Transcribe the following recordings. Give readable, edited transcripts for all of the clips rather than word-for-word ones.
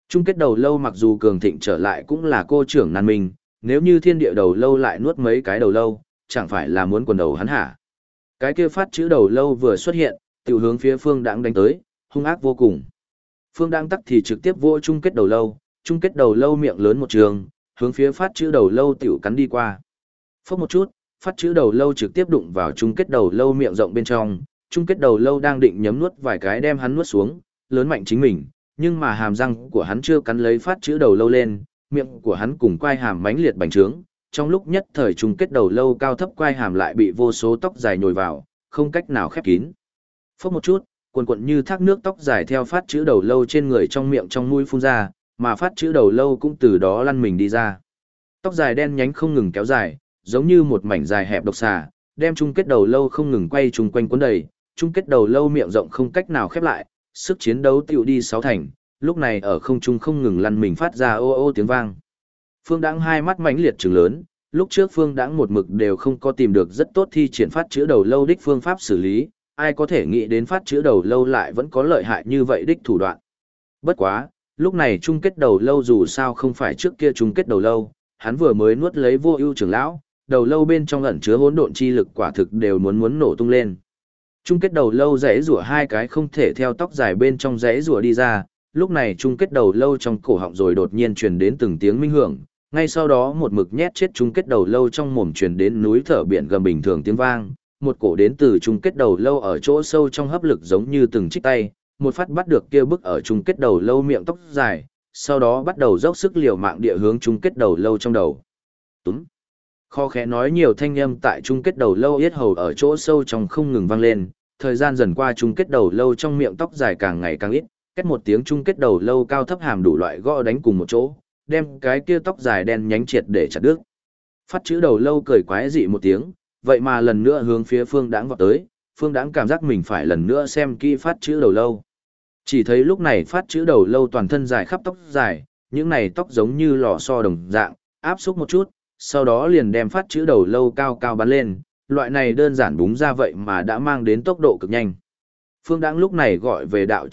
Chung kết đầu lâu mặc dù cường thịnh trở lại cũng là cô trưởng nan minh, nếu như thiên địa đầu lâu lại nuốt mấy cái đầu lâu, chẳng phải là muốn quần đầu hắn hả? Cái kia phát chữ đầu lâu vừa xuất hiện, tiểu hướng phía Phương Đãng đánh tới, hung ác vô cùng. Phương Đãng tắc thì trực tiếp vỗ chung kết đầu lâu miệng lớn một trường, hướng phía phát chữ đầu lâu tiểu cắn đi qua. Phốc một chút, phát chữ đầu lâu trực tiếp đụng vào chung kết đầu lâu miệng rộng bên trong, chung kết đầu lâu đang định nhấm nuốt vài cái đem hắn nuốt xuống, lớn mạnh chính mình, nhưng mà hàm răng của hắn chưa cắn lấy phát chữ đầu lâu lên, miệng của hắn cùng quai hàm mãnh liệt bành trướng, trong lúc nhất thời chung kết đầu lâu cao thấp quai hàm lại bị vô số tóc dài nhồi vào, không cách nào khép kín. Phốc một chút, cuồn cuộn như thác nước tóc dài theo phát chữ đầu lâu trên người trong miệng trong mũi phun ra, mà phát chữ đầu lâu cũng từ đó lăn mình đi ra. Tóc dài đen nhánh không ngừng kéo dài, giống như một mảnh dài hẹp độc xà, đem chung kết đầu lâu không ngừng quay chung quanh cuốn đầy, chung kết đầu lâu miệng rộng không cách nào khép lại, sức chiến đấu tiểu đi sáu thành, lúc này ở không trung không ngừng lăn mình phát ra ô ô tiếng vang. Phương Đãng hai mắt mãnh liệt trừng lớn, lúc trước Phương Đãng một mực đều không có tìm được rất tốt thi triển phát chữa đầu lâu đích phương pháp xử lý, ai có thể nghĩ đến phát chữa đầu lâu lại vẫn có lợi hại như vậy đích thủ đoạn. Bất quá, lúc này chung kết đầu lâu dù sao không phải trước kia chung kết đầu lâu, hắn vừa mới nuốt lấy Vô Ưu trưởng lão, đầu lâu bên trong ẩn chứa hỗn độn chi lực quả thực đều muốn nổ tung lên. Chung kết đầu lâu rẽ rủa hai cái không thể theo tóc dài bên trong rẽ rủa đi ra, lúc này chung kết đầu lâu trong cổ họng rồi đột nhiên truyền đến từng tiếng minh hưởng, ngay sau đó một mực nhét chết chung kết đầu lâu trong mồm truyền đến núi thở biển gầm bình thường tiếng vang, một cổ đến từ chung kết đầu lâu ở chỗ sâu trong hấp lực giống như từng chiếc tay, một phát bắt được kia bức ở chung kết đầu lâu miệng tóc dài, sau đó bắt đầu dốc sức liều mạng địa hướng chung kết đầu lâu trong đầu. Túm. Kho khẽ nói nhiều thanh âm tại chung kết đầu lâu yết hầu ở chỗ sâu trong không ngừng vang lên, thời gian dần qua chung kết đầu lâu trong miệng tóc dài càng ngày càng ít, kết một tiếng chung kết đầu lâu cao thấp hàm đủ loại gõ đánh cùng một chỗ, đem cái kia tóc dài đen nhánh triệt để chặt đứt. Phát chữ đầu lâu cười quái dị một tiếng, vậy mà lần nữa hướng phía Phương Đãng vọt tới, Phương Đãng cảm giác mình phải lần nữa xem kỹ phát chữ đầu lâu. Chỉ thấy lúc này phát chữ đầu lâu toàn thân dài khắp tóc dài, những này tóc giống như lò xo đồng dạng, áp xúc một chút, sau đó liền đem phát chữ đầu lâu cao cao bắn lên, loại này đơn giản búng ra vậy mà đã mang đến tốc độ cực nhanh. Phương Đãng lúc này gọi về đạo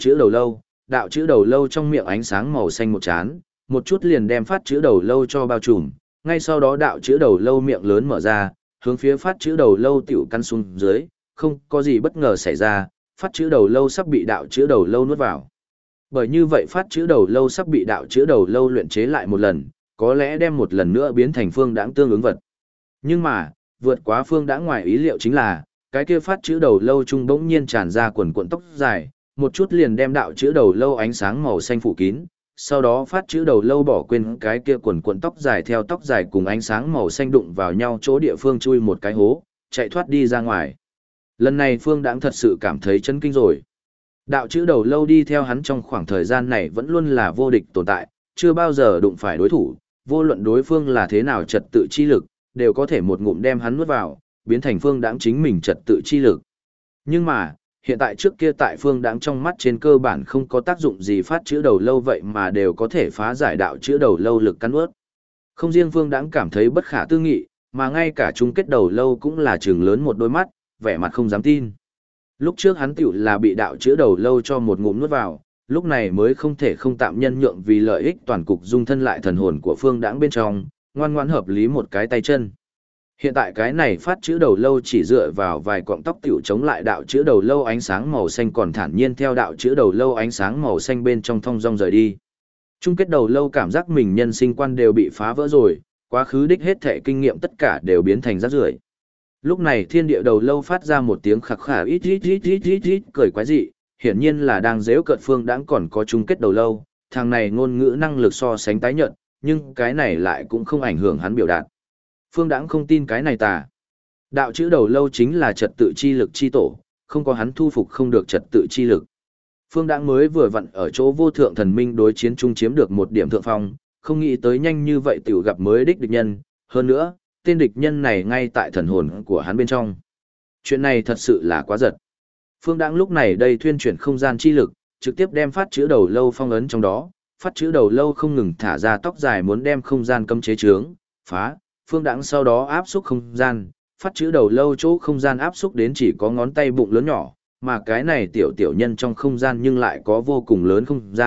chữ đầu lâu trong miệng ánh sáng màu xanh một chán, một chút liền đem phát chữ đầu lâu cho bao trùm, ngay sau đó đạo chữ đầu lâu miệng lớn mở ra, hướng phía phát chữ đầu lâu tiểu căn xuống dưới, không có gì bất ngờ xảy ra, phát chữ đầu lâu sắp bị đạo chữ đầu lâu nuốt vào. Bởi như vậy phát chữ đầu lâu sắp bị đạo chữ đầu lâu luyện chế lại một lần, có lẽ đem một lần nữa biến thành Phương Đãng tương ứng vật. Nhưng mà, vượt quá Phương Đãng ngoài ý liệu chính là, cái kia phát chữ đầu lâu trung bỗng nhiên tràn ra quần cuộn tóc dài, một chút liền đem đạo chữ đầu lâu ánh sáng màu xanh phủ kín, sau đó phát chữ đầu lâu bỏ quên cái kia quần cuộn tóc dài theo tóc dài cùng ánh sáng màu xanh đụng vào nhau chỗ địa phương chui một cái hố, chạy thoát đi ra ngoài. Lần này Phương Đãng thật sự cảm thấy chấn kinh rồi. Đạo chữ đầu lâu đi theo hắn trong khoảng thời gian này vẫn luôn là vô địch tồn tại, chưa bao giờ đụng phải đối thủ, vô luận đối phương là thế nào trật tự chi lực, đều có thể một ngụm đem hắn nuốt vào, biến thành Phương Đãng chính mình trật tự chi lực. Nhưng mà, hiện tại trước kia tại Phương Đãng trong mắt trên cơ bản không có tác dụng gì phát chữ đầu lâu vậy mà đều có thể phá giải đạo chữ đầu lâu lực cắn nuốt. Không riêng Phương Đãng cảm thấy bất khả tư nghị, mà ngay cả chung kết đầu lâu cũng là trừng lớn một đôi mắt, vẻ mặt không dám tin. Lúc trước hắn tiểu là bị đạo chữ đầu lâu cho một ngụm nuốt vào, lúc này mới không thể không tạm nhân nhượng vì lợi ích toàn cục dung thân lại thần hồn của Phương Đãng bên trong, ngoan ngoãn hợp lý một cái tay chân. Hiện tại cái này phát chữ đầu lâu chỉ dựa vào vài cọng tóc tiểu chống lại đạo chữ đầu lâu ánh sáng màu xanh còn thản nhiên theo đạo chữ đầu lâu ánh sáng màu xanh bên trong thong dong rời đi. Chung kết đầu lâu cảm giác mình nhân sinh quan đều bị phá vỡ rồi, quá khứ đích hết thể kinh nghiệm tất cả đều biến thành rác rưởi. Lúc này thiên địa đầu lâu phát ra một tiếng khạc khà ít cười quái dị, hiển nhiên là đang giễu cợt Phương Đãng còn có chung kết đầu lâu, thằng này ngôn ngữ năng lực so sánh tái nhợt, nhưng cái này lại cũng không ảnh hưởng hắn biểu đạt. Phương Đãng không tin cái này tà. Đạo chữ đầu lâu chính là trật tự chi lực chi tổ, không có hắn thu phục không được trật tự chi lực. Phương Đãng mới vừa vặn ở chỗ vô thượng thần minh đối chiến chung chiếm được một điểm thượng phong, không nghĩ tới nhanh như vậy tiểu gặp mới đích nhân, hơn nữa, tên địch nhân này ngay tại thần hồn của hắn bên trong. Chuyện này thật sự là quá giật. Phương Đãng lúc này đây thuyên chuyển không gian chi lực, trực tiếp đem phát chữ đầu lâu phong ấn trong đó, phát chữ đầu lâu không ngừng thả ra tóc dài muốn đem không gian cấm chế trướng, phá, Phương Đãng sau đó áp xúc không gian, phát chữ đầu lâu chỗ không gian áp xúc đến chỉ có ngón tay bụng lớn nhỏ, mà cái này tiểu nhân trong không gian nhưng lại có vô cùng lớn không gian,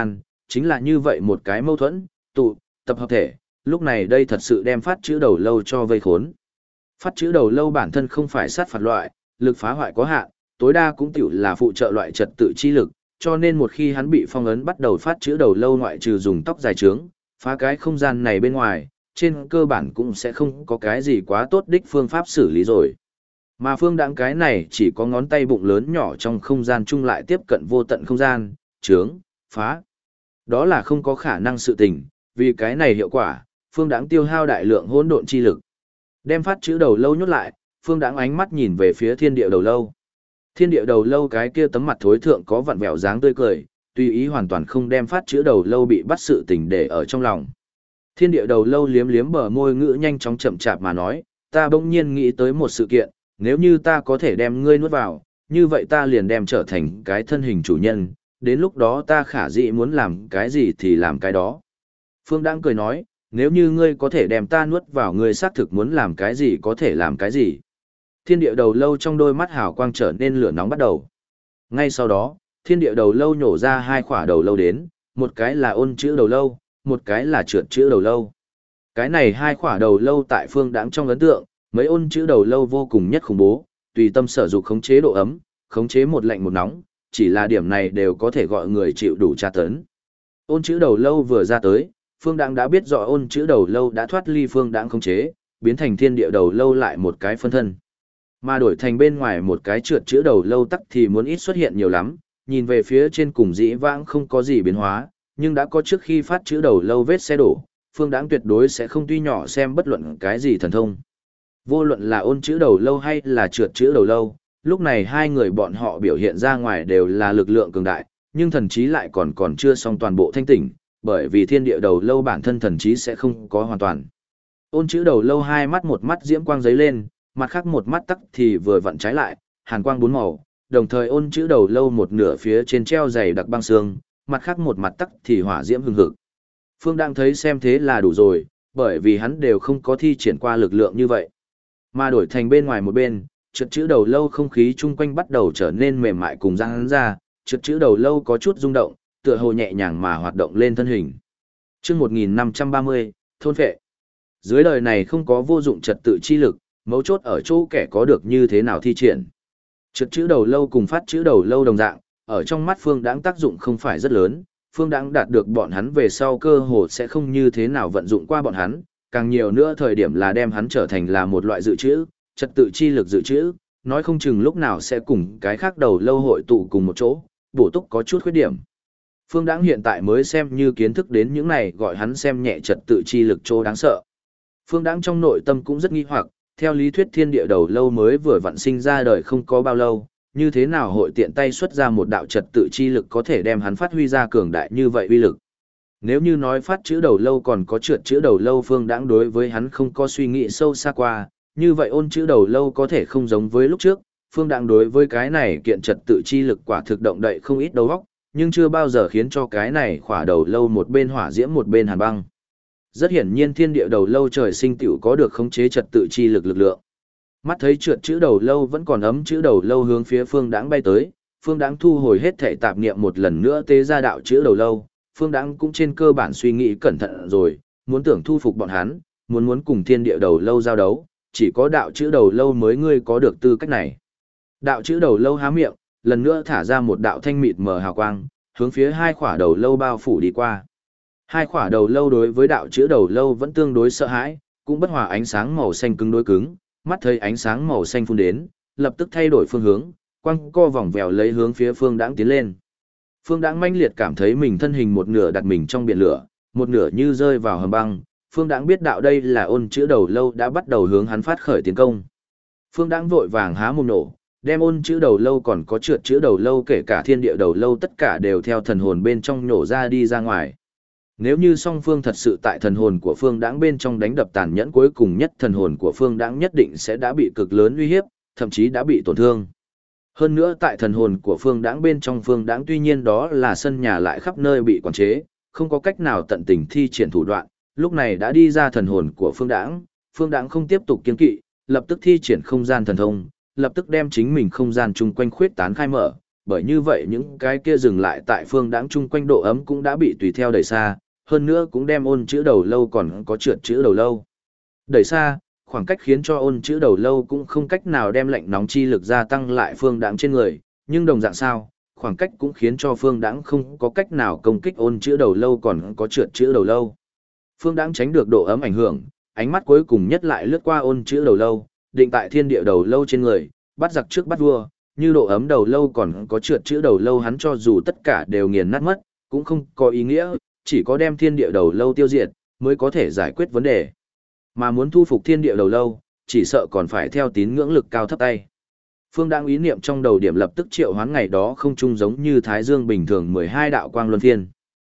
chính là như vậy một cái mâu thuẫn, tập hợp thể, lúc này đây thật sự đem phát chữ đầu lâu cho vây khốn. Phát chữ đầu lâu bản thân không phải sát phạt loại, lực phá hoại có hạn, tối đa cũng tiểu là phụ trợ loại trật tự chi lực, cho nên một khi hắn bị phong ấn bắt đầu phát chữ đầu lâu ngoại trừ dùng tóc dài trướng, phá cái không gian này bên ngoài, trên cơ bản cũng sẽ không có cái gì quá tốt đích phương pháp xử lý rồi. Mà phương đãng cái này chỉ có ngón tay bụng lớn nhỏ trong không gian chung lại tiếp cận vô tận không gian, trướng, phá. Đó là không có khả năng sự tình, vì cái này hiệu quả, phương đãng tiêu hao đại lượng hỗn độn chi lực. Đem phát chữ đầu lâu nhốt lại, phương đãng ánh mắt nhìn về phía thiên địa đầu lâu. Thiên địa đầu lâu cái kia tấm mặt thối thượng có vặn vẹo dáng tươi cười, tùy ý hoàn toàn không đem phát chữ đầu lâu bị bắt sự tình để ở trong lòng. Thiên địa đầu lâu liếm liếm bờ môi ngữ nhanh chóng chậm chạp mà nói, ta bỗng nhiên nghĩ tới một sự kiện, nếu như ta có thể đem ngươi nuốt vào, như vậy ta liền đem trở thành cái thân hình chủ nhân, đến lúc đó ta khả dĩ muốn làm cái gì thì làm cái đó. Phương Đãng cười nói, nếu như ngươi có thể đem ta nuốt vào, ngươi xác thực muốn làm cái gì có thể làm cái gì. Thiên địa đầu lâu trong đôi mắt hào quang trở nên lửa nóng bắt đầu. Ngay sau đó, thiên địa đầu lâu nhổ ra hai khỏa đầu lâu đến, một cái là ôn chữ đầu lâu, một cái là trượt chữ đầu lâu. Cái này hai khỏa đầu lâu tại Phương Đãng trong ấn tượng, mấy ôn chữ đầu lâu vô cùng nhất khủng bố, tùy tâm sở dục khống chế độ ấm, khống chế một lạnh một nóng, chỉ là điểm này đều có thể gọi người chịu đủ tra tấn. Ôn chữ đầu lâu vừa ra tới, Phương Đãng đã biết rõ ôn chữ đầu lâu đã thoát ly Phương Đãng khống chế, biến thành thiên địa đầu lâu lại một cái phân thân. Mà đổi thành bên ngoài một cái trượt chữ đầu lâu tắc thì muốn ít xuất hiện nhiều lắm, nhìn về phía trên cùng dĩ vãng không có gì biến hóa, nhưng đã có trước khi phát chữ đầu lâu vết xe đổ, Phương Đãng tuyệt đối sẽ không tuy nhỏ xem bất luận cái gì thần thông. Vô luận là ôn chữ đầu lâu hay là trượt chữ đầu lâu, lúc này hai người bọn họ biểu hiện ra ngoài đều là lực lượng cường đại, nhưng thần trí lại còn chưa xong toàn bộ thanh tỉnh, bởi vì thiên địa đầu lâu bản thân thần trí sẽ không có hoàn toàn. Ôn chữ đầu lâu hai mắt một mắt diễm quang giấy lên, mặt khác một mắt tắc thì vừa vặn trái lại, hàn quang bốn màu, đồng thời ôn chữ đầu lâu một nửa phía trên treo dày đặc băng xương, mặt khác một mặt tắc thì hỏa diễm hừng hực. Phương đang thấy xem thế là đủ rồi, bởi vì hắn đều không có thi triển qua lực lượng như vậy. Mà đổi thành bên ngoài một bên, trượt chữ đầu lâu không khí chung quanh bắt đầu trở nên mềm mại cùng răng hắn ra, trượt chữ đầu lâu có chút rung động, tựa hồ nhẹ nhàng mà hoạt động lên thân hình. Chương 1530, thôn phệ. Dưới đời này không có vô dụng trật tự chi lực, mấu chốt ở chỗ kẻ có được như thế nào thi triển. Trượt chữ đầu lâu cùng phát chữ đầu lâu đồng dạng, ở trong mắt Phương Đãng tác dụng không phải rất lớn, Phương Đãng đạt được bọn hắn về sau cơ hồ sẽ không như thế nào vận dụng qua bọn hắn, càng nhiều nữa thời điểm là đem hắn trở thành là một loại dự trữ, trật tự chi lực dự trữ, nói không chừng lúc nào sẽ cùng cái khác đầu lâu hội tụ cùng một chỗ, bổ túc có chút khuyết điểm. Phương Đãng hiện tại mới xem như kiến thức đến những này gọi hắn xem nhẹ trật tự chi lực chỗ đáng sợ. Phương Đãng trong nội tâm cũng rất nghi hoặc, theo lý thuyết thiên địa đầu lâu mới vừa vặn sinh ra đời không có bao lâu, như thế nào hội tiện tay xuất ra một đạo trật tự chi lực có thể đem hắn phát huy ra cường đại như vậy uy lực. Nếu như nói phát chữ đầu lâu còn có trượt chữ đầu lâu, Phương Đãng đối với hắn không có suy nghĩ sâu xa qua, như vậy ôn chữ đầu lâu có thể không giống với lúc trước, Phương Đãng đối với cái này kiện trật tự chi lực quả thực động đậy không ít đầu óc, nhưng chưa bao giờ khiến cho cái này khỏa đầu lâu một bên hỏa diễm một bên hàn băng. Rất hiển nhiên thiên địa đầu lâu trời sinh tiểu có được khống chế trật tự chi lực lực lượng. Mắt thấy trượt chữ đầu lâu vẫn còn ấm chữ đầu lâu hướng phía Phương Đãng bay tới, Phương Đãng thu hồi hết thể tạp niệm một lần nữa tế ra đạo chữ đầu lâu, Phương Đãng cũng trên cơ bản suy nghĩ cẩn thận rồi, muốn tưởng thu phục bọn hắn, muốn cùng thiên địa đầu lâu giao đấu, chỉ có đạo chữ đầu lâu mới ngươi có được tư cách này. Đạo chữ đầu lâu há miệng, lần nữa thả ra một đạo thanh mịt mờ hào quang, hướng phía hai khỏa đầu lâu bao phủ đi qua. Hai khỏa đầu lâu đối với đạo chữ đầu lâu vẫn tương đối sợ hãi, cũng bất hòa ánh sáng màu xanh cứng đối cứng, mắt thấy ánh sáng màu xanh phun đến, lập tức thay đổi phương hướng, quăng co vòng vèo lấy hướng phía Phương Đãng tiến lên. Phương Đãng mãnh liệt cảm thấy mình thân hình một nửa đặt mình trong biển lửa, một nửa như rơi vào hầm băng. Phương Đãng biết đạo đây là ôn chữ đầu lâu đã bắt đầu hướng hắn phát khởi tiến công. Phương Đãng vội vàng há mồm nổ, đem ôn chữ đầu lâu còn có trượt chữ đầu lâu kể cả thiên địa đầu lâu tất cả đều theo thần hồn bên trong nổ ra đi ra ngoài. Nếu như song phương thật sự tại thần hồn của Phương Đãng bên trong đánh đập tàn nhẫn, cuối cùng nhất thần hồn của Phương Đãng nhất định sẽ đã bị cực lớn uy hiếp, thậm chí đã bị tổn thương. Hơn nữa tại thần hồn của Phương Đãng bên trong, Phương Đãng tuy nhiên đó là sân nhà lại khắp nơi bị quản chế, không có cách nào tận tình thi triển thủ đoạn, lúc này đã đi ra thần hồn của Phương Đãng không tiếp tục kiên kỵ, lập tức thi triển không gian thần thông, lập tức đem chính mình không gian chung quanh khuyết tán khai mở, bởi như vậy những cái kia dừng lại tại phương đãng chung quanh độ ấm cũng đã bị tùy theo đẩy xa, hơn nữa cũng đem ôn chữ đầu lâu còn có trượt chữ đầu lâu đẩy xa, khoảng cách khiến cho ôn chữ đầu lâu cũng không cách nào đem lạnh nóng chi lực gia tăng lại phương đãng trên người, nhưng đồng dạng sao, khoảng cách cũng khiến cho phương đãng không có cách nào công kích ôn chữ đầu lâu còn có trượt chữ đầu lâu. Phương đãng tránh được độ ấm ảnh hưởng, ánh mắt cuối cùng nhất lại lướt qua ôn chữ đầu lâu, định tại thiên địa đầu lâu trên người, bắt giặc trước bắt vua, như độ ấm đầu lâu còn có trượt chữ đầu lâu hắn cho dù tất cả đều nghiền nát mất, cũng không có ý nghĩa, chỉ có đem thiên địa đầu lâu tiêu diệt, mới có thể giải quyết vấn đề. Mà muốn thu phục thiên địa đầu lâu, chỉ sợ còn phải theo tín ngưỡng lực cao thấp tay. Phương đãng ý niệm trong đầu điểm lập tức triệu hoán ngày đó không chung giống như thái dương bình thường 12 đạo quang luân phiên.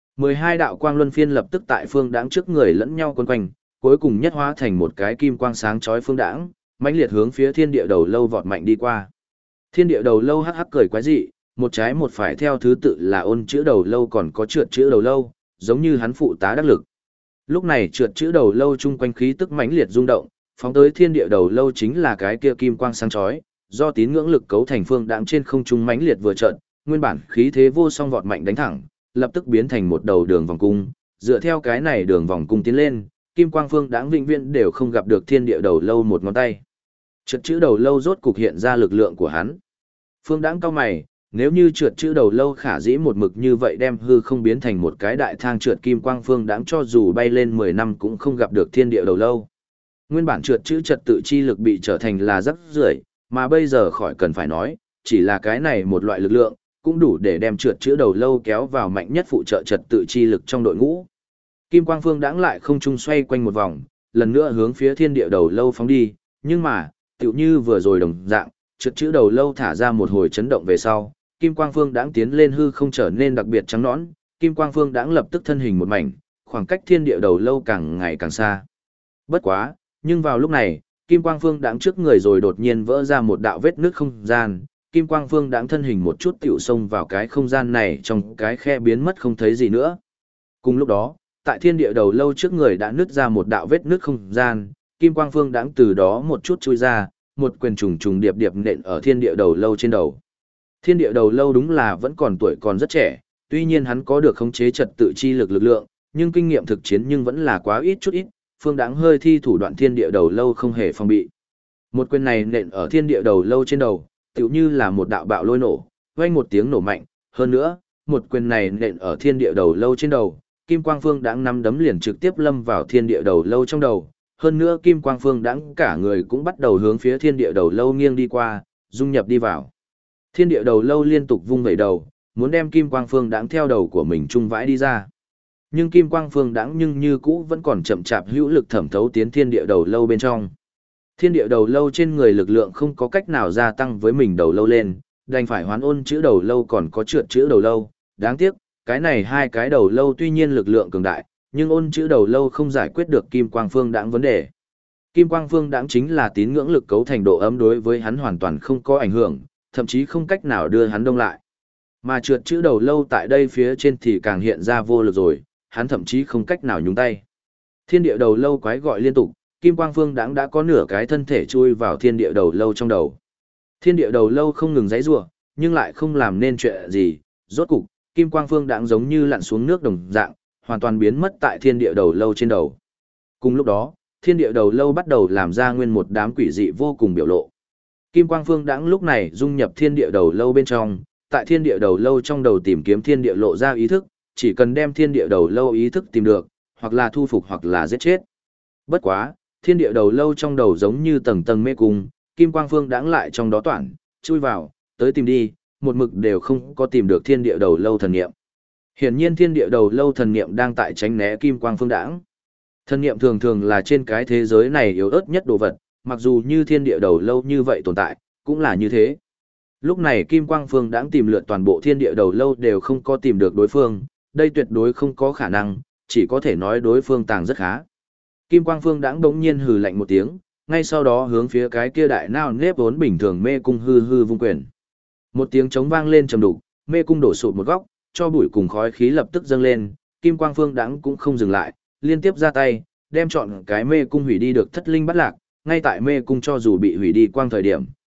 12 đạo quang luân phiên lập tức tại phương đãng trước người lẫn nhau quấn quanh, cuối cùng nhất hóa thành một cái kim quang sáng chói phương đãng, mãnh liệt hướng phía thiên địa đầu lâu vọt mạnh đi qua. Thiên địa đầu lâu hắc hắc cười quái dị, một trái một phải theo thứ tự là ôn chữ đầu lâu còn có trượt chữ đầu lâu, giống như hắn phụ tá đắc lực. Lúc này trượt chữ đầu lâu chung quanh khí tức mãnh liệt rung động, phóng tới thiên địa đầu lâu chính là cái kia kim quang sáng chói, do tín ngưỡng lực cấu thành phương đãng trên không trung mãnh liệt vừa chợt, nguyên bản khí thế vô song vọt mạnh đánh thẳng, lập tức biến thành một đầu đường vòng cung, dựa theo cái này đường vòng cung tiến lên, kim quang phương đãng vĩnh viễn đều không gặp được thiên địa đầu lâu một ngón tay. Trượt chữ đầu lâu rốt cục hiện ra lực lượng của hắn. Phương đãng cao mày, nếu như trượt chữ đầu lâu khả dĩ một mực như vậy đem hư không biến thành một cái đại thang trượt kim quang phương đãng cho dù bay lên 10 năm cũng không gặp được thiên địa đầu lâu. Nguyên bản trượt chữ trật tự chi lực bị trở thành là rắc rưởi, mà bây giờ khỏi cần phải nói, chỉ là cái này một loại lực lượng, cũng đủ để đem trượt chữ đầu lâu kéo vào mạnh nhất phụ trợ trật tự chi lực trong đội ngũ. Kim quang phương đãng lại không trung xoay quanh một vòng, lần nữa hướng phía thiên địa đầu lâu phóng đi, nhưng mà, tựu như vừa rồi đồng dạng, trượt chữ đầu lâu thả ra một hồi chấn động về sau, kim quang phương đãng tiến lên hư không trở nên đặc biệt trắng nõn, kim quang phương đãng lập tức thân hình một mảnh, khoảng cách thiên địa đầu lâu càng ngày càng xa. Bất quá, nhưng vào lúc này, kim quang phương đãng trước người rồi đột nhiên vỡ ra một đạo vết nứt không gian, kim quang phương đãng thân hình một chút tiểu xông vào cái không gian này trong cái khe biến mất không thấy gì nữa. Cùng lúc đó, tại thiên địa đầu lâu trước người đã nứt ra một đạo vết nứt không gian, kim quang phương đãng từ đó một chút chui ra, một quyền trùng trùng điệp điệp nện ở thiên địa đầu lâu trên đầu. Thiên địa đầu lâu đúng là vẫn còn tuổi còn rất trẻ, tuy nhiên hắn có được khống chế trật tự chi lực lực lượng, nhưng kinh nghiệm thực chiến nhưng vẫn là quá ít chút ít, phương đãng hơi thi thủ đoạn thiên địa đầu lâu không hề phòng bị. Một quyền này nện ở thiên địa đầu lâu trên đầu, tựu như là một đạo bạo lôi nổ, vang một tiếng nổ mạnh, hơn nữa, một quyền này nện ở thiên địa đầu lâu trên đầu, kim quang phương đãng nắm đấm liền trực tiếp lâm vào thiên địa đầu lâu trong đầu, hơn nữa kim quang phương đãng cả người cũng bắt đầu hướng phía thiên địa đầu lâu nghiêng đi qua, dung nhập đi vào. Thiên địa đầu lâu liên tục vung vẩy đầu, muốn đem kim quang phương đãng theo đầu của mình trung vãi đi ra. Nhưng kim quang phương đãng nhưng như cũ vẫn còn chậm chạp hữu lực thẩm thấu tiến thiên địa đầu lâu bên trong. Thiên địa đầu lâu trên người lực lượng không có cách nào gia tăng với mình đầu lâu lên, đành phải hoán ôn chữ đầu lâu còn có trượt chữ đầu lâu. Đáng tiếc, cái này hai cái đầu lâu tuy nhiên lực lượng cường đại, nhưng ôn chữ đầu lâu không giải quyết được kim quang phương đãng vấn đề. Kim quang phương đãng chính là tín ngưỡng lực cấu thành độ ấm đối với hắn hoàn toàn không có ảnh hưởng, thậm chí không cách nào đưa hắn đông lại. Mà trượt chữ đầu lâu tại đây phía trên thì càng hiện ra vô lực rồi, hắn thậm chí không cách nào nhúng tay. Thiên địa đầu lâu quái gọi liên tục, kim quang phương đãng đã có nửa cái thân thể chui vào thiên địa đầu lâu trong đầu. Thiên địa đầu lâu không ngừng giãy giụa, nhưng lại không làm nên chuyện gì, rốt cục, kim quang phương đãng giống như lặn xuống nước đồng dạng, hoàn toàn biến mất tại thiên địa đầu lâu trên đầu. Cùng lúc đó, thiên địa đầu lâu bắt đầu làm ra nguyên một đám quỷ dị vô cùng biểu lộ. Kim quang phương đãng lúc này dung nhập thiên địa đầu lâu bên trong, tại thiên địa đầu lâu trong đầu tìm kiếm thiên địa lộ ra ý thức, chỉ cần đem thiên địa đầu lâu ý thức tìm được, hoặc là thu phục hoặc là giết chết. Bất quá, thiên địa đầu lâu trong đầu giống như tầng tầng mê cung, kim quang phương đãng lại trong đó toản, chui vào, tới tìm đi, một mực đều không có tìm được thiên địa đầu lâu thần niệm. Hiển nhiên thiên địa đầu lâu thần niệm đang tại tránh né kim quang phương đãng. Thần niệm thường thường là trên cái thế giới này yếu ớt nhất đồ vật, mặc dù như thiên địa đầu lâu như vậy tồn tại, cũng là như thế. Lúc này kim quang phương đãng tìm lượt toàn bộ thiên địa đầu lâu đều không có tìm được đối phương, đây tuyệt đối không có khả năng, chỉ có thể nói đối phương tàng rất khá. Kim quang phương đãng đống nhiên hừ lạnh một tiếng, ngay sau đó hướng phía cái kia đại nao nếp vốn bình thường mê cung hư hư vung quyền. Một tiếng trống vang lên trầm đục, mê cung đổ sụp một góc, cho bụi cùng khói khí lập tức dâng lên, kim quang phương đãng cũng không dừng lại, liên tiếp ra tay, đem chọn cái mê cung hủy đi được thất linh bắt lạc, ngay tại mê cung cho dù bị hủy đi quang thời điểm,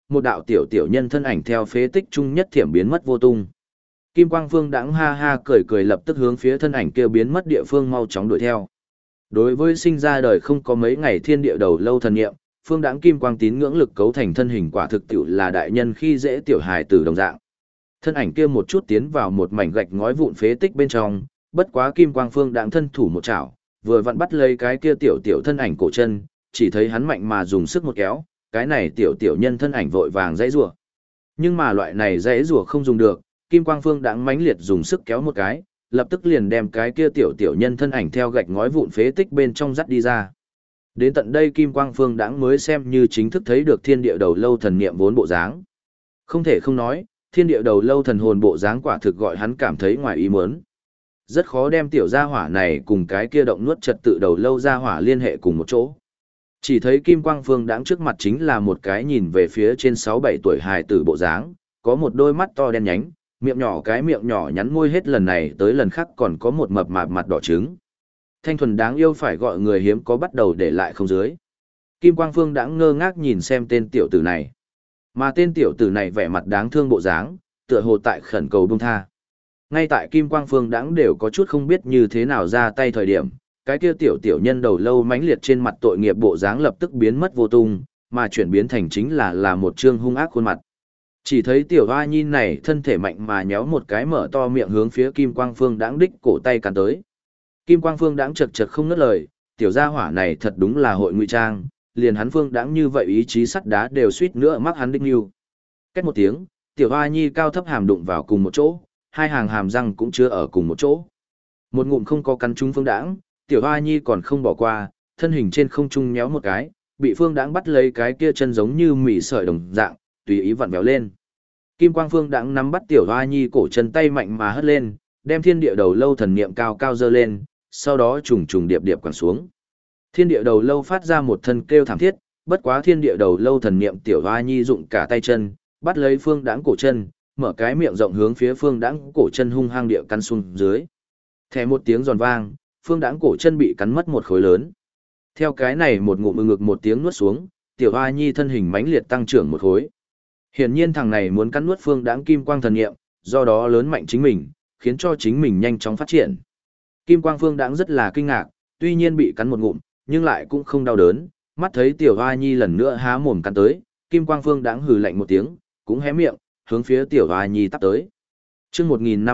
một đạo tiểu tiểu nhân thân ảnh theo phế tích trung nhất thiểm biến mất vô tung. Kim Quang Phương Đãng ha ha cười cười lập tức hướng phía thân ảnh kia biến mất địa phương mau chóng đuổi theo. Đối với sinh ra đời không có mấy ngày thiên địa đầu lâu thần niệm, Phương Đãng Kim Quang tín ngưỡng lực cấu thành thân hình quả thực tiệu là đại nhân khi dễ tiểu hài tử đồng dạng. Thân ảnh kia một chút tiến vào một mảnh gạch ngói vụn phế tích bên trong, bất quá Kim Quang Phương Đãng thân thủ một chảo, vừa vặn bắt lấy cái kia tiểu tiểu thân ảnh cổ chân, chỉ thấy hắn mạnh mà dùng sức một kéo, cái này tiểu tiểu nhân thân ảnh vội vàng dãy rủa. Nhưng mà loại này dãy rủa không dùng được, Kim Quang Phương Đãng mãnh liệt dùng sức kéo một cái, lập tức liền đem cái kia tiểu tiểu nhân thân ảnh theo gạch ngói vụn phế tích bên trong dắt đi ra. Đến tận đây Kim Quang Phương Đãng mới xem như chính thức thấy được thiên địa đầu lâu thần niệm vốn bộ dáng. Không thể không nói, thiên địa đầu lâu thần hồn bộ dáng quả thực gọi hắn cảm thấy ngoài ý muốn. Rất khó đem tiểu gia hỏa này cùng cái kia động nuốt trật tự đầu lâu gia hỏa liên hệ cùng một chỗ. Chỉ thấy Kim Quang Phương Đãng trước mặt chính là một cái nhìn về phía trên 6-7 tuổi hài tử bộ dáng, có một đôi mắt to đen nhánh, miệng nhỏ cái miệng nhỏ nhắn môi hết lần này tới lần khác còn có một mập mạp mặt đỏ trứng. Thanh thuần đáng yêu phải gọi người hiếm có bắt đầu để lại không dưới. Kim Quang Phương Đãng ngơ ngác nhìn xem tên tiểu tử này. Mà tên tiểu tử này vẻ mặt đáng thương bộ dáng, tựa hồ tại khẩn cầu buông tha. Ngay tại Kim Quang Phương Đãng đều có chút không biết như thế nào ra tay thời điểm, cái kia tiểu tiểu nhân đầu lâu mãnh liệt trên mặt tội nghiệp bộ dáng lập tức biến mất vô tung, mà chuyển biến thành chính là một trương hung ác khuôn mặt. Chỉ thấy tiểu hoa nhi này thân thể mạnh mà nhéo một cái mở to miệng hướng phía Kim Quang Phương Đãng đích cổ tay cắn tới. Kim Quang Phương Đãng chật chật không ngớt lời, tiểu gia hỏa này thật đúng là hội ngụy trang, liền hắn Phương Đãng như vậy ý chí sắt đá đều suýt nữa mắc hắn đích nhưu. Két một tiếng, tiểu hoa nhi cao thấp hàm đụng vào cùng một chỗ, hai hàng hàm răng cũng chưa ở cùng một chỗ. Một ngụm không có cắn trúng Phương Đãng, tiểu hoa nhi còn không bỏ qua, thân hình trên không trung nhéo một cái, bị Phương Đãng bắt lấy cái kia chân giống như mỉ sợi đồng dạng, tùy ý vặn véo lên. Kim Quang Phương Đãng nắm bắt tiểu hoa nhi cổ chân tay mạnh mà hất lên, đem thiên địa đầu lâu thần niệm cao cao dơ lên, sau đó trùng trùng điệp điệp quẳng xuống. Thiên địa đầu lâu phát ra một thân kêu thảm thiết, bất quá thiên địa đầu lâu thần niệm tiểu hoa nhi dụng cả tay chân, bắt lấy Phương Đãng cổ chân, mở cái miệng rộng hướng phía Phương Đãng cổ chân hung hăng địa căn xuống dưới. Thè một tiếng giòn vang, Phương Đãng cổ chân bị cắn mất một khối lớn. Theo cái này một ngụm ngực một tiếng nuốt xuống, tiểu hoa nhi thân hình mãnh liệt tăng trưởng một khối. Hiển nhiên thằng này muốn cắn nuốt Phương Đãng kim quang thần niệm, do đó lớn mạnh chính mình, khiến cho chính mình nhanh chóng phát triển. Kim Quang Phương Đãng rất là kinh ngạc, tuy nhiên bị cắn một ngụm, nhưng lại cũng không đau đớn, mắt thấy tiểu hoa nhi lần nữa há mồm cắn tới, Kim Quang Phương Đãng hừ lạnh một tiếng, cũng hé miệng, hướng phía tiểu hoa nhi tắp tới. Chương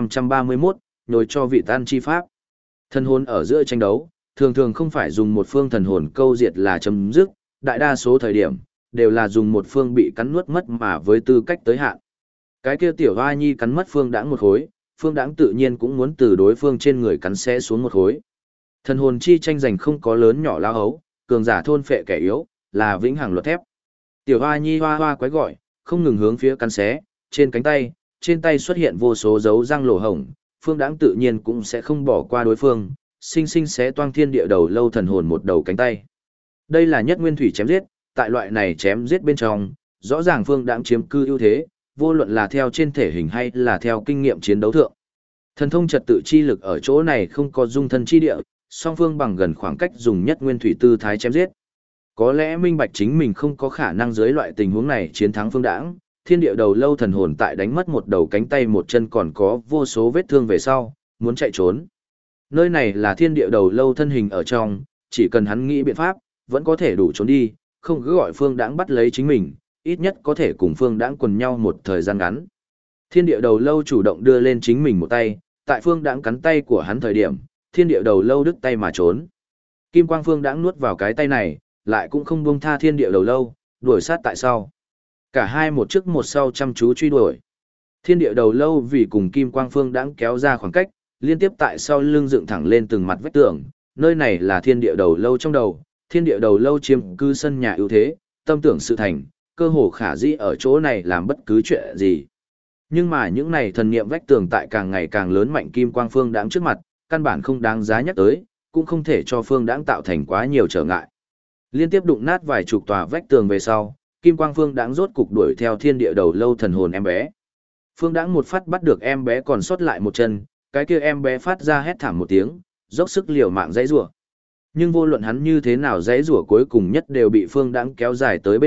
1531, nhồi cho vị tan chi pháp. Thần hồn ở giữa tranh đấu, thường thường không phải dùng một phương thần hồn câu diệt là chấm dứt, đại đa số thời điểm đều là dùng một phương bị cắn nuốt mất mà với tư cách tới hạn. Cái kia tiểu hoa nhi cắn mất Phương Đãng một khối, Phương Đãng tự nhiên cũng muốn từ đối phương trên người cắn xé xuống một khối. Thần hồn chi tranh giành không có lớn nhỏ lao hấu, cường giả thôn phệ kẻ yếu, là vĩnh hằng luật thép. Tiểu hoa nhi hoa hoa quái gọi, không ngừng hướng phía cắn xé, trên cánh tay, trên tay xuất hiện vô số dấu răng lỗ hổng, Phương Đãng tự nhiên cũng sẽ không bỏ qua đối phương, sinh sinh xé toang thiên địa đầu lâu thần hồn một đầu cánh tay. Đây là nhất nguyên thủy chém giết, tại loại này chém giết bên trong, rõ ràng Phương Đãng chiếm cư ưu thế, vô luận là theo trên thể hình hay là theo kinh nghiệm chiến đấu thượng. Thần thông trật tự chi lực ở chỗ này không có dung thân chi địa, song phương bằng gần khoảng cách dùng nhất nguyên thủy tư thái chém giết. Có lẽ minh bạch chính mình không có khả năng dưới loại tình huống này chiến thắng Phương Đãng, thiên địa đầu lâu thần hồn tại đánh mất một đầu cánh tay một chân còn có vô số vết thương về sau, muốn chạy trốn. Nơi này là thiên địa đầu lâu thân hình ở trong, chỉ cần hắn nghĩ biện pháp, vẫn có thể đủ trốn đi, không cứ gọi Phương Đãng bắt lấy chính mình, ít nhất có thể cùng Phương Đãng quần nhau một thời gian ngắn. Thiên địa đầu lâu chủ động đưa lên chính mình một tay, tại Phương Đãng cắn tay của hắn thời điểm, thiên địa đầu lâu đứt tay mà trốn. Kim Quang Phương Đãng nuốt vào cái tay này, lại cũng không buông tha thiên địa đầu lâu, đuổi sát tại sau. Cả hai một trước một sau chăm chú truy đuổi. Thiên địa đầu lâu vì cùng Kim Quang Phương Đãng kéo ra khoảng cách, liên tiếp tại sau lưng dựng thẳng lên từng mặt vách tường, nơi này là thiên địa đầu lâu trong đầu, thiên địa đầu lâu chiếm cư sân nhà ưu thế, tâm tưởng sự thành, cơ hồ khả dĩ ở chỗ này làm bất cứ chuyện gì. Nhưng mà những này thần niệm vách tường tại càng ngày càng lớn mạnh Kim Quang Phương Đãng trước mặt, căn bản không đáng giá nhắc tới, cũng không thể cho Phương Đãng tạo thành quá nhiều trở ngại. Liên tiếp đụng nát vài chục tòa vách tường về sau, Kim Quang Phương Đãng rốt cục đuổi theo thiên địa đầu lâu thần hồn em bé. Phương Đãng một phát bắt được em bé còn sót lại một chân, cái kia em bé phát ra hét thảm một tiếng, dốc sức liều mạng giãy giụa. Nhưng vô luận hắn như thế nào giãy giụa cuối cùng nhất đều bị Phương Đãng kéo dài tới bên miệng,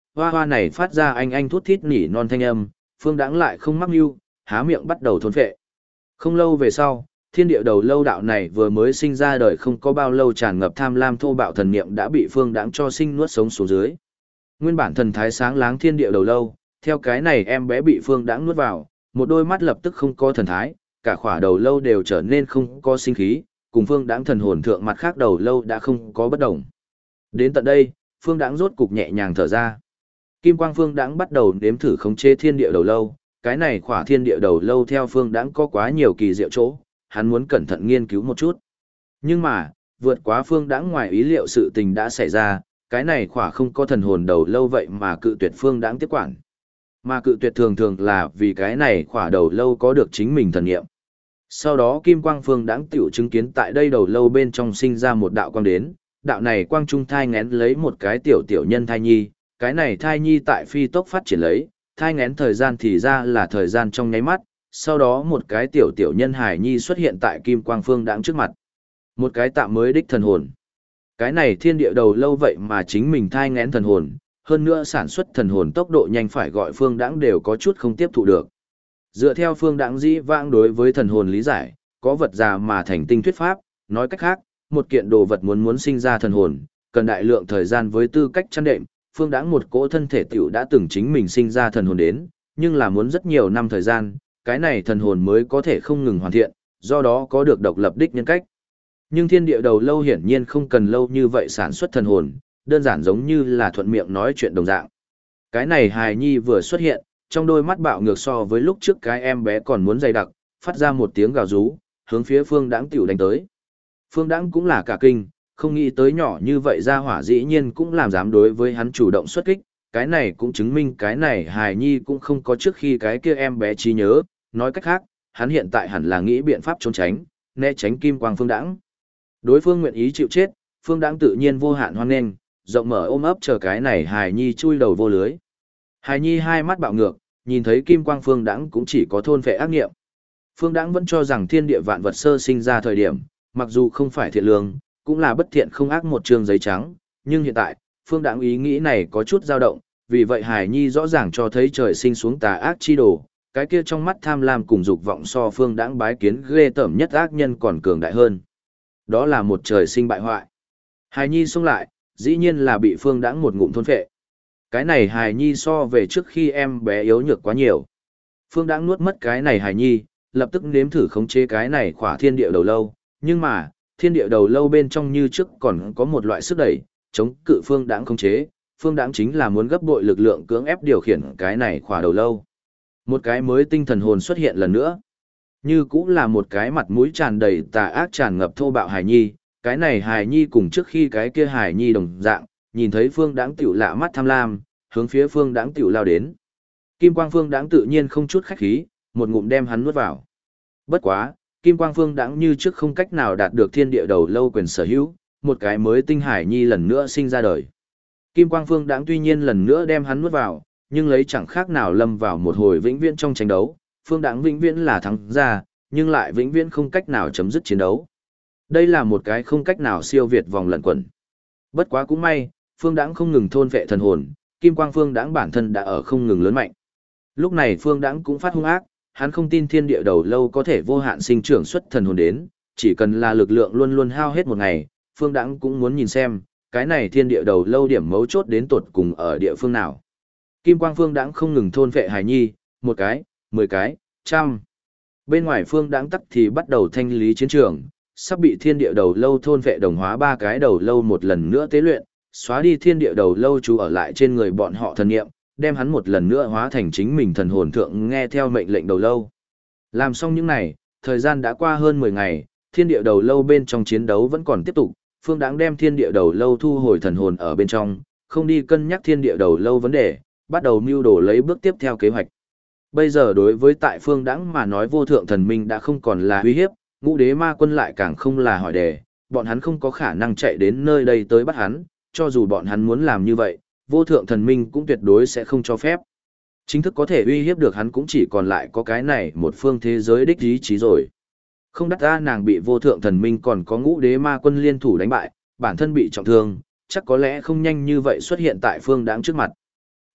hoa hoa này phát ra anh thút thít nỉ non thanh âm, Phương Đãng lại không mắc mưu, há miệng bắt đầu thôn phệ. Không lâu về sau, thiên địa đầu lâu đạo này vừa mới sinh ra đời không có bao lâu tràn ngập tham lam thô bạo thần niệm đã bị Phương Đãng cho sinh nuốt sống xuống dưới. Nguyên bản thần thái sáng láng thiên địa đầu lâu, theo cái này em bé bị Phương Đãng nuốt vào, một đôi mắt lập tức không có thần thái, cả khỏa đầu lâu đều trở nên không có sinh khí, cùng Phương Đãng thần hồn thượng mặt khác đầu lâu đã không có bất động. Đến tận đây, Phương Đãng rốt cục nhẹ nhàng thở ra. Kim Quang Phương Đãng bắt đầu nếm thử khống chế thiên địa đầu lâu, cái này khỏa thiên địa đầu lâu theo Phương Đãng có quá nhiều kỳ diệu chỗ, hắn muốn cẩn thận nghiên cứu một chút. Nhưng mà, vượt quá Phương Đãng ngoài ý liệu sự tình đã xảy ra, cái này khỏa không có thần hồn đầu lâu vậy mà cự tuyệt Phương Đãng tiếp quản. Mà cự tuyệt thường thường là vì cái này khỏa đầu lâu có được chính mình thần nghiệm. Sau đó Kim Quang Phương Đãng tiểu chứng kiến tại đây đầu lâu bên trong sinh ra một đạo quang đến, đạo này quang trung thai ngén lấy một cái tiểu tiểu nhân thai nhi, cái này thai nhi tại phi tốc phát triển lấy, thai ngén thời gian thì ra là thời gian trong nháy mắt, sau đó một cái tiểu tiểu nhân hải nhi xuất hiện tại Kim Quang Phương Đãng trước mặt. Một cái tạm mới đích thần hồn. Cái này thiên địa đầu lâu vậy mà chính mình thai ngén thần hồn, hơn nữa sản xuất thần hồn tốc độ nhanh phải gọi Phương Đãng đều có chút không tiếp thụ được. Dựa theo Phương Đãng dĩ vãng đối với thần hồn lý giải, có vật già mà thành tinh thuyết pháp, nói cách khác, một kiện đồ vật muốn sinh ra thần hồn, cần đại lượng thời gian với tư cách chăn đệm, Phương Đãng một cỗ thân thể tiểu đã từng chính mình sinh ra thần hồn đến, nhưng là muốn rất nhiều năm thời gian, cái này thần hồn mới có thể không ngừng hoàn thiện, do đó có được độc lập đích nhân cách. Nhưng thiên địa đầu lâu hiển nhiên không cần lâu như vậy sản xuất thần hồn, đơn giản giống như là thuận miệng nói chuyện đồng dạng. Cái này hài nhi vừa xuất hiện, trong đôi mắt bạo ngược so với lúc trước cái em bé còn muốn dày đặc, phát ra một tiếng gào rú, hướng phía Phương Đãng tiểu đánh tới. Phương Đãng cũng là cả kinh, không nghĩ tới nhỏ như vậy ra hỏa dĩ nhiên cũng làm dám đối với hắn chủ động xuất kích, cái này cũng chứng minh cái này hài nhi cũng không có trước khi cái kia em bé trí nhớ, nói cách khác, hắn hiện tại hẳn là nghĩ biện pháp trốn tránh, né tránh Kim Quang Phương Đãng. Đối phương nguyện ý chịu chết, Phương Đãng tự nhiên vô hạn hoan nghênh, rộng mở ôm ấp chờ cái này hài nhi chui đầu vô lưới. Hài nhi hai mắt bạo ngược, nhìn thấy Kim Quang Phương Đãng cũng chỉ có thôn phệ ác nghiệm. Phương Đãng vẫn cho rằng thiên địa vạn vật sơ sinh ra thời điểm, mặc dù không phải thiện lương, cũng là bất thiện không ác một trường giấy trắng, nhưng hiện tại, Phương Đãng ý nghĩ này có chút dao động, vì vậy hài nhi rõ ràng cho thấy trời sinh xuống tà ác chi đồ, cái kia trong mắt tham lam cùng dục vọng so Phương Đãng bái kiến ghê tởm nhất ác nhân còn cường đại hơn. Đó là một trời sinh bại hoại. Hài nhi xông lại, dĩ nhiên là bị Phương Đãng một ngụm thôn phệ. Cái này hài nhi so về trước khi em bé yếu nhược quá nhiều. Phương Đãng nuốt mất cái này hài nhi, lập tức nếm thử khống chế cái này khỏa thiên địa đầu lâu, nhưng mà, thiên địa đầu lâu bên trong như trước còn có một loại sức đẩy, chống cự Phương Đãng khống chế, Phương Đãng chính là muốn gấp bội lực lượng cưỡng ép điều khiển cái này khỏa đầu lâu. Một cái mới tinh thần hồn xuất hiện lần nữa. Như cũng là một cái mặt mũi tràn đầy tà ác tràn ngập thô bạo hài nhi, cái này hài nhi cùng trước khi cái kia hài nhi đồng dạng, nhìn thấy Phương Đãng tiểu lạ mắt tham lam, hướng phía Phương Đãng tiểu lao đến. Kim Quang Phương Đãng tự nhiên không chút khách khí, một ngụm đem hắn nuốt vào. Bất quá, Kim Quang Phương Đãng như trước không cách nào đạt được thiên địa đầu lâu quyền sở hữu, một cái mới tinh hải nhi lần nữa sinh ra đời. Kim Quang Phương Đãng tuy nhiên lần nữa đem hắn nuốt vào, nhưng lấy chẳng khác nào lâm vào một hồi vĩnh viễn trong tranh đấu, Phương Đãng vĩnh viễn là thắng ra, nhưng lại vĩnh viễn không cách nào chấm dứt chiến đấu. Đây là một cái không cách nào siêu việt vòng lẩn quẩn. Bất quá cũng may, Phương Đãng không ngừng thôn vệ thần hồn, Kim Quang Phương Đãng bản thân đã ở không ngừng lớn mạnh. Lúc này Phương Đãng cũng phát hung ác, hắn không tin thiên địa đầu lâu có thể vô hạn sinh trưởng xuất thần hồn đến, chỉ cần là lực lượng luôn luôn hao hết một ngày, Phương Đãng cũng muốn nhìn xem, cái này thiên địa đầu lâu điểm mấu chốt đến tột cùng ở địa phương nào. Kim Quang Phương Đãng không ngừng thôn vệ hài nhi, một cái, 10 cái, trăm. Bên ngoài Phương Đãng tắc thì bắt đầu thanh lý chiến trường, sắp bị thiên địa đầu lâu thôn vệ đồng hóa ba cái đầu lâu một lần nữa tế luyện, xóa đi thiên địa đầu lâu chú ở lại trên người bọn họ thần niệm, đem hắn một lần nữa hóa thành chính mình thần hồn thượng nghe theo mệnh lệnh đầu lâu. Làm xong những này, thời gian đã qua hơn 10 ngày, thiên địa đầu lâu bên trong chiến đấu vẫn còn tiếp tục, Phương Đãng đem thiên địa đầu lâu thu hồi thần hồn ở bên trong, không đi cân nhắc thiên địa đầu lâu vấn đề, bắt đầu mưu đồ lấy bước tiếp theo kế hoạch. Bây giờ đối với tại Phương Đãng mà nói vô thượng thần minh đã không còn là uy hiếp, ngũ đế ma quân lại càng không là hỏi đề, bọn hắn không có khả năng chạy đến nơi đây tới bắt hắn, cho dù bọn hắn muốn làm như vậy, vô thượng thần minh cũng tuyệt đối sẽ không cho phép. Chính thức có thể uy hiếp được hắn cũng chỉ còn lại có cái này một phương thế giới đích ý chí rồi. Không đắt ra nàng bị vô thượng thần minh còn có ngũ đế ma quân liên thủ đánh bại, bản thân bị trọng thương, chắc có lẽ không nhanh như vậy xuất hiện tại Phương Đãng trước mặt.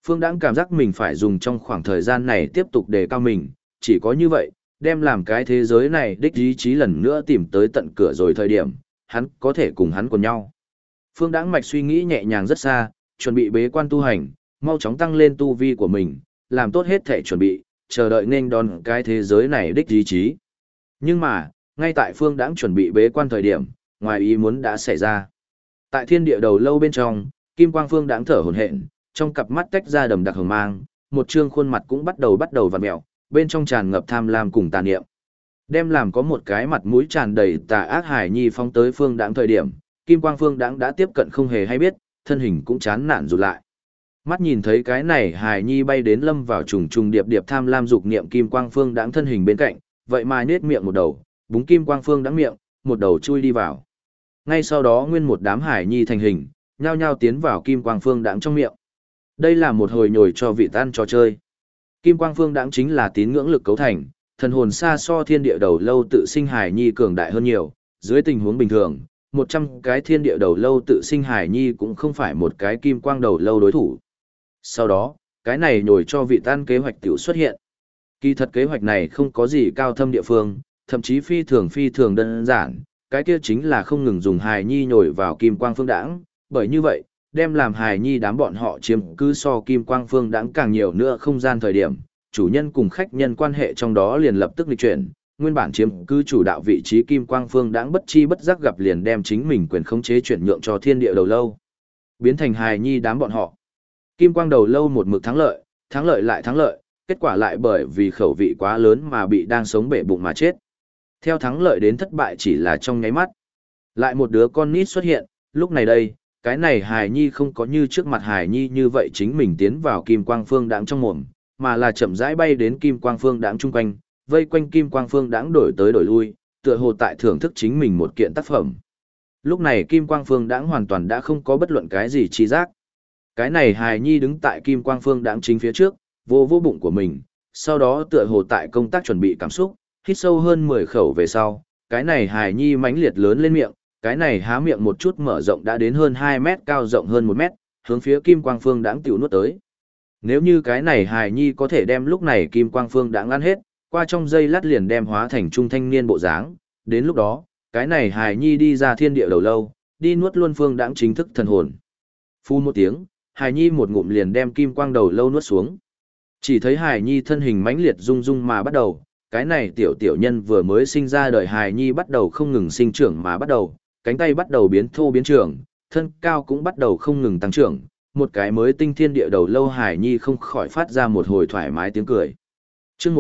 Phương Đãng cảm giác mình phải dùng trong khoảng thời gian này tiếp tục đề cao mình, chỉ có như vậy, đem làm cái thế giới này đích ý chí lần nữa tìm tới tận cửa rồi thời điểm, hắn có thể cùng hắn cùng nhau. Phương Đãng mạch suy nghĩ nhẹ nhàng rất xa, chuẩn bị bế quan tu hành, mau chóng tăng lên tu vi của mình, làm tốt hết thể chuẩn bị, chờ đợi nên đón cái thế giới này đích ý chí. Nhưng mà, ngay tại Phương Đãng chuẩn bị bế quan thời điểm, ngoài ý muốn đã xảy ra. Tại thiên địa đầu lâu bên trong, kim quang Phương Đãng thở hổn hển, trong cặp mắt tách ra đầm đặc hồng mang, một trương khuôn mặt cũng bắt đầu vặn mèo, bên trong tràn ngập tham lam cùng tà niệm. Đem làm có một cái mặt mũi tràn đầy tà ác hải nhi phóng tới Phương Đãng thời điểm, kim quang Phương Đãng đã tiếp cận không hề hay biết, thân hình cũng chán nản rụt lại. Mắt nhìn thấy cái này hải nhi bay đến lâm vào trùng trùng điệp điệp tham lam dục niệm kim quang Phương Đãng thân hình bên cạnh, vậy mà nhếch miệng một đầu, búng kim quang Phương Đãng miệng, một đầu chui đi vào. Ngay sau đó nguyên một đám hải nhi thành hình, nhao nhao tiến vào kim quang Phương Đãng trong miệng. Đây là một hồi nhồi cho vị tan trò chơi. Kim quang Phương Đãng chính là tín ngưỡng lực cấu thành, thần hồn xa so thiên địa đầu lâu tự sinh hải nhi cường đại hơn nhiều, dưới tình huống bình thường, 100 cái thiên địa đầu lâu tự sinh hải nhi cũng không phải một cái kim quang đầu lâu đối thủ. Sau đó, cái này nhồi cho vị tan kế hoạch tiểu xuất hiện. Kỳ thật kế hoạch này không có gì cao thâm địa phương, thậm chí phi thường đơn giản, cái kia chính là không ngừng dùng hài nhi nhồi vào kim quang Phương Đãng, bởi như vậy, đem làm hài nhi đám bọn họ chiếm cứ so kim quang Phương Đãng càng nhiều nữa không gian thời điểm, chủ nhân cùng khách nhân quan hệ trong đó liền lập tức lịch chuyển, nguyên bản chiếm cứ chủ đạo vị trí kim quang Phương Đãng bất chi bất giác gặp liền đem chính mình quyền khống chế chuyển nhượng cho thiên địa đầu lâu, biến thành hài nhi đám bọn họ. Kim quang đầu lâu một mực thắng lợi lại thắng lợi, kết quả lại bởi vì khẩu vị quá lớn mà bị đang sống bể bụng mà chết. Theo thắng lợi đến thất bại chỉ là trong nháy mắt. Lại một đứa con nít xuất hiện, lúc này đây, cái này hài nhi không có như trước mặt hài nhi như vậy chính mình tiến vào kim quang Phương Đãng trong mồm, mà là chậm rãi bay đến kim quang Phương Đãng chung quanh, vây quanh kim quang Phương Đãng đổi tới đổi lui, tựa hồ tại thưởng thức chính mình một kiện tác phẩm. Lúc này kim quang Phương Đãng hoàn toàn đã không có bất luận cái gì trí giác. Cái này hài nhi đứng tại kim quang Phương Đãng chính phía trước, vô vô bụng của mình, sau đó tựa hồ tại công tác chuẩn bị cảm xúc, hít sâu hơn 10 khẩu về sau, cái này hài nhi mãnh liệt lớn lên miệng, cái này há miệng một chút mở rộng đã đến hơn 2 mét cao rộng hơn 1 mét, hướng phía kim quang Phương Đãng tiểu nuốt tới. Nếu như cái này hài nhi có thể đem lúc này kim quang Phương Đãng ăn hết, qua trong giây lát liền đem hóa thành trung thanh niên bộ dáng, đến lúc đó, cái này hài nhi đi ra thiên địa đầu lâu, đi nuốt luôn Phương Đãng chính thức thần hồn. Phun một tiếng, hài nhi một ngụm liền đem kim quang đầu lâu nuốt xuống. Chỉ thấy hài nhi thân hình mãnh liệt rung rung mà bắt đầu, cái này tiểu nhân vừa mới sinh ra đời hài nhi bắt đầu không ngừng sinh trưởng mà bắt đầu, cánh tay bắt đầu biến thô biến trưởng, thân cao cũng bắt đầu không ngừng tăng trưởng, một cái mới tinh thiên địa đầu lâu hài nhi không khỏi phát ra một hồi thoải mái tiếng cười. Chương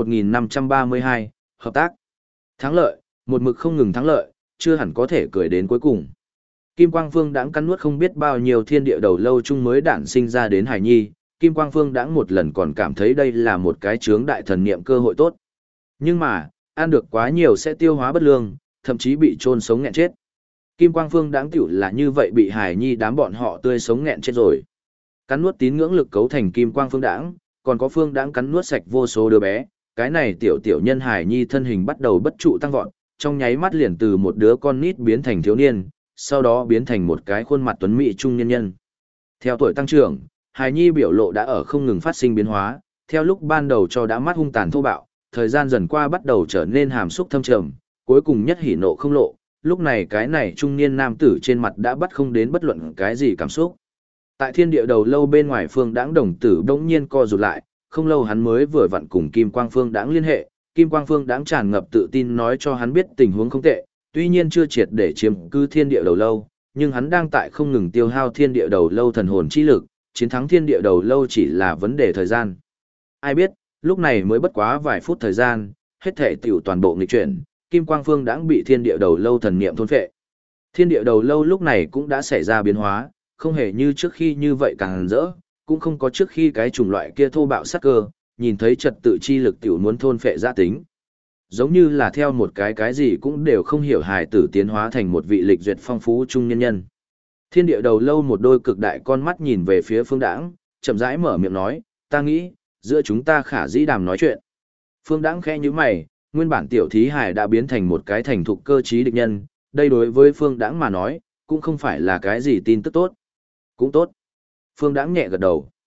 1532, hợp tác. Thắng lợi, một mực không ngừng thắng lợi, chưa hẳn có thể cười đến cuối cùng. Kim Quang Phương Đãng cắn nuốt không biết bao nhiêu thiên địa đầu lâu chung mới đản sinh ra đến hài nhi, Kim Quang Phương Đãng một lần còn cảm thấy đây là một cái chướng đại thần niệm cơ hội tốt. Nhưng mà, ăn được quá nhiều sẽ tiêu hóa bất lương, thậm chí bị chôn sống nghẹn chết. Kim Quang Phương Đãng tiểu là như vậy bị hài nhi đám bọn họ tươi sống nghẹn chết rồi. Cắn nuốt tín ngưỡng lực cấu thành Kim Quang Phương Đãng, còn có Phương Đãng cắn nuốt sạch vô số đứa bé, cái này tiểu nhân hài nhi thân hình bắt đầu bất trụ tăng vọt, trong nháy mắt liền từ một đứa con nít biến thành thiếu niên, sau đó biến thành một cái khuôn mặt tuấn mỹ trung nhân nhân. Theo tuổi tăng trưởng, hài nhi biểu lộ đã ở không ngừng phát sinh biến hóa, theo lúc ban đầu cho đã mắt hung tàn thô bạo, thời gian dần qua bắt đầu trở nên hàm xúc thâm trầm, cuối cùng nhất hỉ nộ không lộ, lúc này cái này trung niên nam tử trên mặt đã bắt không đến bất luận cái gì cảm xúc. Tại thiên địa đầu lâu bên ngoài Phương Đãng đồng tử bỗng nhiên co rụt lại, không lâu hắn mới vừa vặn cùng Kim Quang Phương Đãng liên hệ, Kim Quang Phương Đãng tràn ngập tự tin nói cho hắn biết tình huống không tệ, tuy nhiên chưa triệt để chiếm cứ thiên địa đầu lâu, nhưng hắn đang tại không ngừng tiêu hao thiên địa đầu lâu thần hồn chi lực, chiến thắng thiên địa đầu lâu chỉ là vấn đề thời gian. Ai biết, lúc này mới bất quá vài phút thời gian, hết thể tiểu toàn bộ nghịch chuyển, Kim Quang Phương Đãng bị thiên địa đầu lâu thần niệm thôn phệ. Thiên địa đầu lâu lúc này cũng đã xảy ra biến hóa, không hề như trước khi như vậy càng rỡ, cũng không có trước khi cái chủng loại kia thô bạo sắc cơ, nhìn thấy trật tự chi lực tiểu muốn thôn phệ gia tính. Giống như là theo một cái gì cũng đều không hiểu hài tử tiến hóa thành một vị lịch duyệt phong phú trung nhân nhân. Thiên địa đầu lâu một đôi cực đại con mắt nhìn về phía Phương Đãng, chậm rãi mở miệng nói, ta nghĩ, giữa chúng ta khả dĩ đàm nói chuyện. Phương Đãng khẽ nhíu mày, nguyên bản tiểu thí hài đã biến thành một cái thành thục cơ trí địch nhân, đây đối với Phương Đãng mà nói, cũng không phải là cái gì tin tức tốt. Cũng tốt. Phương Đãng nhẹ gật đầu.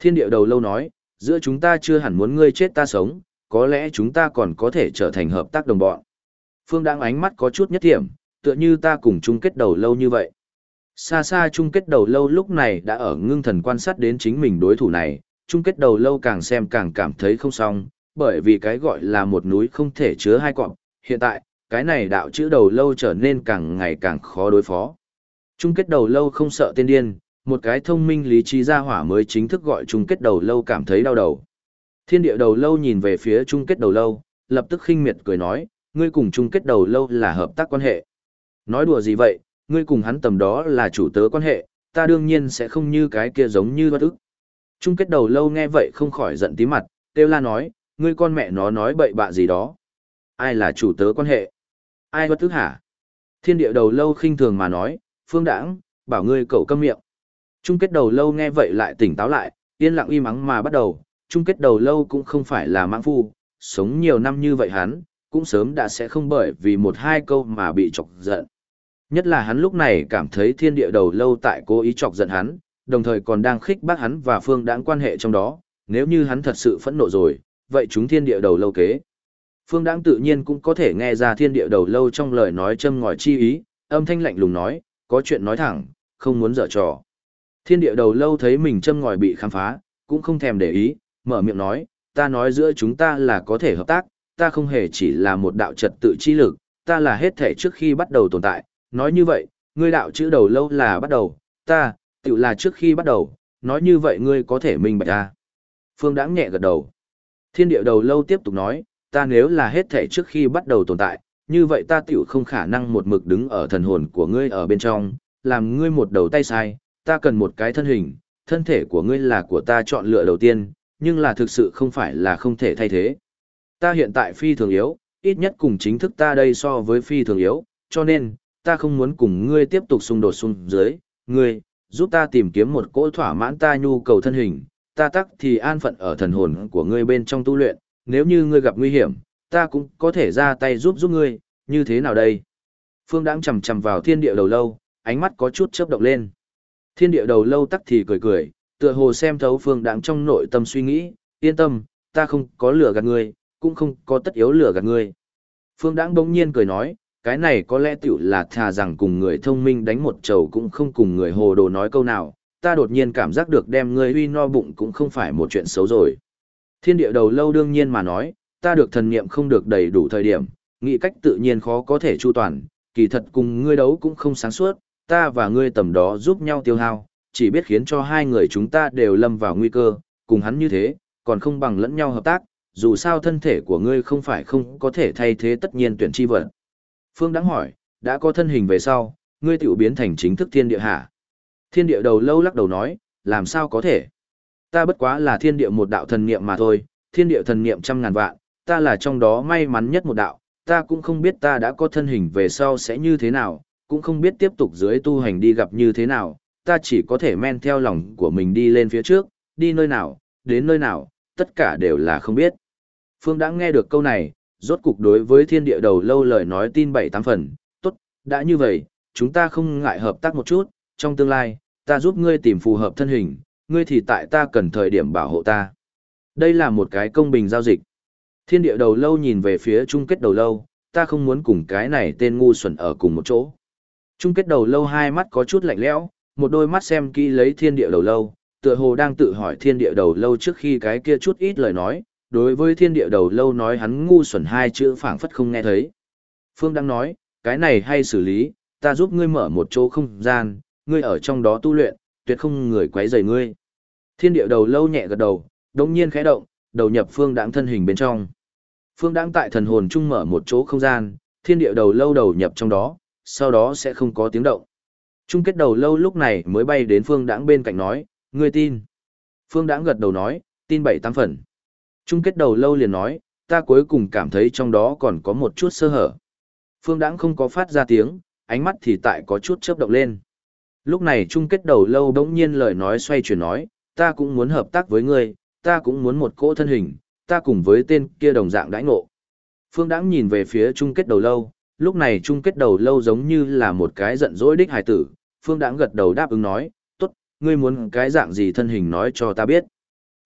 Thiên địa đầu lâu nói, giữa chúng ta chưa hẳn muốn ngươi chết ta sống, có lẽ chúng ta còn có thể trở thành hợp tác đồng bọn. Phương Đãng ánh mắt có chút nhất thiểm, tựa như ta cùng chung kết đầu lâu như vậy. Xa xa chung kết đầu lâu lúc này đã ở ngưng thần quan sát đến chính mình đối thủ này, chung kết đầu lâu càng xem càng cảm thấy không xong, bởi vì cái gọi là một núi không thể chứa hai cọp, hiện tại, cái này đạo chữ đầu lâu trở nên càng ngày càng khó đối phó. Chung kết đầu lâu không sợ tên điên, một cái thông minh lý trí gia hỏa mới chính thức gọi chung kết đầu lâu cảm thấy đau đầu. Thiên địa đầu lâu nhìn về phía chung kết đầu lâu, lập tức khinh miệt cười nói, ngươi cùng chung kết đầu lâu là hợp tác quan hệ. Nói đùa gì vậy, ngươi cùng hắn tầm đó là chủ tớ quan hệ, ta đương nhiên sẽ không như cái kia giống như bất ức. Chung kết đầu lâu nghe vậy không khỏi giận tí mặt, kêu la nói, ngươi con mẹ nó nói bậy bạ gì đó. Ai là chủ tớ quan hệ? Ai bất ức hả? Thiên địa đầu lâu khinh thường mà nói, Phương Đãng, bảo ngươi cậu câm miệng. Chung kết đầu lâu nghe vậy lại tỉnh táo lại, yên lặng im ắng mà bắt đầu, chung kết đầu lâu cũng không phải là mãng phu, sống nhiều năm như vậy hắn, cũng sớm đã sẽ không bởi vì một hai câu mà bị chọc giận. Nhất là hắn lúc này cảm thấy thiên địa đầu lâu tại cố ý chọc giận hắn, đồng thời còn đang khích bác hắn và Phương Đãng quan hệ trong đó, nếu như hắn thật sự phẫn nộ rồi, vậy chúng thiên địa đầu lâu kế. Phương Đãng tự nhiên cũng có thể nghe ra thiên địa đầu lâu trong lời nói châm ngòi chi ý, âm thanh lạnh lùng nói, có chuyện nói thẳng, không muốn giở trò. Thiên địa đầu lâu thấy mình châm ngòi bị khám phá, cũng không thèm để ý, mở miệng nói, ta nói giữa chúng ta là có thể hợp tác, ta không hề chỉ là một đạo trật tự chi lực, ta là hết thể trước khi bắt đầu tồn tại, nói như vậy, ngươi đạo chữ đầu lâu là bắt đầu, ta, tự là trước khi bắt đầu, nói như vậy ngươi có thể minh bạch ta. Phương Đãng nhẹ gật đầu. Thiên địa đầu lâu tiếp tục nói, ta nếu là hết thể trước khi bắt đầu tồn tại, như vậy ta tiểu không khả năng một mực đứng ở thần hồn của ngươi ở bên trong, làm ngươi một đầu tay sai, ta cần một cái thân hình, thân thể của ngươi là của ta chọn lựa đầu tiên, nhưng là thực sự không phải là không thể thay thế. Ta hiện tại phi thường yếu, ít nhất cùng chính thức ta đây so với phi thường yếu, cho nên, ta không muốn cùng ngươi tiếp tục xung đột xuống dưới, ngươi, giúp ta tìm kiếm một cỗ thỏa mãn ta nhu cầu thân hình, ta tắc thì an phận ở thần hồn của ngươi bên trong tu luyện, nếu như ngươi gặp nguy hiểm, ta cũng có thể ra tay giúp ngươi, như thế nào đây? Phương Đãng chầm chầm vào thiên địa đầu lâu, ánh mắt có chút chớp động lên. Thiên địa đầu lâu tắc thì cười cười, tựa hồ xem thấu Phương Đãng trong nội tâm suy nghĩ, yên tâm, ta không có lừa gạt ngươi, cũng không có tất yếu lừa gạt ngươi. Phương Đãng bỗng nhiên cười nói, cái này có lẽ tiểu là thà rằng cùng người thông minh đánh một trầu cũng không cùng người hồ đồ nói câu nào, ta đột nhiên cảm giác được đem ngươi uy no bụng cũng không phải một chuyện xấu rồi. Thiên địa đầu lâu đương nhiên mà nói, ta được thần niệm không được đầy đủ thời điểm, nghĩ cách tự nhiên khó có thể chu toàn, kỳ thật cùng ngươi đấu cũng không sáng suốt, ta và ngươi tầm đó giúp nhau tiêu hao, chỉ biết khiến cho hai người chúng ta đều lâm vào nguy cơ, cùng hắn như thế, còn không bằng lẫn nhau hợp tác, dù sao thân thể của ngươi không phải không có thể thay thế tất nhiên tuyển chi vật. Phương Đãng hỏi, đã có thân hình về sau, ngươi tiểu biến thành chính thức thiên địa hả? Thiên địa đầu lâu lắc đầu nói, làm sao có thể? Ta bất quá là thiên địa một đạo thần niệm mà thôi, thiên địa thần niệm trăm ngàn vạn, ta là trong đó may mắn nhất một đạo, ta cũng không biết ta đã có thân hình về sau sẽ như thế nào, cũng không biết tiếp tục dưới tu hành đi gặp như thế nào, ta chỉ có thể men theo lòng của mình đi lên phía trước, đi nơi nào, đến nơi nào, tất cả đều là không biết. Phương đã nghe được câu này, rốt cục đối với thiên địa đầu lâu lời nói tin 7-8 phần, tốt, đã như vậy, chúng ta không ngại hợp tác một chút, trong tương lai, ta giúp ngươi tìm phù hợp thân hình, ngươi thì tại ta cần thời điểm bảo hộ ta. Đây là một cái công bình giao dịch. Thiên địa đầu lâu nhìn về phía chung kết đầu lâu, ta không muốn cùng cái này tên ngu xuẩn ở cùng một chỗ. Chung kết đầu lâu hai mắt có chút lạnh lẽo, một đôi mắt xem kỹ lấy thiên địa đầu lâu, tựa hồ đang tự hỏi thiên địa đầu lâu trước khi cái kia chút ít lời nói, đối với thiên địa đầu lâu nói hắn ngu xuẩn hai chữ phảng phất không nghe thấy. Phương đang nói, cái này hay xử lý, ta giúp ngươi mở một chỗ không gian, ngươi ở trong đó tu luyện, tuyệt không người quấy rầy ngươi. Thiên địa đầu lâu nhẹ gật đầu, đống nhiên khẽ động, đầu nhập phương đãng thân hình bên trong. Phương đãng tại thần hồn trung mở một chỗ không gian, thiên địa đầu lâu đầu nhập trong đó, sau đó sẽ không có tiếng động. Chung kết đầu lâu lúc này mới bay đến phương đãng bên cạnh nói, ngươi tin. Phương đãng gật đầu nói, tin 7-8 phần. Chung kết đầu lâu liền nói, ta cuối cùng cảm thấy trong đó còn có một chút sơ hở. Phương đãng không có phát ra tiếng, ánh mắt thì tại có chút chớp động lên. Lúc này chung kết đầu lâu đống nhiên lời nói xoay chuyển nói, ta cũng muốn hợp tác với ngươi, ta cũng muốn một cỗ thân hình, ta cùng với tên kia đồng dạng đãi ngộ. Phương đãng nhìn về phía chung kết đầu lâu, lúc này chung kết đầu lâu giống như là một cái giận dỗi đích hài tử, phương đãng gật đầu đáp ứng nói, tốt, ngươi muốn cái dạng gì thân hình nói cho ta biết.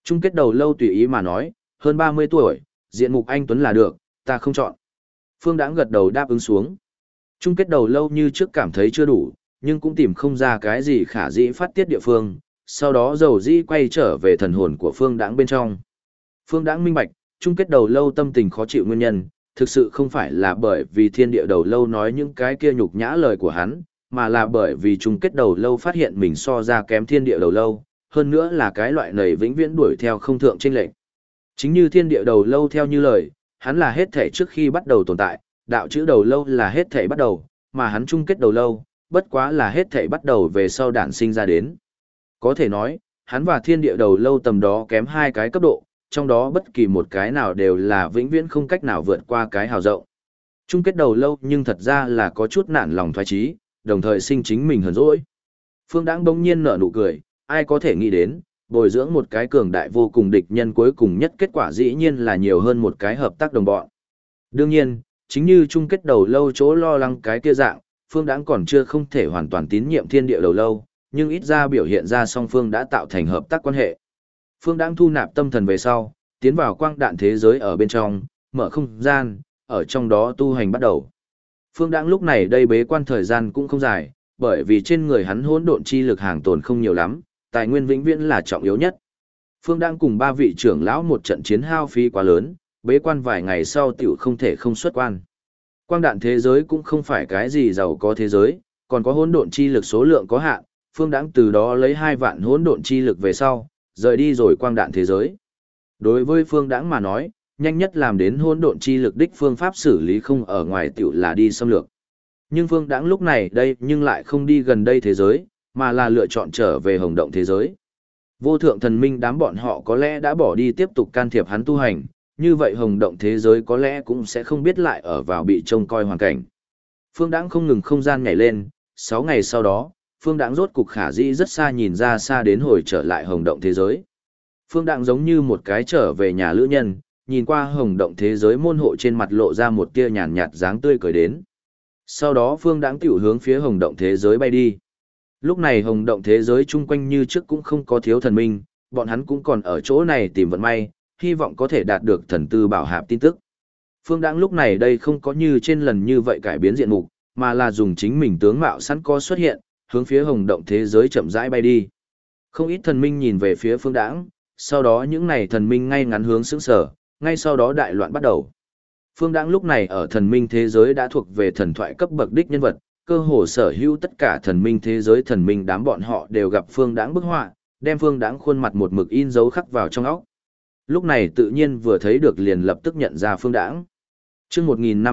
Chung kết đầu lâu tùy ý mà nói, hơn 30 tuổi, diện mục anh Tuấn là được, ta không chọn. Phương Đãng gật đầu đáp ứng xuống. Chung kết đầu lâu như trước cảm thấy chưa đủ, nhưng cũng tìm không ra cái gì khả dĩ phát tiết địa phương, sau đó dầu dĩ quay trở về thần hồn của Phương Đãng bên trong. Phương Đãng minh bạch, chung kết đầu lâu tâm tình khó chịu nguyên nhân, thực sự không phải là bởi vì thiên địa đầu lâu nói những cái kia nhục nhã lời của hắn, mà là bởi vì chung kết đầu lâu phát hiện mình so ra kém thiên địa đầu lâu, hơn nữa là cái loại này vĩnh viễn đuổi theo không thượng chênh lệch. Chính như thiên địa đầu lâu theo như lời, hắn là hết thể trước khi bắt đầu tồn tại, đạo chữ đầu lâu là hết thể bắt đầu, mà hắn chung kết đầu lâu, bất quá là hết thể bắt đầu về sau đản sinh ra đến. Có thể nói, hắn và thiên địa đầu lâu tầm đó kém hai cái cấp độ, trong đó bất kỳ một cái nào đều là vĩnh viễn không cách nào vượt qua cái hào rộng. Chung kết đầu lâu nhưng thật ra là có chút nản lòng thoái trí, đồng thời sinh chính mình hờn dỗi. Phương Đãng bỗng nhiên nở nụ cười, ai có thể nghĩ đến, bồi dưỡng một cái cường đại vô cùng địch nhân cuối cùng nhất kết quả dĩ nhiên là nhiều hơn một cái hợp tác đồng bọn. Đương nhiên, chính như chung kết đầu lâu chỗ lo lắng cái kia dạng, Phương Đãng còn chưa không thể hoàn toàn tín nhiệm thiên địa đầu lâu, nhưng ít ra biểu hiện ra song phương đã tạo thành hợp tác quan hệ. Phương Đãng thu nạp tâm thần về sau, tiến vào quang đạn thế giới ở bên trong, mở không gian, ở trong đó tu hành bắt đầu. Phương Đãng lúc này đây bế quan thời gian cũng không dài, bởi vì trên người hắn hỗn độn chi lực hàng tồn không nhiều lắm, tài nguyên vĩnh viễn là trọng yếu nhất. Phương Đãng cùng ba vị trưởng lão một trận chiến hao phí quá lớn, bế quan vài ngày sau tiểu không thể không xuất quan. Quang đạn thế giới cũng không phải cái gì giàu có thế giới, còn có hỗn độn chi lực số lượng có hạn, Phương Đãng từ đó lấy 2 vạn hỗn độn chi lực về sau, rời đi rồi quang đạn thế giới. Đối với Phương Đãng mà nói, nhanh nhất làm đến hỗn độn chi lực đích phương pháp xử lý không ở ngoài tiểu là đi xâm lược. Nhưng Phương Đãng lúc này đây nhưng lại không đi gần đây thế giới, mà là lựa chọn trở về hồng động thế giới. Vô thượng thần minh đám bọn họ có lẽ đã bỏ đi tiếp tục can thiệp hắn tu hành, như vậy hồng động thế giới có lẽ cũng sẽ không biết lại ở vào bị trông coi hoàn cảnh. Phương Đãng không ngừng không gian nhảy lên, 6 ngày sau đó, Phương Đãng rốt cục khả dĩ rất xa nhìn ra xa đến hồi trở lại hồng động thế giới. Phương Đãng giống như một cái trở về nhà lữ nhân, nhìn qua hồng động thế giới môn hộ trên mặt lộ ra một tia nhàn nhạt dáng tươi cười đến. Sau đó Phương Đãng tiểu hướng phía hồng động thế giới bay đi. Lúc này hồng động thế giới chung quanh như trước cũng không có thiếu thần minh, bọn hắn cũng còn ở chỗ này tìm vận may, hy vọng có thể đạt được thần tư bảo hạp tin tức. Phương Đãng lúc này đây không có như trên lần như vậy cải biến diện mục, mà là dùng chính mình tướng mạo sẵn có xuất hiện, hướng phía hồng động thế giới chậm rãi bay đi. Không ít thần minh nhìn về phía Phương Đãng, sau đó những này thần minh ngay ngắn hướng sững sở, ngay sau đó đại loạn bắt đầu. Phương Đãng lúc này ở thần minh thế giới đã thuộc về thần thoại cấp bậc đích nhân vật, cơ hồ sở hữu tất cả thần minh thế giới thần minh đám bọn họ đều gặp Phương Đãng bức họa, đem Phương Đãng khuôn mặt một mực in dấu khắc vào trong óc. Lúc này tự nhiên vừa thấy được liền lập tức nhận ra Phương Đãng. Chương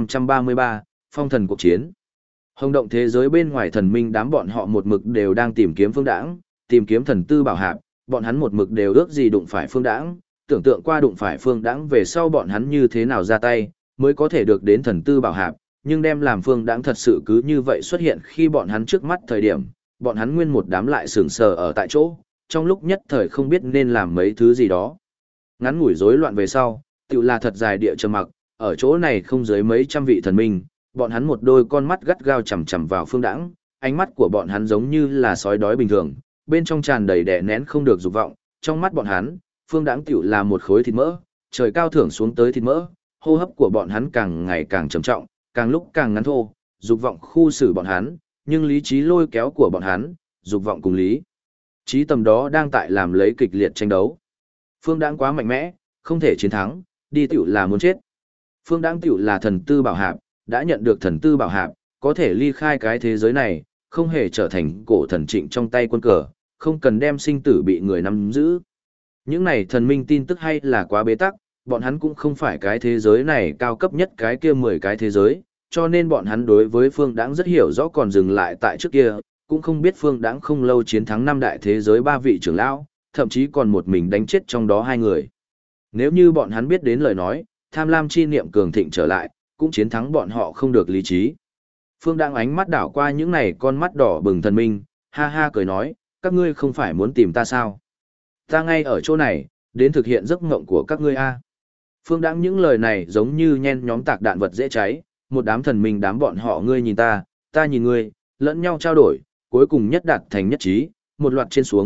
1533, Phong thần cuộc chiến. Hồng động thế giới bên ngoài thần minh đám bọn họ một mực đều đang tìm kiếm Phương Đãng, tìm kiếm thần tư bảo hạp, bọn hắn một mực đều ước gì đụng phải Phương Đãng, tưởng tượng qua đụng phải Phương Đãng về sau bọn hắn như thế nào ra tay, mới có thể được đến thần tư bảo hạp, nhưng đem làm Phương Đãng thật sự cứ như vậy xuất hiện khi bọn hắn trước mắt thời điểm, bọn hắn nguyên một đám lại sững sờ ở tại chỗ, trong lúc nhất thời không biết nên làm mấy thứ gì đó. Ngắn ngủi rối loạn về sau, tựu là thật dài địa trầm mặc, ở chỗ này không dưới mấy trăm vị thần minh, bọn hắn một đôi con mắt gắt gao chằm chằm vào Phương Đãng, ánh mắt của bọn hắn giống như là sói đói bình thường, bên trong tràn đầy đè nén không được dục vọng, trong mắt bọn hắn, Phương Đãng tựu là một khối thịt mỡ, trời cao thưởng xuống tới thịt mỡ, hô hấp của bọn hắn càng ngày càng trầm trọng, càng lúc càng ngắn thô, dục vọng khu xử bọn hắn, nhưng lý trí lôi kéo của bọn hắn, dục vọng cùng lý trí tầm đó đang tại làm lấy kịch liệt tranh đấu. Phương Đãng quá mạnh mẽ, không thể chiến thắng, đi tiểu là muốn chết. Phương Đãng tiểu là thần tư bảo hạp, đã nhận được thần tư bảo hạp, có thể ly khai cái thế giới này, không hề trở thành cổ thần trịnh trong tay quân cờ, không cần đem sinh tử bị người nắm giữ. Những này thần minh tin tức hay là quá bế tắc, bọn hắn cũng không phải cái thế giới này cao cấp nhất cái kia 10 cái thế giới, cho nên bọn hắn đối với Phương Đãng rất hiểu rõ còn dừng lại tại trước kia, cũng không biết Phương Đãng không lâu chiến thắng 5 đại thế giới 3 vị trưởng lão, thậm chí còn một mình đánh chết trong đó 2 người. Nếu như bọn hắn biết đến lời nói, tham lam chi niệm cường thịnh trở lại, cũng chiến thắng bọn họ không được lý trí. Phương Đãng ánh mắt đảo qua những này con mắt đỏ bừng thần minh, ha ha cười nói, các ngươi không phải muốn tìm ta sao? Ta ngay ở chỗ này, đến thực hiện giấc mộng của các ngươi a. Phương Đãng những lời này giống như nhen nhóm tạc đạn vật dễ cháy, một đám thần minh đám bọn họ ngươi nhìn ta nhìn ngươi, lẫn nhau trao đổi, cuối cùng nhất đạt thành nhất trí, một loạt trên xuống,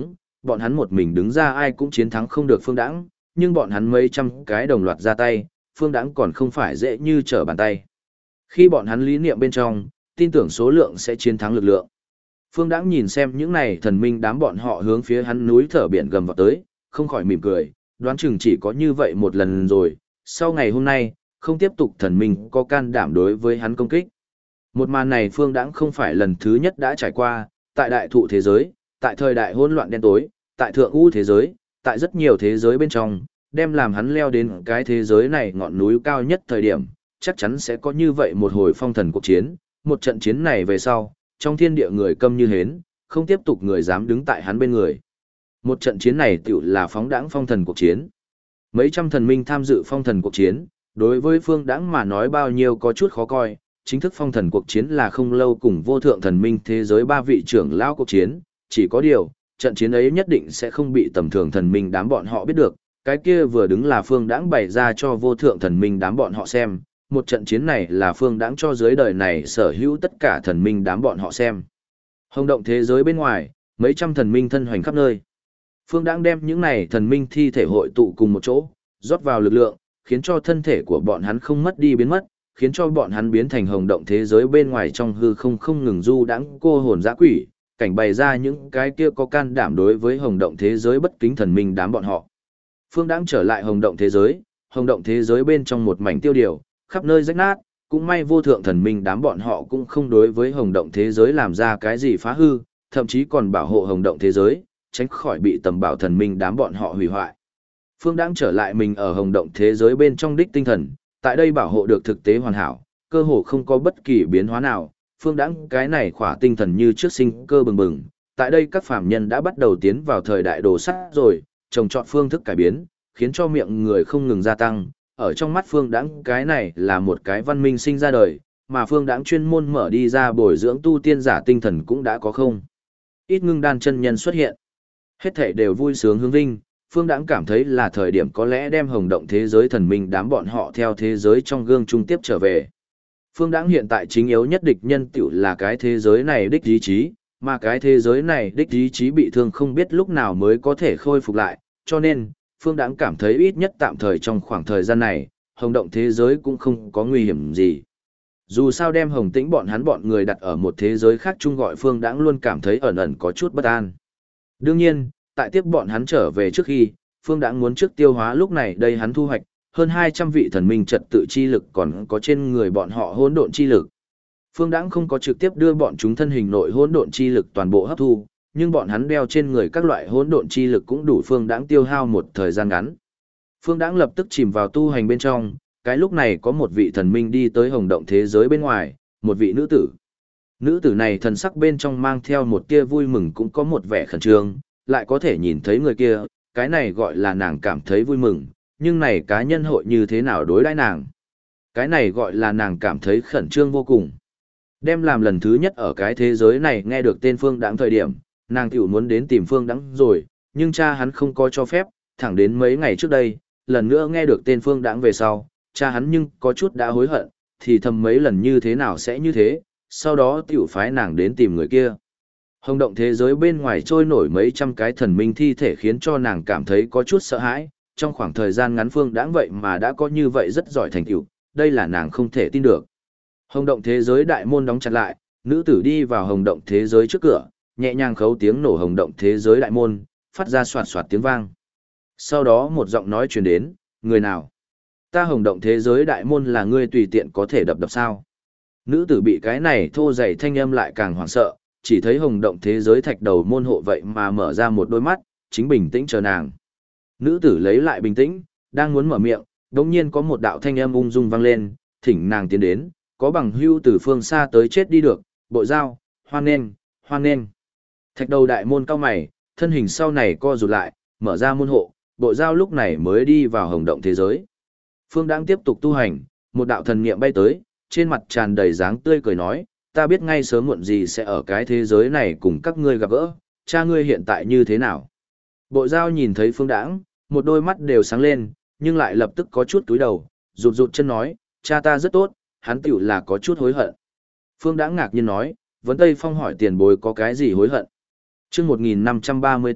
bọn hắn một mình đứng ra ai cũng chiến thắng không được Phương Đãng, nhưng bọn hắn mấy trăm cái đồng loạt ra tay, Phương Đãng còn không phải dễ như trở bàn tay. Khi bọn hắn lý niệm bên trong, tin tưởng số lượng sẽ chiến thắng lực lượng. Phương Đãng nhìn xem những này thần minh đám bọn họ hướng phía hắn núi thở biển gầm vào tới, không khỏi mỉm cười, đoán chừng chỉ có như vậy một lần rồi, sau ngày hôm nay, không tiếp tục thần minh có can đảm đối với hắn công kích. Một màn này Phương Đãng không phải lần thứ nhất đã trải qua, tại đại thụ thế giới, tại thời đại hỗn loạn đen tối, tại thượng u thế giới, tại rất nhiều thế giới bên trong, đem làm hắn leo đến cái thế giới này ngọn núi cao nhất thời điểm, chắc chắn sẽ có như vậy một hồi phong thần cuộc chiến, một trận chiến này về sau, trong thiên địa người câm như hến, không tiếp tục người dám đứng tại hắn bên người. Một trận chiến này tựu là phóng đãng phong thần cuộc chiến. Mấy trăm thần minh tham dự phong thần cuộc chiến, đối với Phương Đãng mà nói bao nhiêu có chút khó coi, chính thức phong thần cuộc chiến là không lâu cùng vô thượng thần minh thế giới ba vị trưởng lão cuộc chiến, chỉ có điều, trận chiến ấy nhất định sẽ không bị tầm thường thần minh đám bọn họ biết được, cái kia vừa đứng là Phương Đãng bày ra cho vô thượng thần minh đám bọn họ xem, một trận chiến này là Phương Đãng cho dưới đời này sở hữu tất cả thần minh đám bọn họ xem. Hồng động thế giới bên ngoài, mấy trăm thần minh thân hoành khắp nơi. Phương Đãng đem những này thần minh thi thể hội tụ cùng một chỗ, rót vào lực lượng, khiến cho thân thể của bọn hắn không mất đi biến mất, khiến cho bọn hắn biến thành hồng động thế giới bên ngoài trong hư không không ngừng du đãng cô hồn dã quỷ, cảnh bày ra những cái kia có can đảm đối với hồng động thế giới bất kính thần minh đám bọn họ. Phương Đãng trở lại hồng động thế giới bên trong một mảnh tiêu điều, khắp nơi rách nát, cũng may vô thượng thần minh đám bọn họ cũng không đối với hồng động thế giới làm ra cái gì phá hư, thậm chí còn bảo hộ hồng động thế giới, tránh khỏi bị tầm bảo thần minh đám bọn họ hủy hoại. Phương Đãng trở lại mình ở hồng động thế giới bên trong đích tinh thần, tại đây bảo hộ được thực tế hoàn hảo, cơ hồ không có bất kỳ biến hóa nào. Phương Đãng cái này khỏa tinh thần như trước sinh cơ bừng bừng, tại đây các phàm nhân đã bắt đầu tiến vào thời đại đồ sắt rồi, trồng trọt phương thức cải biến, khiến cho miệng người không ngừng gia tăng. Ở trong mắt Phương Đãng cái này là một cái văn minh sinh ra đời, mà Phương Đãng chuyên môn mở đi ra bồi dưỡng tu tiên giả tinh thần cũng đã có không ít ngưng đan chân nhân xuất hiện. Hết thảy đều vui sướng hướng vinh, Phương Đãng cảm thấy là thời điểm có lẽ đem hồng động thế giới thần minh đám bọn họ theo thế giới trong gương trung tiếp trở về. Phương Đãng hiện tại chính yếu nhất địch nhân tiểu là cái thế giới này đích ý chí, mà cái thế giới này đích ý chí bị thương không biết lúc nào mới có thể khôi phục lại, cho nên, Phương Đãng cảm thấy ít nhất tạm thời trong khoảng thời gian này, hồng động thế giới cũng không có nguy hiểm gì. Dù sao đem Hồng Tĩnh bọn người đặt ở một thế giới khác chung gọi Phương Đãng luôn cảm thấy ẩn ẩn có chút bất an. Đương nhiên, tại tiếp bọn hắn trở về trước khi, Phương Đãng muốn trước tiêu hóa lúc này đây hắn thu hoạch, hơn 200 vị thần minh trật tự chi lực còn có trên người bọn họ hỗn độn chi lực. Phương Đãng không có trực tiếp đưa bọn chúng thân hình nội hỗn độn chi lực toàn bộ hấp thu, nhưng bọn hắn đeo trên người các loại hỗn độn chi lực cũng đủ Phương Đãng tiêu hao một thời gian ngắn. Phương Đãng lập tức chìm vào tu hành bên trong, cái lúc này có một vị thần minh đi tới hồng động thế giới bên ngoài, một vị nữ tử. Nữ tử này thần sắc bên trong mang theo một tia vui mừng cũng có một vẻ khẩn trương, lại có thể nhìn thấy người kia, cái này gọi là nàng cảm thấy vui mừng, nhưng này cá nhân hội như thế nào đối đãi nàng. Cái này gọi là nàng cảm thấy khẩn trương vô cùng. Đem làm lần thứ nhất ở cái thế giới này nghe được tên Phương Đãng thời điểm, nàng tiểu muốn đến tìm Phương Đãng rồi, nhưng cha hắn không có cho phép, thẳng đến mấy ngày trước đây, lần nữa nghe được tên Phương Đãng về sau, cha hắn nhưng có chút đã hối hận, thì thầm mấy lần như thế nào sẽ như thế, sau đó tiểu phái nàng đến tìm người kia. Hồng động thế giới bên ngoài trôi nổi mấy trăm cái thần minh thi thể khiến cho nàng cảm thấy có chút sợ hãi, trong khoảng thời gian ngắn Phương Đãng vậy mà đã có như vậy rất giỏi thành tựu, đây là nàng không thể tin được. Hồng động thế giới đại môn đóng chặt lại, nữ tử đi vào hồng động thế giới trước cửa, nhẹ nhàng khấu tiếng nổ hồng động thế giới đại môn, phát ra soạt soạt tiếng vang. Sau đó một giọng nói truyền đến, người nào? Ta hồng động thế giới đại môn là ngươi tùy tiện có thể đập sao? Nữ tử bị cái này thô dày thanh âm lại càng hoảng sợ, chỉ thấy hồng động thế giới thạch đầu môn hộ vậy mà mở ra một đôi mắt, chính bình tĩnh chờ nàng. Nữ tử lấy lại bình tĩnh, đang muốn mở miệng, đột nhiên có một đạo thanh âm ung dung vang lên, thỉnh nàng tiến đến, có bằng hưu từ phương xa tới chết đi được, bội giao, hoan nghênh, hoan nghênh. Thạch đầu đại môn cao mày, thân hình sau này co rụt lại, mở ra môn hộ, bội giao lúc này mới đi vào hồng động thế giới. Phương Đãng tiếp tục tu hành, một đạo thần niệm bay tới, trên mặt tràn đầy dáng tươi cười nói, ta biết ngay sớm muộn gì sẽ ở cái thế giới này cùng các ngươi gặp gỡ, cha ngươi hiện tại như thế nào? Bội giao nhìn thấy Phương Đãng, một đôi mắt đều sáng lên, nhưng lại lập tức có chút túi đầu, rụt rụt chân nói, cha ta rất tốt, hắn tiểu là có chút hối hận. Phương Đãng ngạc nhiên nói, Vấn Tây Phong hỏi tiền bối có cái gì hối hận? Chương 1534,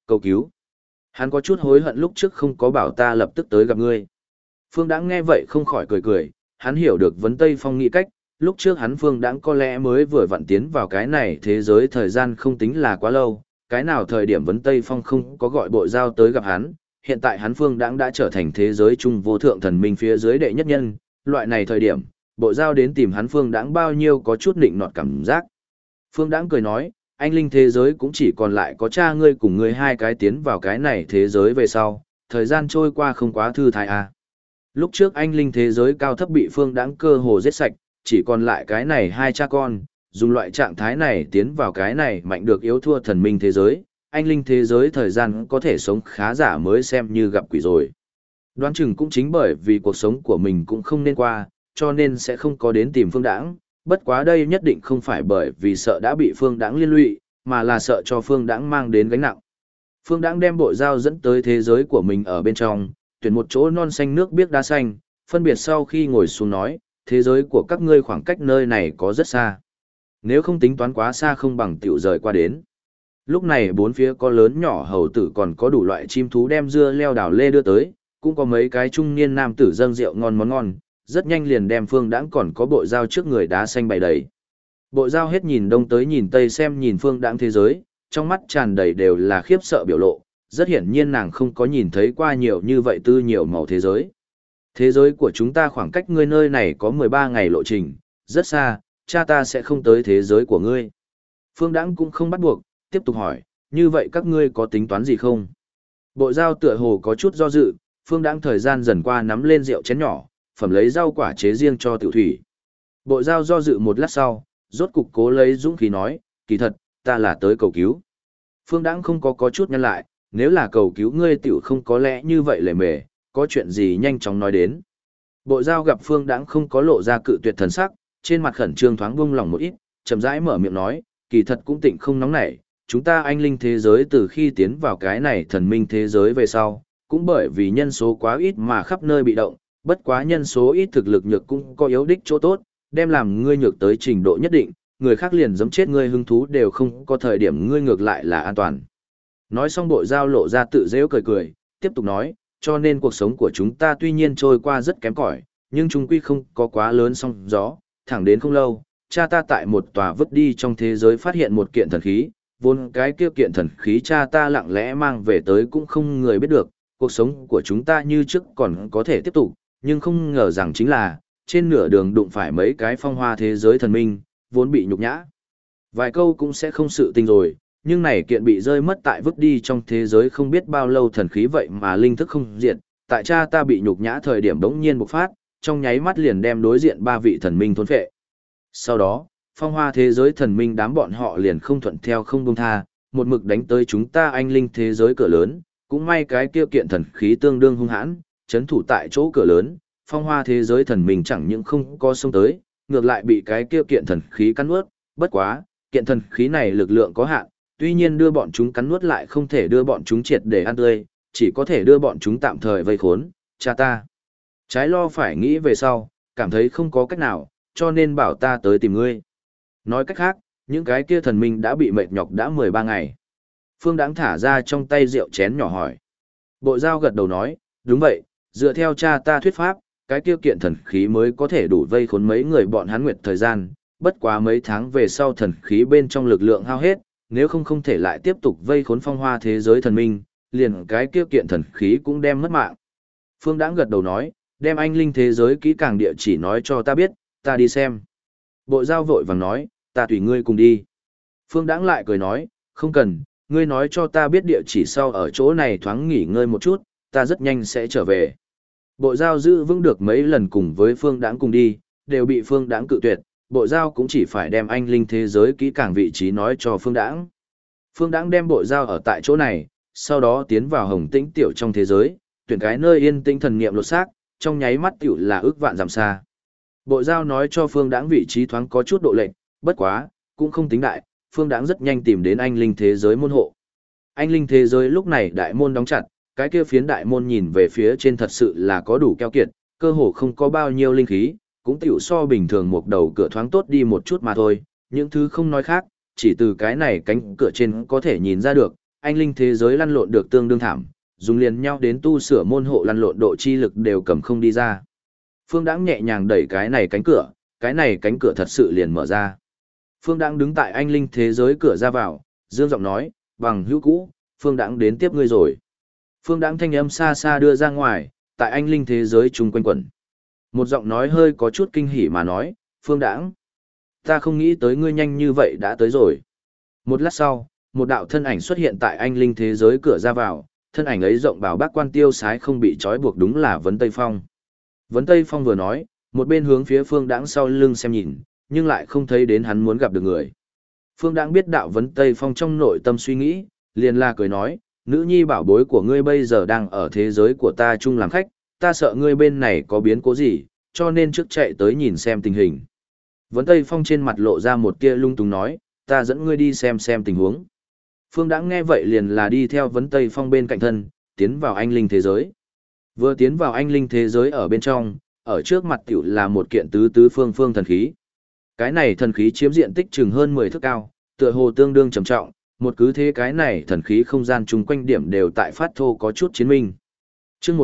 Cầu cứu. Hắn có chút hối hận lúc trước không có bảo ta lập tức tới gặp ngươi. Phương Đãng nghe vậy không khỏi cười cười, hắn hiểu được vấn Tây Phong nghĩ cách, lúc trước hắn Phương Đãng có lẽ mới vừa vặn tiến vào cái này thế giới thời gian không tính là quá lâu, cái nào thời điểm vấn Tây Phong không có gọi bộ giao tới gặp hắn, hiện tại hắn Phương Đãng đã trở thành thế giới trung vô thượng thần minh phía dưới đệ nhất nhân, loại này thời điểm, bộ giao đến tìm hắn Phương Đãng bao nhiêu có chút nịnh nọt cảm giác. Phương Đãng cười nói, anh linh thế giới cũng chỉ còn lại có cha ngươi cùng ngươi hai cái tiến vào cái này thế giới về sau, thời gian trôi qua không quá thư thái à. Lúc trước anh linh thế giới cao thấp bị Phương Đãng cơ hồ giết sạch, chỉ còn lại cái này hai cha con, dùng loại trạng thái này tiến vào cái này mạnh được yếu thua thần minh thế giới, anh linh thế giới thời gian có thể sống khá giả mới xem như gặp quỷ rồi. Đoán chừng cũng chính bởi vì cuộc sống của mình cũng không nên qua, cho nên sẽ không có đến tìm Phương Đãng, bất quá đây nhất định không phải bởi vì sợ đã bị Phương Đãng liên lụy, mà là sợ cho Phương Đãng mang đến gánh nặng. Phương Đãng đem bộ dao dẫn tới thế giới của mình ở bên trong, tuyển một chỗ non xanh nước biếc đá xanh, phân biệt sau khi ngồi xuống nói, thế giới của các ngươi khoảng cách nơi này có rất xa. Nếu không tính toán quá xa không bằng tiểu rời qua đến. Lúc này bốn phía có lớn nhỏ hầu tử còn có đủ loại chim thú đem dưa leo đào lê đưa tới, cũng có mấy cái trung niên nam tử dâng rượu ngon món ngon, rất nhanh liền đem Phương Đãng còn có bộ dao trước người đá xanh bày đầy. Bộ dao hết nhìn đông tới nhìn tây xem nhìn Phương Đãng thế giới, trong mắt tràn đầy đều là khiếp sợ biểu lộ, rất hiển nhiên nàng không có nhìn thấy qua nhiều như vậy tư nhiều màu thế giới. Thế giới của chúng ta khoảng cách ngươi nơi này có 13 ngày lộ trình, rất xa, cha ta sẽ không tới thế giới của ngươi. Phương Đãng cũng không bắt buộc, tiếp tục hỏi, như vậy các ngươi có tính toán gì không? Bộ dao tựa hồ có chút do dự, Phương Đãng thời gian dần qua nắm lên rượu chén nhỏ, phẩm lấy rau quả chế riêng cho tiểu thủy. Bộ dao do dự một lát sau, rốt cục cố lấy dũng khí nói, kỳ thật, ta là tới cầu cứu. Phương Đãng không có chút nhăn lại, nếu là cầu cứu ngươi tiểu không có lẽ như vậy lề mề, có chuyện gì nhanh chóng nói đến. Bộ dao gặp Phương Đãng không có lộ ra cự tuyệt thần sắc, trên mặt khẩn trương thoáng buông lòng một ít, chậm rãi mở miệng nói, kỳ thật cũng tịnh không nóng nảy, chúng ta anh linh thế giới từ khi tiến vào cái này thần minh thế giới về sau, cũng bởi vì nhân số quá ít mà khắp nơi bị động, bất quá nhân số ít thực lực nhược cũng có yếu đích chỗ tốt, đem làm ngươi nhược tới trình độ nhất định, người khác liền giẫm chết ngươi hứng thú đều không có thời điểm ngươi ngược lại là an toàn. Nói xong bộ dao lộ ra tự dễu cười cười, tiếp tục nói, cho nên cuộc sống của chúng ta tuy nhiên trôi qua rất kém cỏi, nhưng chúng quy không có quá lớn sóng gió, thẳng đến không lâu, cha ta tại một tòa vứt đi trong thế giới phát hiện một kiện thần khí, vốn cái kia kiện thần khí cha ta lặng lẽ mang về tới cũng không người biết được, cuộc sống của chúng ta như trước còn có thể tiếp tục, nhưng không ngờ rằng chính là, trên nửa đường đụng phải mấy cái phong hoa thế giới thần minh, vốn bị nhục nhã. Vài câu cũng sẽ không sự tình rồi, nhưng này kiện bị rơi mất tại vứt đi trong thế giới không biết bao lâu thần khí vậy mà linh thức không diệt, tại cha ta bị nhục nhã thời điểm đống nhiên bộc phát, trong nháy mắt liền đem đối diện ba vị thần minh thôn phệ. Sau đó, phong hoa thế giới thần minh đám bọn họ liền không thuận theo không buông tha, một mực đánh tới chúng ta anh linh thế giới cửa lớn, cũng may cái kia kiện thần khí tương đương hung hãn, chấn thủ tại chỗ cửa lớn, phong hoa thế giới thần minh chẳng những không có xông tới, ngược lại bị cái kia kiện thần khí cắn nuốt, bất quá, kiện thần khí này lực lượng có hạn, tuy nhiên đưa bọn chúng cắn nuốt lại không thể đưa bọn chúng triệt để ăn tươi, chỉ có thể đưa bọn chúng tạm thời vây khốn, cha ta. Trái lo phải nghĩ về sau, cảm thấy không có cách nào, cho nên bảo ta tới tìm ngươi. Nói cách khác, những cái kia thần minh đã bị mệt nhọc đã 13 ngày. Phương Đãng thả ra trong tay rượu chén nhỏ hỏi. Bộ dao gật đầu nói, đúng vậy, dựa theo cha ta thuyết pháp, cái kia kiện thần khí mới có thể đủ vây khốn mấy người bọn hắn nguyệt thời gian, bất quá mấy tháng về sau thần khí bên trong lực lượng hao hết, nếu không thể lại tiếp tục vây khốn phong hoa thế giới thần minh, liền cái kia kiện thần khí cũng đem mất mạng. Phương Đãng gật đầu nói, đem anh linh thế giới kỹ càng địa chỉ nói cho ta biết, ta đi xem. Bộ dao vội vàng nói, ta tùy ngươi cùng đi. Phương Đãng lại cười nói, không cần, ngươi nói cho ta biết địa chỉ sau ở chỗ này thoáng nghỉ ngơi một chút, ta rất nhanh sẽ trở về. Bộ dao giữ vững được mấy lần cùng với Phương Đãng cùng đi, đều bị Phương Đãng cự tuyệt, bộ dao cũng chỉ phải đem anh linh thế giới kỹ càng vị trí nói cho Phương Đãng. Phương Đãng đem bộ dao ở tại chỗ này, sau đó tiến vào Hồng Tĩnh tiểu trong thế giới, tuyển cái nơi yên tĩnh thần niệm lột xác, trong nháy mắt tiểu là ước vạn dặm xa. Bộ dao nói cho Phương Đãng vị trí thoáng có chút độ lệch, bất quá, cũng không tính đại, Phương Đãng rất nhanh tìm đến anh linh thế giới môn hộ. Anh linh thế giới lúc này đại môn đóng chặt, cái kia phiến đại môn nhìn về phía trên thật sự là có đủ keo kiệt, cơ hồ không có bao nhiêu linh khí, cũng tiểu so bình thường một đầu cửa thoáng tốt đi một chút mà thôi, những thứ không nói khác, chỉ từ cái này cánh cửa trên có thể nhìn ra được, anh linh thế giới lăn lộn được tương đương thảm, dùng liền nhau đến tu sửa môn hộ lăn lộn độ chi lực đều cầm không đi ra. Phương Đãng nhẹ nhàng đẩy cái này cánh cửa thật sự liền mở ra. Phương Đãng đứng tại anh linh thế giới cửa ra vào, dương giọng nói, bằng hữu cũ, Phương Đãng đến tiếp ngươi rồi. Phương Đãng thanh âm xa xa đưa ra ngoài, tại anh linh thế giới chung quanh quẩn. Một giọng nói hơi có chút kinh hỉ mà nói, Phương Đãng, ta không nghĩ tới ngươi nhanh như vậy đã tới rồi. Một lát sau, một đạo thân ảnh xuất hiện tại anh linh thế giới cửa ra vào, thân ảnh ấy rộng bảo bác quan tiêu sái không bị trói buộc, đúng là Vấn Tây Phong. Vấn Tây Phong vừa nói, một bên hướng phía Phương Đãng sau lưng xem nhìn, nhưng lại không thấy đến hắn muốn gặp được người. Phương Đãng biết đạo Vấn Tây Phong trong nội tâm suy nghĩ, liền là cười nói, nữ nhi bảo bối của ngươi bây giờ đang ở thế giới của ta chung làm khách, ta sợ ngươi bên này có biến cố gì, cho nên trước chạy tới nhìn xem tình hình. Vấn Tây Phong trên mặt lộ ra một tia lung túng nói, ta dẫn ngươi đi xem tình huống. Phương Đãng nghe vậy liền là đi theo Vấn Tây Phong bên cạnh thân, tiến vào anh linh thế giới. Vừa tiến vào anh linh thế giới ở bên trong, ở trước mặt tiểu là một kiện tứ tứ phương phương thần khí. Cái này thần khí chiếm diện tích chừng hơn 10 thước cao, tựa hồ tương đương trầm trọng, một cứ thế cái này thần khí không gian chung quanh điểm đều tại phát thô có chút chiến minh. Chương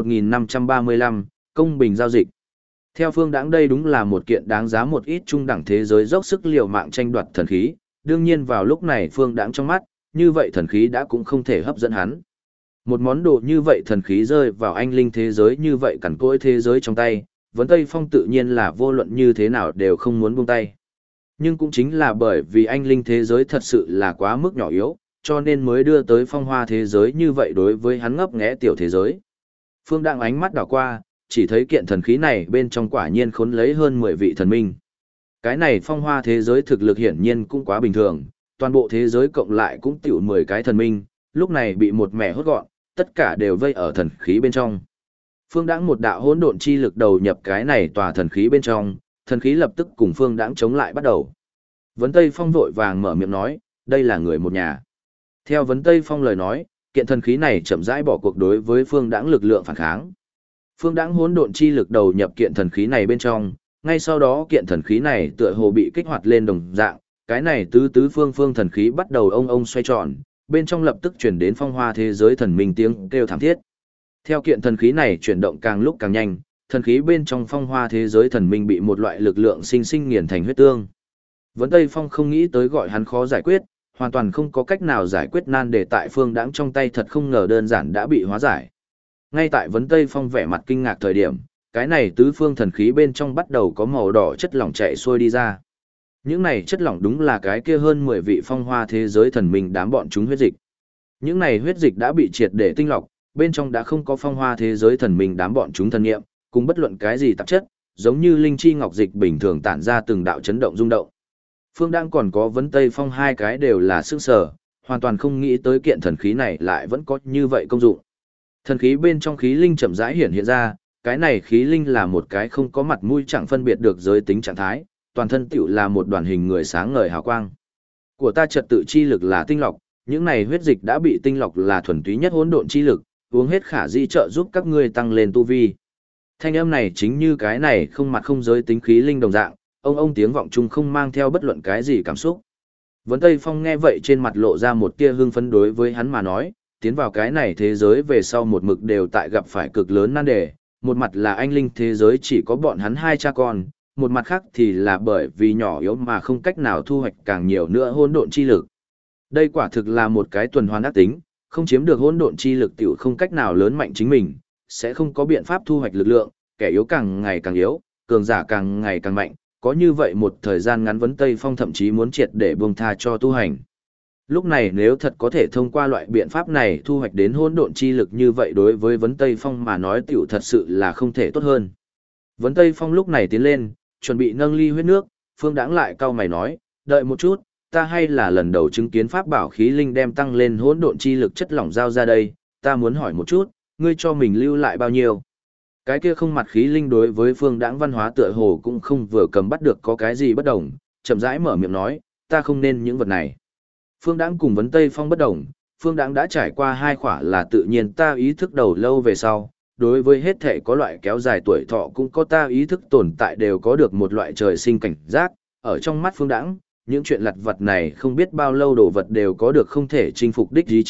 1535, công bình giao dịch. Theo Phương Đãng đây đúng là một kiện đáng giá một ít trung đẳng thế giới dốc sức liều mạng tranh đoạt thần khí, đương nhiên vào lúc này Phương Đãng trong mắt, như vậy thần khí đã cũng không thể hấp dẫn hắn. Một món đồ như vậy thần khí rơi vào anh linh thế giới như vậy cằn cỗi thế giới trong tay, Vấn Tây Phong tự nhiên là vô luận như thế nào đều không muốn buông tay. Nhưng cũng chính là bởi vì anh linh thế giới thật sự là quá mức nhỏ yếu, cho nên mới đưa tới phong hoa thế giới như vậy đối với hắn ngấp nghé tiểu thế giới. Phương Đãng ánh mắt đảo qua, chỉ thấy kiện thần khí này bên trong quả nhiên khốn lấy hơn 10 vị thần minh. Cái này phong hoa thế giới thực lực hiển nhiên cũng quá bình thường, toàn bộ thế giới cộng lại cũng tiểu 10 cái thần minh, lúc này bị một mẻ hốt gọn, tất cả đều vây ở thần khí bên trong. Phương Đãng một đạo hỗn độn chi lực đầu nhập cái này tòa thần khí bên trong, thần khí lập tức cùng Phương Đãng chống lại bắt đầu. Vấn Tây Phong vội vàng mở miệng nói, đây là người một nhà. Theo Vấn Tây Phong lời nói, kiện thần khí này chậm rãi bỏ cuộc đối với Phương Đãng lực lượng phản kháng. Phương Đãng hỗn độn chi lực đầu nhập kiện thần khí này bên trong, ngay sau đó kiện thần khí này tựa hồ bị kích hoạt lên đồng dạng, cái này tứ tứ phương phương thần khí bắt đầu ông xoay tròn, bên trong lập tức chuyển đến phong hoa thế giới thần minh tiếng kêu thảm thiết. Theo kiện thần khí này chuyển động càng lúc càng nhanh, thần khí bên trong phong hoa thế giới thần minh bị một loại lực lượng sinh sinh nghiền thành huyết tương. Vấn Tây Phong không nghĩ tới gọi hắn khó giải quyết, hoàn toàn không có cách nào giải quyết nan đề tại Phương Đãng trong tay thật không ngờ đơn giản đã bị hóa giải. Ngay tại Vấn Tây Phong vẻ mặt kinh ngạc thời điểm, cái này tứ phương thần khí bên trong bắt đầu có màu đỏ chất lỏng chạy xuôi đi ra. Những này chất lỏng đúng là cái kia hơn 10 vị phong hoa thế giới thần minh đám bọn chúng huyết dịch. Những này huyết dịch đã bị triệt để tinh lọc, bên trong đã không có phong hoa thế giới thần minh đám bọn chúng thần nghiệm, cùng bất luận cái gì tạp chất, giống như linh chi ngọc dịch bình thường tản ra từng đạo chấn động rung động. Phương Đãng còn có Vấn Tây Phong hai cái đều là sức sở, hoàn toàn không nghĩ tới kiện thần khí này lại vẫn có như vậy công dụng. Thần khí bên trong khí linh chậm rãi hiện ra, cái này khí linh là một cái không có mặt mũi chẳng phân biệt được giới tính trạng thái, toàn thân tựu là một đoàn hình người sáng ngời hào quang. Của ta trật tự chi lực là tinh lọc, những này huyết dịch đã bị tinh lọc là thuần túy nhất hỗn độn chi lực, uống hết khả di trợ giúp các ngươi tăng lên tu vi. Thanh âm này chính như cái này không mặt không giới tính khí linh đồng dạng, ông tiếng vọng chung không mang theo bất luận cái gì cảm xúc. Vấn Tây Phong nghe vậy trên mặt lộ ra một tia hưng phấn đối với hắn mà nói, tiến vào cái này thế giới về sau một mực đều tại gặp phải cực lớn nan đề, một mặt là anh linh thế giới chỉ có bọn hắn hai cha con, một mặt khác thì là bởi vì nhỏ yếu mà không cách nào thu hoạch càng nhiều nữa hỗn độn chi lực. Đây quả thực là một cái tuần hoàn ác tính, không chiếm được hỗn độn chi lực tiểu không cách nào lớn mạnh chính mình, sẽ không có biện pháp thu hoạch lực lượng, kẻ yếu càng ngày càng yếu, cường giả càng ngày càng mạnh, có như vậy một thời gian ngắn Vấn Tây Phong thậm chí muốn triệt để buông tha cho tu hành. Lúc này nếu thật có thể thông qua loại biện pháp này thu hoạch đến hỗn độn chi lực như vậy đối với Vấn Tây Phong mà nói tiểu thật sự là không thể tốt hơn. Vấn Tây Phong lúc này tiến lên, chuẩn bị nâng ly huyết nước, Phương Đãng lại cau mày nói, đợi một chút, ta hay là lần đầu chứng kiến pháp bảo khí linh đem tăng lên hỗn độn chi lực chất lỏng giao ra đây, ta muốn hỏi một chút, ngươi cho mình lưu lại bao nhiêu? Cái kia không mặt khí linh đối với Phương Đãng văn hóa tựa hồ cũng không vừa cầm bắt được có cái gì bất đồng, chậm rãi mở miệng nói, ta không nên những vật này. Phương Đãng cùng Vấn Tây Phong bất đồng, Phương Đãng đã trải qua hai khỏa là tự nhiên ta ý thức đầu lâu về sau, đối với hết thể có loại kéo dài tuổi thọ cũng có ta ý thức tồn tại đều có được một loại trời sinh cảnh giác, ở trong mắt Phương Đãng, những chuyện lặt vặt này không biết bao lâu đồ vật đều có được không thể chinh phục đích ý chí,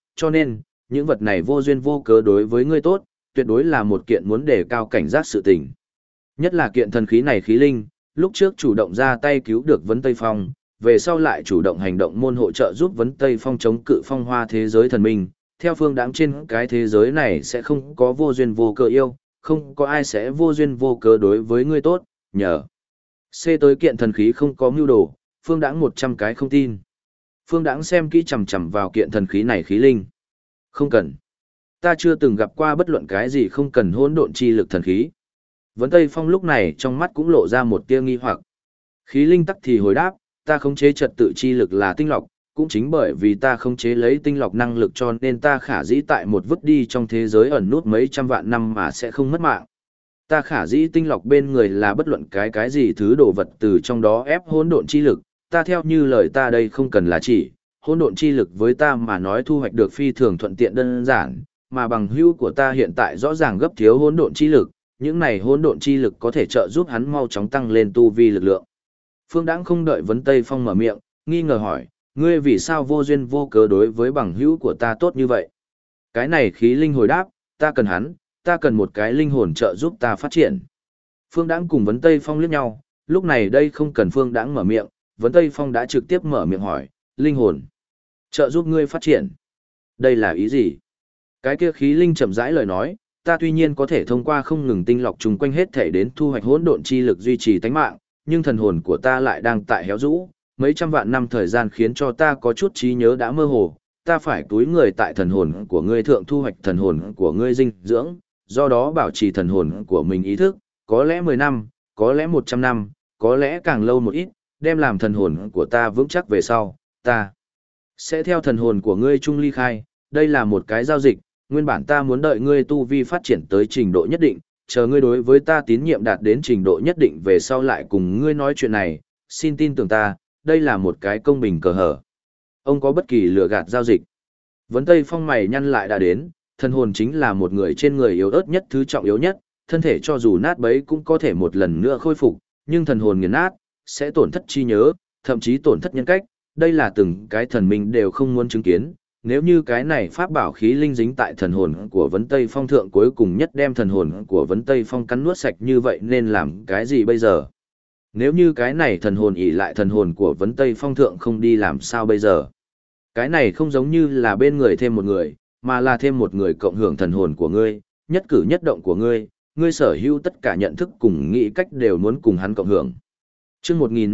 cho nên, những vật này vô duyên vô cớ đối với ngươi tốt, tuyệt đối là một kiện muốn đề cao cảnh giác sự tình. Nhất là kiện thần khí này khí linh, lúc trước chủ động ra tay cứu được Vấn Tây Phong, về sau lại chủ động hành động môn hỗ trợ giúp Vấn Tây Phong chống cự phong hoa thế giới thần minh. Theo phương đáng trên cái thế giới này sẽ không có vô duyên vô cớ yêu, không có ai sẽ vô duyên vô cớ đối với ngươi tốt, nhờ. C tới kiện thần khí không có mưu đồ, phương đãng 100 cái không tin. Phương đãng xem kỹ chằm chằm vào kiện thần khí này khí linh. Không cần. Ta chưa từng gặp qua bất luận cái gì không cần hỗn độn chi lực thần khí. Vấn Tây Phong lúc này trong mắt cũng lộ ra một tia nghi hoặc. Khí linh tắc thì hồi đáp, ta khống chế trật tự chi lực là tinh lọc, cũng chính bởi vì ta khống chế lấy tinh lọc năng lực cho nên ta khả dĩ tại một vứt đi trong thế giới ẩn nút mấy trăm vạn năm mà sẽ không mất mạng. Ta khả dĩ tinh lọc bên người là bất luận cái gì thứ đồ vật từ trong đó ép hỗn độn chi lực, ta theo như lời ta đây không cần là chỉ, hỗn độn chi lực với ta mà nói thu hoạch được phi thường thuận tiện đơn giản, mà bằng hữu của ta hiện tại rõ ràng gấp thiếu hỗn độn chi lực, những này hỗn độn chi lực có thể trợ giúp hắn mau chóng tăng lên tu vi lực lượng. Phương Đãng không đợi Vấn Tây Phong mở miệng, nghi ngờ hỏi, ngươi vì sao vô duyên vô cớ đối với bằng hữu của ta tốt như vậy? Cái này khí linh hồi đáp, ta cần hắn, ta cần một cái linh hồn trợ giúp ta phát triển. Phương Đãng cùng Vấn Tây Phong liếc nhau, lúc này đây không cần Phương Đãng mở miệng, Vấn Tây Phong đã trực tiếp mở miệng hỏi, linh hồn, trợ giúp ngươi phát triển. Đây là ý gì? Cái kia khí linh chậm rãi lời nói, ta tuy nhiên có thể thông qua không ngừng tinh lọc chung quanh hết thể đến thu hoạch hỗn độn chi lực duy trì tánh mạng, nhưng thần hồn của ta lại đang tại héo rũ, mấy trăm vạn năm thời gian khiến cho ta có chút trí nhớ đã mơ hồ, ta phải túi người tại thần hồn của ngươi thượng thu hoạch thần hồn của ngươi dinh dưỡng, do đó bảo trì thần hồn của mình ý thức, có lẽ 10 năm, có lẽ 100 năm, có lẽ càng lâu một ít, đem làm thần hồn của ta vững chắc về sau, ta sẽ theo thần hồn của ngươi chung ly khai, đây là một cái giao dịch, nguyên bản ta muốn đợi ngươi tu vi phát triển tới trình độ nhất định, chờ ngươi đối với ta tín nhiệm đạt đến trình độ nhất định về sau lại cùng ngươi nói chuyện này, xin tin tưởng ta, đây là một cái công bình cờ hở. Ông có bất kỳ lừa gạt giao dịch. Vấn Tây Phong mày nhăn lại đã đến, thần hồn chính là một người trên người yếu ớt nhất thứ trọng yếu nhất, thân thể cho dù nát bấy cũng có thể một lần nữa khôi phục, nhưng thần hồn nghiền nát, sẽ tổn thất trí nhớ, thậm chí tổn thất nhân cách, đây là từng cái thần minh đều không muốn chứng kiến. Nếu như cái này pháp bảo khí linh dính tại thần hồn của Vấn Tây Phong thượng cuối cùng nhất đem thần hồn của Vấn Tây Phong cắn nuốt sạch như vậy nên làm cái gì bây giờ? Nếu như cái này thần hồn ỷ lại thần hồn của Vấn Tây Phong thượng không đi làm sao bây giờ? Cái này không giống như là bên người thêm một người, mà là thêm một người cộng hưởng thần hồn của ngươi, nhất cử nhất động của ngươi, ngươi sở hữu tất cả nhận thức cùng nghĩ cách đều muốn cùng hắn cộng hưởng. Chương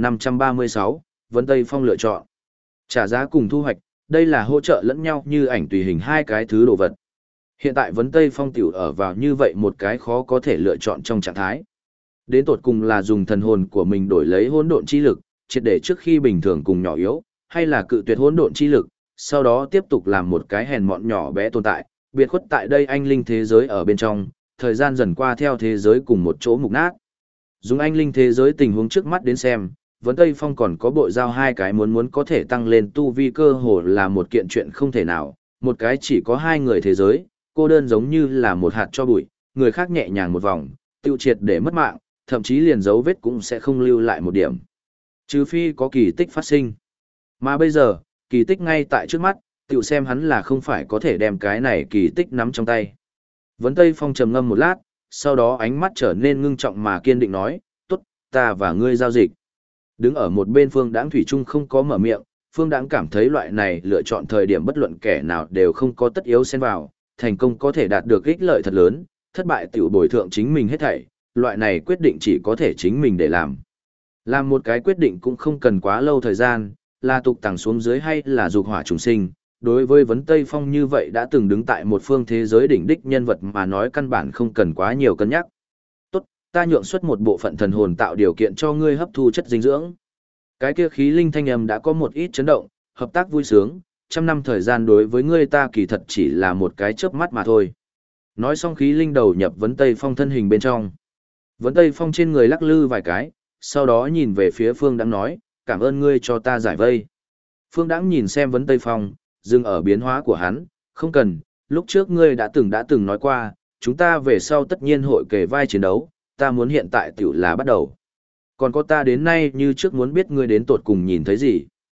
1536, Vấn Tây Phong lựa chọn. Trả giá cùng thu hoạch, đây là hỗ trợ lẫn nhau như ảnh tùy hình hai cái thứ đồ vật. Hiện tại Vấn Tây Phong tiểu ở vào như vậy một cái khó có thể lựa chọn trong trạng thái. Đến tột cùng là dùng thần hồn của mình đổi lấy hỗn độn chi lực, triệt để trước khi bình thường cùng nhỏ yếu, hay là cự tuyệt hỗn độn chi lực, sau đó tiếp tục làm một cái hèn mọn nhỏ bé tồn tại, biệt khuất tại đây anh linh thế giới ở bên trong, thời gian dần qua theo thế giới cùng một chỗ mục nát. Dùng anh linh thế giới tình huống trước mắt đến xem, Vấn Tây Phong còn có bộ giao hai cái muốn có thể tăng lên tu vi cơ hồ là một kiện chuyện không thể nào, một cái chỉ có hai người thế giới, cô đơn giống như là một hạt cho bụi, người khác nhẹ nhàng một vòng, tiêu triệt để mất mạng, thậm chí liền dấu vết cũng sẽ không lưu lại một điểm. Trừ phi có kỳ tích phát sinh. Mà bây giờ, kỳ tích ngay tại trước mắt, tiểu xem hắn là không phải có thể đem cái này kỳ tích nắm trong tay. Vấn Tây Phong trầm ngâm một lát, sau đó ánh mắt trở nên ngưng trọng mà kiên định nói, tốt, ta và ngươi giao dịch. Đứng ở một bên Phương Đãng thủy chung không có mở miệng, Phương Đãng cảm thấy loại này lựa chọn thời điểm bất luận kẻ nào đều không có tất yếu xen vào, thành công có thể đạt được ích lợi thật lớn, thất bại tiểu bồi thượng chính mình hết thảy, loại này quyết định chỉ có thể chính mình để làm. Làm một cái quyết định cũng không cần quá lâu thời gian, là tục tàng xuống dưới hay là dục hỏa trùng sinh, đối với Vấn Tây Phong như vậy đã từng đứng tại một phương thế giới đỉnh đích nhân vật mà nói căn bản không cần quá nhiều cân nhắc. Tốt, ta nhượng xuất một bộ phận thần hồn tạo điều kiện cho ngươi hấp thu chất dinh dưỡng. Cái kia khí linh thanh âm đã có một ít chấn động, hợp tác vui sướng, trăm năm thời gian đối với ngươi ta kỳ thật chỉ là một cái chớp mắt mà thôi. Nói xong khí linh đầu nhập Vấn Tây Phong thân hình bên trong. Vấn Tây Phong trên người lắc lư vài cái, sau đó nhìn về phía Phương Đãng nói, cảm ơn ngươi cho ta giải vây. Phương Đãng nhìn xem Vấn Tây Phong, dừng ở biến hóa của hắn, không cần, lúc trước ngươi đã từng nói qua, chúng ta về sau tất nhiên hội kề vai chiến đấu, ta muốn hiện tại tiểu là bắt đầu. Còn có ta đến nay như trước muốn biết ngươi đến tột cùng nhìn thấy gì.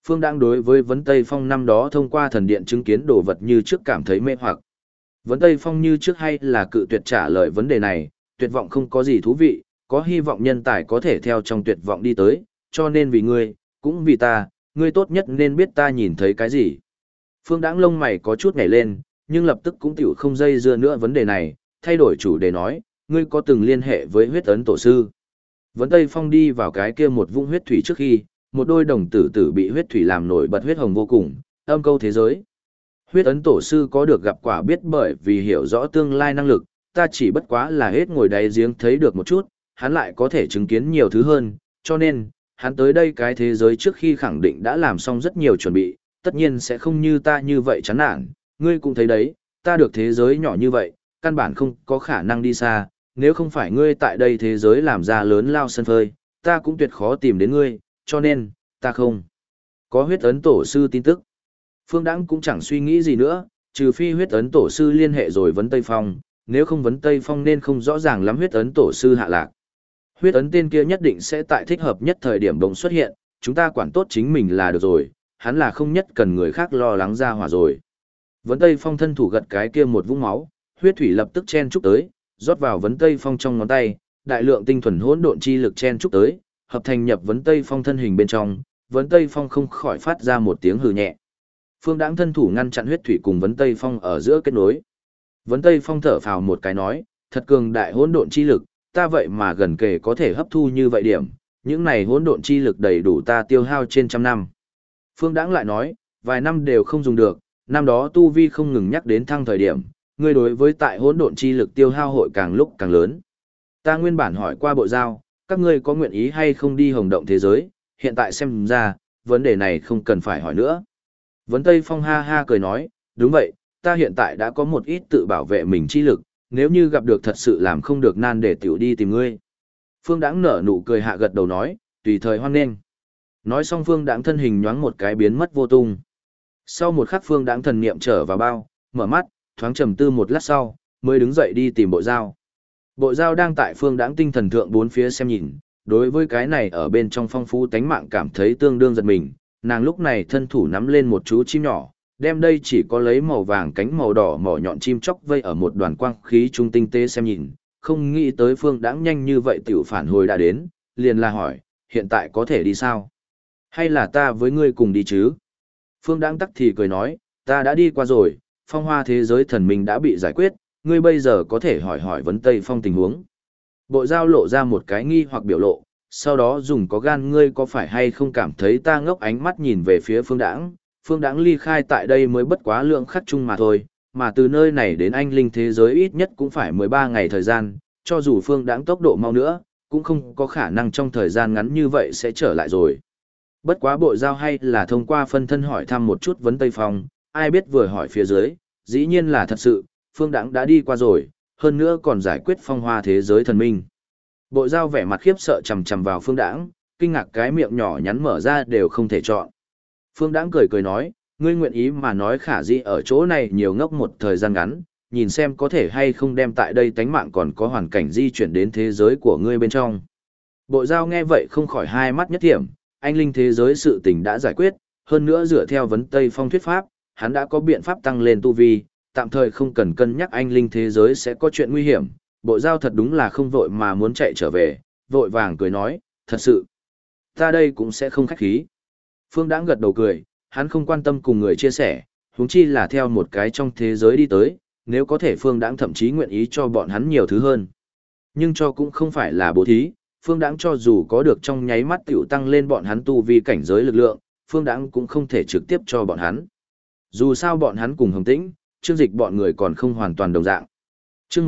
Phương Đãng đối với Vấn Tây Phong năm đó thông qua thần điện chứng kiến đồ vật như trước cảm thấy mê hoặc. Vấn Tây Phong như trước hay là cự tuyệt trả lời vấn đề này, tuyệt vọng không có gì thú vị, có hy vọng nhân tài có thể theo trong tuyệt vọng đi tới, cho nên vì ngươi, cũng vì ta, ngươi tốt nhất nên biết ta nhìn thấy cái gì. Phương Đãng lông mày có chút nhảy lên, nhưng lập tức cũng tiểu không dây dưa nữa vấn đề này, thay đổi chủ đề nói, ngươi có từng liên hệ với huyết ấn tổ sư. Vấn Tây Phong đi vào cái kia một vũng huyết thủy trước khi, một đôi đồng tử tử bị huyết thủy làm nổi bật huyết hồng vô cùng, âm câu thế giới. Huyết ấn tổ sư có được gặp quả biết bởi vì hiểu rõ tương lai năng lực, ta chỉ bất quá là hết ngồi đáy giếng thấy được một chút, hắn lại có thể chứng kiến nhiều thứ hơn, cho nên, hắn tới đây cái thế giới trước khi khẳng định đã làm xong rất nhiều chuẩn bị, tất nhiên sẽ không như ta như vậy chán nản, ngươi cũng thấy đấy, ta được thế giới nhỏ như vậy, căn bản không có khả năng đi xa, nếu không phải ngươi tại đây thế giới làm ra lớn lao sân phơi, ta cũng tuyệt khó tìm đến ngươi, cho nên, ta không có huyết ấn tổ sư tin tức. Phương Đãng cũng chẳng suy nghĩ gì nữa, trừ phi huyết ấn tổ sư liên hệ rồi vấn Tây Phong, nếu không vấn Tây Phong nên không rõ ràng lắm huyết ấn tổ sư hạ lạc. Huyết ấn tên kia nhất định sẽ tại thích hợp nhất thời điểm bỗng xuất hiện, chúng ta quản tốt chính mình là được rồi, hắn là không nhất cần người khác lo lắng ra hỏa rồi. Vấn Tây Phong thân thủ gật cái kia một vũng máu, huyết thủy lập tức chen chúc tới, rót vào vấn Tây Phong trong ngón tay, đại lượng tinh thuần hỗn độn chi lực chen chúc tới, hợp thành nhập vấn Tây Phong thân hình bên trong, vấn Tây Phong không khỏi phát ra một tiếng hừ nhẹ. Phương Đãng thân thủ ngăn chặn huyết thủy cùng vấn Tây Phong ở giữa kết nối. Vấn Tây Phong thở phào một cái nói, thật cường đại hỗn độn chi lực, ta vậy mà gần kề có thể hấp thu như vậy điểm, những này hỗn độn chi lực đầy đủ ta tiêu hao trên trăm năm. Phương Đãng lại nói, vài năm đều không dùng được, năm đó tu vi không ngừng nhắc đến thăng thời điểm, ngươi đối với tại hỗn độn chi lực tiêu hao hội càng lúc càng lớn. Ta nguyên bản hỏi qua bộ giao, các ngươi có nguyện ý hay không đi hồng động thế giới, hiện tại xem ra, vấn đề này không cần phải hỏi nữa. Vấn Tây Phong ha ha cười nói, đúng vậy, ta hiện tại đã có một ít tự bảo vệ mình chi lực, nếu như gặp được thật sự làm không được nan để tiểu đi tìm ngươi. Phương Đãng nở nụ cười hạ gật đầu nói, tùy thời hoan nghênh. Nói xong Phương Đãng thân hình nhoáng một cái biến mất vô tung. Sau một khắc Phương Đãng thần niệm trở vào bao, mở mắt, thoáng trầm tư một lát sau, mới đứng dậy đi tìm bộ dao. Bộ dao đang tại Phương Đãng tinh thần thượng bốn phía xem nhìn, đối với cái này ở bên trong phong phú tánh mạng cảm thấy tương đương giật mình, nàng lúc này thân thủ nắm lên một chú chim nhỏ, đem đây chỉ có lấy màu vàng cánh màu đỏ mỏ nhọn chim chóc vây ở một đoàn quang khí trung tinh tế xem nhìn, không nghĩ tới Phương Đãng nhanh như vậy tiểu phản hồi đã đến, liền là hỏi, hiện tại có thể đi sao? Hay là ta với ngươi cùng đi chứ? Phương Đãng tắc thì cười nói, ta đã đi qua rồi, phong hoa thế giới thần minh đã bị giải quyết, ngươi bây giờ có thể hỏi hỏi vấn Tây Phong tình huống. Bộ giao lộ ra một cái nghi hoặc biểu lộ, sau đó dùng có gan ngươi có phải hay không cảm thấy ta ngốc ánh mắt nhìn về phía Phương Đãng. Phương Đãng ly khai tại đây mới bất quá lượng khắc chung mà thôi, mà từ nơi này đến anh linh thế giới ít nhất cũng phải 13 ngày thời gian, cho dù Phương Đãng tốc độ mau nữa, cũng không có khả năng trong thời gian ngắn như vậy sẽ trở lại rồi. Bất quá bộ giao hay là thông qua phân thân hỏi thăm một chút vấn Tây Phong, ai biết vừa hỏi phía dưới, dĩ nhiên là thật sự, Phương Đãng đã đi qua rồi, hơn nữa còn giải quyết phong hoa thế giới thần minh. Bộ giao vẻ mặt khiếp sợ chằm chằm vào Phương Đãng, kinh ngạc cái miệng nhỏ nhắn mở ra đều không thể chọn. Phương Đãng cười cười nói, ngươi nguyện ý mà nói khả dĩ ở chỗ này nhiều ngốc một thời gian ngắn, nhìn xem có thể hay không đem tại đây tánh mạng còn có hoàn cảnh di chuyển đến thế giới của ngươi bên trong. Bộ giao nghe vậy không khỏi hai mắt nhất thiểm, anh linh thế giới sự tình đã giải quyết, hơn nữa dựa theo vấn Tây Phong thuyết pháp, hắn đã có biện pháp tăng lên tu vi, tạm thời không cần cân nhắc anh linh thế giới sẽ có chuyện nguy hiểm. Bộ giao thật đúng là không vội mà muốn chạy trở về, vội vàng cười nói, thật sự, ta đây cũng sẽ không khách khí. Phương Đãng gật đầu cười, hắn không quan tâm cùng người chia sẻ, huống chi là theo một cái trong thế giới đi tới, nếu có thể Phương Đãng thậm chí nguyện ý cho bọn hắn nhiều thứ hơn. Nhưng cho cũng không phải là bố thí, Phương Đãng cho dù có được trong nháy mắt tiểu tăng lên bọn hắn tu vi cảnh giới lực lượng, Phương Đãng cũng không thể trực tiếp cho bọn hắn. Dù sao bọn hắn cùng Hồng Tĩnh, Trương Dịch bọn người còn không hoàn toàn đồng dạng. Chương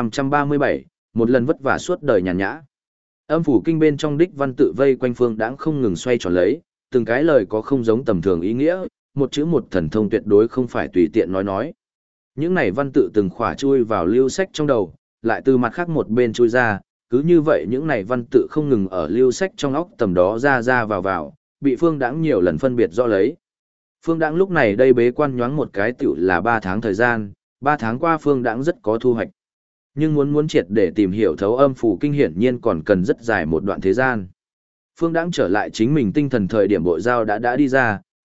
1537, một lần vất vả suốt đời nhàn nhã. Âm phủ kinh bên trong đích văn tự vây quanh Phương Đãng không ngừng xoay tròn lấy, từng cái lời có không giống tầm thường ý nghĩa, một chữ một thần thông tuyệt đối không phải tùy tiện nói. Những này văn tự từng khỏa chui vào lưu sách trong đầu, lại từ mặt khác một bên chui ra, cứ như vậy những này văn tự không ngừng ở lưu sách trong óc tầm đó ra vào, bị Phương Đãng nhiều lần phân biệt rõ lấy. Phương Đãng lúc này đây bế quan nhoáng một cái tiểu là 3 tháng thời gian, 3 tháng qua Phương Đãng rất có thu hoạch. Nhưng muốn triệt để tìm hiểu thấu âm phủ kinh hiển nhiên còn cần rất dài một đoạn thời gian. Phương Đãng trở lại chính mình tinh thần thời điểm bộ giao đã đi ra,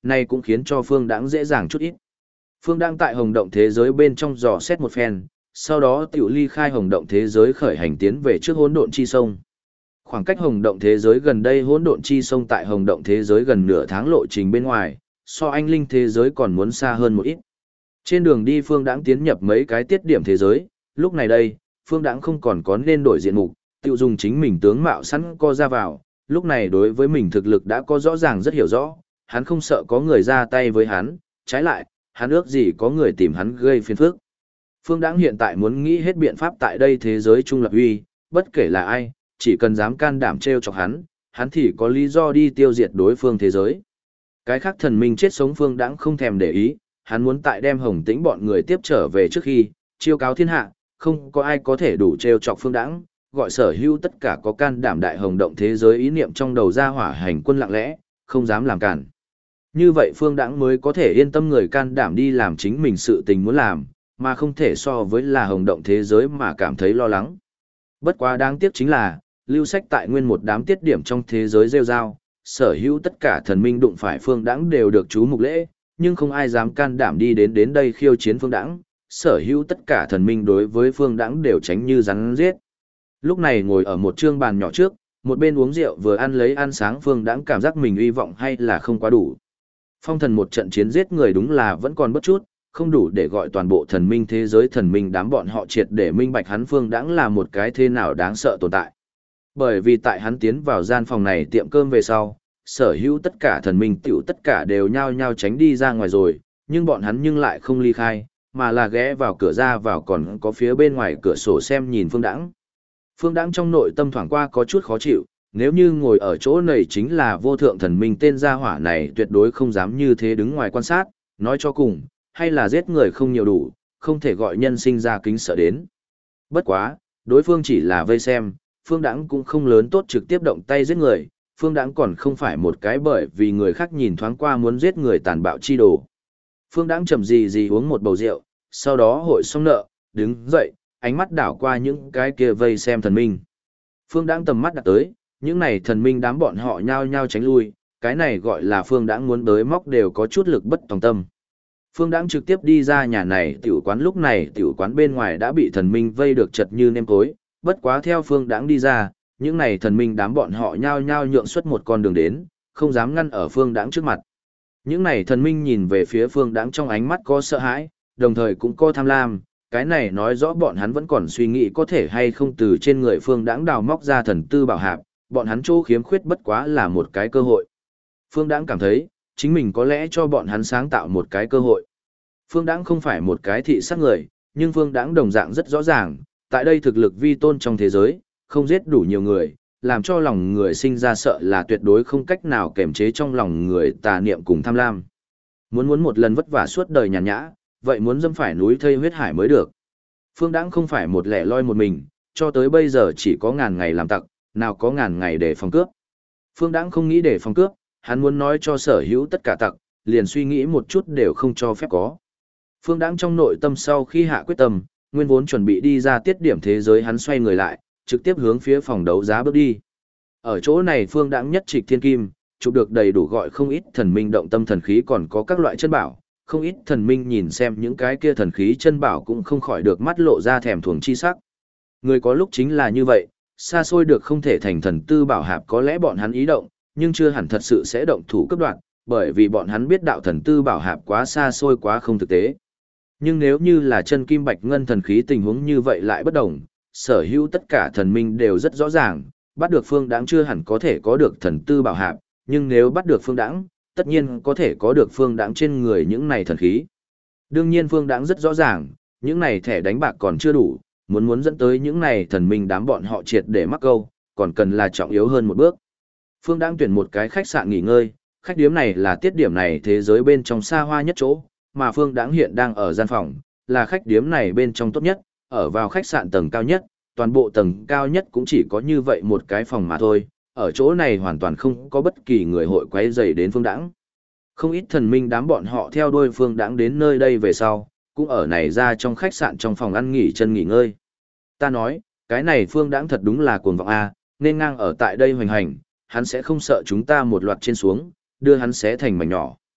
này cũng khiến cho Phương Đãng dễ dàng chút ít. Phương Đãng tại hồng động thế giới bên trong dò xét một phen, sau đó tiểu ly khai hồng động thế giới khởi hành tiến về trước hỗn độn chi sông. Khoảng cách hồng động thế giới gần đây hỗn độn chi sông tại hồng động thế giới gần nửa tháng lộ trình bên ngoài, so anh linh thế giới còn muốn xa hơn một ít. Trên đường đi Phương Đãng tiến nhập mấy cái tiết điểm thế giới, lúc này đây, Phương Đãng không còn có nên đổi diện mục, tự dùng chính mình tướng mạo sẵn co ra vào, lúc này đối với mình thực lực đã có rõ ràng rất hiểu rõ, hắn không sợ có người ra tay với hắn, trái lại, hắn ước gì có người tìm hắn gây phiền phức. Phương Đãng hiện tại muốn nghĩ hết biện pháp tại đây thế giới trung lập uy, bất kể là ai, chỉ cần dám can đảm trêu chọc hắn thì có lý do đi tiêu diệt đối phương thế giới. Cái khác thần minh chết sống Phương Đãng không thèm để ý, hắn muốn tại đem Hồng Tĩnh bọn người tiếp trở về trước khi chiêu cáo thiên hạ, không có ai có thể đủ trêu chọc Phương Đãng, gọi sở hữu tất cả có can đảm đại hồng động thế giới ý niệm trong đầu ra hỏa hành quân lặng lẽ, không dám làm cản. Như vậy Phương Đãng mới có thể yên tâm người can đảm đi làm chính mình sự tình muốn làm, mà không thể so với là hồng động thế giới mà cảm thấy lo lắng. Bất quá đáng tiếc chính là, lưu sách tại nguyên một đám tiết điểm trong thế giới rêu rao, sở hữu tất cả thần minh đụng phải Phương Đãng đều được chú mục lễ, nhưng không ai dám can đảm đi đến đây khiêu chiến Phương Đãng, sở hữu tất cả thần minh đối với Phương Đãng đều tránh như rắn giết. Lúc này ngồi ở một trương bàn nhỏ trước, một bên uống rượu vừa ăn lấy ăn sáng Phương Đãng cảm giác mình hy vọng hay là không quá đủ. Phong thần một trận chiến giết người đúng là vẫn còn bất chút, không đủ để gọi toàn bộ thần minh thế giới thần minh đám bọn họ triệt để minh bạch hắn Phương Đãng là một cái thế nào đáng sợ tồn tại. Bởi vì tại hắn tiến vào gian phòng này tiệm cơm về sau, sở hữu tất cả thần minh tiểu tất cả đều nhao nhao tránh đi ra ngoài rồi, nhưng bọn hắn nhưng lại không ly khai, mà là ghé vào cửa ra vào còn có phía bên ngoài cửa sổ xem nhìn Phương Đãng. Phương Đãng trong nội tâm thoảng qua có chút khó chịu, nếu như ngồi ở chỗ này chính là vô thượng thần minh tên gia hỏa này tuyệt đối không dám như thế đứng ngoài quan sát, nói cho cùng, hay là giết người không nhiều đủ, không thể gọi nhân sinh ra kính sợ đến. Bất quá, đối phương chỉ là vây xem, Phương Đãng cũng không lớn tốt trực tiếp động tay giết người, Phương Đãng còn không phải một cái bởi vì người khác nhìn thoáng qua muốn giết người tàn bạo chi đồ. Phương Đãng chậm gì uống một bầu rượu, sau đó hội xong nợ, đứng dậy, ánh mắt đảo qua những cái kia vây xem thần minh. Phương Đãng tầm mắt đặt tới, những này thần minh đám bọn họ nhao nhao tránh lui, cái này gọi là Phương Đãng muốn đới móc đều có chút lực bất tòng tâm. Phương Đãng trực tiếp đi ra nhà này tiểu quán, lúc này tiểu quán bên ngoài đã bị thần minh vây được chật như nêm cối, bất quá theo Phương Đãng đi ra, những này thần minh đám bọn họ nhao nhao nhượng xuất một con đường đến, không dám ngăn ở Phương Đãng trước mặt. Những này thần minh nhìn về phía Phương Đãng trong ánh mắt có sợ hãi, đồng thời cũng có tham lam, cái này nói rõ bọn hắn vẫn còn suy nghĩ có thể hay không từ trên người Phương Đãng đào móc ra thần tư bảo hạp, bọn hắn chỗ khiếm khuyết bất quá là một cái cơ hội. Phương Đãng cảm thấy, chính mình có lẽ cho bọn hắn sáng tạo một cái cơ hội. Phương Đãng không phải một cái thị sát người, nhưng Phương Đãng đồng dạng rất rõ ràng, tại đây thực lực vi tôn trong thế giới, không giết đủ nhiều người, làm cho lòng người sinh ra sợ là tuyệt đối không cách nào kềm chế trong lòng người tà niệm cùng tham lam. Muốn một lần vất vả suốt đời nhàn nhã, vậy muốn dâm phải núi thây huyết hải mới được. Phương Đãng không phải một lẻ loi một mình, cho tới bây giờ chỉ có ngàn ngày làm tặc, nào có ngàn ngày để phòng cướp. Phương Đãng không nghĩ để phòng cướp, hắn muốn nói cho sở hữu tất cả tặc, liền suy nghĩ một chút đều không cho phép có. Phương Đãng trong nội tâm sau khi hạ quyết tâm, nguyên vốn chuẩn bị đi ra tiết điểm thế giới hắn xoay người lại, trực tiếp hướng phía phòng đấu giá bước đi. Ở chỗ này Phương Đãng nhất trịch thiên kim, chụp được đầy đủ gọi không ít thần minh động tâm thần khí còn có các loại chân bảo, không ít thần minh nhìn xem những cái kia thần khí chân bảo cũng không khỏi được mắt lộ ra thèm thuồng chi sắc. Người có lúc chính là như vậy, xa xôi được không thể thành thần tư bảo hạp có lẽ bọn hắn ý động, nhưng chưa hẳn thật sự sẽ động thủ cấp đoạn, bởi vì bọn hắn biết đạo thần tư bảo hạp quá xa xôi quá không thực tế. Nhưng nếu như là chân kim bạch ngân thần khí tình huống như vậy lại bất đồng, sở hữu tất cả thần minh đều rất rõ ràng, bắt được Phương Đãng chưa hẳn có thể có được thần tư bảo hạp, nhưng nếu bắt được Phương Đãng, tất nhiên có thể có được Phương Đãng trên người những này thần khí. Đương nhiên Phương Đãng rất rõ ràng, những này thẻ đánh bạc còn chưa đủ, muốn dẫn tới những này thần minh đám bọn họ triệt để mắc câu, còn cần là trọng yếu hơn một bước. Phương Đãng tuyển một cái khách sạn nghỉ ngơi, khách điếm này là tiết điểm này thế giới bên trong xa hoa nhất chỗ, mà Phương Đãng hiện đang ở gian phòng, là khách điếm này bên trong tốt nhất, ở vào khách sạn tầng cao nhất, toàn bộ tầng cao nhất cũng chỉ có như vậy một cái phòng mà thôi, ở chỗ này hoàn toàn không có bất kỳ người hội quấy rầy đến Phương Đãng. Không ít thần minh đám bọn họ theo đuôi Phương Đãng đến nơi đây về sau, cũng ở này ra trong khách sạn trong phòng ăn nghỉ chân nghỉ ngơi. Ta nói, cái này Phương Đãng thật đúng là cuồng vọng a, nên ngang ở tại đây hoành hành, hắn sẽ không sợ chúng ta một loạt trên xuống, đưa hắn xé thành mảnh nhỏ.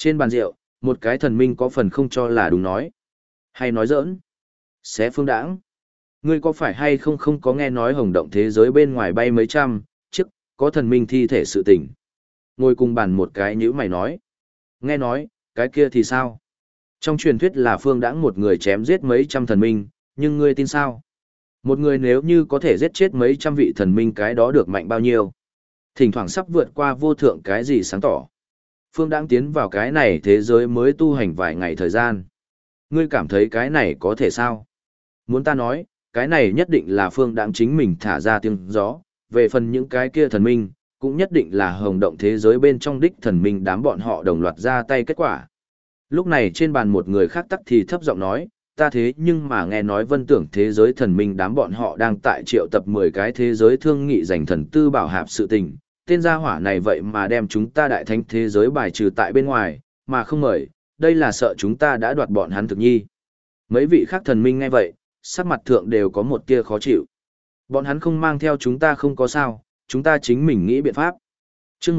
Trên bàn rượu, một cái thần minh có phần không cho là đúng nói. Hay nói giỡn. Xé Phương Đãng. Ngươi có phải hay không không có nghe nói hồng động thế giới bên ngoài bay mấy trăm, chiếc, có thần minh thi thể sự tình. Ngồi cùng bàn một cái nhữ mày nói. Nghe nói, cái kia thì sao? Trong truyền thuyết là Phương Đãng một người chém giết mấy trăm thần minh, nhưng ngươi tin sao? Một người nếu như có thể giết chết mấy trăm vị thần minh cái đó được mạnh bao nhiêu? Thỉnh thoảng sắp vượt qua vô thượng cái gì sáng tỏ. Phương Đãng tiến vào cái này thế giới mới tu hành vài ngày thời gian. Ngươi cảm thấy cái này có thể sao? Muốn ta nói, cái này nhất định là Phương Đãng chính mình thả ra tiếng gió, về phần những cái kia thần minh, cũng nhất định là hồng động thế giới bên trong đích thần minh đám bọn họ đồng loạt ra tay kết quả. Lúc này trên bàn một người khác tắc thì thấp giọng nói, ta thế nhưng mà nghe nói vân tưởng thế giới thần minh đám bọn họ đang tại triệu tập 10 cái thế giới thương nghị giành thần tư bảo hạp sự tình, tên gia hỏa này vậy mà đem chúng ta đại thánh thế giới bài trừ tại bên ngoài, mà không mời, đây là sợ chúng ta đã đoạt bọn hắn thực nhi. Mấy vị khác thần minh nghe vậy, sắc mặt thượng đều có một tia khó chịu. Bọn hắn không mang theo chúng ta không có sao, chúng ta chính mình nghĩ biện pháp. Chương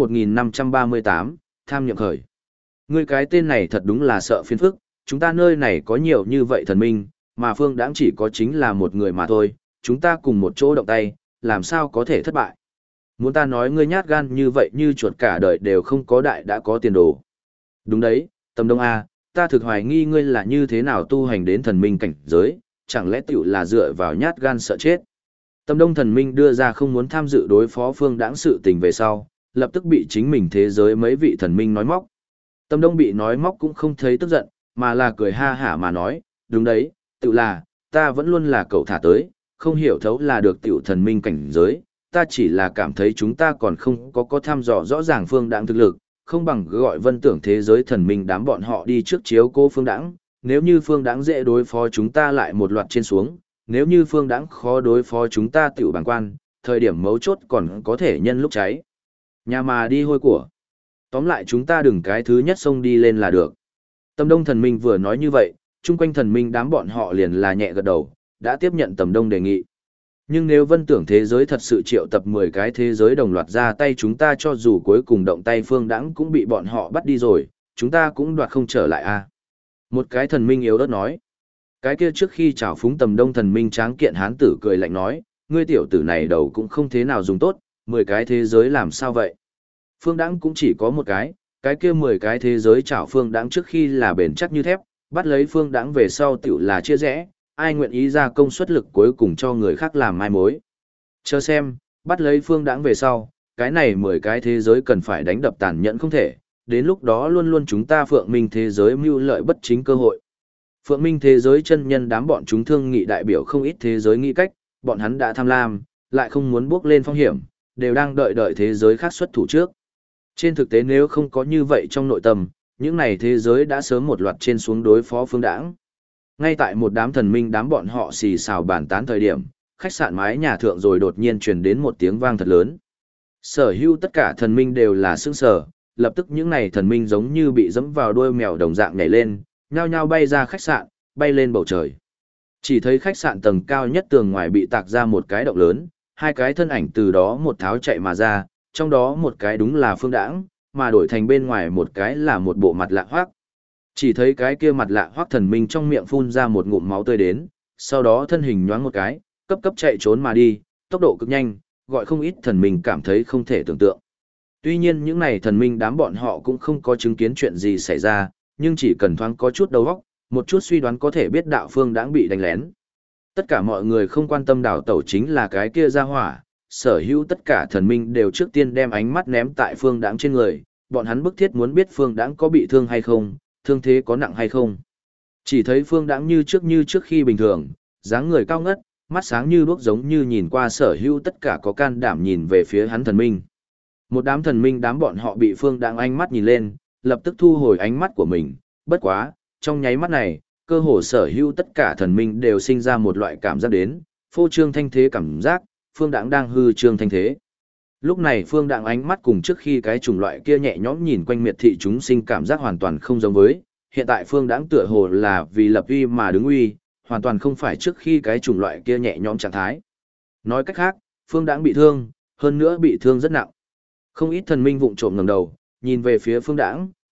1538, tham nhậm khởi. Ngươi cái tên này thật đúng là sợ phiền phức, chúng ta nơi này có nhiều như vậy thần minh, mà Phương Đãng chỉ có chính là một người mà thôi, chúng ta cùng một chỗ động tay, làm sao có thể thất bại. Muốn ta nói ngươi nhát gan như vậy như chuột cả đời đều không có đại đã có tiền đồ. Đúng đấy, Tâm Đông A, ta thực hoài nghi ngươi là như thế nào tu hành đến thần minh cảnh giới, chẳng lẽ tiểu là dựa vào nhát gan sợ chết. Tâm Đông thần minh đưa ra không muốn tham dự đối phó Phương Đãng sự tình về sau, lập tức bị chính mình thế giới mấy vị thần minh nói móc. Tâm Đông bị nói móc cũng không thấy tức giận, mà là cười ha hả mà nói, đúng đấy, tự là, ta vẫn luôn là cậu thả tới, không hiểu thấu là được tiểu thần minh cảnh giới, ta chỉ là cảm thấy chúng ta còn không có thăm dò rõ ràng Phương Đãng thực lực, không bằng gọi vân tưởng thế giới thần minh đám bọn họ đi trước chiếu cô Phương Đãng, nếu như Phương Đãng dễ đối phó chúng ta lại một loạt trên xuống, nếu như Phương Đãng khó đối phó chúng ta tiểu bàng quan, thời điểm mấu chốt còn có thể nhân lúc cháy. Nhà mà đi hôi của. Tóm lại chúng ta đừng cái thứ nhất xông đi lên là được. Tầm Đông thần minh vừa nói như vậy, chung quanh thần minh đám bọn họ liền là nhẹ gật đầu, đã tiếp nhận Tầm Đông đề nghị. Nhưng nếu vân tưởng thế giới thật sự triệu tập 10 cái thế giới đồng loạt ra tay chúng ta cho dù cuối cùng động tay Phương Đãng cũng bị bọn họ bắt đi rồi, chúng ta cũng đoạt không trở lại a. Một cái thần minh yếu ớt nói. Cái kia trước khi chào phúng Tầm Đông thần minh tráng kiện hán tử cười lạnh nói, ngươi tiểu tử này đầu cũng không thế nào dùng tốt, 10 cái thế giới làm sao vậy? Phương Đãng cũng chỉ có một cái kia 10 cái thế giới chảo Phương Đãng trước khi là bền chắc như thép, bắt lấy Phương Đãng về sau tiểu là chia rẽ, ai nguyện ý ra công suất lực cuối cùng cho người khác làm mai mối. Chờ xem, bắt lấy Phương Đãng về sau, cái này 10 cái thế giới cần phải đánh đập tàn nhẫn không thể, đến lúc đó luôn luôn chúng ta Phượng Minh thế giới mưu lợi bất chính cơ hội. Phượng Minh thế giới chân nhân đám bọn chúng thương nghị đại biểu không ít thế giới nghĩ cách, bọn hắn đã tham lam, lại không muốn bước lên phong hiểm, đều đang đợi thế giới khác xuất thủ trước. Trên thực tế nếu không có như vậy trong nội tâm, những này thế giới đã sớm một loạt trên xuống đối phó Phương Đãng. Ngay tại một đám thần minh đám bọn họ xì xào bàn tán thời điểm, khách sạn mái nhà thượng rồi đột nhiên truyền đến một tiếng vang thật lớn. Sở hữu tất cả thần minh đều là sững sờ, lập tức những này thần minh giống như bị dẫm vào đuôi mèo đồng dạng nhảy lên, nhao nhao bay ra khách sạn, bay lên bầu trời. Chỉ thấy khách sạn tầng cao nhất tường ngoài bị tạc ra một cái động lớn, hai cái thân ảnh từ đó một tháo chạy mà ra, trong đó một cái đúng là Phương Đãng, mà đổi thành bên ngoài một cái là một bộ mặt lạ hoác. Chỉ thấy cái kia mặt lạ hoác thần minh trong miệng phun ra một ngụm máu tươi đến, sau đó thân hình nhoáng một cái, cấp chạy trốn mà đi, tốc độ cực nhanh, gọi không ít thần minh cảm thấy không thể tưởng tượng. Tuy nhiên những này thần minh đám bọn họ cũng không có chứng kiến chuyện gì xảy ra, nhưng chỉ cần thoáng có chút đầu óc, một chút suy đoán có thể biết đạo Phương Đãng bị đánh lén. Tất cả mọi người không quan tâm đảo tẩu chính là cái kia ra hỏa, sở hữu tất cả thần minh đều trước tiên đem ánh mắt ném tại Phương Đãng trên người, bọn hắn bức thiết muốn biết Phương Đãng có bị thương hay không, thương thế có nặng hay không. Chỉ thấy Phương Đãng như trước khi bình thường, dáng người cao ngất, mắt sáng như đuốc giống như nhìn qua sở hữu tất cả có can đảm nhìn về phía hắn thần minh. Một đám thần minh đám bọn họ bị Phương Đãng ánh mắt nhìn lên, lập tức thu hồi ánh mắt của mình, bất quá, trong nháy mắt này, cơ hồ sở hữu tất cả thần minh đều sinh ra một loại cảm giác đến, phô trương thanh thế cảm giác, Phương Đãng đang hư trương thanh thế. Lúc này Phương Đãng ánh mắt cùng trước khi cái chủng loại kia nhẹ nhõm nhìn quanh miệt thị chúng sinh cảm giác hoàn toàn không giống với, hiện tại Phương Đãng tựa hồ là vì lập uy mà đứng uy, hoàn toàn không phải trước khi cái chủng loại kia nhẹ nhõm trạng thái. Nói cách khác, Phương Đãng bị thương, hơn nữa bị thương rất nặng. Không ít thần minh vụng trộm ngẩng đầu, nhìn về phía Phương Đãng,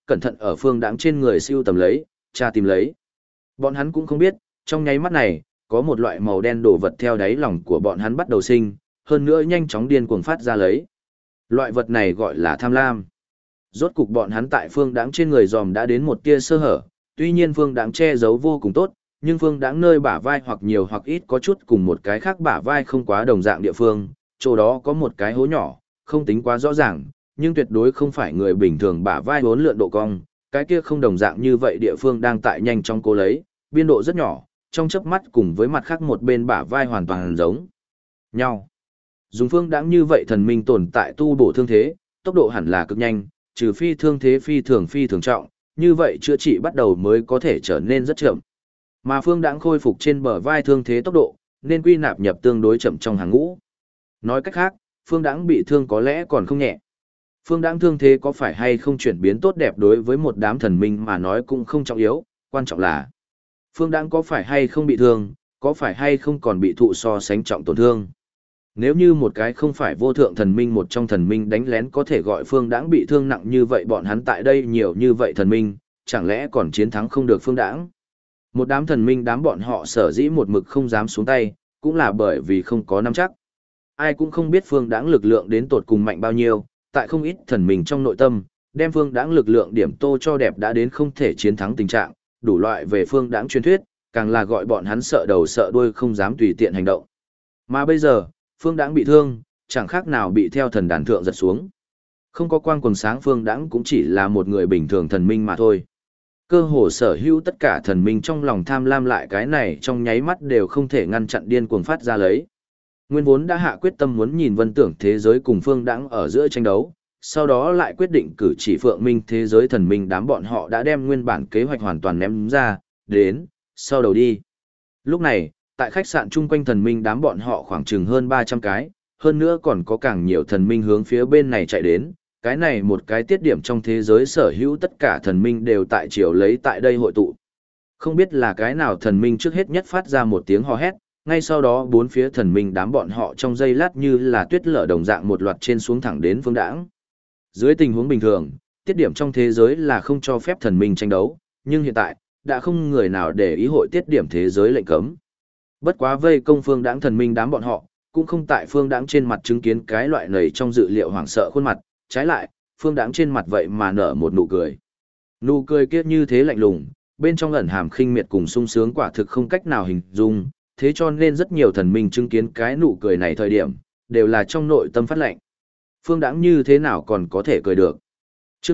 cẩn thận ở Phương Đãng trên người siêu tầm lấy, tra tìm lấy. Bọn hắn cũng không biết, trong nháy mắt này, có một loại màu đen đồ vật theo đáy lòng của bọn hắn bắt đầu sinh, hơn nữa nhanh chóng điên cuồng phát ra lấy. Loại vật này gọi là tham lam. Rốt cục bọn hắn tại Phương Đãng trên người dòm đã đến một tia sơ hở, tuy nhiên Phương Đãng che giấu vô cùng tốt, nhưng Phương Đãng nơi bả vai hoặc nhiều hoặc ít có chút cùng một cái khác bả vai không quá đồng dạng địa phương, chỗ đó có một cái hố nhỏ, không tính quá rõ ràng, nhưng tuyệt đối không phải người bình thường bả vai uốn lượn độ cong, cái kia không đồng dạng như vậy địa phương đang tại nhanh trong cố lấy, biên độ rất nhỏ, trong chớp mắt cùng với mặt khác một bên bả vai hoàn toàn giống nhau. Dùng Phương Đãng như vậy thần minh tồn tại tu bổ thương thế, tốc độ hẳn là cực nhanh, trừ phi thương thế phi thường trọng, như vậy chữa trị bắt đầu mới có thể trở nên rất chậm. Mà Phương Đãng khôi phục trên bờ vai thương thế tốc độ, nên quy nạp nhập tương đối chậm trong hàng ngũ. Nói cách khác, Phương Đãng bị thương có lẽ còn không nhẹ. Phương Đãng thương thế có phải hay không chuyển biến tốt đẹp đối với một đám thần minh mà nói cũng không trọng yếu, quan trọng là Phương Đãng có phải hay không bị thương, có phải hay không còn bị thụ so sánh trọng tổn thương. Nếu như một cái không phải vô thượng thần minh một trong thần minh đánh lén có thể gọi Phương Đãng bị thương nặng như vậy, bọn hắn tại đây nhiều như vậy thần minh, chẳng lẽ còn chiến thắng không được Phương Đãng? Một đám thần minh đám bọn họ sở dĩ một mực không dám xuống tay, cũng là bởi vì không có nắm chắc. Ai cũng không biết Phương Đãng lực lượng đến tột cùng mạnh bao nhiêu, tại không ít thần minh trong nội tâm, đem Phương Đãng lực lượng điểm tô cho đẹp đã đến không thể chiến thắng tình trạng, đủ loại về Phương Đãng truyền thuyết, càng là gọi bọn hắn sợ đầu sợ đuôi không dám tùy tiện hành động. Mà bây giờ, Phương Đãng bị thương, chẳng khác nào bị theo thần đàn thượng giật xuống. Không có quang quần sáng, Phương Đãng cũng chỉ là một người bình thường thần minh mà thôi. Cơ hồ sở hữu tất cả thần minh trong lòng tham lam lại cái này trong nháy mắt đều không thể ngăn chặn điên cuồng phát ra lấy. Nguyên vốn đã hạ quyết tâm muốn nhìn vân tưởng thế giới cùng Phương Đãng ở giữa tranh đấu, sau đó lại quyết định cử chỉ phượng minh thế giới thần minh đám bọn họ đã đem nguyên bản kế hoạch hoàn toàn ném ra, đến, sau đầu đi. Lúc này, tại khách sạn chung quanh thần minh đám bọn họ khoảng chừng hơn 300 cái, hơn nữa còn có càng nhiều thần minh hướng phía bên này chạy đến, cái này một cái tiết điểm trong thế giới sở hữu tất cả thần minh đều tại chiều lấy tại đây hội tụ. Không biết là cái nào thần minh trước hết nhất phát ra một tiếng hò hét, ngay sau đó bốn phía thần minh đám bọn họ trong giây lát như là tuyết lở đồng dạng một loạt trên xuống thẳng đến Phương Đãng. Dưới tình huống bình thường, tiết điểm trong thế giới là không cho phép thần minh tranh đấu, nhưng hiện tại, đã không người nào để ý hội tiết điểm thế giới lệnh cấm. Bất quá vây công Phương Đãng thần minh đám bọn họ, cũng không tại Phương Đãng trên mặt chứng kiến cái loại nầy trong dự liệu hoảng sợ khuôn mặt, trái lại, Phương Đãng trên mặt vậy mà nở một nụ cười. Nụ cười kia như thế lạnh lùng, bên trong ẩn hàm khinh miệt cùng sung sướng quả thực không cách nào hình dung, thế cho nên rất nhiều thần minh chứng kiến cái nụ cười này thời điểm, đều là trong nội tâm phát lạnh. Phương Đãng như thế nào còn có thể cười được? Chương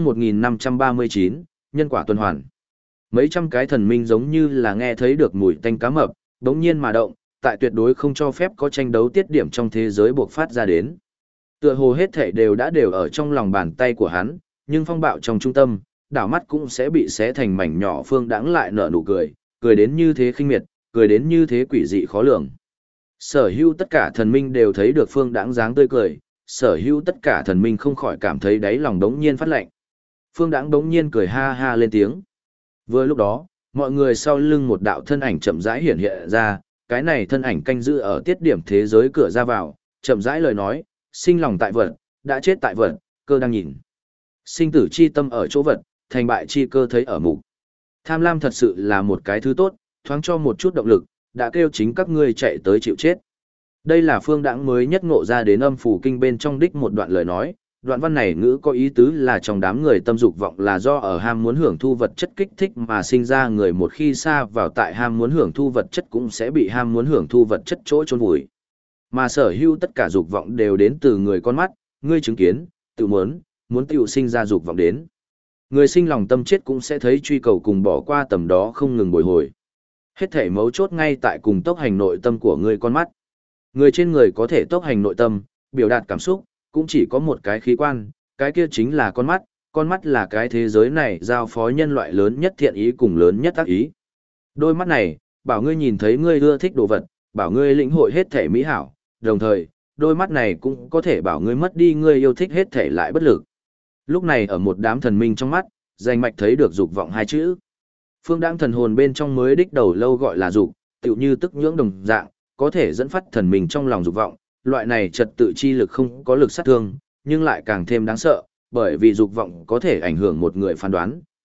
1539, nhân quả tuần hoàn. Mấy trăm cái thần minh giống như là nghe thấy được mùi tanh cá mập, đống nhiên mà động, tại tuyệt đối không cho phép có tranh đấu tiết điểm trong thế giới buộc phát ra đến. Tựa hồ hết thể đều ở trong lòng bàn tay của hắn, nhưng phong bạo trong trung tâm, đảo mắt cũng sẽ bị xé thành mảnh nhỏ. Phương Đãng lại nở nụ cười, cười đến như thế khinh miệt, cười đến như thế quỷ dị khó lường. Sở hữu tất cả thần minh đều thấy được Phương Đãng dáng tươi cười, sở hữu tất cả thần minh không khỏi cảm thấy đáy lòng đống nhiên phát lạnh. Phương Đãng đống nhiên cười ha ha lên tiếng. Vừa lúc đó, mọi người sau lưng một đạo thân ảnh chậm rãi hiện hiện ra, cái này thân ảnh canh giữ ở tiết điểm thế giới cửa ra vào, chậm rãi lời nói, sinh lòng tại vật, đã chết tại vật, cơ đang nhìn. Sinh tử chi tâm ở chỗ vật, thành bại chi cơ thấy ở mục. Tham lam thật sự là một cái thứ tốt, thoáng cho một chút động lực, đã kêu chính các ngươi chạy tới chịu chết. Đây là Phương Đãng mới nhất ngộ ra đến âm phủ kinh bên trong đích một đoạn lời nói, đoạn văn này ngữ có ý tứ là trong đám người tâm dục vọng là do ở ham muốn hưởng thu vật chất kích thích mà sinh ra, người một khi xa vào tại ham muốn hưởng thu vật chất cũng sẽ bị ham muốn hưởng thu vật chất chỗ chôn vùi. Mà sở hữu tất cả dục vọng đều đến từ người con mắt, ngươi chứng kiến, tự muốn tự sinh ra dục vọng đến. Người sinh lòng tâm chết cũng sẽ thấy truy cầu cùng bỏ qua tầm đó không ngừng bồi hồi. Hết thể mấu chốt ngay tại cùng tốc hành nội tâm của người con mắt. Người trên người có thể tốc hành nội tâm, biểu đạt cảm xúc, cũng chỉ có một cái khí quan, cái kia chính là con mắt là cái thế giới này giao phó nhân loại lớn nhất thiện ý cùng lớn nhất ác ý. Đôi mắt này, bảo ngươi nhìn thấy ngươi ưa thích đồ vật, bảo ngươi lĩnh hội hết thể mỹ hảo, đồng thời, đôi mắt này cũng có thể bảo ngươi mất đi ngươi yêu thích hết thể lại bất lực. Lúc này ở một đám thần minh trong mắt, danh mạch thấy được dục vọng hai chữ. Phương Đãng thần hồn bên trong mới đích đầu lâu gọi là dục, tựu như tức nhưỡng đồng dạng, có thể dẫn phát thần mình trong lòng dục vọng, loại này trật tự chi lực không có lực sát thương, nhưng lại càng thêm đáng sợ, bởi vì dục vọng có thể ảnh hưởng một người phán đoán,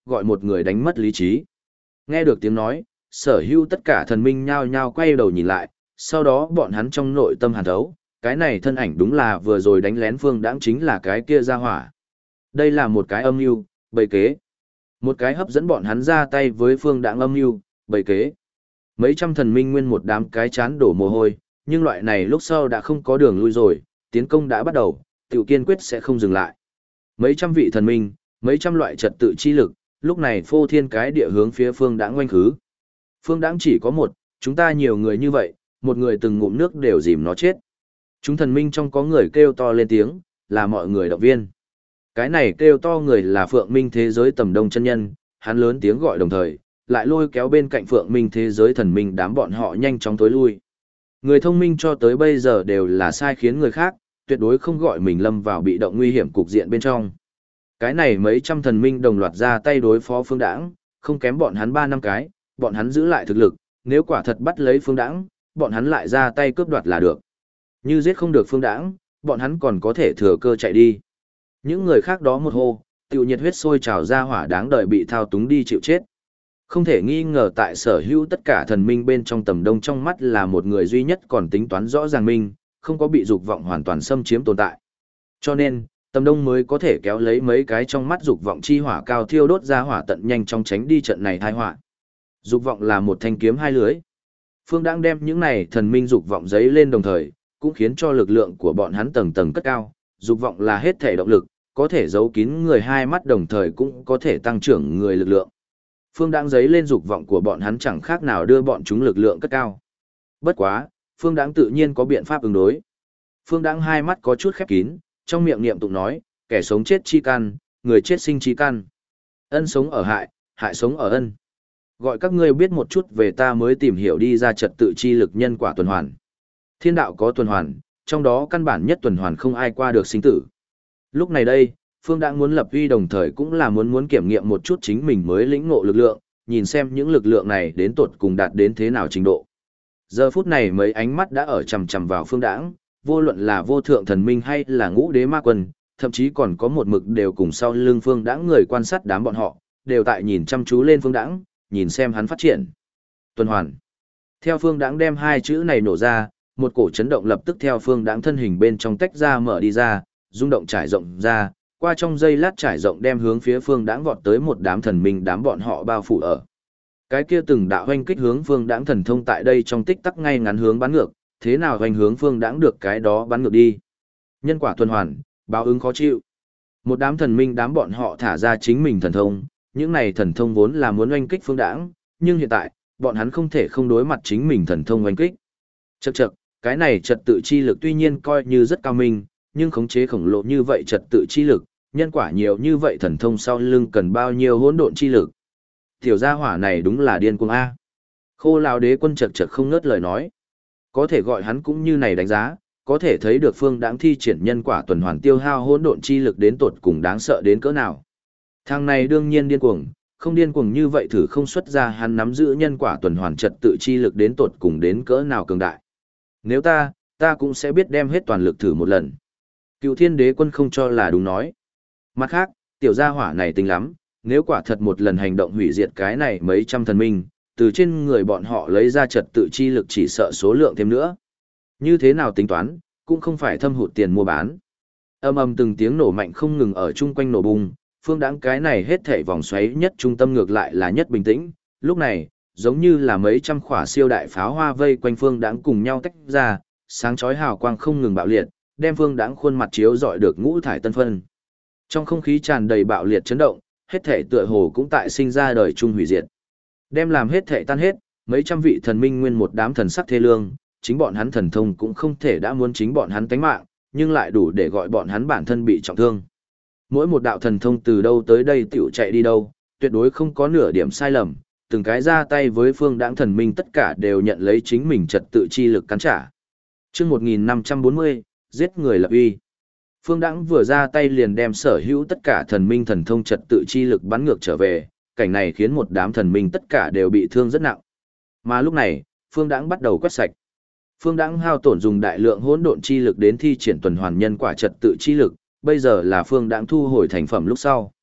gọi một người đánh mất lý trí. Nghe được tiếng nói, sở hữu tất cả thần minh nhao nhao quay đầu nhìn lại, sau đó bọn hắn trong nội tâm hàn thấu, cái này thân ảnh đúng là vừa rồi đánh lén Phương Đãng chính là cái kia ra hỏa. Đây là một cái âm mưu, bày kế. Một cái hấp dẫn bọn hắn ra tay với Phương Đãng âm mưu, bày kế. Mấy trăm thần minh nguyên một đám cái chán đổ mồ hôi, nhưng loại này lúc sau đã không có đường lui rồi, tiến công đã bắt đầu, tiểu kiên quyết sẽ không dừng lại. Mấy trăm vị thần minh, mấy trăm loại trật tự chi lực, lúc này phô thiên cái địa hướng phía Phương Đãng oanh khứ. Phương Đãng chỉ có một, chúng ta nhiều người như vậy, một người từng ngụm nước đều dìm nó chết. Chúng thần minh trong có người kêu to lên tiếng, là mọi người động viên. Cái này kêu to người là Phượng Minh thế giới Tầm Đông chân nhân, hắn lớn tiếng gọi đồng thời, lại lôi kéo bên cạnh Phượng Minh thế giới thần minh đám bọn họ nhanh chóng tối lui. Người thông minh cho tới bây giờ đều là sai khiến người khác, tuyệt đối không gọi mình lâm vào bị động nguy hiểm cục diện bên trong. Cái này mấy trăm thần minh đồng loạt ra tay đối phó Phương Đãng, không kém bọn hắn 3 năm cái, bọn hắn giữ lại thực lực, nếu quả thật bắt lấy Phương Đãng, bọn hắn lại ra tay cướp đoạt là được. Như giết không được Phương Đãng, bọn hắn còn có thể thừa cơ chạy đi. Những người khác đó một hô, tiểu nhiệt huyết sôi trào ra hỏa đáng đợi bị thao túng đi chịu chết. Không thể nghi ngờ tại sở hữu tất cả thần minh bên trong Tầm Đông trong mắt là một người duy nhất còn tính toán rõ ràng minh, không có bị dục vọng hoàn toàn xâm chiếm tồn tại. Cho nên, Tầm Đông mới có thể kéo lấy mấy cái trong mắt dục vọng chi hỏa cao thiêu đốt ra hỏa tận nhanh chóng tránh đi trận này tai họa. Dục vọng là một thanh kiếm hai lưới. Phương Đãng đem những này thần minh dục vọng giấy lên đồng thời, cũng khiến cho lực lượng của bọn hắn tầng tầng cất cao. Dục vọng là hết thể động lực, có thể giấu kín người hai mắt đồng thời cũng có thể tăng trưởng người lực lượng. Phương Đãng giấy lên dục vọng của bọn hắn chẳng khác nào đưa bọn chúng lực lượng cất cao. Bất quá, Phương Đãng tự nhiên có biện pháp ứng đối. Phương Đãng hai mắt có chút khép kín, trong miệng niệm tụng nói, kẻ sống chết chi căn, người chết sinh chi căn. Ân sống ở hại, hại sống ở ân. Gọi các ngươi biết một chút về ta mới tìm hiểu đi ra trật tự chi lực nhân quả tuần hoàn. Thiên đạo có tuần hoàn, trong đó căn bản nhất tuần hoàn không ai qua được sinh tử. Lúc này đây, Phương Đãng muốn lập uy đồng thời cũng là muốn kiểm nghiệm một chút chính mình mới lĩnh ngộ lực lượng, nhìn xem những lực lượng này đến tột cùng đạt đến thế nào trình độ. Giờ phút này mấy ánh mắt đã ở chằm chằm vào Phương Đãng, vô luận là vô thượng thần minh hay là ngũ đế ma quân, thậm chí còn có một mực đều cùng sau lưng Phương Đãng người quan sát đám bọn họ, đều tại nhìn chăm chú lên Phương Đãng, nhìn xem hắn phát triển. Tuần hoàn. Theo Phương Đãng đem hai chữ này nổ ra, một cổ chấn động lập tức theo Phương Đãng thân hình bên trong tách ra mở đi ra, rung động trải rộng ra, qua trong giây lát trải rộng đem hướng phía Phương Đãng vọt tới một đám thần minh đám bọn họ bao phủ ở. Cái kia từng đạo hoành kích hướng Phương Đãng thần thông tại đây trong tích tắc ngay ngắn hướng bắn ngược, thế nào hoành hướng Phương Đãng được cái đó bắn ngược đi. Nhân quả tuần hoàn, báo ứng khó chịu. Một đám thần minh đám bọn họ thả ra chính mình thần thông, những này thần thông vốn là muốn oanh kích Phương Đãng, nhưng hiện tại, bọn hắn không thể không đối mặt chính mình thần thông oanh kích. Chậc chậc, cái này trật tự chi lực tuy nhiên coi như rất cao minh, nhưng khống chế khổng lồ như vậy trật tự chi lực, nhân quả nhiều như vậy thần thông sau lưng cần bao nhiêu hỗn độn chi lực. Tiểu gia hỏa này đúng là điên cuồng a. Khô Lão Đế Quân chậc chậc không ngớt lời nói. Có thể gọi hắn cũng như này đánh giá, có thể thấy được Phương Đãng thi triển nhân quả tuần hoàn tiêu hao hỗn độn chi lực đến tột cùng đáng sợ đến cỡ nào. Thằng này đương nhiên điên cuồng, không điên cuồng như vậy thử không xuất ra hắn nắm giữ nhân quả tuần hoàn trật tự chi lực đến tột cùng đến cỡ nào cường đại. Nếu ta cũng sẽ biết đem hết toàn lực thử một lần. Cựu Thiên Đế Quân không cho là đúng nói. Mặt khác, tiểu gia hỏa này tinh lắm, nếu quả thật một lần hành động hủy diệt cái này mấy trăm thần minh, từ trên người bọn họ lấy ra trật tự chi lực chỉ sợ số lượng thêm nữa. Như thế nào tính toán, cũng không phải thâm hụt tiền mua bán. Âm ầm từng tiếng nổ mạnh không ngừng ở chung quanh nổ bùng, Phương Đãng cái này hết thảy vòng xoáy nhất trung tâm ngược lại là nhất bình tĩnh, lúc này, giống như là mấy trăm khỏa siêu đại pháo hoa vây quanh Phương Đãng cùng nhau tách ra, sáng chói hào quang không ngừng bạo liệt, đem Phương Đãng khuôn mặt chiếu rọi được ngũ thải tân phân. Trong không khí tràn đầy bạo liệt chấn động, hết thảy tựa hồ cũng tại sinh ra đời chung hủy diệt. Đem làm hết thảy tan hết, mấy trăm vị thần minh nguyên một đám thần sắc thê lương, chính bọn hắn thần thông cũng không thể đã muốn chính bọn hắn tánh mạng, nhưng lại đủ để gọi bọn hắn bản thân bị trọng thương. Mỗi một đạo thần thông từ đâu tới đây tiểu chạy đi đâu, tuyệt đối không có nửa điểm sai lầm, từng cái ra tay với Phương Đãng thần minh tất cả đều nhận lấy chính mình trật tự chi lực cắn trả. Chương 1540, giết người lập uy. Phương Đãng vừa ra tay liền đem sở hữu tất cả thần minh thần thông trật tự chi lực bắn ngược trở về, cảnh này khiến một đám thần minh tất cả đều bị thương rất nặng. Mà lúc này, Phương Đãng bắt đầu quét sạch. Phương Đãng hao tổn dùng đại lượng hỗn độn chi lực đến thi triển tuần hoàn nhân quả trật tự chi lực, bây giờ là Phương Đãng thu hồi thành phẩm lúc sau.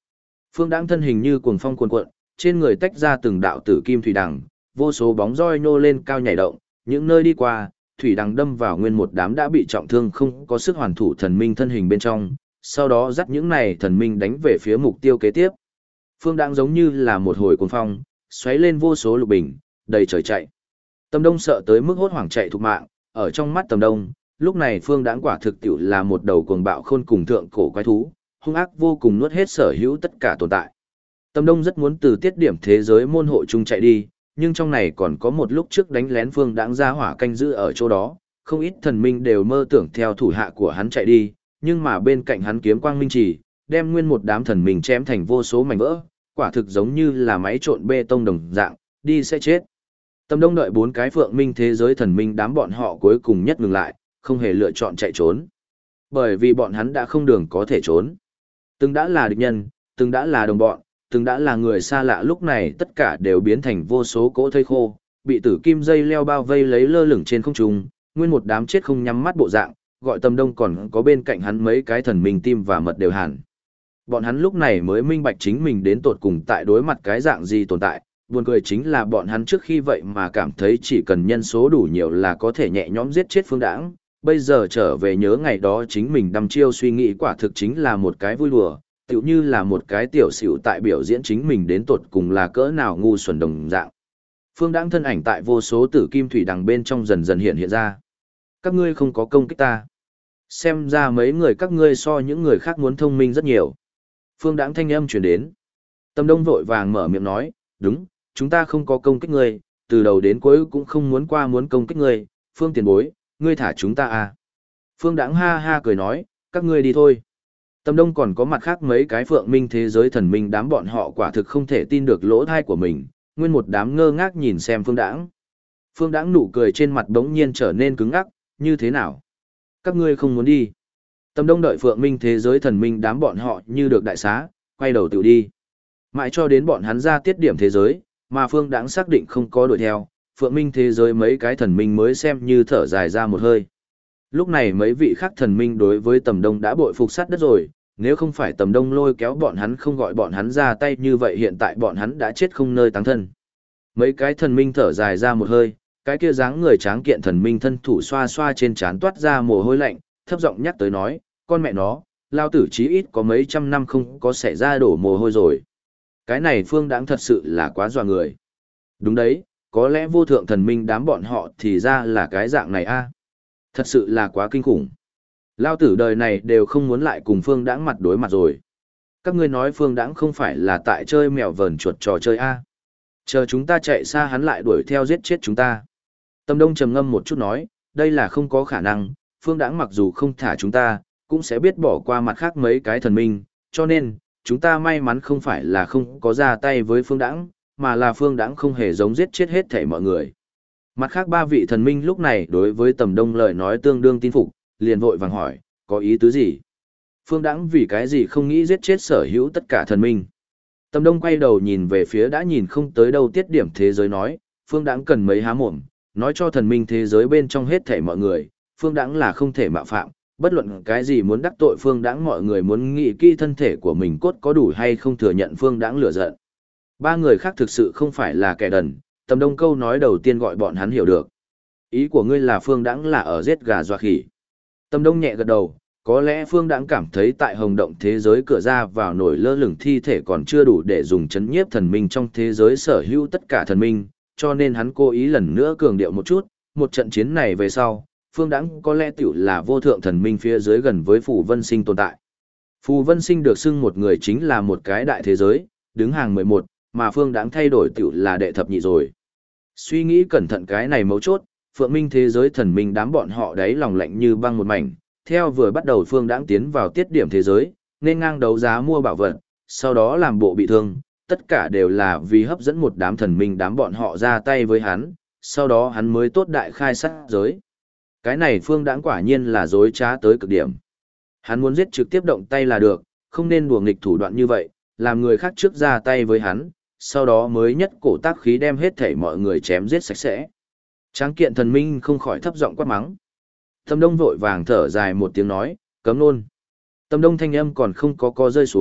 Phương Đãng thân hình như cuồng phong cuồn cuộn, trên người tách ra từng đạo tử kim thủy đằng, vô số bóng roi nhô lên cao nhảy động, những nơi đi qua, thủy đằng đâm vào nguyên một đám đã bị trọng thương không có sức hoàn thủ thần minh thân hình bên trong, sau đó dắt những này thần minh đánh về phía mục tiêu kế tiếp. Phương Đãng giống như là một hồi cuồng phong, xoáy lên vô số lục bình, đầy trời chạy. Tầm Đông sợ tới mức hốt hoảng chạy thục mạng, ở trong mắt Tầm Đông, lúc này Phương Đãng quả thực tiệu là một đầu cuồng bạo khôn cùng thượng cổ quái thú, hung ác vô cùng nuốt hết sở hữu tất cả tồn tại. Tầm Đông rất muốn từ tiết điểm thế giới môn hộ chung chạy đi, nhưng trong này còn có một lúc trước đánh lén Phương Đãng ra hỏa canh giữ ở chỗ đó, không ít thần minh đều mơ tưởng theo thủ hạ của hắn chạy đi, nhưng mà bên cạnh hắn kiếm quang minh chỉ, đem nguyên một đám thần minh chém thành vô số mảnh vỡ, quả thực giống như là máy trộn bê tông đồng dạng, đi sẽ chết. Tầm Đông đợi 4 cái phượng minh thế giới thần minh đám bọn họ cuối cùng nhất ngừng lại, không hề lựa chọn chạy trốn. Bởi vì bọn hắn đã không đường có thể trốn. Từng đã là địch nhân, từng đã là đồng bọn, từng đã là người xa lạ, lúc này tất cả đều biến thành vô số cỗ thây khô, bị tử kim dây leo bao vây lấy lơ lửng trên không trung, nguyên một đám chết không nhắm mắt bộ dạng, gọi Tầm Đông còn có bên cạnh hắn mấy cái thần minh tim và mật đều hàn. Bọn hắn lúc này mới minh bạch chính mình đến tột cùng tại đối mặt cái dạng gì tồn tại, buồn cười chính là bọn hắn trước khi vậy mà cảm thấy chỉ cần nhân số đủ nhiều là có thể nhẹ nhõm giết chết Phương Đãng, bây giờ trở về nhớ ngày đó chính mình đăm chiêu suy nghĩ quả thực chính là một cái vui đùa, tựu như là một cái tiểu xỉu tại biểu diễn chính mình đến tột cùng là cỡ nào ngu xuẩn đồng dạng. Phương Đãng thân ảnh tại vô số tử kim thủy đằng bên trong dần dần hiện ra. Các ngươi không có công kích ta. Xem ra mấy người các ngươi so những người khác muốn thông minh rất nhiều. Phương Đãng thanh âm truyền đến. Tầm Đông vội vàng mở miệng nói, đúng, chúng ta không có công kích ngươi, từ đầu đến cuối cũng không muốn muốn công kích ngươi, Phương tiền bối, ngươi thả chúng ta à. Phương Đãng ha ha cười nói, các ngươi đi thôi. Tầm Đông còn có mặt khác mấy cái phượng minh thế giới thần minh đám bọn họ quả thực không thể tin được lỗ thai của mình, nguyên một đám ngơ ngác nhìn xem Phương Đãng. Phương Đãng nụ cười trên mặt đống nhiên trở nên cứng ngắc, như thế nào? Các ngươi không muốn đi. Tầm Đông đợi phượng minh thế giới thần minh đám bọn họ như được đại xá, quay đầu tự đi. Mãi cho đến bọn hắn ra tiết điểm thế giới, mà Phương Đãng xác định không có đuổi theo, phượng minh thế giới mấy cái thần minh mới xem như thở dài ra một hơi. Lúc này mấy vị khác thần minh đối với Tầm Đông đã bội phục sát đất rồi, nếu không phải Tầm Đông lôi kéo bọn hắn không gọi bọn hắn ra tay như vậy hiện tại bọn hắn đã chết không nơi táng thân. Mấy cái thần minh thở dài ra một hơi, cái kia dáng người tráng kiện thần minh thân thủ xoa xoa trên trán toát ra mồ hôi lạnh, thấp giọng nhắc tới nói, con mẹ nó, lao tử chí ít có mấy trăm năm không có xảy ra đổ mồ hôi rồi. Cái này Phương Đãng thật sự là quá dọa người. Đúng đấy, có lẽ vô thượng thần minh đám bọn họ thì ra là cái dạng này a. Thật sự là quá kinh khủng. Lao tử đời này đều không muốn lại cùng Phương Đãng mặt đối mặt rồi. Các ngươi nói Phương Đãng không phải là tại chơi mèo vờn chuột trò chơi a. Chờ chúng ta chạy xa hắn lại đuổi theo giết chết chúng ta. Tầm Đông trầm ngâm một chút nói, đây là không có khả năng, Phương Đãng mặc dù không thả chúng ta, cũng sẽ biết bỏ qua mặt khác mấy cái thần minh, cho nên, chúng ta may mắn không phải là không có ra tay với Phương Đãng, mà là Phương Đãng không hề giống giết chết hết thảy mọi người. Mặt khác 3 vị thần minh lúc này đối với Tầm Đông lời nói tương đương tin phục, liền vội vàng hỏi, có ý tứ gì? Phương Đãng vì cái gì không nghĩ giết chết sở hữu tất cả thần minh? Tầm Đông quay đầu nhìn về phía đã nhìn không tới đâu tiết điểm thế giới nói, Phương Đãng cần mấy há mồm, nói cho thần minh thế giới bên trong hết thảy mọi người, Phương Đãng là không thể mạo phạm, bất luận cái gì muốn đắc tội Phương Đãng mọi người muốn nghĩ kỹ thân thể của mình cốt có đủ hay không thừa nhận Phương Đãng lửa giận. 3 người khác thực sự không phải là kẻ đần, Tầm Đông câu nói đầu tiên gọi bọn hắn hiểu được. Ý của ngươi là Phương Đãng là ở giết gà dọa khỉ. Tầm Đông nhẹ gật đầu, có lẽ Phương Đãng cảm thấy tại hồng động thế giới cửa ra vào nổi lơ lửng thi thể còn chưa đủ để dùng chấn nhiếp thần minh trong thế giới sở hữu tất cả thần minh, cho nên hắn cố ý lần nữa cường điệu một chút, một trận chiến này về sau, Phương Đãng có lẽ tiểu là vô thượng thần minh phía dưới gần với Phù Vân Sinh tồn tại. Phù Vân Sinh được xưng một người chính là một cái đại thế giới, đứng hàng 11, mà Phương Đãng thay đổi tiểu là đệ thập nhị rồi. Suy nghĩ cẩn thận cái này mấu chốt, Phượng Minh thế giới thần minh đám bọn họ đáy lòng lạnh như băng một mảnh, theo vừa bắt đầu Phương Đãng tiến vào tiết điểm thế giới, nên ngang đấu giá mua bảo vật, sau đó làm bộ bị thương, tất cả đều là vì hấp dẫn một đám thần minh đám bọn họ ra tay với hắn, sau đó hắn mới tốt đại khai sát giới. Cái này Phương Đãng quả nhiên là dối trá tới cực điểm. Hắn muốn giết trực tiếp động tay là được, không nên đùa nghịch thủ đoạn như vậy, làm người khác trước ra tay với hắn, sau đó mới nhất cổ tác khí đem hết thảy mọi người chém giết sạch sẽ. Tráng kiện thần minh không khỏi thấp giọng quát mắng. Tầm Đông vội vàng thở dài một tiếng nói, cấm luôn. Tầm Đông thanh âm còn không có rơi xuống,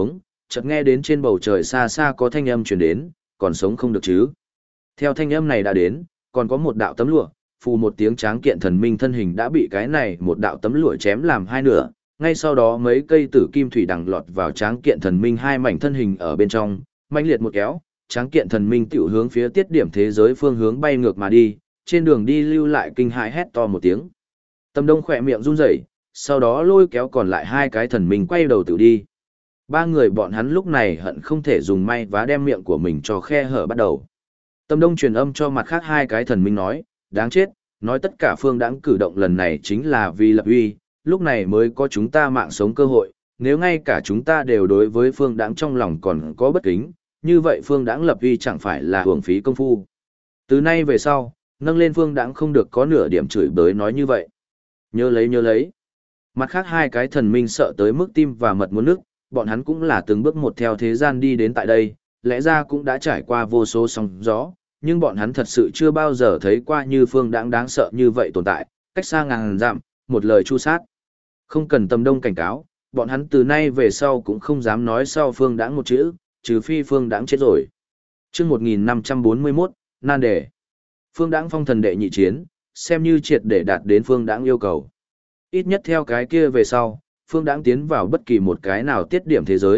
chợt nghe đến trên bầu trời xa xa có thanh âm truyền đến, còn sống không được chứ. Theo thanh âm này đã đến, còn có một đạo tấm lụa, phù một tiếng tráng kiện thần minh thân hình đã bị cái này một đạo tấm lụa chém làm hai nửa, ngay sau đó mấy cây tử kim thủy đằng lọt vào tráng kiện thần minh hai mảnh thân hình ở bên trong, mãnh liệt một kéo, tráng kiện thần minh tiểu hướng phía tiết điểm thế giới phương hướng bay ngược mà đi, trên đường đi lưu lại kinh hãi hét to một tiếng. Tâm Đông khỏe miệng run rẩy, sau đó lôi kéo còn lại hai cái thần minh quay đầu tự đi. Ba người bọn hắn lúc này hận không thể dùng may vá đem miệng của mình cho khe hở bắt đầu. Tâm Đông truyền âm cho mặt khác hai cái thần minh nói, đáng chết, nói tất cả Phương Đãng cử động lần này chính là vì lập uy, lúc này mới có chúng ta mạng sống cơ hội, nếu ngay cả chúng ta đều đối với Phương Đãng trong lòng còn có bất kính, như vậy Phương Đãng lập uy chẳng phải là uổng phí công phu. Từ nay về sau, nâng lên Phương Đãng không được có nửa điểm chửi bới nói như vậy. Nhớ lấy nhớ lấy. Mặt khác hai cái thần minh sợ tới mức tim và mật muốn nước, bọn hắn cũng là từng bước một theo thế gian đi đến tại đây, lẽ ra cũng đã trải qua vô số sóng gió, nhưng bọn hắn thật sự chưa bao giờ thấy qua như Phương Đãng đáng sợ như vậy tồn tại, cách xa ngàn dặm, một lời chu sát. Không cần Tâm Đông cảnh cáo, bọn hắn từ nay về sau cũng không dám nói sau Phương Đãng một chữ, trừ phi Phương Đãng chết rồi. Chương 1541, nan đề. Phương Đãng phong thần đệ nhị chiến, xem như triệt để đạt đến Phương Đãng yêu cầu. Ít nhất theo cái kia về sau, Phương Đãng tiến vào bất kỳ một cái nào tiết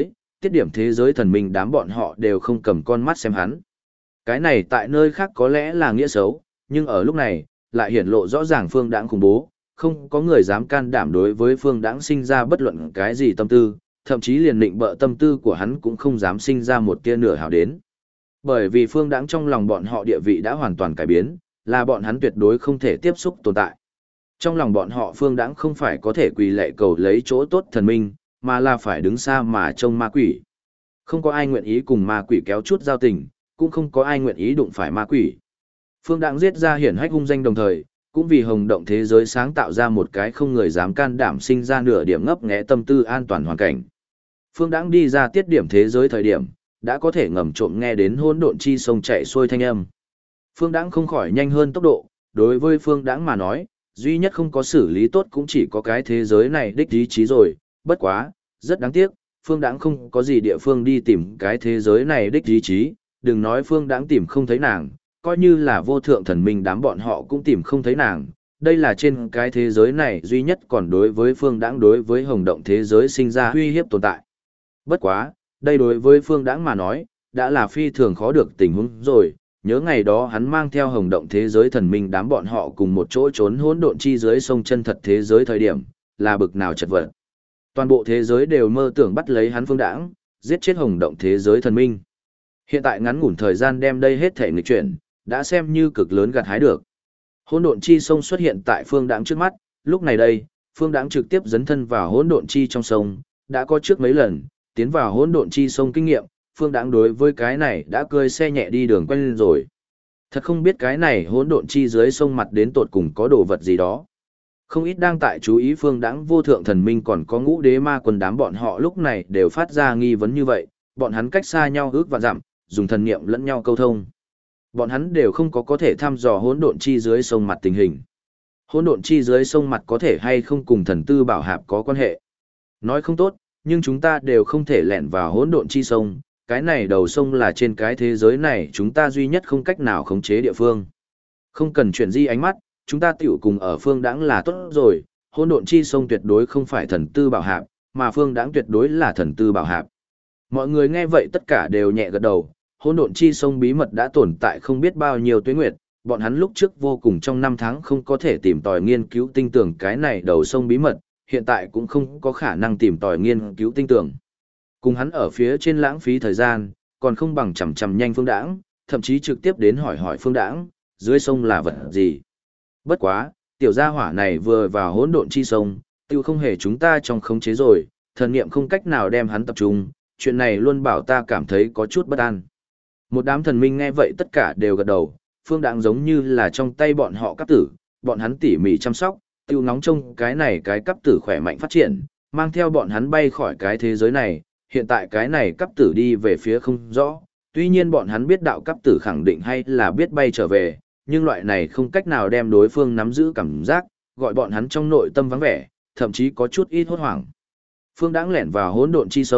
điểm thế giới thần minh đám bọn họ đều không cầm con mắt xem hắn. Cái này tại nơi khác có lẽ là nghĩa xấu, nhưng ở lúc này, lại hiển lộ rõ ràng Phương Đãng khủng bố, không có người dám can đảm đối với Phương Đãng sinh ra bất luận cái gì tâm tư, thậm chí liền định bợ tâm tư của hắn cũng không dám sinh ra một tia nửa hào đến. Bởi vì Phương Đãng trong lòng bọn họ địa vị đã hoàn toàn cải biến, là bọn hắn tuyệt đối không thể tiếp xúc tồn tại. Trong lòng bọn họ Phương Đãng không phải có thể quỳ lạy cầu lấy chỗ tốt thần minh, mà là phải đứng xa mà trông ma quỷ. Không có ai nguyện ý cùng ma quỷ kéo chút giao tình, cũng không có ai nguyện ý đụng phải ma quỷ. Phương Đãng giết ra hiển hách hung danh đồng thời, cũng vì hồng động thế giới sáng tạo ra một cái không người dám can đảm sinh ra nửa điểm ngấp nghé tâm tư an toàn hoàn cảnh. Phương Đãng đi ra tiết điểm thế giới thời điểm, đã có thể ngầm trộm nghe đến hỗn độn chi sông chạy xuôi thanh âm. Phương Đãng không khỏi nhanh hơn tốc độ, đối với Phương Đãng mà nói, duy nhất không có xử lý tốt cũng chỉ có cái thế giới này đích ý chí rồi, bất quá, rất đáng tiếc, Phương Đãng không có gì địa phương đi tìm cái thế giới này đích ý chí, đừng nói Phương Đãng tìm không thấy nàng, coi như là vô thượng thần minh đám bọn họ cũng tìm không thấy nàng, đây là trên cái thế giới này duy nhất còn đối với Phương Đãng đối với hồng động thế giới sinh ra uy hiếp tồn tại. Bất quá, đây đối với Phương Đãng mà nói, đã là phi thường khó được tình huống rồi, nhớ ngày đó hắn mang theo hồng động thế giới thần minh đám bọn họ cùng một chỗ trốn hỗn độn chi dưới sông chân thật thế giới thời điểm, là bực nào chật vật. Toàn bộ thế giới đều mơ tưởng bắt lấy hắn Phương Đãng, giết chết hồng động thế giới thần minh. Hiện tại ngắn ngủn thời gian đem đây hết thể nghịch chuyển, đã xem như cực lớn gặt hái được. Hỗn độn chi sông xuất hiện tại Phương Đãng trước mắt, lúc này đây, Phương Đãng trực tiếp dấn thân vào hỗn độn chi trong sông, đã có trước mấy lần tiến vào hỗn độn chi sông kinh nghiệm, Phương Đãng đối với cái này đã cơi xe nhẹ đi đường quen lên rồi. Thật không biết cái này hỗn độn chi dưới sông mặt đến tột cùng có đồ vật gì đó. Không ít đang tại chú ý Phương Đãng vô thượng thần minh còn có ngũ đế ma quân đám bọn họ lúc này đều phát ra nghi vấn như vậy, bọn hắn cách xa nhau ước vạn dặm, dùng thần niệm lẫn nhau câu thông. Bọn hắn đều không có thể thăm dò hỗn độn chi dưới sông mặt tình hình. Hỗn độn chi dưới sông mặt có thể hay không cùng thần tư bảo hạp có quan hệ. Nói không tốt, nhưng chúng ta đều không thể lẻn vào hỗn độn chi sông, cái này đầu sông là trên cái thế giới này chúng ta duy nhất không cách nào khống chế địa phương. Không cần chuyển di ánh mắt, chúng ta tiểu cùng ở Phương Đãng là tốt rồi, hỗn độn chi sông tuyệt đối không phải thần tư bảo hạp, mà Phương Đãng tuyệt đối là thần tư bảo hạp. Mọi người nghe vậy tất cả đều nhẹ gật đầu, hỗn độn chi sông bí mật đã tồn tại không biết bao nhiêu tuế nguyệt, bọn hắn lúc trước vô cùng trong năm tháng không có thể tìm tòi nghiên cứu tinh tưởng cái này đầu sông bí mật, hiện tại cũng không có khả năng tìm tòi nghiên cứu tinh tưởng. Cùng hắn ở phía trên lãng phí thời gian, còn không bằng chậm chậm nhanh Phương Đãng, thậm chí trực tiếp đến hỏi Phương Đãng, dưới sông là vật gì. Bất quá, tiểu gia hỏa này vừa vào hỗn độn chi sông, tiêu không hề chúng ta trong khống chế rồi, thần niệm không cách nào đem hắn tập trung, chuyện này luôn bảo ta cảm thấy có chút bất an. Một đám thần minh nghe vậy tất cả đều gật đầu, Phương Đãng giống như là trong tay bọn họ cấp tử, bọn hắn tỉ mỉ chăm sóc, tiêu nóng trông cái này cái cấp tử khỏe mạnh phát triển, mang theo bọn hắn bay khỏi cái thế giới này, hiện tại cái này cấp tử đi về phía không rõ, tuy nhiên bọn hắn biết đạo cấp tử khẳng định hay là biết bay trở về, nhưng loại này không cách nào đem đối phương nắm giữ cảm giác, gọi bọn hắn trong nội tâm vắng vẻ, thậm chí có chút ít hốt hoảng. Phương Đãng lẻn vào hỗn độn chi sông,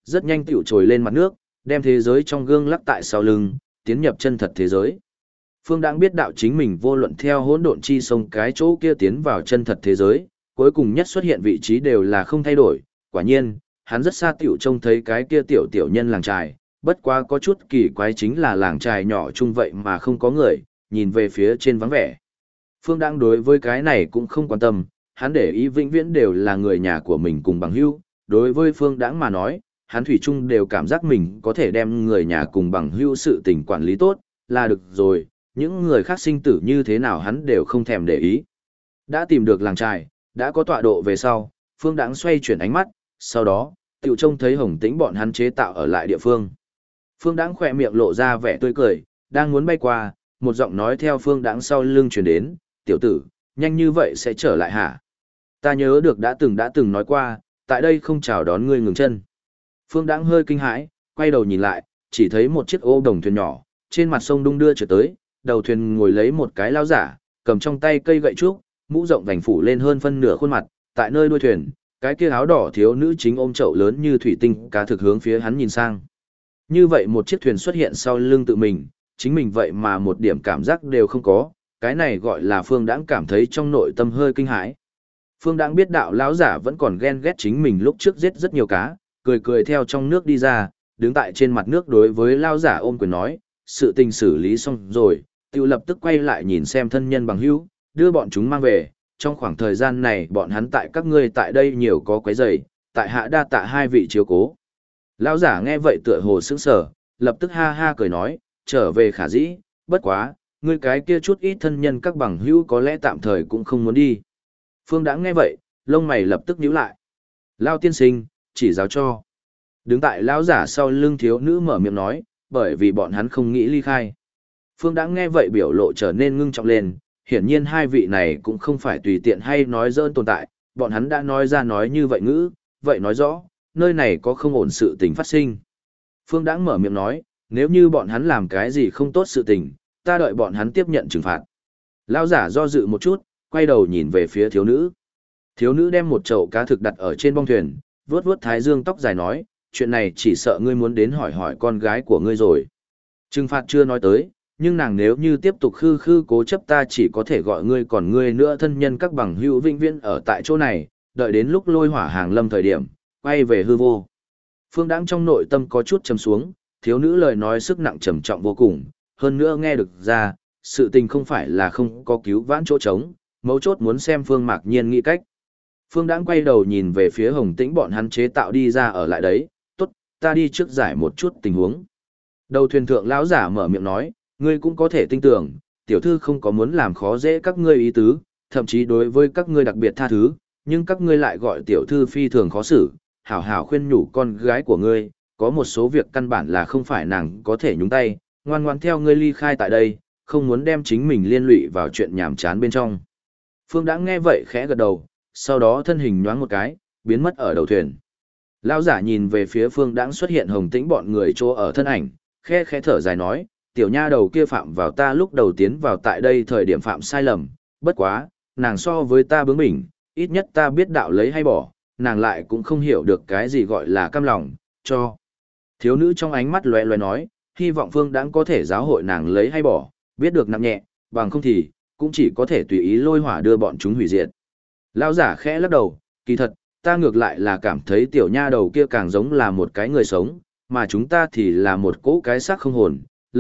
rất nhanh tiểu trồi lên mặt nước, đem thế giới trong gương lắc tại sau lưng, tiến nhập chân thật thế giới. Phương Đãng biết đạo chính mình vô luận theo hỗn độn chi sông cái chỗ kia tiến vào chân thật thế giới, cuối cùng nhất xuất hiện vị trí đều là không thay đổi. Quả nhiên, hắn rất xa tiểu trông thấy cái kia tiểu tiểu nhân làng trài, bất quá có chút kỳ quái chính là làng trài nhỏ chung vậy mà không có người, nhìn về phía trên vắng vẻ. Phương Đãng đối với cái này cũng không quan tâm, hắn để ý vĩnh viễn đều là người nhà của mình cùng bằng hữu. Đối với Phương Đãng mà nói, hắn thủy chung đều cảm giác mình có thể đem người nhà cùng bằng hữu sự tình quản lý tốt, là được rồi, những người khác sinh tử như thế nào hắn đều không thèm để ý. Đã tìm được làng trài, đã có tọa độ về sau, Phương Đãng xoay chuyển ánh mắt, sau đó, tiểu trông thấy Hồng Tĩnh bọn hắn chế tạo ở lại địa phương. Phương Đãng khỏe miệng lộ ra vẻ tươi cười, đang muốn bay qua, một giọng nói theo Phương Đãng sau lưng truyền đến, tiểu tử, nhanh như vậy sẽ trở lại hả? Ta nhớ được đã từng nói qua, tại đây không chào đón ngươi ngừng chân. Phương Đãng hơi kinh hãi, quay đầu nhìn lại, chỉ thấy một chiếc ô đồng thuyền nhỏ, trên mặt sông đung đưa trở tới, đầu thuyền ngồi lấy một cái lao giả, cầm trong tay cây gậy trúc, mũ rộng vành phủ lên hơn phân nửa khuôn mặt, tại nơi đuôi thuyền, cái kia áo đỏ thiếu nữ chính ôm chậu lớn như thủy tinh cá thực hướng phía hắn nhìn sang. Như vậy một chiếc thuyền xuất hiện sau lưng tự mình, chính mình vậy mà một điểm cảm giác đều không có, cái này gọi là Phương Đãng cảm thấy trong nội tâm hơi kinh hãi. Phương Đãng biết đạo lão giả vẫn còn ghen ghét chính mình lúc trước giết rất nhiều cá, cười cười theo trong nước đi ra, đứng tại trên mặt nước đối với lão giả ôm quyền nói, sự tình xử lý xong rồi, tiêu lập tức quay lại nhìn xem thân nhân bằng hữu, đưa bọn chúng mang về, trong khoảng thời gian này bọn hắn tại các ngươi tại đây nhiều có quấy rầy, tại hạ đa tạ hai vị chiếu cố. Lão giả nghe vậy tựa hồ sững sờ, lập tức ha ha cười nói, trở về khả dĩ, bất quá, ngươi cái kia chút ít thân nhân các bằng hữu có lẽ tạm thời cũng không muốn đi. Phương Đãng nghe vậy, lông mày lập tức nhíu lại. Lão tiên sinh, chỉ giáo cho. Đứng tại lão giả sau lưng thiếu nữ mở miệng nói, bởi vì bọn hắn không nghĩ ly khai. Phương Đãng nghe vậy biểu lộ trở nên ngưng trọng lên, hiển nhiên hai vị này cũng không phải tùy tiện hay nói dỡn tồn tại, bọn hắn đã nói ra nói như vậy ngữ, vậy nói rõ, nơi này có không ổn sự tình phát sinh. Phương Đãng mở miệng nói, nếu như bọn hắn làm cái gì không tốt sự tình, ta đợi bọn hắn tiếp nhận trừng phạt. Lão giả do dự một chút, quay đầu nhìn về phía thiếu nữ. Thiếu nữ đem một chậu cá thực đặt ở trên bong thuyền, vuốt vuốt thái dương tóc dài nói, chuyện này chỉ sợ ngươi muốn đến hỏi hỏi con gái của ngươi rồi. Trừng phạt chưa nói tới, nhưng nàng nếu như tiếp tục khư khư cố chấp ta chỉ có thể gọi ngươi còn ngươi nữa thân nhân các bằng hữu vĩnh viễn ở tại chỗ này, đợi đến lúc lôi hỏa hàng lâm thời điểm, quay về hư vô. Phương Đãng trong nội tâm có chút trầm xuống, thiếu nữ lời nói sức nặng trầm trọng vô cùng, hơn nữa nghe được ra, sự tình không phải là không có cứu vãn chỗ trống, mấu chốt muốn xem Phương Mạc Nhiên nghĩ cách. Phương Đãng quay đầu nhìn về phía Hồng Tĩnh bọn hắn chế tạo đi ra ở lại đấy, tốt, ta đi trước giải một chút tình huống. Đầu thuyền thượng lão giả mở miệng nói, ngươi cũng có thể tin tưởng, tiểu thư không có muốn làm khó dễ các ngươi ý tứ, thậm chí đối với các ngươi đặc biệt tha thứ, nhưng các ngươi lại gọi tiểu thư phi thường khó xử, hảo hảo khuyên nhủ con gái của ngươi, có một số việc căn bản là không phải nàng có thể nhúng tay, ngoan ngoãn theo ngươi ly khai tại đây, không muốn đem chính mình liên lụy vào chuyện nhảm chán bên trong. Phương Đãng nghe vậy khẽ gật đầu, sau đó thân hình nhoáng một cái, biến mất ở đầu thuyền. Lão giả nhìn về phía Phương Đãng xuất hiện Hồng Tĩnh bọn người chỗ ở thân ảnh, khẽ khẽ thở dài nói, tiểu nha đầu kia phạm vào ta lúc đầu tiến vào tại đây thời điểm phạm sai lầm, bất quá, nàng so với ta bướng bỉnh, ít nhất ta biết đạo lấy hay bỏ, nàng lại cũng không hiểu được cái gì gọi là cam lòng, cho. Thiếu nữ trong ánh mắt lóe lóe nói, hy vọng Phương Đãng có thể giáo hội nàng lấy hay bỏ, biết được nặng nhẹ, bằng không thì, cũng chỉ có thể tùy ý lôi hỏa đưa bọn chúng hủy diệt. Lão giả khẽ lắc đầu, kỳ thật, ta ngược lại là cảm thấy tiểu nha đầu kia càng giống là một cái người sống, mà chúng ta thì là một cỗ cái xác không hồn,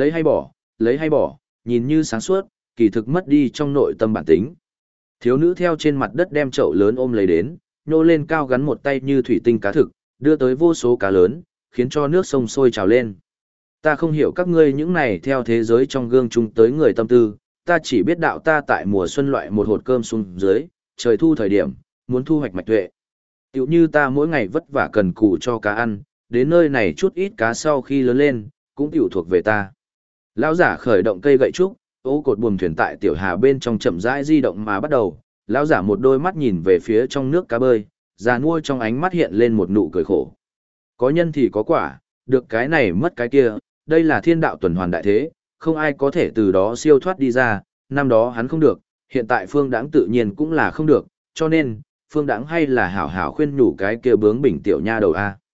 lấy hay bỏ, nhìn như sáng suốt, kỳ thực mất đi trong nội tâm bản tính. Thiếu nữ theo trên mặt đất đem chậu lớn ôm lấy đến, nhô lên cao gắn một tay như thủy tinh cá thực, đưa tới vô số cá lớn, khiến cho nước sông sôi trào lên. Ta không hiểu các ngươi những này theo thế giới trong gương chung tới người tâm tư, ta chỉ biết đạo ta tại mùa xuân loại một hột cơm xuống dưới, trời thu thời điểm, muốn thu hoạch mạch tuệ. Tiểu như ta mỗi ngày vất vả cần cù cho cá ăn, đến nơi này chút ít cá sau khi lớn lên, cũng tiểu thuộc về ta. Lão giả khởi động cây gậy trúc, ô cột buồm thuyền tại tiểu hà bên trong chậm rãi di động mà bắt đầu. Lão giả một đôi mắt nhìn về phía trong nước cá bơi, già nua trong ánh mắt hiện lên một nụ cười khổ. Có nhân thì có quả, được cái này mất cái kia, đây là thiên đạo tuần hoàn đại thế, không ai có thể từ đó siêu thoát đi ra, năm đó hắn không được, hiện tại Phương Đãng tự nhiên cũng là không được, cho nên, Phương Đãng hay là hảo hảo khuyên nhủ cái kia bướng bỉnh tiểu nha đầu a.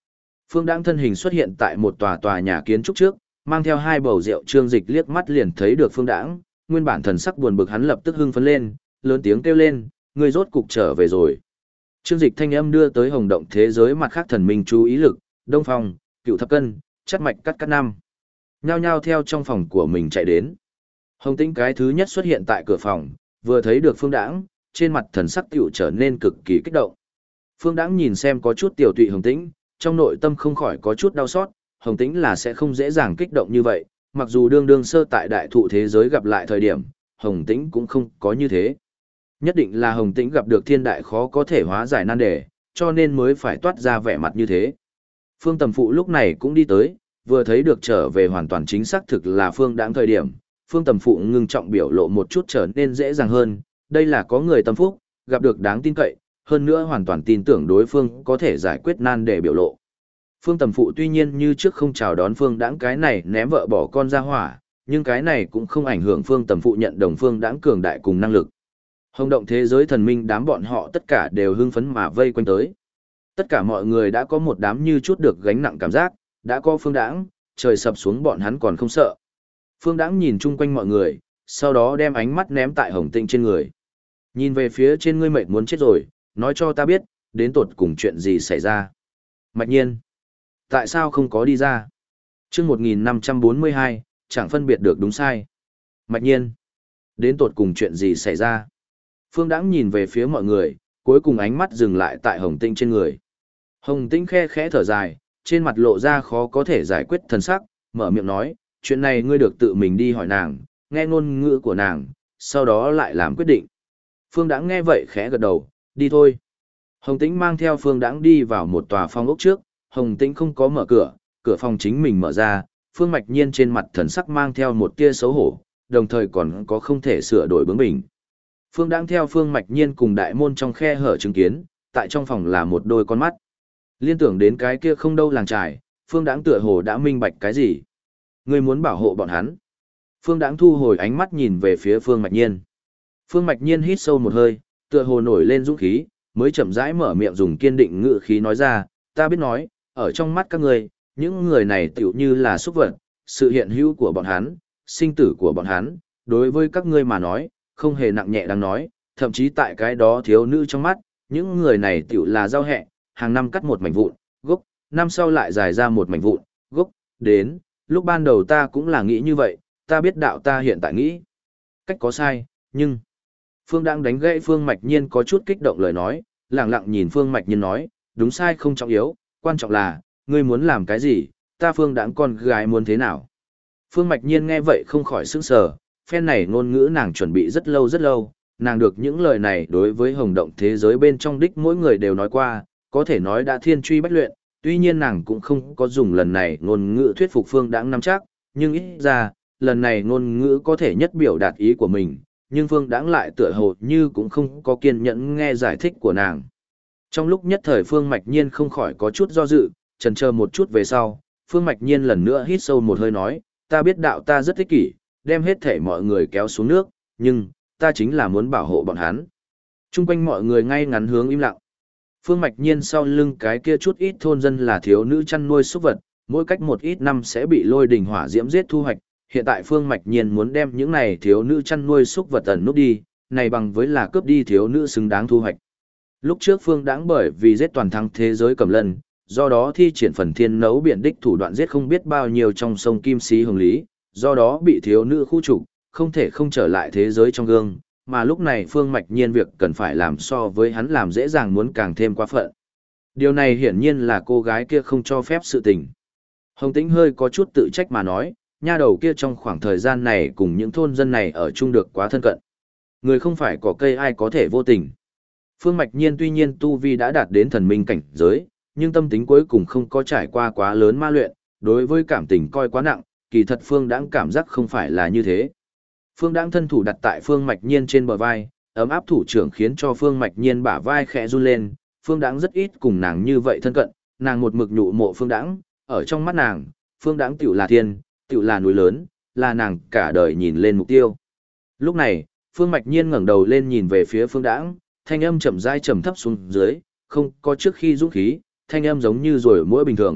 Phương Đãng thân hình xuất hiện tại một tòa nhà kiến trúc trước, mang theo hai bầu rượu. Trương Dịch liếc mắt liền thấy được Phương Đãng, nguyên bản thần sắc buồn bực hắn lập tức hưng phấn lên, lớn tiếng kêu lên, ngươi rốt cục trở về rồi. Trương Dịch thanh âm đưa tới Hồng Động thế giới mặt khác thần minh chú ý lực, Đông Phong, Cựu Thập Cân, Chắt Mạch Cắt Năm. Nhao nhao theo trong phòng của mình chạy đến. Hồng Tĩnh cái thứ nhất xuất hiện tại cửa phòng, vừa thấy được Phương Đãng, trên mặt thần sắc tiểu trở nên cực kỳ kích động. Phương Đãng nhìn xem có chút tiểu tụy Hồng Tĩnh, trong nội tâm không khỏi có chút đau xót, Hồng Tĩnh là sẽ không dễ dàng kích động như vậy, mặc dù đương đương sơ tại đại thụ thế giới gặp lại thời điểm, Hồng Tĩnh cũng không có như thế. Nhất định là Hồng Tĩnh gặp được thiên đại khó có thể hóa giải nan đề, cho nên mới phải toát ra vẻ mặt như thế. Phương Tầm Phụ lúc này cũng đi tới, vừa thấy được trở về hoàn toàn chính xác thực là Phương Đãng thời điểm, Phương Tầm Phụ ngưng trọng biểu lộ một chút trở nên dễ dàng hơn, đây là có người tâm phúc, gặp được đáng tin cậy, hơn nữa hoàn toàn tin tưởng đối phương có thể giải quyết nan đề biểu lộ. Phương Tầm Phụ tuy nhiên như trước không chào đón Phương Đãng cái này ném vợ bỏ con ra hỏa, nhưng cái này cũng không ảnh hưởng Phương Tầm Phụ nhận đồng Phương Đãng cường đại cùng năng lực. Hồng Động thế giới thần minh đám bọn họ tất cả đều hưng phấn mà vây quanh tới. Tất cả mọi người đã có một đám như chút được gánh nặng cảm giác, đã có Phương Đãng, trời sập xuống bọn hắn còn không sợ. Phương Đãng nhìn chung quanh mọi người, sau đó đem ánh mắt ném tại Hồng Tĩnh trên người. Nhìn về phía trên ngươi mệt muốn chết rồi, nói cho ta biết, đến tột cùng chuyện gì xảy ra. Mạch Nhiên, tại sao không có đi ra? Chương 1542, chẳng phân biệt được đúng sai. Mạch Nhiên, đến tột cùng chuyện gì xảy ra? Phương Đãng nhìn về phía mọi người, cuối cùng ánh mắt dừng lại tại Hồng Tĩnh trên người. Hồng Tĩnh khe khẽ thở dài, trên mặt lộ ra khó có thể giải quyết thần sắc, mở miệng nói, chuyện này ngươi được tự mình đi hỏi nàng, nghe ngôn ngữ của nàng, sau đó lại làm quyết định. Phương Đãng nghe vậy khẽ gật đầu, đi thôi. Hồng Tĩnh mang theo Phương Đãng đi vào một tòa phòng ốc trước, Hồng Tĩnh không có mở cửa, cửa phòng chính mình mở ra, Phương Mạch Nhiên trên mặt thần sắc mang theo một tia xấu hổ, đồng thời còn có không thể sửa đổi bướng bỉnh. Phương Đãng theo Phương Mạch Nhiên cùng đại môn trong khe hở chứng kiến, tại trong phòng là một đôi con mắt. Liên tưởng đến cái kia không đâu làng trài, Phương Đãng tựa hồ đã minh bạch cái gì. Ngươi muốn bảo hộ bọn hắn. Phương Đãng thu hồi ánh mắt nhìn về phía Phương Mạch Nhiên. Phương Mạch Nhiên hít sâu một hơi, tựa hồ nổi lên dũng khí, mới chậm rãi mở miệng dùng kiên định ngữ khí nói ra, ta biết nói, ở trong mắt các ngươi, những người này tựu như là súc vật, sự hiện hữu của bọn hắn, sinh tử của bọn hắn, đối với các ngươi mà nói, không hề nặng nhẹ đáng nói, thậm chí tại cái đó thiếu nữ trong mắt, những người này tựu là rau hẹ, hàng năm cắt một mảnh vụn, gốc, năm sau lại dài ra một mảnh vụn, gốc, đến, lúc ban đầu ta cũng là nghĩ như vậy, ta biết đạo ta hiện tại nghĩ. Cách có sai, nhưng... Phương Đãng đánh gãy Phương Mạch Nhiên có chút kích động lời nói, lẳng lặng nhìn Phương Mạch Nhiên nói, đúng sai không trọng yếu, quan trọng là, ngươi muốn làm cái gì, ta Phương Đãng con gái muốn thế nào. Phương Mạch Nhiên nghe vậy không khỏi sững sờ, phen này ngôn ngữ nàng chuẩn bị rất lâu, nàng được những lời này đối với Hồng Động thế giới bên trong đích mỗi người đều nói qua, có thể nói đã thiên truy bách luyện, tuy nhiên nàng cũng không có dùng lần này ngôn ngữ thuyết phục Phương Đãng nắm chắc, nhưng ít ra, lần này ngôn ngữ có thể nhất biểu đạt ý của mình, nhưng Phương Đãng lại tựa hồ như cũng không có kiên nhẫn nghe giải thích của nàng. Trong lúc nhất thời Phương Mạch Nhiên không khỏi có chút do dự, chần chờ một chút về sau, Phương Mạch Nhiên lần nữa hít sâu một hơi nói, ta biết đạo ta rất ích kỷ, đem hết thể mọi người kéo xuống nước, nhưng, ta chính là muốn bảo hộ bọn hắn. Trung quanh mọi người ngay ngắn hướng im lặng. Phương Mạch Nhiên sau lưng cái kia chút ít thôn dân là thiếu nữ chăn nuôi súc vật, mỗi cách một ít năm sẽ bị lôi đình hỏa diễm giết thu hoạch. Hiện tại Phương Mạch Nhiên muốn đem những này thiếu nữ chăn nuôi súc vật ẩn nút đi, này bằng với là cướp đi thiếu nữ xứng đáng thu hoạch. Lúc trước Phương Đãng bởi vì giết toàn thắng thế giới Cẩm Lân, do đó thi triển phần thiên nấu biển đích thủ đoạn giết không biết bao nhiêu trong sông Kim Sĩ Hồng Lý, do đó bị thiếu nữ khu trục, không thể không trở lại thế giới trong gương, mà lúc này Phương Mạch Nhiên việc cần phải làm so với hắn làm dễ dàng muốn càng thêm quá phận. Điều này hiển nhiên là cô gái kia không cho phép sự tình. Hồng Tĩnh hơi có chút tự trách mà nói, nha đầu kia trong khoảng thời gian này cùng những thôn dân này ở chung được quá thân cận. Người không phải có cây ai có thể vô tình. Phương Mạch Nhiên tuy nhiên tu vi đã đạt đến thần minh cảnh giới, nhưng tâm tính cuối cùng không có trải qua quá lớn ma luyện, đối với cảm tình coi quá nặng, kỳ thật Phương Đãng cảm giác không phải là như thế. Phương Đãng thân thủ đặt tại Phương Mạch Nhiên trên bờ vai, ấm áp thủ trưởng khiến cho Phương Mạch Nhiên bả vai khẽ run lên, Phương Đãng rất ít cùng nàng như vậy thân cận, nàng một mực nhụ mộ Phương Đãng, ở trong mắt nàng, Phương Đãng tiểu là thiên, tiểu là núi lớn, là nàng cả đời nhìn lên mục tiêu. Lúc này, Phương Mạch Nhiên ngẩng đầu lên nhìn về phía Phương Đãng, thanh âm chậm rãi trầm thấp xuống dưới, không có trước khi dũng khí, thanh âm giống như rồi mỗi bình thường,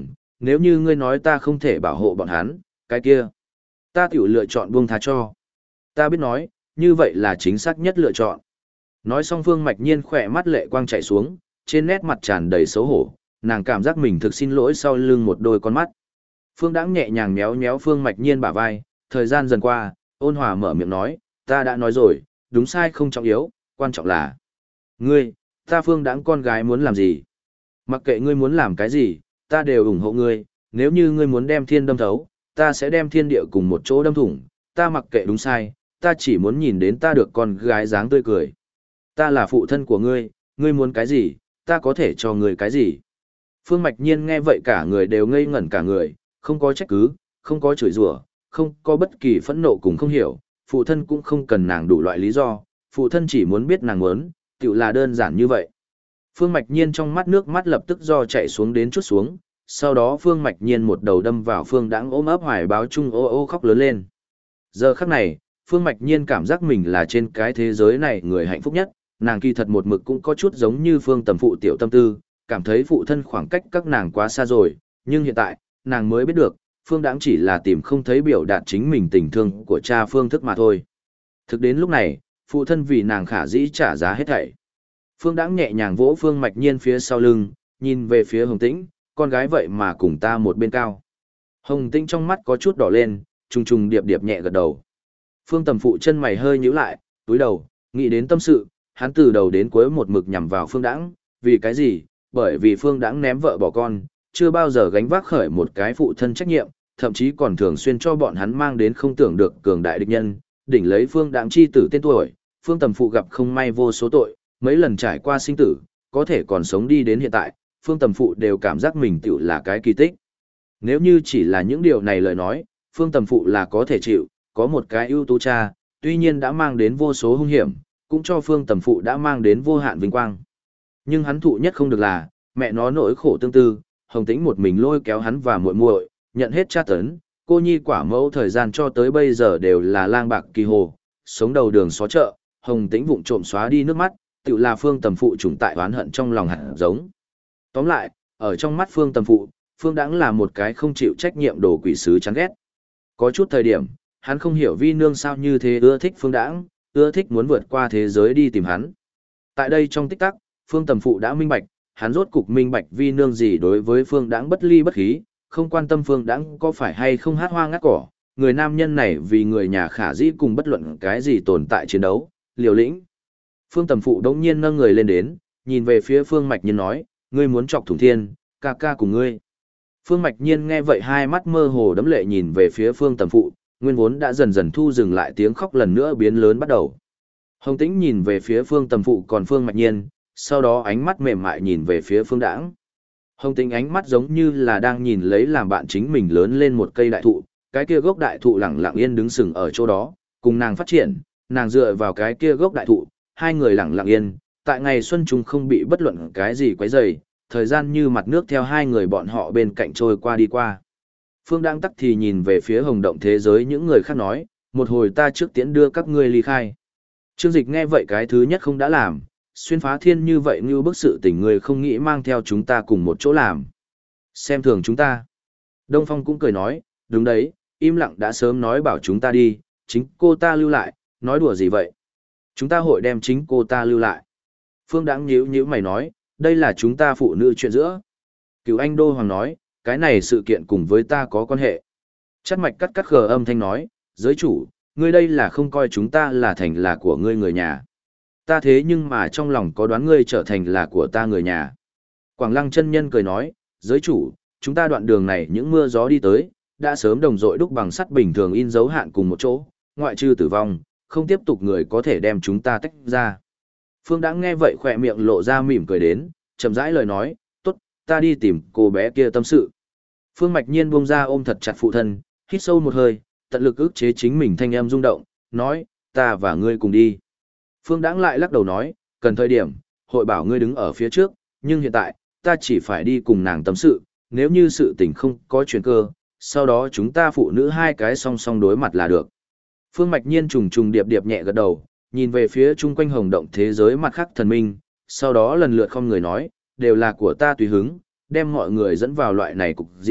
nếu như ngươi nói ta không thể bảo hộ bọn hắn, cái kia, ta tiểu lựa chọn buông tha cho. Ta biết nói, như vậy là chính xác nhất lựa chọn. Nói xong Phương Mạch Nhiên khỏe mắt lệ quang chảy xuống, trên nét mặt tràn đầy xấu hổ, nàng cảm giác mình thực xin lỗi sau lưng một đôi con mắt. Phương Đãng nhẹ nhàng méo méo Phương Mạch Nhiên bả vai, thời gian dần qua, ôn hòa mở miệng nói, ta đã nói rồi, đúng sai không trọng yếu, quan trọng là ngươi, ta Phương Đãng con gái muốn làm gì? Mặc kệ ngươi muốn làm cái gì, ta đều ủng hộ ngươi, nếu như ngươi muốn đem thiên đâm thấu, ta sẽ đem thiên địa cùng một chỗ đâm thủng, ta mặc kệ đúng sai, ta chỉ muốn nhìn đến ta được con gái dáng tươi cười. Ta là phụ thân của ngươi, ngươi muốn cái gì, ta có thể cho ngươi cái gì. Phương Mạch Nhiên nghe vậy cả người đều ngây ngẩn cả người, không có trách cứ, không có chửi rủa, không có bất kỳ phẫn nộ cùng không hiểu, phụ thân cũng không cần nàng đủ loại lý do, phụ thân chỉ muốn biết nàng muốn, tựu là đơn giản như vậy. Phương Mạch Nhiên trong mắt nước mắt lập tức do chạy xuống đến chút xuống, sau đó Phương Mạch Nhiên một đầu đâm vào Phương Đãng ôm ấp hoài báo chung ô ô khóc lớn lên. Giờ khắc này, Phương Mạch Nhiên cảm giác mình là trên cái thế giới này người hạnh phúc nhất, nàng kỳ thật một mực cũng có chút giống như Phương Tầm Phụ tiểu tâm tư, cảm thấy phụ thân khoảng cách các nàng quá xa rồi, nhưng hiện tại, nàng mới biết được, Phương Đãng chỉ là tìm không thấy biểu đạt chính mình tình thương của cha Phương Thức mà thôi. Thực đến lúc này, phụ thân vì nàng khả dĩ trả giá hết thảy. Phương Đãng nhẹ nhàng vỗ Phương Mạch Nhiên phía sau lưng, nhìn về phía Hồng Tĩnh, con gái vậy mà cùng ta một bên cao. Hồng Tĩnh trong mắt có chút đỏ lên, trùng trùng điệp điệp nhẹ gật đầu. Phương Tầm Phụ chân mày hơi nhíu lại, túi đầu, nghĩ đến tâm sự, hắn từ đầu đến cuối một mực nhằm vào Phương Đãng, vì cái gì? Bởi vì Phương Đãng ném vợ bỏ con, chưa bao giờ gánh vác khởi một cái phụ thân trách nhiệm, thậm chí còn thường xuyên cho bọn hắn mang đến không tưởng được cường đại địch nhân, đỉnh lấy Phương Đãng chi tử tên tuổi, Phương Tầm Phụ gặp không may vô số tội, mấy lần trải qua sinh tử, có thể còn sống đi đến hiện tại, Phương Tầm Phụ đều cảm giác mình tựu là cái kỳ tích. Nếu như chỉ là những điều này lời nói, Phương Tầm Phụ là có thể chịu, có một cái ưu tú cha, tuy nhiên đã mang đến vô số hung hiểm, cũng cho Phương Tầm Phụ đã mang đến vô hạn vinh quang. Nhưng hắn thụ nhất không được là, mẹ nó nỗi khổ tương tư, Hồng Tĩnh một mình lôi kéo hắn và muội muội, nhận hết tra tấn, cô nhi quả mẫu thời gian cho tới bây giờ đều là lang bạc kỳ hồ, sống đầu đường xó chợ, Hồng Tĩnh vụng trộm xóa đi nước mắt, tự là Phương Tầm Phụ trùng tại oán hận trong lòng hạt giống. Tóm lại, ở trong mắt Phương Tầm Phụ, Phương Đãng là một cái không chịu trách nhiệm đồ quỷ sứ chán ghét. Có chút thời điểm, hắn không hiểu Vi Nương sao như thế ưa thích Phương Đãng, ưa thích muốn vượt qua thế giới đi tìm hắn. Tại đây trong tích tắc, Phương Tầm Phụ đã minh bạch, hắn rốt cục minh bạch Vi Nương gì đối với Phương Đãng bất ly bất khí, không quan tâm Phương Đãng có phải hay không hát hoa ngắt cỏ, người nam nhân này vì người nhà khả dĩ cùng bất luận cái gì tồn tại chiến đấu, liều lĩnh. Phương Tầm Phụ đống nhiên nâng người lên đến, nhìn về phía Phương Mạch Nhiên nói, ngươi muốn chọc thủng thiên, ca ca cùng ngươi. Phương Mạch Nhiên nghe vậy hai mắt mơ hồ đẫm lệ nhìn về phía Phương Tầm Phụ, nguyên vốn đã dần dần thu dừng lại tiếng khóc lần nữa biến lớn bắt đầu. Hồng Tĩnh nhìn về phía Phương Tầm Phụ còn Phương Mạch Nhiên, sau đó ánh mắt mềm mại nhìn về phía Phương Đãng. Hồng Tĩnh ánh mắt giống như là đang nhìn lấy làm bạn chính mình lớn lên một cây đại thụ, cái kia gốc đại thụ lặng lặng yên đứng sừng ở chỗ đó, cùng nàng phát triển, nàng dựa vào cái kia gốc đại thụ, hai người lặng lặng yên, tại ngày xuân chúng không bị bất luận cái gì quấy rầy, thời gian như mặt nước theo hai người bọn họ bên cạnh trôi qua đi qua. Phương Đãng tắc thì nhìn về phía Hồng Động thế giới những người khác nói, một hồi ta trước tiễn đưa các ngươi ly khai. Trương Dịch nghe vậy cái thứ nhất không đã làm, xuyên phá thiên như vậy như bức sự tình người không nghĩ mang theo chúng ta cùng một chỗ làm. Xem thường chúng ta. Đông Phong cũng cười nói, đúng đấy, im lặng đã sớm nói bảo chúng ta đi, chính cô ta lưu lại, nói đùa gì vậy? Chúng ta hội đem chính cô ta lưu lại. Phương Đãng nhíu nhíu mày nói, đây là chúng ta phụ nữ chuyện giữa. Cửu Anh Đô Hoàng nói, cái này sự kiện cùng với ta có quan hệ. Chắt Mạch cắt cắt khờ âm thanh nói, giới chủ, ngươi đây là không coi chúng ta là thành là của ngươi người nhà. Ta thế nhưng mà trong lòng có đoán ngươi trở thành là của ta người nhà. Quảng Lăng chân nhân cười nói, giới chủ, chúng ta đoạn đường này những mưa gió đi tới, đã sớm đồng dội đúc bằng sắt bình thường in dấu hạn cùng một chỗ, ngoại trừ tử vong, không tiếp tục người có thể đem chúng ta tách ra. Phương Đãng nghe vậy khỏe miệng lộ ra mỉm cười đến, chậm rãi lời nói, tốt, ta đi tìm cô bé kia tâm sự. Phương Mạch Nhiên buông ra ôm thật chặt phụ thân, hít sâu một hơi, tận lực ức chế chính mình thanh âm rung động, nói, ta và ngươi cùng đi. Phương Đãng lại lắc đầu nói, cần thời điểm, hội bảo ngươi đứng ở phía trước, nhưng hiện tại, ta chỉ phải đi cùng nàng tâm sự, nếu như sự tình không có chuyển cơ, sau đó chúng ta phụ nữ hai cái song song đối mặt là được. Phương Mạch Nhiên trùng trùng điệp điệp nhẹ gật đầu, nhìn về phía chung quanh Hồng Động thế giới mặt khác thần minh, sau đó lần lượt không người nói, đều là của ta tùy hứng, đem mọi người dẫn vào loại này cục diện,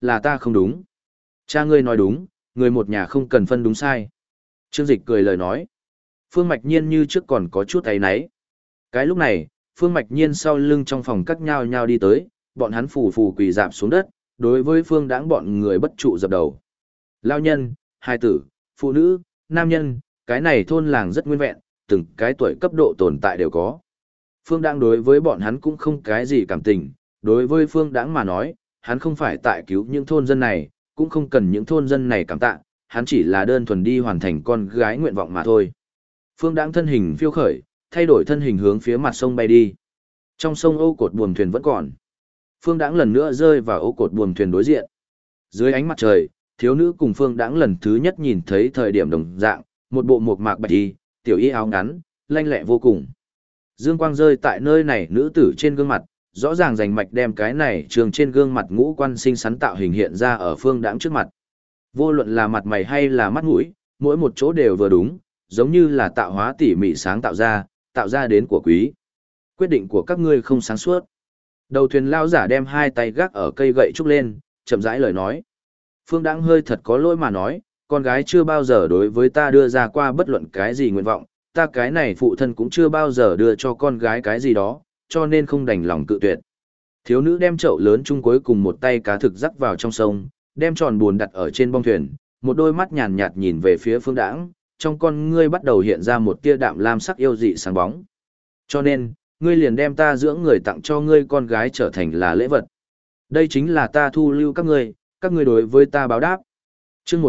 Là ta không đúng. Cha ngươi nói đúng, người một nhà không cần phân đúng sai. Trương Dịch cười lời nói. Phương Mạch Nhiên như trước còn có chút áy náy. Cái lúc này, Phương Mạch Nhiên sau lưng trong phòng cắt nhao nhao đi tới, bọn hắn phù phù quỳ dạp xuống đất, đối với Phương Đãng bọn người bất trụ dập đầu. Lao nhân, hài tử, phụ nữ, nam nhân, cái này thôn làng rất nguyên vẹn, từng cái tuổi cấp độ tồn tại đều có. Phương Đãng đối với bọn hắn cũng không cái gì cảm tình, đối với Phương Đãng mà nói, hắn không phải tại cứu những thôn dân này, cũng không cần những thôn dân này cảm tạ, hắn chỉ là đơn thuần đi hoàn thành con gái nguyện vọng mà thôi. Phương Đãng thân hình phiêu khởi, thay đổi thân hình hướng phía mặt sông bay đi. Trong sông ô cột buồm thuyền vẫn còn. Phương Đãng lần nữa rơi vào ô cột buồm thuyền đối diện. Dưới ánh mặt trời, thiếu nữ cùng Phương Đãng lần thứ nhất nhìn thấy thời điểm đồng dạng, một bộ mộc mạc bạch y, tiểu y áo ngắn, lanh lẹ vô cùng. Dương quang rơi tại nơi này nữ tử trên gương mặt, rõ ràng rành mạch đem cái này trường trên gương mặt ngũ quan xinh xắn tạo hình hiện ra ở Phương Đãng trước mặt. Vô luận là mặt mày hay là mắt mũi, mỗi một chỗ đều vừa đúng, giống như là tạo hóa tỉ mỉ sáng tạo ra đến của quý. Quyết định của các ngươi không sáng suốt. Đầu thuyền lao giả đem hai tay gác ở cây gậy trúc lên, chậm rãi lời nói. Phương Đãng hơi thật có lỗi mà nói, con gái chưa bao giờ đối với ta đưa ra qua bất luận cái gì nguyện vọng, ta cái này phụ thân cũng chưa bao giờ đưa cho con gái cái gì đó, cho nên không đành lòng cự tuyệt. Thiếu nữ đem chậu lớn chung cuối cùng một tay cá thực rắc vào trong sông, đem tròn buồn đặt ở trên bong thuyền, một đôi mắt nhàn nhạt nhìn về phía Phương Đãng, trong con ngươi bắt đầu hiện ra một tia đạm lam sắc yêu dị sáng bóng. Cho nên, ngươi liền đem ta dưỡng người tặng cho ngươi con gái trở thành là lễ vật. Đây chính là ta thu lưu các ngươi đối với ta báo đáp. Chương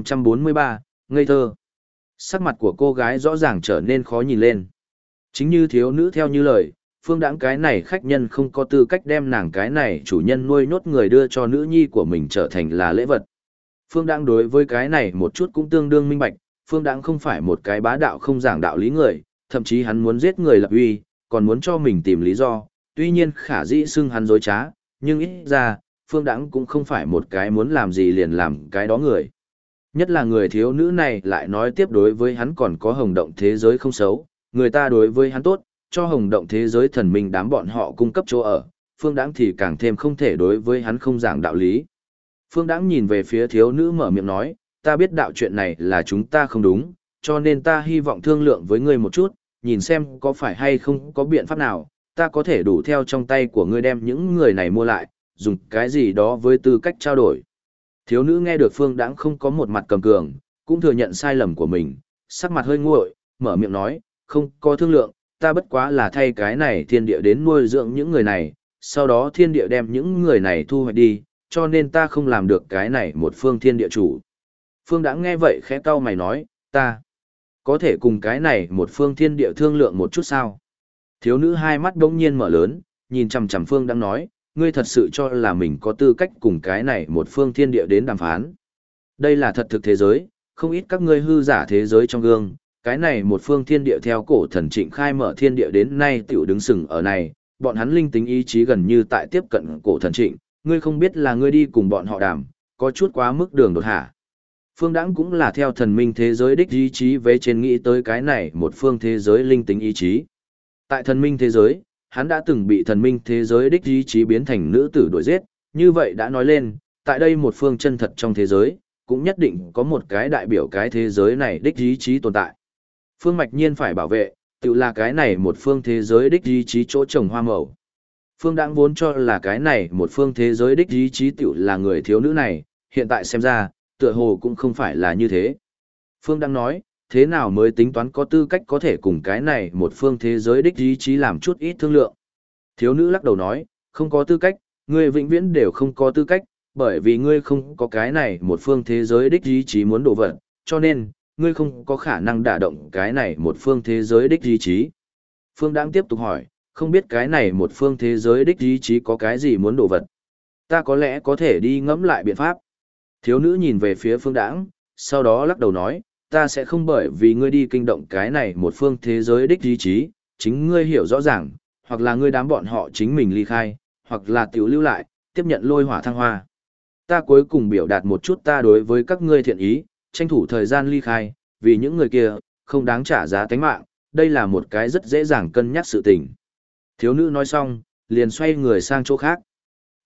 1543, ngây thơ. Sắc mặt của cô gái rõ ràng trở nên khó nhìn lên. Chính như thiếu nữ theo như lời, Phương Đãng cái này khách nhân không có tư cách đem nàng cái này chủ nhân nuôi nhốt người đưa cho nữ nhi của mình trở thành là lễ vật. Phương Đãng đối với cái này một chút cũng tương đương minh bạch, Phương Đãng không phải một cái bá đạo không giảng đạo lý người, thậm chí hắn muốn giết người lập uy, còn muốn cho mình tìm lý do, tuy nhiên khả dĩ xưng hắn dối trá, nhưng ít ra, Phương Đãng cũng không phải một cái muốn làm gì liền làm cái đó người. Nhất là người thiếu nữ này lại nói tiếp đối với hắn còn có hồng động thế giới không xấu, người ta đối với hắn tốt, cho hồng động thế giới thần minh đám bọn họ cung cấp chỗ ở, Phương Đãng thì càng thêm không thể đối với hắn không giảng đạo lý. Phương Đãng nhìn về phía thiếu nữ mở miệng nói, ta biết đạo chuyện này là chúng ta không đúng, cho nên ta hy vọng thương lượng với ngươi một chút, nhìn xem có phải hay không có biện pháp nào, ta có thể đủ theo trong tay của ngươi đem những người này mua lại, dùng cái gì đó với tư cách trao đổi. Thiếu nữ nghe được Phương Đãng không có một mặt cầm cường, cũng thừa nhận sai lầm của mình, sắc mặt hơi nguội, mở miệng nói, không có thương lượng, ta bất quá là thay cái này thiên địa đến nuôi dưỡng những người này, sau đó thiên địa đem những người này thu hoạch đi, cho nên ta không làm được cái này một phương thiên địa chủ. Phương Đãng nghe vậy khẽ cau mày nói, ta có thể cùng cái này một phương thiên địa thương lượng một chút sao? Thiếu nữ hai mắt bỗng nhiên mở lớn, nhìn chằm chằm Phương Đãng nói, ngươi thật sự cho là mình có tư cách cùng cái này một phương thiên địa đến đàm phán. Đây là thật thực thế giới, không ít các ngươi hư giả thế giới trong gương, cái này một phương thiên địa theo cổ thần Trịnh khai mở thiên địa đến nay tiểu đứng sừng ở này, bọn hắn linh tính ý chí gần như tại tiếp cận cổ thần Trịnh, ngươi không biết là ngươi đi cùng bọn họ đàm, có chút quá mức đường đột hạ. Phương Đãng cũng là theo thần minh thế giới đích ý chí về trên nghĩ tới cái này một phương thế giới linh tính ý chí. Tại thần minh thế giới, hắn đã từng bị thần minh thế giới đích ý chí biến thành nữ tử đuổi giết, như vậy đã nói lên, tại đây một phương chân thật trong thế giới, cũng nhất định có một cái đại biểu cái thế giới này đích ý chí tồn tại. Phương Mạch Nhiên phải bảo vệ, tự là cái này một phương thế giới đích ý chí chỗ trồng hoa màu. Phương Đãng vốn cho là cái này một phương thế giới đích ý chí tự là người thiếu nữ này, hiện tại xem ra, tựa hồ cũng không phải là như thế. Phương Đãng nói, thế nào mới tính toán có tư cách có thể cùng cái này một phương thế giới đích ý chí làm chút ít thương lượng. Thiếu nữ lắc đầu nói, không có tư cách, ngươi vĩnh viễn đều không có tư cách, bởi vì ngươi không có cái này một phương thế giới đích ý chí muốn đổ vật, cho nên, ngươi không có khả năng đả động cái này một phương thế giới đích ý chí. Phương Đãng tiếp tục hỏi, không biết cái này một phương thế giới đích ý chí có cái gì muốn đổ vật. Ta có lẽ có thể đi ngẫm lại biện pháp. Thiếu nữ nhìn về phía Phương Đãng, sau đó lắc đầu nói, ta sẽ không bởi vì ngươi đi kinh động cái này một phương thế giới đích ý chí, chính ngươi hiểu rõ ràng, hoặc là ngươi đám bọn họ chính mình ly khai, hoặc là tiểu lưu lại, tiếp nhận lôi hỏa thăng hoa. Ta cuối cùng biểu đạt một chút ta đối với các ngươi thiện ý, tranh thủ thời gian ly khai, vì những người kia, không đáng trả giá tánh mạng, đây là một cái rất dễ dàng cân nhắc sự tình. Thiếu nữ nói xong, liền xoay người sang chỗ khác.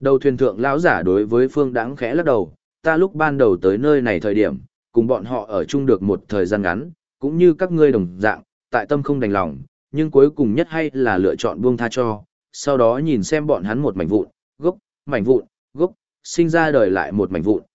Đầu thuyền thượng lão giả đối với Phương Đãng khẽ lắc đầu, ta lúc ban đầu tới nơi này thời điểm, cùng bọn họ ở chung được một thời gian ngắn, cũng như các ngươi đồng dạng, tại tâm không đành lòng, nhưng cuối cùng nhất hay là lựa chọn buông tha cho, sau đó nhìn xem bọn hắn một mảnh vụn, gốc, sinh ra đời lại một mảnh vụn,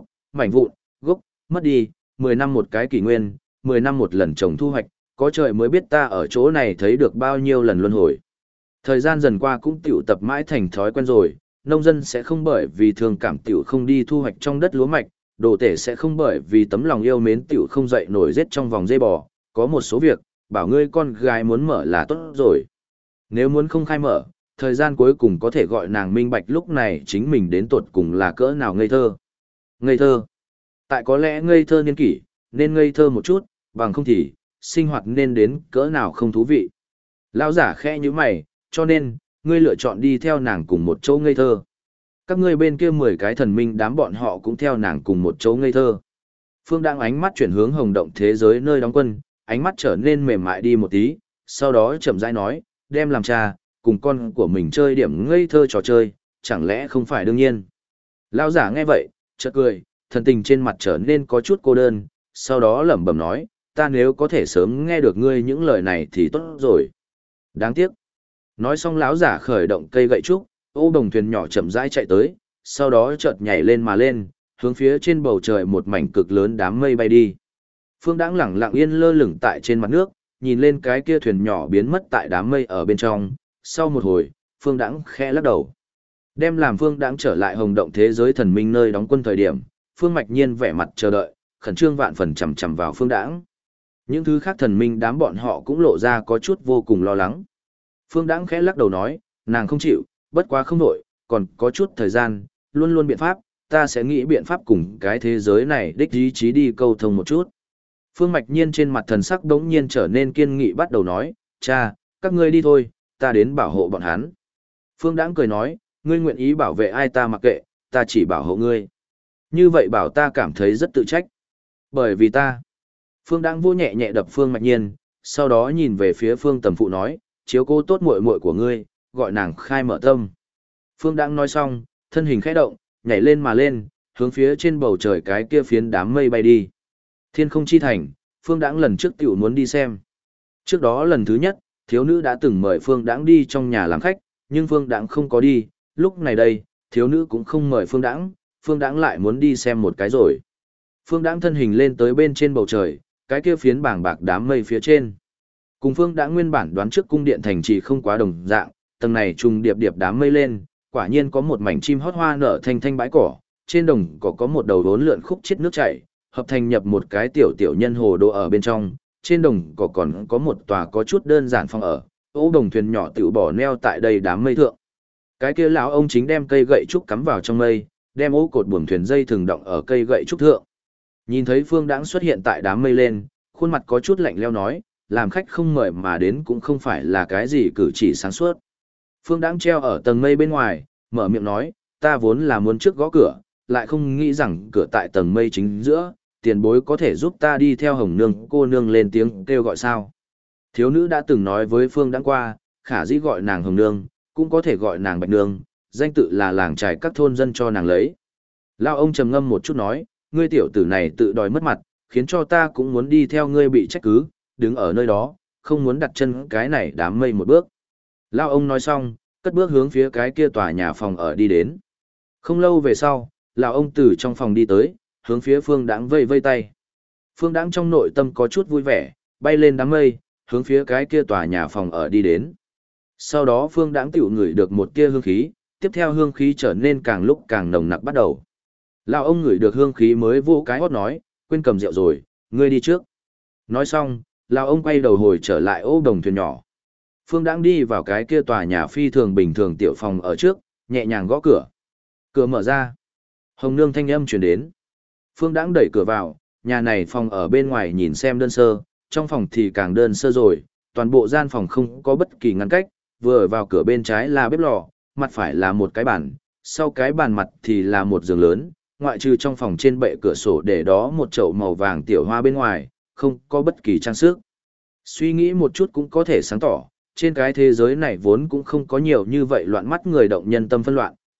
gốc, mất đi, 10 năm một cái kỷ nguyên, 10 năm một lần trồng thu hoạch, có trời mới biết ta ở chỗ này thấy được bao nhiêu lần luân hồi. Thời gian dần qua cũng tiểu tập mãi thành thói quen rồi, nông dân sẽ không bởi vì thương cảm tiểu không đi thu hoạch trong đất lúa mạch, đồ tể sẽ không bởi vì tấm lòng yêu mến tiểu không dậy nổi giết trong vòng dây bò, có một số việc, bảo ngươi con gái muốn mở là tốt rồi. Nếu muốn không khai mở, thời gian cuối cùng có thể gọi nàng minh bạch lúc này chính mình đến tột cùng là cỡ nào ngây thơ. Ngây thơ. Tại có lẽ ngây thơ niên kỷ, nên ngây thơ một chút, bằng không thì, sinh hoạt nên đến cỡ nào không thú vị. Lão giả khẽ như mày, cho nên, ngươi lựa chọn đi theo nàng cùng một chỗ ngây thơ. Các ngươi bên kia 10 cái thần minh đám bọn họ cũng theo nàng cùng một chỗ ngây thơ. Phương đang ánh mắt chuyển hướng hồng động thế giới nơi đóng quân, ánh mắt trở nên mềm mại đi một tí, sau đó chậm rãi nói, đem làm cha, cùng con của mình chơi điểm ngây thơ trò chơi, chẳng lẽ không phải đương nhiên. Lão giả nghe vậy, chợt cười, thần tình trên mặt trở nên có chút cô đơn, sau đó lẩm bẩm nói, ta nếu có thể sớm nghe được ngươi những lời này thì tốt rồi. Đáng tiếc. Nói xong lão giả khởi động cây gậy trúc, ô đồng thuyền nhỏ chậm rãi chạy tới, sau đó chợt nhảy lên mà lên, hướng phía trên bầu trời một mảnh cực lớn đám mây bay đi. Phương Đãng lẳng lặng yên lơ lửng tại trên mặt nước, nhìn lên cái kia thuyền nhỏ biến mất tại đám mây ở bên trong, sau một hồi, Phương Đãng khẽ lắc đầu. Đem làm Phương Đãng trở lại hồng động thế giới thần minh nơi đóng quân thời điểm, Phương Mạch Nhiên vẻ mặt chờ đợi, khẩn trương vạn phần chằm chằm vào Phương Đãng. Những thứ khác thần minh đám bọn họ cũng lộ ra có chút vô cùng lo lắng. Phương Đãng khẽ lắc đầu nói, nàng không chịu, bất quá không nổi, còn có chút thời gian, luôn luôn biện pháp, ta sẽ nghĩ biện pháp cùng cái thế giới này đích ý chí đi câu thông một chút. Phương Mạch Nhiên trên mặt thần sắc đống nhiên trở nên kiên nghị bắt đầu nói, cha, các ngươi đi thôi, ta đến bảo hộ bọn hắn. Phương Đãng cười nói, ngươi nguyện ý bảo vệ ai ta mặc kệ, ta chỉ bảo hộ ngươi. Như vậy bảo ta cảm thấy rất tự trách. Bởi vì ta. Phương Đãng vô nhẹ nhẹ đập Phương Mạch Nhiên, sau đó nhìn về phía Phương Tầm Phụ nói, chiếu cố tốt muội muội của ngươi, gọi nàng khai mở tâm. Phương Đãng nói xong, thân hình khẽ động, nhảy lên mà lên, hướng phía trên bầu trời cái kia phiến đám mây bay đi. Thiên không chi thành, Phương Đãng lần trước tiểu muốn đi xem. Trước đó lần thứ nhất, thiếu nữ đã từng mời Phương Đãng đi trong nhà làm khách, nhưng Phương Đãng không có đi, lúc này đây, thiếu nữ cũng không mời Phương Đãng lại muốn đi xem một cái rồi. Phương Đãng thân hình lên tới bên trên bầu trời, cái kia phiến bảng bạc đám mây phía trên. Cùng Phương Đãng nguyên bản đoán trước cung điện thành trì không quá đồng dạng, tầng này trùng điệp điệp đám mây lên, quả nhiên có một mảnh chim hót hoa nở thanh thanh bãi cỏ, trên đồng cỏ có một đầu đốn lượn khúc chết nước chảy, hợp thành nhập một cái tiểu tiểu nhân hồ đồ ở bên trong, trên đồng cỏ còn có một tòa có chút đơn giản phòng ở, ô đồng thuyền nhỏ tiểu bỏ neo tại đây đám mây thượng. Cái kia lão ông chính đem cây gậy trúc cắm vào trong mây, đem ô cột buồm thuyền dây thường động ở cây gậy trúc thượng. Nhìn thấy Phương Đãng xuất hiện tại đám mây lên, khuôn mặt có chút lạnh lẽo nói, làm khách không mời mà đến cũng không phải là cái gì cử chỉ sáng suốt. Phương Đãng treo ở tầng mây bên ngoài, mở miệng nói, ta vốn là muốn trước gõ cửa, lại không nghĩ rằng cửa tại tầng mây chính giữa, tiền bối có thể giúp ta đi theo Hồng Nương cô nương lên tiếng kêu gọi sao. Thiếu nữ đã từng nói với Phương Đãng qua, khả dĩ gọi nàng Hồng Nương, cũng có thể gọi nàng Bạch Nương, danh tự là làng trài các thôn dân cho nàng lấy. Lao ông trầm ngâm một chút nói, ngươi tiểu tử này tự đòi mất mặt, khiến cho ta cũng muốn đi theo ngươi bị trách cứ, đứng ở nơi đó, không muốn đặt chân cái này đám mây một bước. Lao ông nói xong, cất bước hướng phía cái kia tòa nhà phòng ở đi đến. Không lâu về sau, lão ông từ trong phòng đi tới, hướng phía Phương Đãng vây vây tay. Phương Đãng trong nội tâm có chút vui vẻ, bay lên đám mây, hướng phía cái kia tòa nhà phòng ở đi đến. Sau đó Phương Đãng tiểu ngửi được một tia hương khí, tiếp theo hương khí trở nên càng lúc càng nồng nặc bắt đầu. Lão ông ngửi được hương khí mới vô cái hót nói, quên cầm rượu rồi, ngươi đi trước. Nói xong, lão ông quay đầu hồi trở lại ô đồng thuyền nhỏ. Phương Đãng đi vào cái kia tòa nhà phi thường bình thường tiểu phòng ở trước, nhẹ nhàng gõ cửa. Cửa mở ra. Hồng Nương thanh âm truyền đến. Phương Đãng đẩy cửa vào, nhà này phòng ở bên ngoài nhìn xem đơn sơ, trong phòng thì càng đơn sơ rồi, toàn bộ gian phòng không có bất kỳ ngăn cách, vừa ở vào cửa bên trái là bếp lò, mặt phải là một cái bàn, sau cái bàn mặt thì là một giường lớn, ngoại trừ trong phòng trên bệ cửa sổ để đó một chậu màu vàng tiểu hoa bên ngoài, không có bất kỳ trang sức. Suy nghĩ một chút cũng có thể sáng tỏ, trên cái thế giới này vốn cũng không có nhiều như vậy loạn mắt người động nhân tâm phân loạn,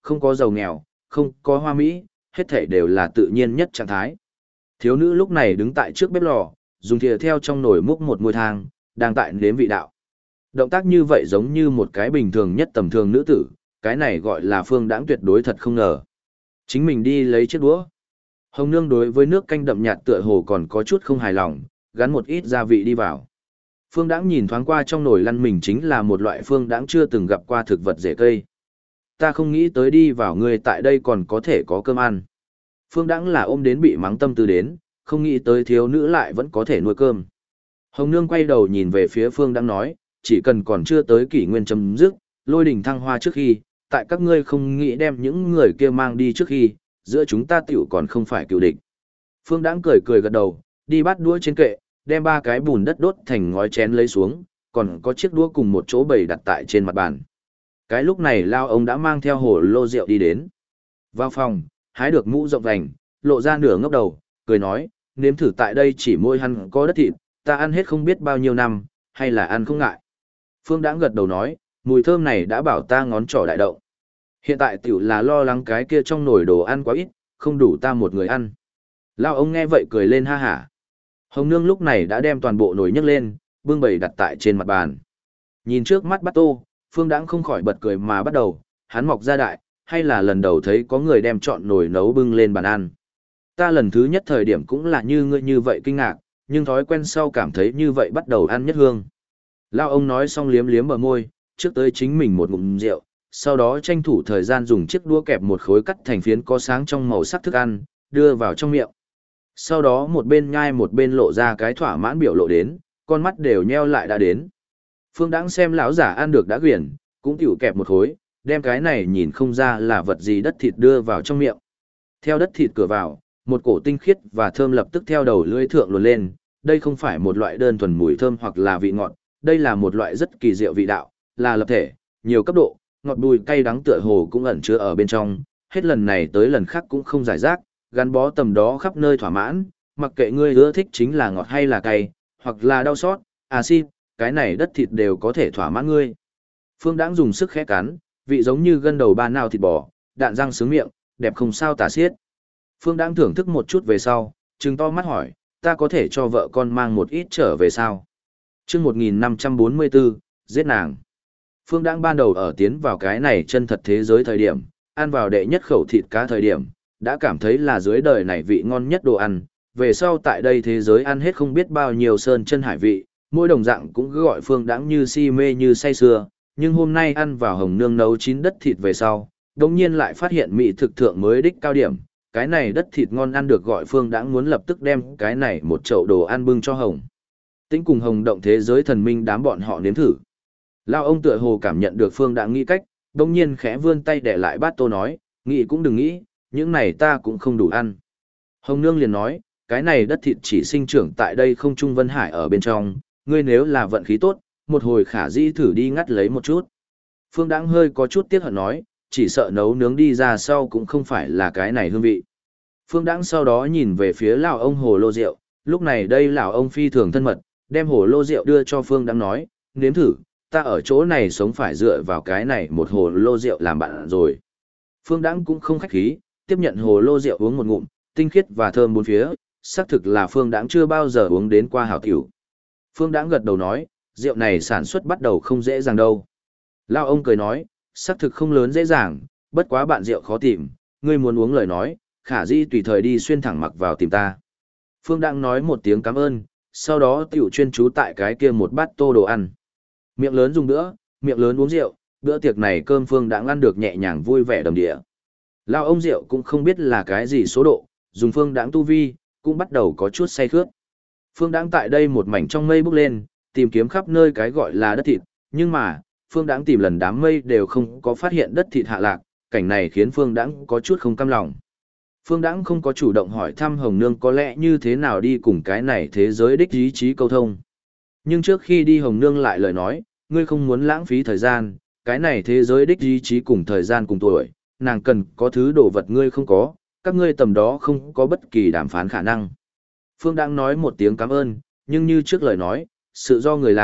không có giàu nghèo, không có hoa mỹ, hết thảy đều là tự nhiên nhất trạng thái. Thiếu nữ lúc này đứng tại trước bếp lò, dùng thìa theo trong nồi múc một muôi thang, đang tại nếm vị đạo. Động tác như vậy giống như một cái bình thường nhất tầm thường nữ tử, cái này gọi là Phương Đãng tuyệt đối thật không ngờ. Chính mình đi lấy chiếc đũa. Hồng Nương đối với nước canh đậm nhạt tựa hồ còn có chút không hài lòng, gắn một ít gia vị đi vào. Phương Đãng nhìn thoáng qua trong nồi lăn mình chính là một loại Phương Đãng chưa từng gặp qua thực vật rễ cây. Ta không nghĩ tới đi vào người tại đây còn có thể có cơm ăn. Phương Đãng là ôm đến bị mắng tâm tư đến, không nghĩ tới thiếu nữ lại vẫn có thể nuôi cơm. Hồng Nương quay đầu nhìn về phía Phương Đãng nói, chỉ cần còn chưa tới kỷ nguyên chấm dứt, lôi đỉnh thăng hoa trước khi, tại các ngươi không nghĩ đem những người kia mang đi trước khi, giữa chúng ta tiểu còn không phải cựu địch. Phương Đãng cười cười gật đầu, đi bắt đũa trên kệ, đem 3 cái bùn đất đốt thành ngói chén lấy xuống, còn có chiếc đũa cùng một chỗ bày đặt tại trên mặt bàn. Cái lúc này Lao ông đã mang theo hồ lô rượu đi đến. Vào phòng, hái được mũ rộng vành, lộ ra nửa ngốc đầu, cười nói, nếm thử tại đây chỉ môi hắn có đất thịt, ta ăn hết không biết bao nhiêu năm, hay là ăn không ngại. Phương Đãng gật đầu nói, mùi thơm này đã bảo ta ngón trỏ đại động. Hiện tại tiểu là lo lắng cái kia trong nồi đồ ăn quá ít, không đủ ta một người ăn. Lao ông nghe vậy cười lên ha hả. Hồng Nương lúc này đã đem toàn bộ nồi nhấc lên, bưng bày đặt tại trên mặt bàn. Nhìn trước mắt bát tô, Phương Đãng không khỏi bật cười mà bắt đầu, hắn mọc ra đại, hay là lần đầu thấy có người đem trọn nồi nấu bưng lên bàn ăn. Ta lần thứ nhất thời điểm cũng là như ngươi như vậy kinh ngạc, nhưng thói quen sau cảm thấy như vậy bắt đầu ăn nhất hương. Lao ông nói xong liếm liếm bờ môi, trước tới chính mình một ngụm rượu, sau đó tranh thủ thời gian dùng chiếc đũa kẹp một khối cắt thành phiến có sáng trong màu sắc thức ăn, đưa vào trong miệng. Sau đó một bên nhai một bên lộ ra cái thỏa mãn biểu lộ đến, con mắt đều nheo lại đã đến. Phương Đãng xem lão giả ăn được đã quyển, cũng tiểu kẹp một khối, đem cái này nhìn không ra là vật gì đất thịt đưa vào trong miệng. Theo đất thịt cửa vào, một cổ tinh khiết và thơm lập tức theo đầu lưỡi thượng luồn lên, đây không phải một loại đơn thuần mùi thơm hoặc là vị ngọt, đây là một loại rất kỳ diệu vị đạo, là lập thể, nhiều cấp độ, ngọt bùi cay đắng tựa hồ cũng ẩn chứa ở bên trong, hết lần này tới lần khác cũng không giải rác, gắn bó tầm đó khắp nơi thỏa mãn, mặc kệ ngươi ưa thích chính là ngọt hay là cay, hoặc là đau xót, axit, cái này đất thịt đều có thể thỏa mãn ngươi. Phương Đãng dùng sức khẽ cắn, vị giống như gân đầu ba nao thịt bò, đạn răng sướng miệng, đẹp không sao tả xiết. Phương Đãng thưởng thức một chút về sau, trừng to mắt hỏi, ta có thể cho vợ con mang một ít trở về sao? Chương 1544, giết nàng. Phương Đãng ban đầu ở tiến vào cái này chân thật thế giới thời điểm, ăn vào đệ nhất khẩu thịt cá thời điểm, đã cảm thấy là dưới đời này vị ngon nhất đồ ăn, về sau tại đây thế giới ăn hết không biết bao nhiêu sơn chân hải vị, mỗi đồng dạng cũng cứ gọi Phương Đãng như si mê như say sưa, nhưng hôm nay ăn vào Hồng Nương nấu chín đất thịt về sau, đồng nhiên lại phát hiện mỹ thực thượng mới đích cao điểm, cái này đất thịt ngon ăn được gọi Phương Đãng muốn lập tức đem cái này một chậu đồ ăn bưng cho Hồng Tĩnh cùng Hồng Động thế giới thần minh đám bọn họ nếm thử. Lao ông tựa hồ cảm nhận được Phương Đãng nghĩ cách, đồng nhiên khẽ vươn tay để lại bát tô nói, nghĩ cũng đừng nghĩ, những này ta cũng không đủ ăn. Hồng Nương liền nói, cái này đất thịt chỉ sinh trưởng tại đây không trung Vân Hải ở bên trong, ngươi nếu là vận khí tốt, một hồi khả dĩ thử đi ngắt lấy một chút. Phương Đãng hơi có chút tiếc hận nói, chỉ sợ nấu nướng đi ra sau cũng không phải là cái này hương vị. Phương Đãng sau đó nhìn về phía lão ông hồ lô rượu, lúc này đây lão ông phi thường thân mật, đem hồ lô rượu đưa cho Phương Đãng nói, nếm thử, ta ở chỗ này sống phải dựa vào cái này một hồ lô rượu làm bạn rồi. Phương Đãng cũng không khách khí, tiếp nhận hồ lô rượu uống một ngụm, tinh khiết và thơm bốn phía, xác thực là Phương Đãng chưa bao giờ uống đến qua hảo tiểu. Phương Đãng gật đầu nói, rượu này sản xuất bắt đầu không dễ dàng đâu. Lão ông cười nói, xác thực không lớn dễ dàng, bất quá bạn rượu khó tìm, ngươi muốn uống lời nói, khả dĩ tùy thời đi xuyên thẳng mặc vào tìm ta. Phương Đãng nói một tiếng cảm ơn, sau đó tiểu chuyên chú tại cái kia một bát tô đồ ăn. Miệng lớn dùng nữa, miệng lớn uống rượu, bữa tiệc này cơm Phương Đãng ăn được nhẹ nhàng vui vẻ đầm địa. Lão ông rượu cũng không biết là cái gì số độ, dùng Phương Đãng tu vi, cũng bắt đầu có chút say khướt. Phương Đãng tại đây một mảnh trong mây bốc lên, tìm kiếm khắp nơi cái gọi là đất thịt, nhưng mà, Phương Đãng tìm lần đám mây đều không có phát hiện đất thịt hạ lạc, cảnh này khiến Phương Đãng có chút không cam lòng. Phương Đãng không có chủ động hỏi thăm Hồng Nương có lẽ như thế nào đi cùng cái này thế giới đích ý chí câu thông. Nhưng trước khi đi Hồng Nương lại lời nói, ngươi không muốn lãng phí thời gian, cái này thế giới đích ý chí cùng thời gian cùng tuổi, nàng cần có thứ đồ vật ngươi không có, các ngươi tầm đó không có bất kỳ đàm phán khả năng. Phương Đãng nói một tiếng cảm ơn, nhưng như trước lời nói, sự do người làm,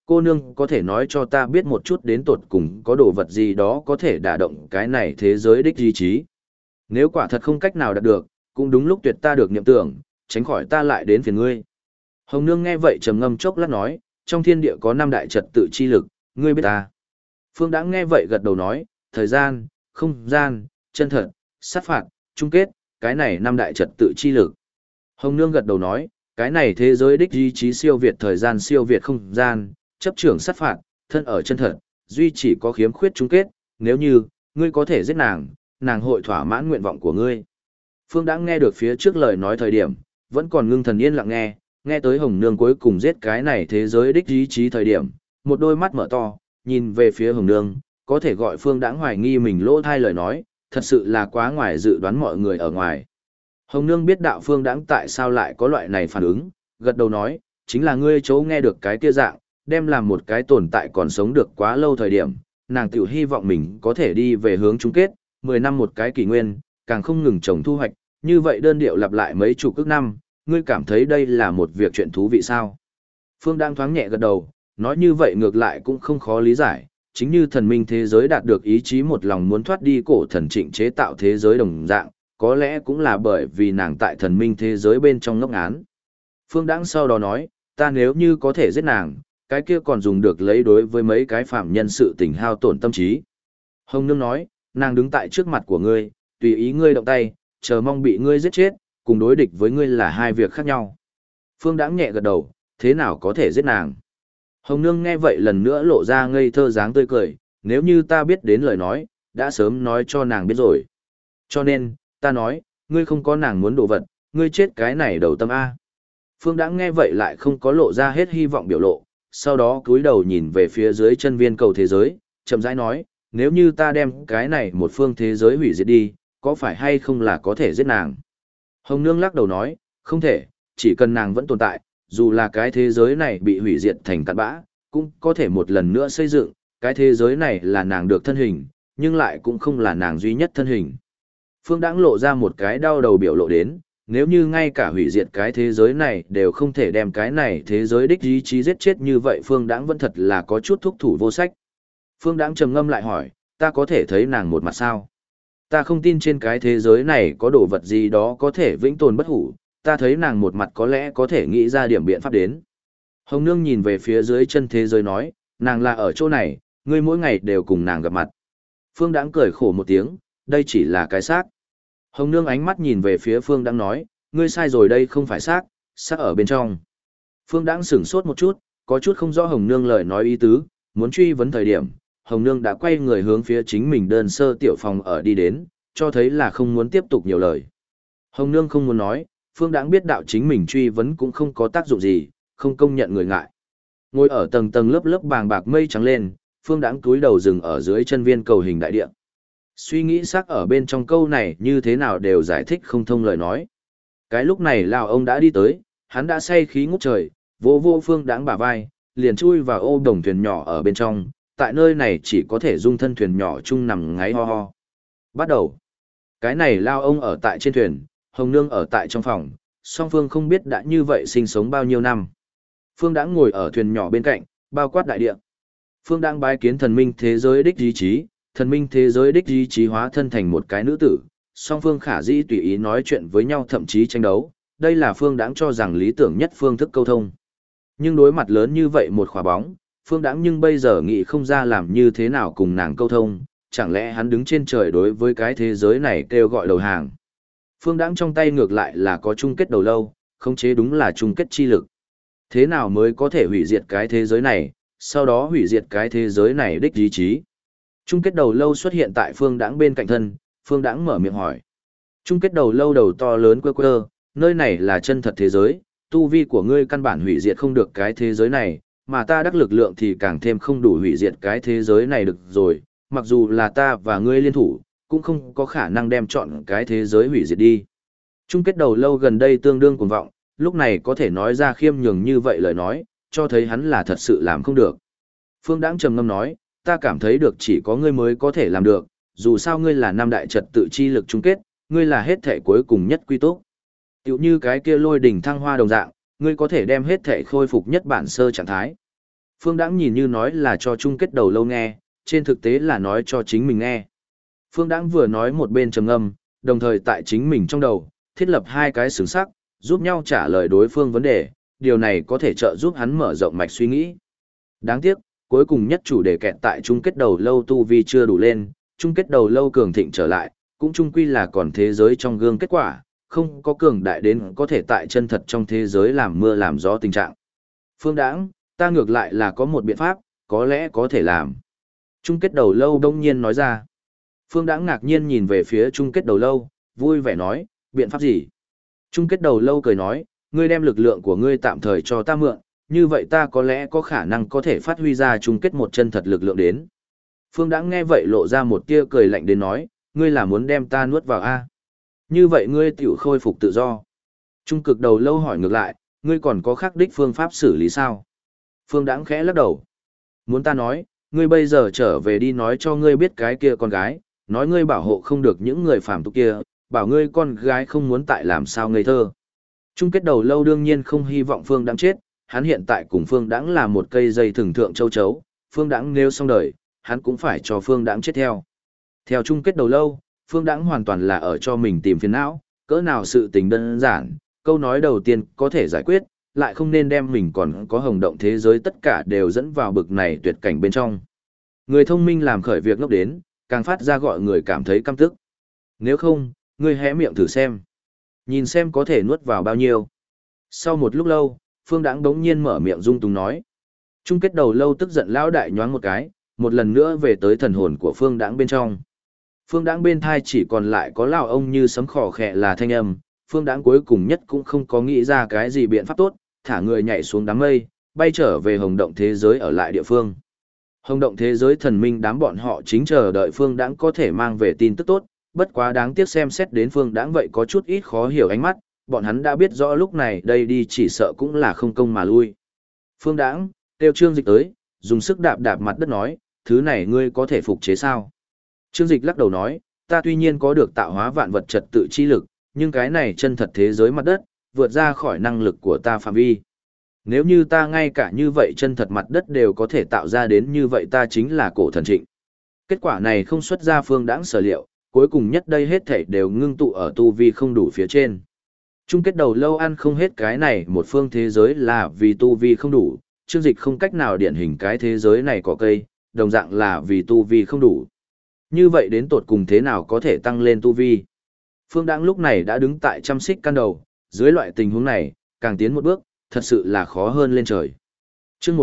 Cô nương có thể nói cho ta biết một chút đến tột cùng có đồ vật gì đó có thể đả động cái này thế giới đích ý chí. Nếu quả thật không cách nào đạt được, cũng đúng lúc tuyệt ta được niệm tưởng, tránh khỏi ta lại đến phiền ngươi. Hồng Nương nghe vậy trầm ngâm chốc lát nói, trong thiên địa có 5 đại trật tự chi lực, ngươi biết ta. Phương Đãng nghe vậy gật đầu nói, thời gian, không gian, chân thật, sát phạt, chung kết, cái này 5 đại trật tự chi lực. Hồng Nương gật đầu nói, cái này thế giới đích ý chí siêu việt thời gian siêu việt không gian, chấp trưởng sát phạt, thân ở chân thật, duy chỉ có khiếm khuyết chung kết, nếu như, ngươi có thể giết nàng, nàng hội thỏa mãn nguyện vọng của ngươi. Phương Đãng nghe được phía trước lời nói thời điểm, vẫn còn ngưng thần yên lặng nghe, nghe tới Hồng Nương cuối cùng giết cái này thế giới đích ý chí thời điểm, một đôi mắt mở to, nhìn về phía Hồng Nương, có thể gọi Phương Đãng hoài nghi mình lỗ thai lời nói, thật sự là quá ngoài dự đoán mọi người ở ngoài. Hồng Nương biết đạo Phương Đãng tại sao lại có loại này phản ứng, gật đầu nói, chính là ngươi chỗ nghe được cái kia dạng, đem làm một cái tồn tại còn sống được quá lâu thời điểm, nàng tiểu hy vọng mình có thể đi về hướng chung kết, 10 năm một cái kỷ nguyên, càng không ngừng trồng thu hoạch, như vậy đơn điệu lặp lại mấy chục ức năm, ngươi cảm thấy đây là một việc chuyện thú vị sao? Phương đang thoáng nhẹ gật đầu, nói như vậy ngược lại cũng không khó lý giải, chính như thần minh thế giới đạt được ý chí một lòng muốn thoát đi cổ thần trịnh chế tạo thế giới đồng dạng, có lẽ cũng là bởi vì nàng tại thần minh thế giới bên trong ngốc án. Phương Đãng sau đó nói, ta nếu như có thể giết nàng, cái kia còn dùng được lấy đối với mấy cái phạm nhân sự tình hao tổn tâm trí. Hồng Nương nói, nàng đứng tại trước mặt của ngươi, tùy ý ngươi động tay, chờ mong bị ngươi giết chết, cùng đối địch với ngươi là hai việc khác nhau. Phương Đãng nhẹ gật đầu, thế nào có thể giết nàng? Hồng Nương nghe vậy lần nữa lộ ra ngây thơ dáng tươi cười, nếu như ta biết đến lời nói, đã sớm nói cho nàng biết rồi. Cho nên, ta nói, ngươi không có nàng muốn đồ vật, ngươi chết cái này đầu tâm A. Phương Đãng nghe vậy lại không có lộ ra hết hy vọng biểu lộ, sau đó cúi đầu nhìn về phía dưới chân viên cầu thế giới, chậm rãi nói, nếu như ta đem cái này một phương thế giới hủy diệt đi, có phải hay không là có thể giết nàng? Hồng Nương lắc đầu nói, không thể, chỉ cần nàng vẫn tồn tại, dù là cái thế giới này bị hủy diệt thành cát bã, cũng có thể một lần nữa xây dựng, cái thế giới này là nàng được thân hình, nhưng lại cũng không là nàng duy nhất thân hình. Phương Đãng lộ ra một cái đau đầu biểu lộ đến, nếu như ngay cả hủy diệt cái thế giới này đều không thể đem cái này thế giới đích ý chí giết chết như vậy, Phương Đãng vẫn thật là có chút thúc thủ vô sách. Phương Đãng trầm ngâm lại hỏi, ta có thể thấy nàng một mặt sao? Ta không tin trên cái thế giới này có đồ vật gì đó có thể vĩnh tồn bất hủ, ta thấy nàng một mặt có lẽ có thể nghĩ ra điểm biện pháp đến. Hồng Nương nhìn về phía dưới chân thế giới nói, nàng là ở chỗ này, ngươi mỗi ngày đều cùng nàng gặp mặt. Phương Đãng cười khổ một tiếng, đây chỉ là cái xác. Hồng Nương ánh mắt nhìn về phía Phương Đãng nói, ngươi sai rồi, đây không phải xác, xác ở bên trong. Phương Đãng sửng sốt một chút, có chút không rõ Hồng Nương lời nói ý tứ, muốn truy vấn thời điểm, Hồng Nương đã quay người hướng phía chính mình đơn sơ tiểu phòng ở đi đến, cho thấy là không muốn tiếp tục nhiều lời. Hồng Nương không muốn nói, Phương Đãng biết đạo chính mình truy vấn cũng không có tác dụng gì, không công nhận người ngại. Ngồi ở tầng tầng lớp lớp bàng bạc mây trắng lên, Phương Đãng cúi đầu dừng ở dưới chân viên cầu hình đại địa. Suy nghĩ sắc ở bên trong câu này như thế nào đều giải thích không thông lời nói. Cái lúc này lão ông đã đi tới, hắn đã say khí ngút trời, vỗ vỗ Phương Đãng bả vai, liền chui vào ô đồng thuyền nhỏ ở bên trong, tại nơi này chỉ có thể dung thân thuyền nhỏ chung nằm ngáy ho ho. Bắt đầu. Cái này lão ông ở tại trên thuyền, Hồng Nương ở tại trong phòng, song phương không biết đã như vậy sinh sống bao nhiêu năm. Phương Đãng ngồi ở thuyền nhỏ bên cạnh, bao quát đại địa. Phương Đãng bái kiến thần minh thế giới đích ý chí, thần minh thế giới đích ý chí hóa thân thành một cái nữ tử, song phương khả dĩ tùy ý nói chuyện với nhau, thậm chí tranh đấu, đây là Phương Đãng cho rằng lý tưởng nhất phương thức câu thông. Nhưng đối mặt lớn như vậy một khỏa bóng, Phương Đãng nhưng bây giờ nghĩ không ra làm như thế nào cùng nàng câu thông, chẳng lẽ hắn đứng trên trời đối với cái thế giới này kêu gọi đầu hàng. Phương Đãng trong tay ngược lại là có chung kết đầu lâu, khống chế đúng là chung kết chi lực. Thế nào mới có thể hủy diệt cái thế giới này, sau đó hủy diệt cái thế giới này đích ý chí? Chung kết đầu lâu xuất hiện tại Phương Đãng bên cạnh thân, Phương Đãng mở miệng hỏi. Chung kết đầu lâu đầu to lớn quơ quơ, nơi này là chân thật thế giới, tu vi của ngươi căn bản hủy diệt không được cái thế giới này, mà ta đắc lực lượng thì càng thêm không đủ hủy diệt cái thế giới này được rồi, mặc dù là ta và ngươi liên thủ, cũng không có khả năng đem chọn cái thế giới hủy diệt đi. Chung kết đầu lâu gần đây tương đương cuồng vọng, lúc này có thể nói ra khiêm nhường như vậy lời nói, cho thấy hắn là thật sự làm không được. Phương Đãng trầm ngâm nói, ta cảm thấy được chỉ có ngươi mới có thể làm được, dù sao ngươi là năm đại trật tự chi lực chung kết, ngươi là hết thể cuối cùng nhất quy túc. Tiểu như cái kia lôi đỉnh thăng hoa đồng dạng, ngươi có thể đem hết thể khôi phục nhất bản sơ trạng thái. Phương Đãng nhìn như nói là cho chung kết đầu lâu nghe, trên thực tế là nói cho chính mình nghe. Phương Đãng vừa nói một bên trầm ngâm, đồng thời tại chính mình trong đầu, thiết lập hai cái xứng sắc, giúp nhau trả lời đối phương vấn đề, điều này có thể trợ giúp hắn mở rộng mạch suy nghĩ. Đáng tiếc, cuối cùng nhất chủ đề kẹt tại chung kết đầu lâu tu vi chưa đủ lên, chung kết đầu lâu cường thịnh trở lại, cũng chung quy là còn thế giới trong gương kết quả, không có cường đại đến có thể tại chân thật trong thế giới làm mưa làm gió tình trạng. Phương Đãng, ta ngược lại là có một biện pháp, có lẽ có thể làm. Chung kết đầu lâu đông nhiên nói ra. Phương Đãng ngạc nhiên nhìn về phía chung kết đầu lâu, vui vẻ nói, biện pháp gì? Chung kết đầu lâu cười nói, ngươi đem lực lượng của ngươi tạm thời cho ta mượn, như vậy ta có lẽ có khả năng có thể phát huy ra chung kết một chân thật lực lượng đến. Phương Đãng nghe vậy lộ ra một tia cười lạnh đến nói, ngươi là muốn đem ta nuốt vào a? Như vậy ngươi tiểu khôi phục tự do. Trung cực đầu lâu hỏi ngược lại, ngươi còn có khắc đích phương pháp xử lý sao? Phương Đãng khẽ lắc đầu. Muốn ta nói, ngươi bây giờ trở về đi nói cho ngươi biết cái kia con gái, nói ngươi bảo hộ không được những người phàm tục kia, bảo ngươi con gái không muốn tại làm sao ngây thơ. Chung kết đầu lâu đương nhiên không hy vọng Phương Đãng chết, hắn hiện tại cùng Phương Đãng là một cây dây thừng thượng châu chấu, Phương Đãng nếu xong đời, hắn cũng phải cho Phương Đãng chết theo. Theo chung kết đầu lâu, Phương Đãng hoàn toàn là ở cho mình tìm phiền não, cỡ nào sự tình đơn giản, câu nói đầu tiên có thể giải quyết, lại không nên đem mình còn có hồng động thế giới tất cả đều dẫn vào bực này tuyệt cảnh bên trong. Người thông minh làm khởi việc ngốc đến, càng phát ra gọi người cảm thấy căm tức. Nếu không, ngươi hé miệng thử xem. Nhìn xem có thể nuốt vào bao nhiêu. Sau một lúc lâu, Phương Đãng đống nhiên mở miệng dung túng nói. Chung kết đầu lâu tức giận lão đại nhoáng một cái, một lần nữa về tới thần hồn của Phương Đãng bên trong. Phương Đãng bên thai chỉ còn lại có lão ông như sấm khò khẽ là thanh âm, Phương Đãng cuối cùng nhất cũng không có nghĩ ra cái gì biện pháp tốt, thả người nhảy xuống đám mây, bay trở về hồng động thế giới ở lại địa phương. Hồng động thế giới thần minh đám bọn họ chính chờ đợi Phương Đãng có thể mang về tin tức tốt, bất quá đáng tiếc xem xét đến Phương Đãng vậy có chút ít khó hiểu ánh mắt, bọn hắn đã biết rõ lúc này đây đi chỉ sợ cũng là không công mà lui. Phương Đãng, kêu Trương Dịch tới, dùng sức đạp đạp mặt đất nói, thứ này ngươi có thể phục chế sao? Trương Dịch lắc đầu nói, ta tuy nhiên có được tạo hóa vạn vật trật tự chi lực, nhưng cái này chân thật thế giới mặt đất, vượt ra khỏi năng lực của ta phạm vi. Nếu như ta ngay cả như vậy chân thật mặt đất đều có thể tạo ra đến như vậy ta chính là cổ thần trịnh. Kết quả này không xuất ra Phương Đãng sở liệu, cuối cùng nhất đây hết thảy đều ngưng tụ ở tu vi không đủ phía trên. Chung kết đầu lâu ăn không hết cái này một phương thế giới là vì tu vi không đủ, Trương Dịch không cách nào điển hình cái thế giới này có cây, đồng dạng là vì tu vi không đủ. Như vậy đến tột cùng thế nào có thể tăng lên tu vi? Phương Đãng lúc này đã đứng tại trăm xích căn đầu, dưới loại tình huống này, càng tiến một bước, thật sự là khó hơn lên trời. Chương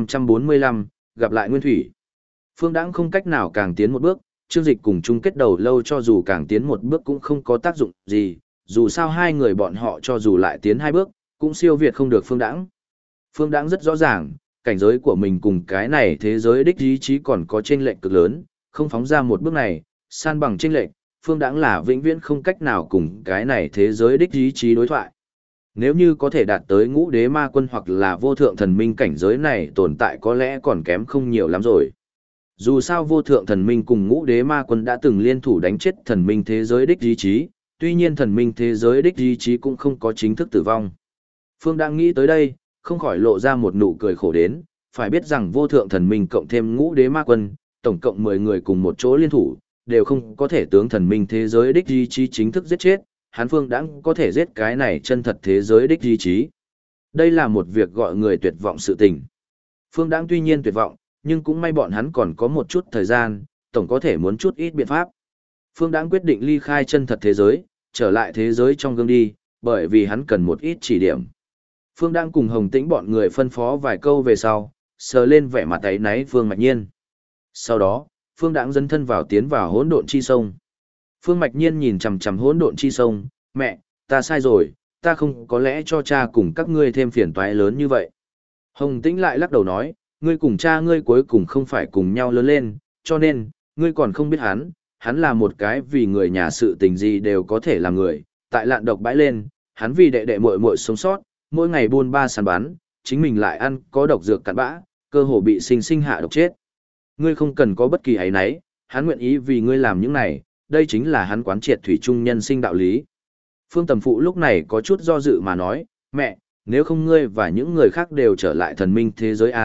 1545, gặp lại Nguyên Thủy. Phương Đãng không cách nào càng tiến một bước, Trương Dịch cùng chung kết đầu lâu cho dù càng tiến một bước cũng không có tác dụng gì, dù sao hai người bọn họ cho dù lại tiến hai bước, cũng siêu việt không được Phương Đãng. Phương Đãng rất rõ ràng, cảnh giới của mình cùng cái này thế giới đích ý chí còn có chênh lệch cực lớn, không phóng ra một bước này, san bằng chênh lệch, Phương Đãng là vĩnh viễn không cách nào cùng cái này thế giới đích ý chí đối thoại. Nếu như có thể đạt tới ngũ đế ma quân hoặc là vô thượng thần minh cảnh giới này tồn tại có lẽ còn kém không nhiều lắm rồi. Dù sao vô thượng thần minh cùng ngũ đế ma quân đã từng liên thủ đánh chết thần minh thế giới đích ý chí, tuy nhiên thần minh thế giới đích ý chí cũng không có chính thức tử vong. Phương đang nghĩ tới đây, không khỏi lộ ra một nụ cười khổ đến, phải biết rằng vô thượng thần minh cộng thêm ngũ đế ma quân, tổng cộng 10 người cùng một chỗ liên thủ, đều không có thể tướng thần minh thế giới đích ý chí chính thức giết chết, hắn Phương Đãng có thể giết cái này chân thật thế giới đích ý chí. Đây là một việc gọi người tuyệt vọng sự tình. Phương Đãng tuy nhiên tuyệt vọng, nhưng cũng may bọn hắn còn có một chút thời gian, tổng có thể muốn chút ít biện pháp. Phương Đãng quyết định ly khai chân thật thế giới, trở lại thế giới trong gương đi, bởi vì hắn cần một ít chỉ điểm. Phương Đãng cùng Hồng Tĩnh bọn người phân phó vài câu về sau, sờ lên vẻ mặt áy náy Phương Mạch Nhiên. Sau đó, Phương Đãng dấn thân vào tiến vào hỗn độn chi sông. Phương Mạch Nhiên nhìn chằm chằm hỗn độn chi sông, mẹ, ta sai rồi, ta không có lẽ cho cha cùng các ngươi thêm phiền toái lớn như vậy. Hồng Tĩnh lại lắc đầu nói, ngươi cùng cha ngươi cuối cùng không phải cùng nhau lớn lên, cho nên, ngươi còn không biết hắn là một cái vì người nhà sự tình gì đều có thể làm người, tại lạn độc bãi lên, hắn vì đệ đệ muội muội sống sót, mỗi ngày buôn ba săn bắn, chính mình lại ăn có độc dược cặn bã, cơ hồ bị sinh hạ độc chết. Ngươi không cần có bất kỳ ấy nấy, hắn nguyện ý vì ngươi làm những này, đây chính là hắn quán triệt thủy chung nhân sinh đạo lý. Phương Tầm Phụ lúc này có chút do dự mà nói, mẹ, nếu không ngươi và những người khác đều trở lại thần minh thế giới A,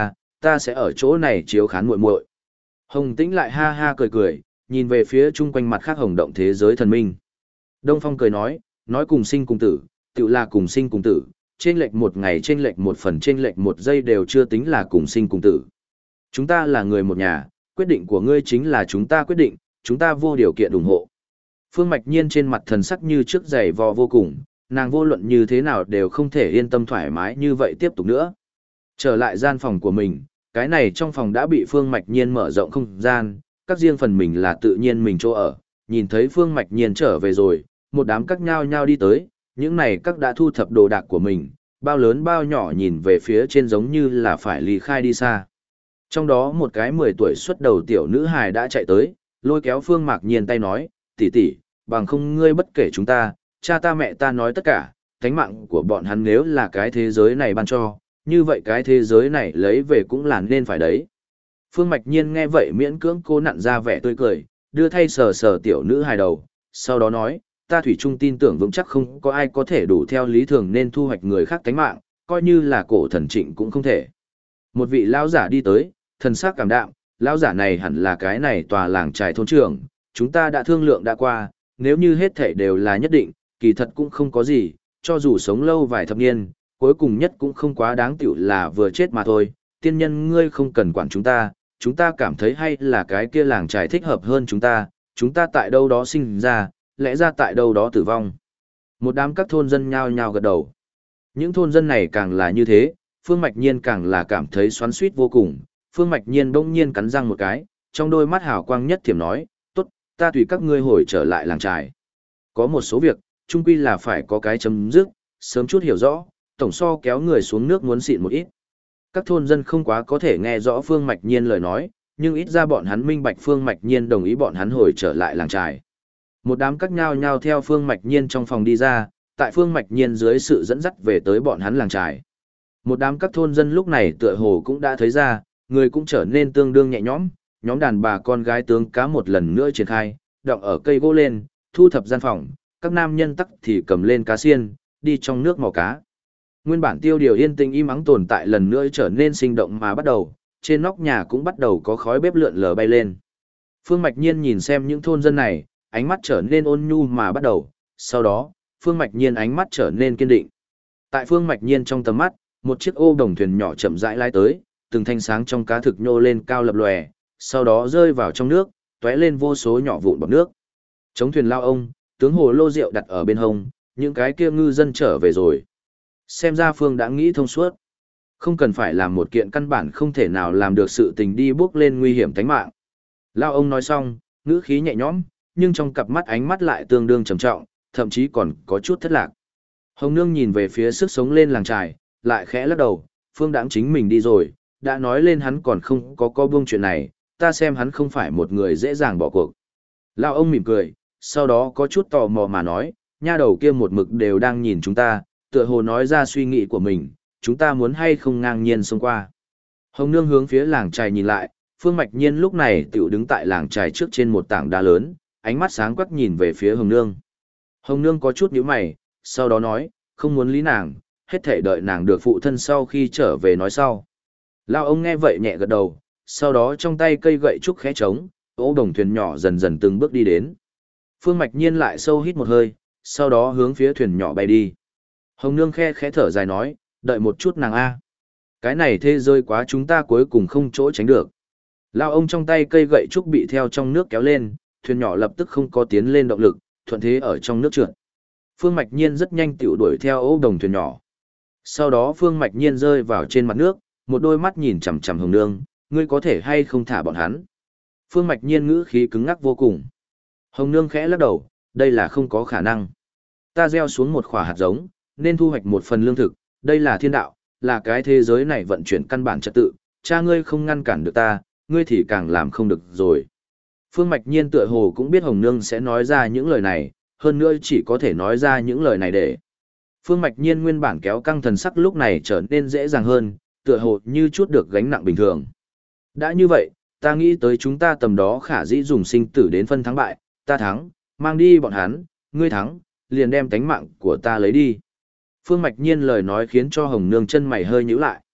ta sẽ ở chỗ này chiếu khán muội muội. Hồng Tĩnh lại ha ha cười cười, nhìn về phía chung quanh mặt khác hồng động thế giới thần minh. Đông Phong cười nói cùng sinh cùng tử, tự là cùng sinh cùng tử, chênh lệch một ngày chênh lệch một phần chênh lệch một giây đều chưa tính là cùng sinh cùng tử. Chúng ta là người một nhà, quyết định của ngươi chính là chúng ta quyết định, chúng ta vô điều kiện ủng hộ. Phương Mạch Nhiên trên mặt thần sắc như trước dày vò vô cùng, nàng vô luận như thế nào đều không thể yên tâm thoải mái như vậy tiếp tục nữa. Trở lại gian phòng của mình, cái này trong phòng đã bị Phương Mạch Nhiên mở rộng không gian, các riêng phần mình là tự nhiên mình chỗ ở, nhìn thấy Phương Mạch Nhiên trở về rồi, một đám các nhao nhao đi tới, những này các đã thu thập đồ đạc của mình, bao lớn bao nhỏ nhìn về phía trên giống như là phải ly khai đi xa. Trong đó một cái 10 tuổi xuất đầu tiểu nữ hài đã chạy tới, lôi kéo Phương Mạc Nhiên tay nói, tỷ tỷ, bằng không ngươi bất kể chúng ta, cha ta mẹ ta nói tất cả, thánh mạng của bọn hắn nếu là cái thế giới này ban cho, như vậy cái thế giới này lấy về cũng là nên phải đấy. Phương Mạch Nhiên nghe vậy miễn cưỡng cố nặn ra vẻ tươi cười, đưa thay sờ sờ tiểu nữ hài đầu, sau đó nói, ta thủy chung tin tưởng vững chắc không có ai có thể đủ theo lý thường nên thu hoạch người khác tánh mạng, coi như là cổ thần trịnh cũng không thể. Một vị lão giả đi tới, thần sắc cảm đạm, lão giả này hẳn là cái này tòa làng trài thôn trưởng, chúng ta đã thương lượng đã qua, nếu như hết thảy đều là nhất định, kỳ thật cũng không có gì, cho dù sống lâu vài thập niên, cuối cùng nhất cũng không quá đáng tiểu là vừa chết mà thôi, tiên nhân ngươi không cần quản chúng ta cảm thấy hay là cái kia làng trài thích hợp hơn chúng ta tại đâu đó sinh ra, lẽ ra tại đâu đó tử vong. Một đám các thôn dân nhao nhao gật đầu. Những thôn dân này càng là như thế, Phương Mạch Nhiên càng là cảm thấy xoắn xuýt vô cùng. Phương Mạch Nhiên bỗng nhiên cắn răng một cái, trong đôi mắt hào quang nhất thiểm nói, tốt, ta tùy các ngươi hồi trở lại làng trài. Có một số việc, chung quy là phải có cái chấm dứt, sớm chút hiểu rõ, tổng so kéo người xuống nước muốn xịn một ít. Các thôn dân không quá có thể nghe rõ Phương Mạch Nhiên lời nói, nhưng ít ra bọn hắn minh bạch Phương Mạch Nhiên đồng ý bọn hắn hồi trở lại làng trài. Một đám các nhao nhao theo Phương Mạch Nhiên trong phòng đi ra, tại Phương Mạch Nhiên dưới sự dẫn dắt về tới bọn hắn làng trài. Một đám các thôn dân lúc này tựa hồ cũng đã thấy ra, người cũng trở nên tương đương nhẹ nhõm, nhóm đàn bà con gái tướng cá một lần nữa triển khai, đọng ở cây gỗ lên, thu thập gian phòng, các nam nhân tắc thì cầm lên cá xiên, đi trong nước mò cá. Nguyên bản tiêu điều yên tĩnh im ắng tồn tại lần nữa trở nên sinh động mà bắt đầu, trên nóc nhà cũng bắt đầu có khói bếp lượn lờ bay lên. Phương Mạch Nhiên nhìn xem những thôn dân này, ánh mắt trở nên ôn nhu mà bắt đầu, sau đó, Phương Mạch Nhiên ánh mắt trở nên kiên định. Tại Phương Mạch Nhiên trong tầm mắt, một chiếc ô đồng thuyền nhỏ chậm rãi lái tới, từng thanh sáng trong cá thực nhô lên cao lập lòe, sau đó rơi vào trong nước, tóe lên vô số nhỏ vụn bọt nước. Chống thuyền lao ông, tướng hồ lô rượu đặt ở bên hông, những cái kia ngư dân trở về rồi. Xem ra Phương đã nghĩ thông suốt. Không cần phải làm một kiện căn bản không thể nào làm được sự tình đi bước lên nguy hiểm tính mạng. Lao ông nói xong, ngữ khí nhẹ nhõm, nhưng trong cặp mắt ánh mắt lại tương đương trầm trọng, thậm chí còn có chút thất lạc. Hồng Nương nhìn về phía sức sống lên làng trài, lại khẽ lắc đầu, Phương đãng chính mình đi rồi, đã nói lên hắn còn không có buông chuyện này, ta xem hắn không phải một người dễ dàng bỏ cuộc. Lao ông mỉm cười, sau đó có chút tò mò mà nói, nha đầu kia một mực đều đang nhìn chúng ta, tựa hồ nói ra suy nghĩ của mình, chúng ta muốn hay không ngang nhiên xông qua. Hồng Nương hướng phía làng trài nhìn lại, Phương Mạch Nhiên lúc này tiểu đứng tại làng trài trước trên một tảng đá lớn, ánh mắt sáng quắc nhìn về phía Hồng Nương. Hồng Nương có chút nhíu mày, sau đó nói, không muốn lý nàng, hết thể đợi nàng được phụ thân sau khi trở về nói sau. Lao ông nghe vậy nhẹ gật đầu, sau đó trong tay cây gậy trúc khẽ trống, ô đồng thuyền nhỏ dần dần từng bước đi đến. Phương Mạch Nhiên lại sâu hít một hơi, sau đó hướng phía thuyền nhỏ bay đi. Hồng Nương khẽ thở dài nói, đợi một chút nàng a. Cái này thế rơi quá chúng ta cuối cùng không chỗ tránh được. Lao ông trong tay cây gậy trúc bị theo trong nước kéo lên, thuyền nhỏ lập tức không có tiến lên động lực, thuận thế ở trong nước trượt. Phương Mạch Nhiên rất nhanh tiểu đuổi theo ô đồng thuyền nhỏ. Sau đó Phương Mạch Nhiên rơi vào trên mặt nước, một đôi mắt nhìn chằm chằm Hồng Nương, ngươi có thể hay không thả bọn hắn. Phương Mạch Nhiên ngữ khí cứng ngắc vô cùng. Hồng Nương khẽ lắc đầu, đây là không có khả năng. Ta gieo xuống một quả hạt giống, nên thu hoạch một phần lương thực, đây là thiên đạo, là cái thế giới này vận chuyển căn bản trật tự, cha ngươi không ngăn cản được ta, ngươi thì càng làm không được rồi. Phương Mạch Nhiên tựa hồ cũng biết Hồng Nương sẽ nói ra những lời này, hơn nữa chỉ có thể nói ra những lời này để. Phương Mạch Nhiên nguyên bản kéo căng thần sắc lúc này trở nên dễ dàng hơn, tựa hồ như chút được gánh nặng bình thường. Đã như vậy, ta nghĩ tới chúng ta tầm đó khả dĩ dùng sinh tử đến phân thắng bại, ta thắng, mang đi bọn hắn, ngươi thắng, liền đem tánh mạng của ta lấy đi. Phương Mạch Nhiên lời nói khiến cho Hồng Nương chân mày hơi nhíu lại.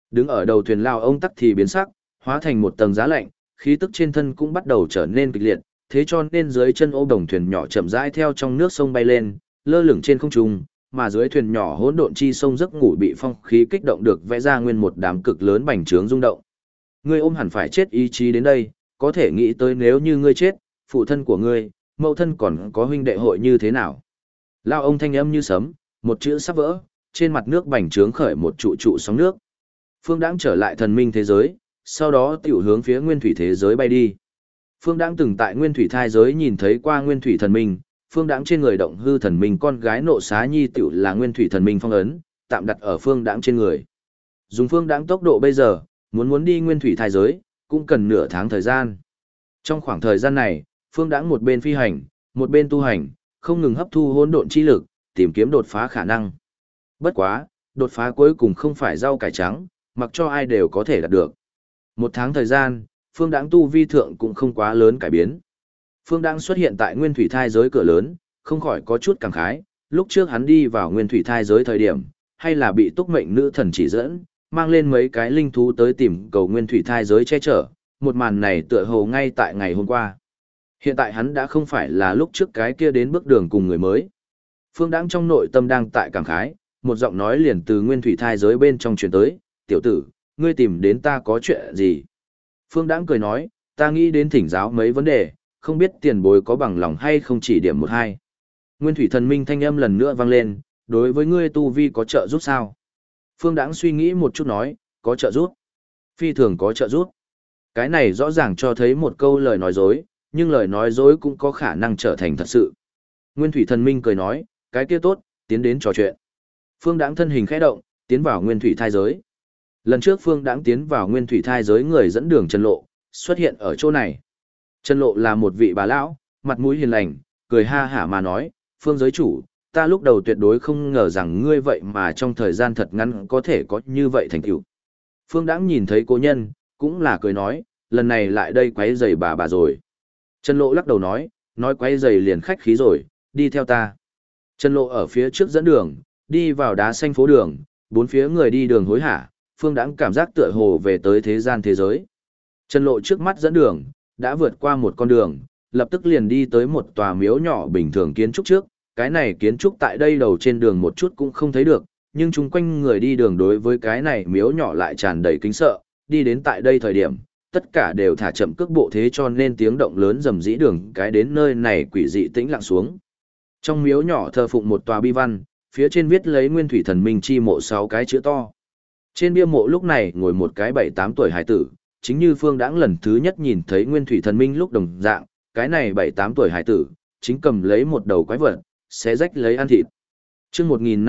Đứng ở đầu thuyền lao ông tắc thì biến sắc, hóa thành một tầng giá lạnh, khí tức trên thân cũng bắt đầu trở nên kịch liệt, thế cho nên dưới chân ô đồng thuyền nhỏ chậm rãi theo trong nước sông bay lên, lơ lửng trên không trung, mà dưới thuyền nhỏ hỗn độn chi sông giấc ngủ bị phong khí kích động được vẽ ra nguyên một đám cực lớn bành trướng rung động. Ngươi ôm hẳn phải chết ý chí đến đây, có thể nghĩ tới nếu như ngươi chết, phụ thân của ngươi, mẫu thân còn có huynh đệ hội như thế nào. Lao ông thanh âm như sấm, một chữ sắp vỡ, trên mặt nước bành trướng khởi một trụ trụ sóng nước. Phương Đãng trở lại thần minh thế giới, sau đó tiểu hướng phía nguyên thủy thế giới bay đi. Phương Đãng từng tại nguyên thủy thai giới nhìn thấy qua nguyên thủy thần minh, Phương Đãng trên người động hư thần minh con gái Nộ Xá Nhi tiểu là nguyên thủy thần minh phong ấn, tạm đặt ở Phương Đãng trên người. Dùng Phương Đãng tốc độ bây giờ, muốn đi nguyên thủy thai giới, cũng cần nửa tháng thời gian. Trong khoảng thời gian này, Phương Đãng một bên phi hành, một bên tu hành, không ngừng hấp thu hỗn độn chi lực, tìm kiếm đột phá khả năng. Bất quá, đột phá cuối cùng không phải rau cải trắng, mặc cho ai đều có thể đạt được. Một tháng thời gian, Phương Đãng tu vi thượng cũng không quá lớn cải biến. Phương Đãng xuất hiện tại nguyên thủy thai giới cửa lớn, không khỏi có chút cảm khái, lúc trước hắn đi vào nguyên thủy thai giới thời điểm, hay là bị túc mệnh nữ thần chỉ dẫn, mang lên mấy cái linh thú tới tìm cầu nguyên thủy thai giới che chở, một màn này tựa hồ ngay tại ngày hôm qua. Hiện tại hắn đã không phải là lúc trước cái kia đến bước đường cùng người mới. Phương Đãng trong nội tâm đang tại cảm khái, một giọng nói liền từ nguyên thủy thai giới bên trong truyền tới, tiểu tử, ngươi tìm đến ta có chuyện gì? Phương Đãng cười nói, ta nghĩ đến thỉnh giáo mấy vấn đề, không biết tiền bối có bằng lòng hay không chỉ điểm một hai. Nguyên thủy thần minh thanh âm lần nữa vang lên, đối với ngươi tu vi có trợ giúp sao? Phương Đãng suy nghĩ một chút nói, có trợ giúp. Phi thường có trợ giúp. Cái này rõ ràng cho thấy một câu lời nói dối, nhưng lời nói dối cũng có khả năng trở thành thật sự. Nguyên thủy thần minh cười nói, cái kia tốt, tiến đến trò chuyện. Phương Đãng thân hình khẽ động, tiến vào nguyên thủy thai giới. Lần trước Phương Đãng tiến vào nguyên thủy thai giới người dẫn đường Trần Lộ, xuất hiện ở chỗ này. Trần Lộ là một vị bà lão, mặt mũi hiền lành, cười ha hả mà nói, Phương giới chủ, ta lúc đầu tuyệt đối không ngờ rằng ngươi vậy mà trong thời gian thật ngắn có thể có như vậy thành tựu. Phương Đãng nhìn thấy cô nhân, cũng là cười nói, lần này lại đây quấy rầy bà rồi. Trần Lộ lắc đầu nói quấy rầy liền khách khí rồi, đi theo ta. Trần Lộ ở phía trước dẫn đường, đi vào đá xanh phố đường, bốn phía người đi đường hối hả, Phương Đãng cảm giác tựa hồ về tới thế gian thế giới. Trần Lộ trước mắt dẫn đường, đã vượt qua một con đường, lập tức liền đi tới một tòa miếu nhỏ bình thường kiến trúc trước, cái này kiến trúc tại đây đầu trên đường một chút cũng không thấy được, nhưng chung quanh người đi đường đối với cái này miếu nhỏ lại tràn đầy kính sợ, đi đến tại đây thời điểm, tất cả đều thả chậm cước bộ thế cho nên tiếng động lớn rầm rĩ đường cái đến nơi này quỷ dị tĩnh lặng xuống. Trong miếu nhỏ thờ phụng một tòa bi văn, phía trên viết lấy Nguyên Thủy Thần Minh chi mộ 6 cái chữ to. Trên bia mộ lúc này ngồi một cái 7-8 tuổi hải tử, chính như Phương Đãng lần thứ nhất nhìn thấy Nguyên Thủy Thần Minh lúc đồng dạng, cái này 7-8 tuổi hải tử, chính cầm lấy một đầu quái vật, xé rách lấy ăn thịt. Chương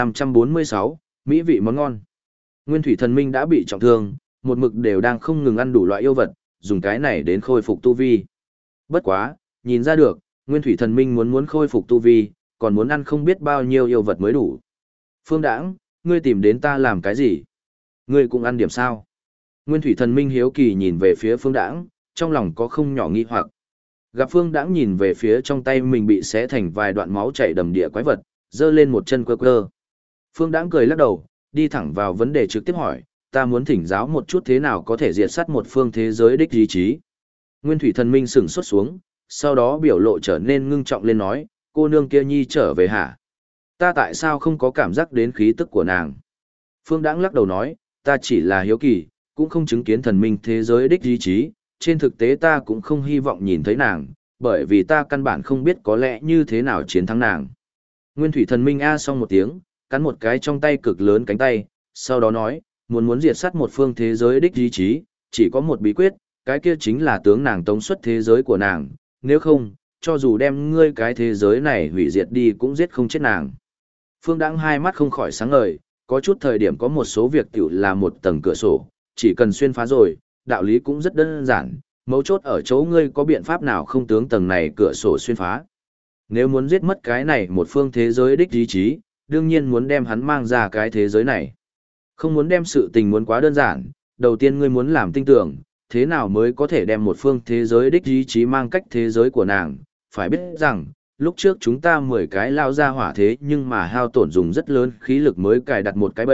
1546, mỹ vị món ngon. Nguyên Thủy Thần Minh đã bị trọng thương, một mực đều đang không ngừng ăn đủ loại yêu vật, dùng cái này đến khôi phục tu vi. Bất quá, nhìn ra được, Nguyên Thủy Thần Minh muốn khôi phục tu vi, còn muốn ăn không biết bao nhiêu yêu vật mới đủ. Phương Đãng, ngươi tìm đến ta làm cái gì? Ngươi cũng ăn điểm sao? Nguyên Thủy Thần Minh hiếu kỳ nhìn về phía Phương Đãng, trong lòng có không nhỏ nghi hoặc. Gặp Phương Đãng nhìn về phía trong tay mình bị xé thành vài đoạn máu chảy đầm địa quái vật, giơ lên một chân quơ quơ. Phương Đãng cười lắc đầu, đi thẳng vào vấn đề trực tiếp hỏi, ta muốn thỉnh giáo một chút thế nào có thể diệt sát một phương thế giới đích ý chí. Nguyên Thủy Thần Minh sững sốt xuống, sau đó biểu lộ trở nên ngưng trọng lên nói, cô nương kia nhi trở về hả? Ta tại sao không có cảm giác đến khí tức của nàng? Phương Đãng lắc đầu nói, ta chỉ là hiếu kỳ, cũng không chứng kiến thần minh thế giới đích ý chí, trên thực tế ta cũng không hy vọng nhìn thấy nàng, bởi vì ta căn bản không biết có lẽ như thế nào chiến thắng nàng. Nguyên Thủy Thần Minh a xong một tiếng, cắn một cái trong tay cực lớn cánh tay, sau đó nói, muốn diệt sát một phương thế giới đích ý chí, chỉ có một bí quyết, cái kia chính là tướng nàng tống xuất thế giới của nàng, nếu không, cho dù đem ngươi cái thế giới này hủy diệt đi cũng giết không chết nàng. Phương Đãng hai mắt không khỏi sáng ngời, có chút thời điểm có một số việc tiểu là một tầng cửa sổ, chỉ cần xuyên phá rồi, đạo lý cũng rất đơn giản, mấu chốt ở chỗ ngươi có biện pháp nào không tướng tầng này cửa sổ xuyên phá. Nếu muốn giết mất cái này một phương thế giới đích ý chí, đương nhiên muốn đem hắn mang ra cái thế giới này. Không muốn đem sự tình muốn quá đơn giản, đầu tiên ngươi muốn làm tinh tưởng, thế nào mới có thể đem một phương thế giới đích ý chí mang cách thế giới của nàng. Phải biết rằng, lúc trước chúng ta 10 cái lao ra hỏa thế nhưng mà hao tổn dùng rất lớn khí lực mới cài đặt một cái bẫy,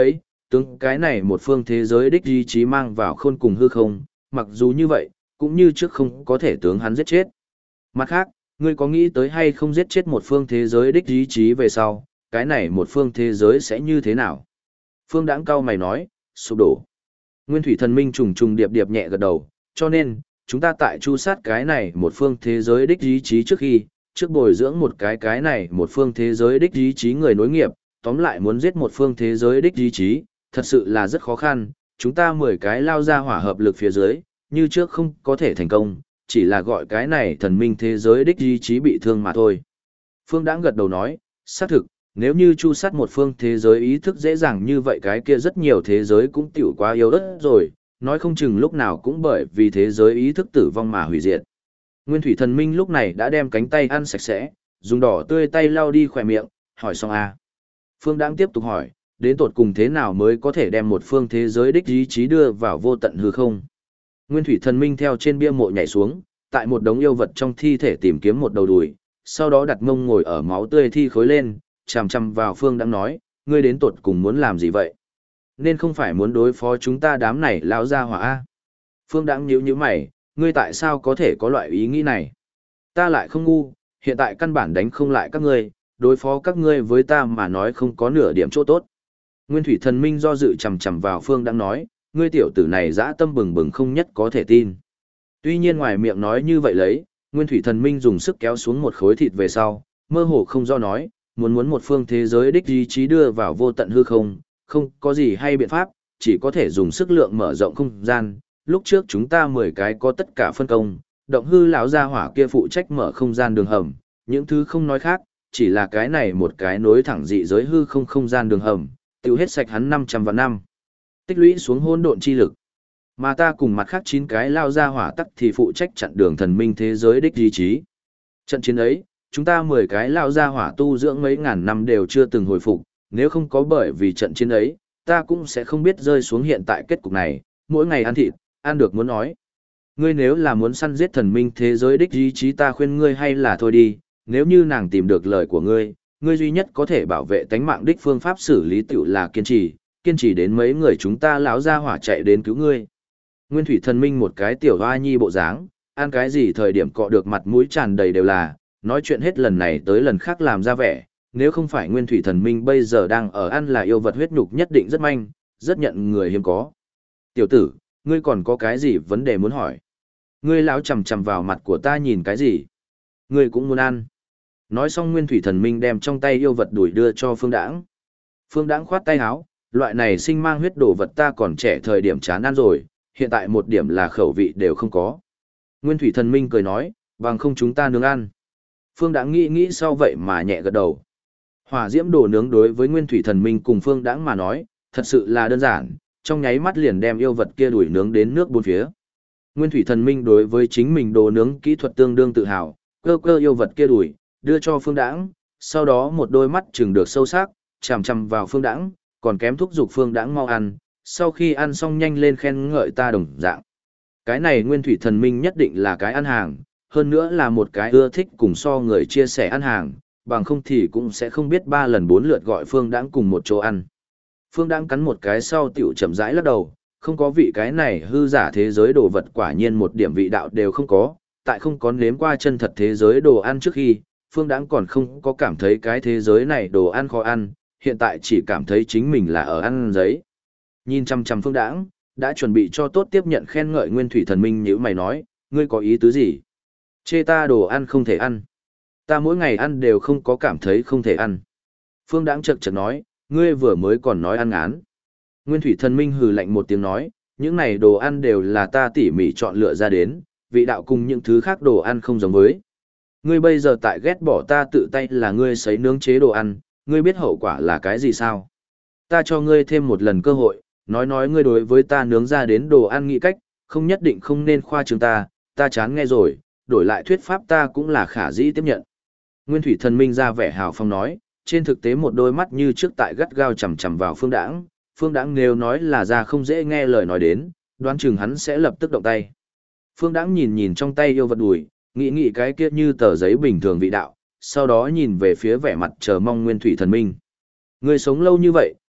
tướng cái này một phương thế giới đích ý chí mang vào khôn cùng hư không, mặc dù như vậy, cũng như trước không có thể tướng hắn giết chết. Mặt khác, ngươi có nghĩ tới hay không giết chết một phương thế giới đích ý chí về sau, cái này một phương thế giới sẽ như thế nào? Phương Đãng cao mày nói, sụp đổ. Nguyên thủy thần minh trùng trùng điệp điệp nhẹ gật đầu, cho nên, chúng ta tại chu sát cái này một phương thế giới đích ý chí trước khi, trước bồi dưỡng một cái này một phương thế giới đích ý chí người nối nghiệp, tóm lại muốn giết một phương thế giới đích ý chí, thật sự là rất khó khăn, chúng ta 10 cái lao ra hỏa hợp lực phía dưới, như trước không có thể thành công, chỉ là gọi cái này thần minh thế giới đích ý chí bị thương mà thôi. Phương Đãng gật đầu nói, xác thực, nếu như chu sát một phương thế giới ý thức dễ dàng như vậy cái kia rất nhiều thế giới cũng tiểu quá yếu ớt rồi, nói không chừng lúc nào cũng bởi vì thế giới ý thức tử vong mà hủy diệt. Nguyên thủy thần minh lúc này đã đem cánh tay ăn sạch sẽ, dùng đỏ tươi tay lau đi khỏe miệng, hỏi xong a. Phương Đãng tiếp tục hỏi, đến tột cùng thế nào mới có thể đem một phương thế giới đích ý chí đưa vào vô tận hư không? Nguyên thủy thần minh theo trên bia mộ nhảy xuống, tại một đống yêu vật trong thi thể tìm kiếm một đầu đùi, sau đó đặt mông ngồi ở máu tươi thi khối lên, chằm chằm vào Phương Đãng nói, ngươi đến tột cùng muốn làm gì vậy? Nên không phải muốn đối phó chúng ta đám này lão gia hỏa a? Phương Đãng nhíu mày, ngươi tại sao có thể có loại ý nghĩ này? Ta lại không ngu, hiện tại căn bản đánh không lại các ngươi, đối phó các ngươi với ta mà nói không có nửa điểm chỗ tốt. Nguyên thủy thần minh do dự chằm chằm vào Phương Đãng nói, ngươi tiểu tử này dã tâm bừng bừng không nhất có thể tin. Tuy nhiên ngoài miệng nói như vậy lấy, Nguyên thủy thần minh dùng sức kéo xuống một khối thịt về sau, mơ hồ không do nói, muốn một phương thế giới đích ý chí đưa vào vô tận hư không, không có gì hay biện pháp, chỉ có thể dùng sức lượng mở rộng không gian. Lúc trước chúng ta 10 cái có tất cả phân công, động hư lão gia hỏa kia phụ trách mở không gian đường hầm, những thứ không nói khác, chỉ là cái này một cái nối thẳng dị giới hư không không gian đường hầm, tiêu hết sạch hắn 500 vạn năm. Tích lũy xuống hỗn độn chi lực. Mà ta cùng mặt khác 9 cái lao gia hỏa tắc thì phụ trách chặn đường thần minh thế giới đích ý chí. Trận chiến ấy, chúng ta 10 cái lao gia hỏa tu dưỡng mấy ngàn năm đều chưa từng hồi phục, nếu không có bởi vì trận chiến ấy, ta cũng sẽ không biết rơi xuống hiện tại kết cục này, mỗi ngày ăn thịt, ăn được muốn nói. Ngươi nếu là muốn săn giết thần minh thế giới đích ý chí ta khuyên ngươi hay là thôi đi, nếu như nàng tìm được lời của ngươi, ngươi duy nhất có thể bảo vệ tánh mạng đích phương pháp xử lý tiểu là kiên trì đến mấy người chúng ta lão gia hỏa chạy đến cứu ngươi. Nguyên thủy thần minh một cái tiểu hoa nhi bộ dáng, ăn cái gì thời điểm cọ được mặt mũi tràn đầy đều là, nói chuyện hết lần này tới lần khác làm ra vẻ, nếu không phải nguyên thủy thần minh bây giờ đang ở ăn là yêu vật huyết nhục nhất định rất manh, rất nhận người hiếm có. Tiểu tử, ngươi còn có cái gì vấn đề muốn hỏi? Ngươi lão chằm chằm vào mặt của ta nhìn cái gì? Ngươi cũng muốn ăn. Nói xong nguyên thủy thần minh đem trong tay yêu vật đuổi đưa cho Phương Đãng. Phương Đãng khoát tay áo, loại này sinh mang huyết đồ vật ta còn trẻ thời điểm chán ăn rồi, hiện tại một điểm là khẩu vị đều không có. Nguyên thủy thần minh cười nói, bằng không chúng ta nướng ăn. Phương Đãng nghĩ sau vậy mà nhẹ gật đầu. Hỏa diễm đồ nướng đối với nguyên thủy thần minh cùng Phương Đãng mà nói, thật sự là đơn giản, trong nháy mắt liền đem yêu vật kia đuổi nướng đến nước bốn phía. Nguyên thủy thần minh đối với chính mình đồ nướng kỹ thuật tương đương tự hào, cơ yêu vật kia đuổi, đưa cho Phương Đãng, sau đó một đôi mắt chừng được sâu sắc, chằm chằm vào Phương Đãng, còn kém thúc giục Phương Đãng mau ăn, sau khi ăn xong nhanh lên khen ngợi ta đồng dạng. Cái này nguyên thủy thần minh nhất định là cái ăn hàng, hơn nữa là một cái ưa thích cùng so người chia sẻ ăn hàng, bằng không thì cũng sẽ không biết 3 lần 4 lượt gọi Phương Đãng cùng một chỗ ăn. Phương Đãng cắn một cái sau tiểu chậm rãi lắc đầu, không có vị cái này hư giả thế giới đồ vật quả nhiên một điểm vị đạo đều không có, tại không có nếm qua chân thật thế giới đồ ăn trước khi, Phương Đãng còn không có cảm thấy cái thế giới này đồ ăn khó ăn, hiện tại chỉ cảm thấy chính mình là ở ăn giấy. Nhìn chăm chăm Phương Đãng, đã chuẩn bị cho tốt tiếp nhận khen ngợi nguyên thủy thần minh nhíu mày nói, ngươi có ý tứ gì? Chê ta đồ ăn không thể ăn. Ta mỗi ngày ăn đều không có cảm thấy không thể ăn. Phương Đãng chậc chậc nói, ngươi vừa mới còn nói ăn ngán. Nguyên thủy thần minh hừ lạnh một tiếng nói, những này đồ ăn đều là ta tỉ mỉ chọn lựa ra đến, vị đạo cùng những thứ khác đồ ăn không giống với. Ngươi bây giờ tại ghét bỏ ta tự tay là ngươi sấy nướng chế đồ ăn, ngươi biết hậu quả là cái gì sao? Ta cho ngươi thêm một lần cơ hội, nói ngươi đối với ta nướng ra đến đồ ăn nghĩ cách, không nhất định không nên khoa trương ta chán nghe rồi, đổi lại thuyết pháp ta cũng là khả dĩ tiếp nhận. Nguyên thủy thần minh ra vẻ hào phong nói, trên thực tế một đôi mắt như trước tại gắt gao chằm chằm vào Phương Đãng nếu nói là ra không dễ nghe lời nói đến, đoán chừng hắn sẽ lập tức động tay. Phương Đãng nhìn trong tay yêu vật đùi, nghĩ cái kia như tờ giấy bình thường vị đạo, sau đó nhìn về phía vẻ mặt chờ mong nguyên thủy thần minh. Ngươi sống lâu như vậy,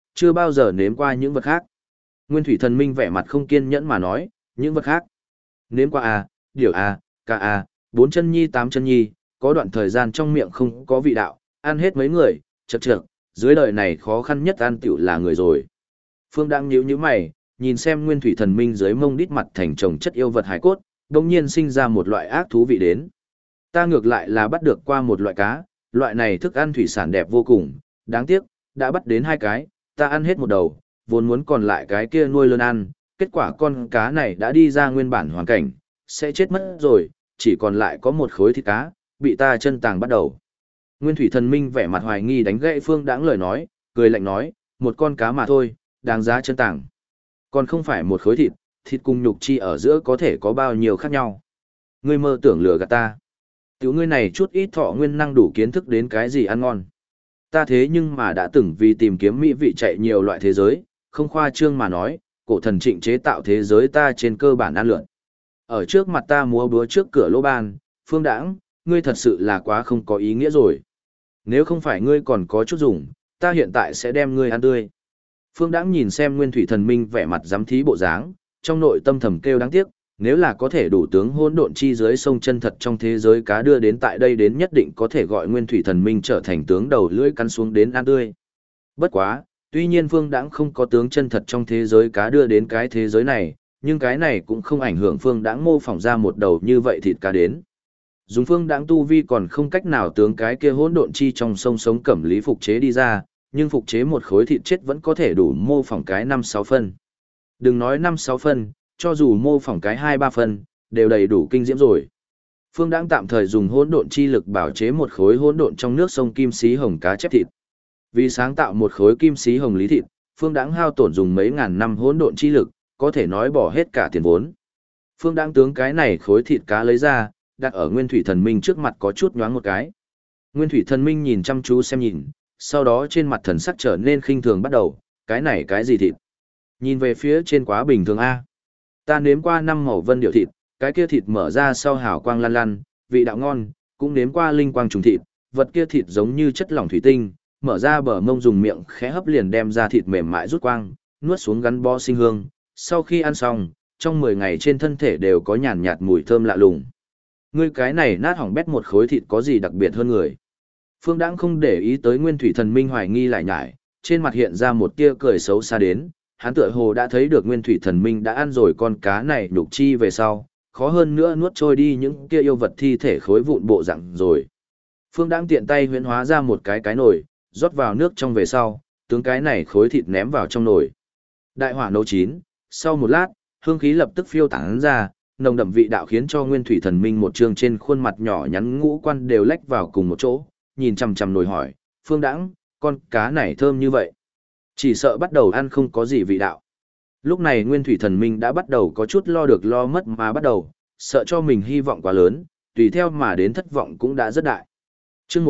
chưa bao giờ nếm qua những vật khác. Nguyên thủy thần minh vẻ mặt không kiên nhẫn mà nói, những vật khác. Nếm qua à, điểu à, cá à, bốn chân nhi tám chân nhi, có đoạn thời gian trong miệng không có vị đạo, ăn hết mấy người, chật chật, dưới đời này khó khăn nhất ăn tiểu là người rồi. Phương đang nhíu nhíu mày, nhìn xem nguyên thủy thần minh dưới mông đít mặt thành chồng chất yêu vật hải cốt, đồng nhiên sinh ra một loại ác thú vị đến. Ta ngược lại là bắt được qua một loại cá, loại này thức ăn thủy sản đẹp vô cùng, đáng tiếc, đã bắt đến 2 cái, ta ăn hết một đầu, vốn muốn còn lại cái kia nuôi lớn ăn, kết quả con cá này đã đi ra nguyên bản hoàn cảnh, sẽ chết mất rồi, chỉ còn lại có một khối thịt cá, bị ta chân tàng bắt đầu. Nguyên thủy thần minh vẻ mặt hoài nghi đánh gãy Phương Đãng lời nói, cười lạnh nói, một con cá mà thôi, đáng giá chân tàng. Còn không phải một khối thịt, thịt cùng nhục chi ở giữa có thể có bao nhiêu khác nhau. Ngươi mơ tưởng lừa gạt ta. Tiểu ngươi này chút ít thọ nguyên năng đủ kiến thức đến cái gì ăn ngon. Ta thế nhưng mà đã từng vì tìm kiếm mỹ vị chạy nhiều loại thế giới, không khoa trương mà nói, cổ thần trịnh chế tạo thế giới ta trên cơ bản ăn lượn. Ở trước mặt ta múa búa trước cửa lỗ ban, Phương Đãng, ngươi thật sự là quá không có ý nghĩa rồi. Nếu không phải ngươi còn có chút dùng, ta hiện tại sẽ đem ngươi ăn tươi. Phương Đãng nhìn xem Nguyên Thủy Thần Minh vẻ mặt giám thí bộ dáng, trong nội tâm thầm kêu đáng tiếc, nếu là có thể đủ tướng hỗn độn chi dưới sông chân thật trong thế giới cá đưa đến tại đây đến nhất định có thể gọi Nguyên Thủy Thần Minh trở thành tướng đầu lưỡi cắn xuống đến ăn tươi. Bất quá, tuy nhiên Phương Đãng không có tướng chân thật trong thế giới cá đưa đến cái thế giới này, nhưng cái này cũng không ảnh hưởng Phương Đãng mô phỏng ra một đầu như vậy thịt cá đến. Dùng Phương Đãng tu vi còn không cách nào tướng cái kia hỗn độn chi trong sông sống cẩm lý phục chế đi ra, nhưng phục chế một khối thịt chết vẫn có thể đủ mô phỏng cái 5-6 phân. Đừng nói 5-6 phân, cho dù mô phỏng cái 2-3 phân, đều đầy đủ kinh diễm rồi. Phương Đãng tạm thời dùng hỗn độn chi lực bảo chế một khối hỗn độn trong nước sông kim xí hồng cá chép thịt. Vì sáng tạo một khối kim xí hồng lý thịt, Phương Đãng hao tổn dùng mấy ngàn năm hỗn độn chi lực, có thể nói bỏ hết cả tiền vốn. Phương Đãng tướng cái này khối thịt cá lấy ra, đặt ở Nguyên Thủy Thần Minh trước mặt có chút nhoáng một cái. Nguyên Thủy Thần Minh nhìn chăm chú xem nhìn, sau đó trên mặt thần sắc trở nên khinh thường bắt đầu, cái này cái gì thịt? Nhìn về phía trên quá bình thường A. Ta nếm qua 5 màu vân điệu thịt, cái kia thịt mở ra sau hào quang lăn lăn, vị đạo ngon, cũng nếm qua linh quang trùng thịt, vật kia thịt giống như chất lỏng thủy tinh, mở ra bờ mông dùng miệng khẽ hấp liền đem ra thịt mềm mại rút quang, nuốt xuống gắn bó sinh hương, sau khi ăn xong, trong 10 ngày trên thân thể đều có nhàn nhạt mùi thơm lạ lùng. Ngươi cái này nát hỏng bét một khối thịt có gì đặc biệt hơn người? Phương Đãng không để ý tới Nguyên Thủy Thần Minh hoài nghi lại nhải, trên mặt hiện ra một tia cười xấu xa đến, hắn tựa hồ đã thấy được Nguyên Thủy Thần Minh đã ăn rồi con cá này nhục chi về sau, khó hơn nữa nuốt trôi đi những kia yêu vật thi thể khối vụn bộ dạng rồi. Phương Đãng tiện tay huyễn hóa ra một cái nồi, rót vào nước trong về sau, tướng cái này khối thịt ném vào trong nồi. Đại hỏa nấu chín, sau một lát, hương khí lập tức phiêu tán ra, nồng đậm vị đạo khiến cho Nguyên Thủy Thần Minh một trương trên khuôn mặt nhỏ nhắn ngũ quan đều lách vào cùng một chỗ, nhìn chằm chằm nồi hỏi, Phương Đãng, con cá này thơm như vậy. Chỉ sợ bắt đầu ăn không có gì vị đạo. Lúc này Nguyên Thủy Thần Minh đã bắt đầu có chút lo được lo mất mà bắt đầu, sợ cho mình hy vọng quá lớn, tùy theo mà đến thất vọng cũng đã rất đại. Chương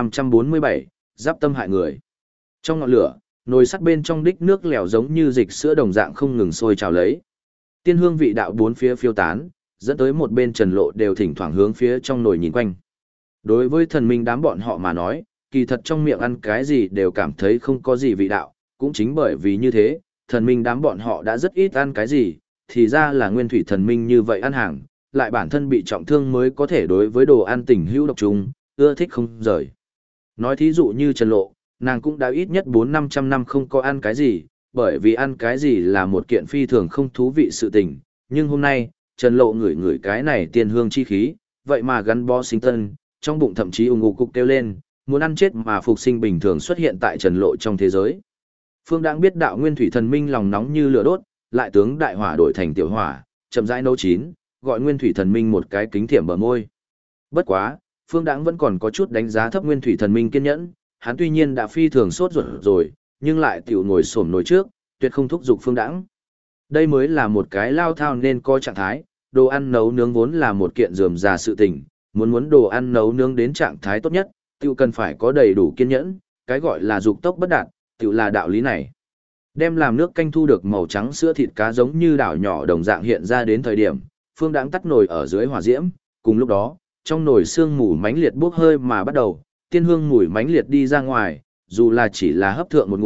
1547, giáp tâm hại người. Trong ngọn lửa, nồi sắt bên trong đích nước lèo giống như dịch sữa đồng dạng không ngừng sôi trào lấy. Tiên hương vị đạo bốn phía phiêu tán, dẫn tới một bên Trần Lộ đều thỉnh thoảng hướng phía trong nồi nhìn quanh. Đối với thần minh đám bọn họ mà nói, kỳ thật trong miệng ăn cái gì đều cảm thấy không có gì vị đạo, cũng chính bởi vì như thế, thần minh đám bọn họ đã rất ít ăn cái gì, thì ra là Nguyên Thủy Thần Minh như vậy ăn hàng, lại bản thân bị trọng thương mới có thể đối với đồ ăn tình hữu độc trùng, ưa thích không rời. Nói thí dụ như Trần Lộ, nàng cũng đã ít nhất 400-500 năm không có ăn cái gì, bởi vì ăn cái gì là một kiện phi thường không thú vị sự tình, nhưng hôm nay, Trần Lộ ngửi ngửi cái này tiên hương chi khí, vậy mà gắn bó sinh tân, trong bụng thậm chí ùng ục cục kêu lên, muốn ăn chết mà phục sinh bình thường xuất hiện tại Trần Lộ trong thế giới. Phương Đãng biết đạo Nguyên Thủy Thần Minh lòng nóng như lửa đốt, lại tướng đại hỏa đổi thành tiểu hỏa, chậm rãi nấu chín, gọi Nguyên Thủy Thần Minh một cái kính thiểm bờ môi. Bất quá, Phương Đãng vẫn còn có chút đánh giá thấp Nguyên Thủy Thần Minh kiên nhẫn, hắn tuy nhiên đã phi thường sốt ruột rồi, nhưng lại tiểu ngồi xổm nồi trước, tuyệt không thúc giục Phương Đãng. Đây mới là một cái lao thao nên có trạng thái, đồ ăn nấu nướng vốn là một kiện rườm rà sự tình, muốn đồ ăn nấu nướng đến trạng thái tốt nhất, tiểu cần phải có đầy đủ kiên nhẫn, cái gọi là dục tốc bất đạt, tiểu là đạo lý này. Đem làm nước canh thu được màu trắng sữa thịt cá giống như đảo nhỏ đồng dạng hiện ra đến thời điểm, Phương Đãng tắt nồi ở dưới hỏa diễm, cùng lúc đó, trong nồi sương mù mãnh liệt bốc hơi mà bắt đầu, tiên hương mùi mãnh liệt đi ra ngoài, dù là chỉ là hấp thượng một ngụm,